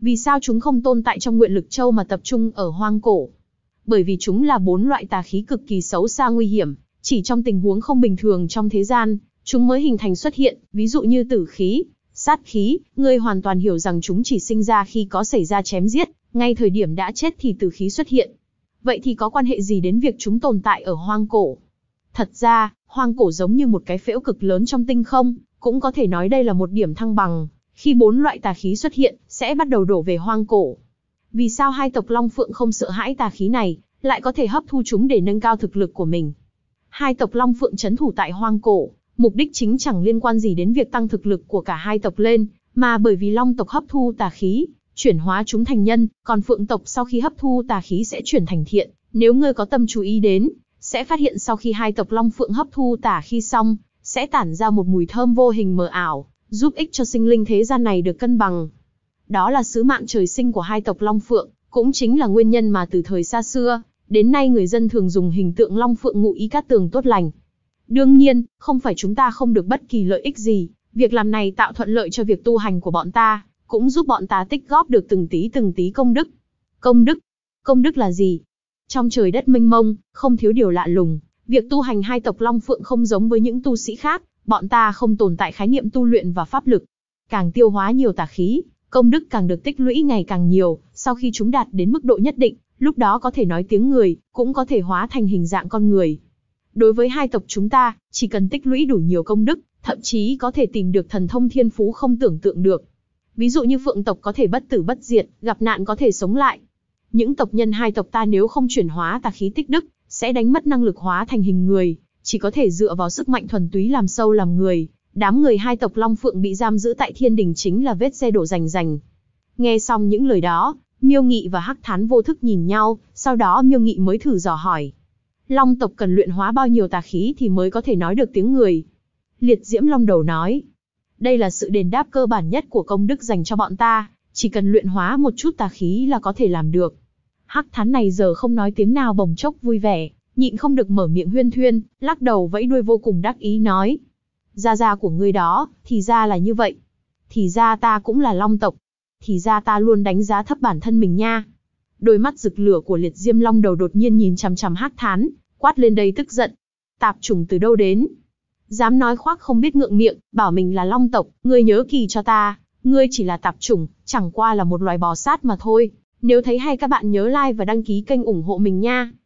Vì sao chúng không tồn tại trong Nguyện Lực Châu mà tập trung ở hoang cổ? Bởi vì chúng là 4 loại tà khí cực kỳ xấu xa nguy hiểm, chỉ trong tình huống không bình thường trong thế gian, chúng mới hình thành xuất hiện, ví dụ như tử khí, sát khí, ngươi hoàn toàn hiểu rằng chúng chỉ sinh ra khi có xảy ra chém giết, ngay thời điểm đã chết thì tử khí xuất hiện. Vậy thì có quan hệ gì đến việc chúng tồn tại ở hoang cổ? Thật ra, hoang cổ giống như một cái phễu cực lớn trong tinh không, cũng có thể nói đây là một điểm thăng bằng. Khi 4 loại tà khí xuất hiện, sẽ bắt đầu đổ về hoang cổ. Vì sao hai tộc Long Phượng không sợ hãi tà khí này, lại có thể hấp thu chúng để nâng cao thực lực của mình? Hai tộc Long Phượng trấn thủ tại hoang cổ, mục đích chính chẳng liên quan gì đến việc tăng thực lực của cả hai tộc lên, mà bởi vì Long tộc hấp thu tà khí, chuyển hóa chúng thành nhân, còn Phượng tộc sau khi hấp thu tà khí sẽ chuyển thành thiện. Nếu ngươi có tâm chú ý đến, sẽ phát hiện sau khi hai tộc Long Phượng hấp thu tà khí xong, sẽ tản ra một mùi thơm vô hình mờ ảo, giúp ích cho sinh linh thế gian này được cân bằng. Đó là sứ mạng trời sinh của hai tộc Long Phượng, cũng chính là nguyên nhân mà từ thời xa xưa, đến nay người dân thường dùng hình tượng Long Phượng ngụ ý cát tường tốt lành. Đương nhiên, không phải chúng ta không được bất kỳ lợi ích gì, việc làm này tạo thuận lợi cho việc tu hành của bọn ta, cũng giúp bọn ta tích góp được từng tí công đức. Công đức? Công đức là gì? Trong trời đất mênh mông, không thiếu điều lạ lùng, việc tu hành hai tộc Long Phượng không giống với những tu sĩ khác, bọn ta không tồn tại khái niệm tu luyện và pháp lực. Càng tiêu hóa nhiều tà khí, công đức càng được tích lũy ngày càng nhiều, sau khi chúng đạt đến mức độ nhất định, lúc đó có thể nói tiếng người, cũng có thể hóa thành hình dạng con người. Đối với hai tộc chúng ta, chỉ cần tích lũy đủ nhiều công đức, thậm chí có thể tìm được thần thông thiên phú không tưởng tượng được. Ví dụ như Phượng tộc có thể bất tử bất diệt, gặp nạn có thể sống lại. Những tộc nhân hai tộc ta nếu không chuyển hóa tà khí tích đức, sẽ đánh mất năng lực hóa thành hình người, chỉ có thể dựa vào sức mạnh thuần túy làm sâu làm người. Đám người hai tộc Long Phượng bị giam giữ tại Thiên Đình chính là vết xe đổ rành rành. Nghe xong những lời đó, Miêu Nghị và Hắc Thán vô thức nhìn nhau, sau đó Miêu Nghị mới thử dò hỏi. Long tộc cần luyện hóa bao nhiêu tà khí thì mới có thể nói được tiếng người? Liệt Diễm Long Đầu nói. Đây là sự đền đáp cơ bản nhất của công đức dành cho bọn ta, chỉ cần luyện hóa một chút tà khí là có thể làm được. Hắc Thán này giờ không nói tiếng nào bỗng chốc vui vẻ, nhịn không được mở miệng huyên thuyên, lắc đầu vẫy đuôi vô cùng đắc ý nói. Gia của ngươi đó, thì ra là như vậy. Thì ra ta cũng là Long tộc. Thì ra ta luôn đánh giá thấp bản thân mình nha. Đôi mắt rực lửa của Liệt Diêm Long Đầu đột nhiên nhìn chằm chằm Hắc Thán, quát lên đầy tức giận. Tạp chủng từ đâu đến? Dám nói khoác không biết ngượng miệng, bảo mình là Long tộc, ngươi nhớ kỹ cho ta, ngươi chỉ là tạp chủng, chẳng qua là một loài bò sát mà thôi. Nếu thấy hay các bạn nhớ like và đăng ký kênh ủng hộ mình nha.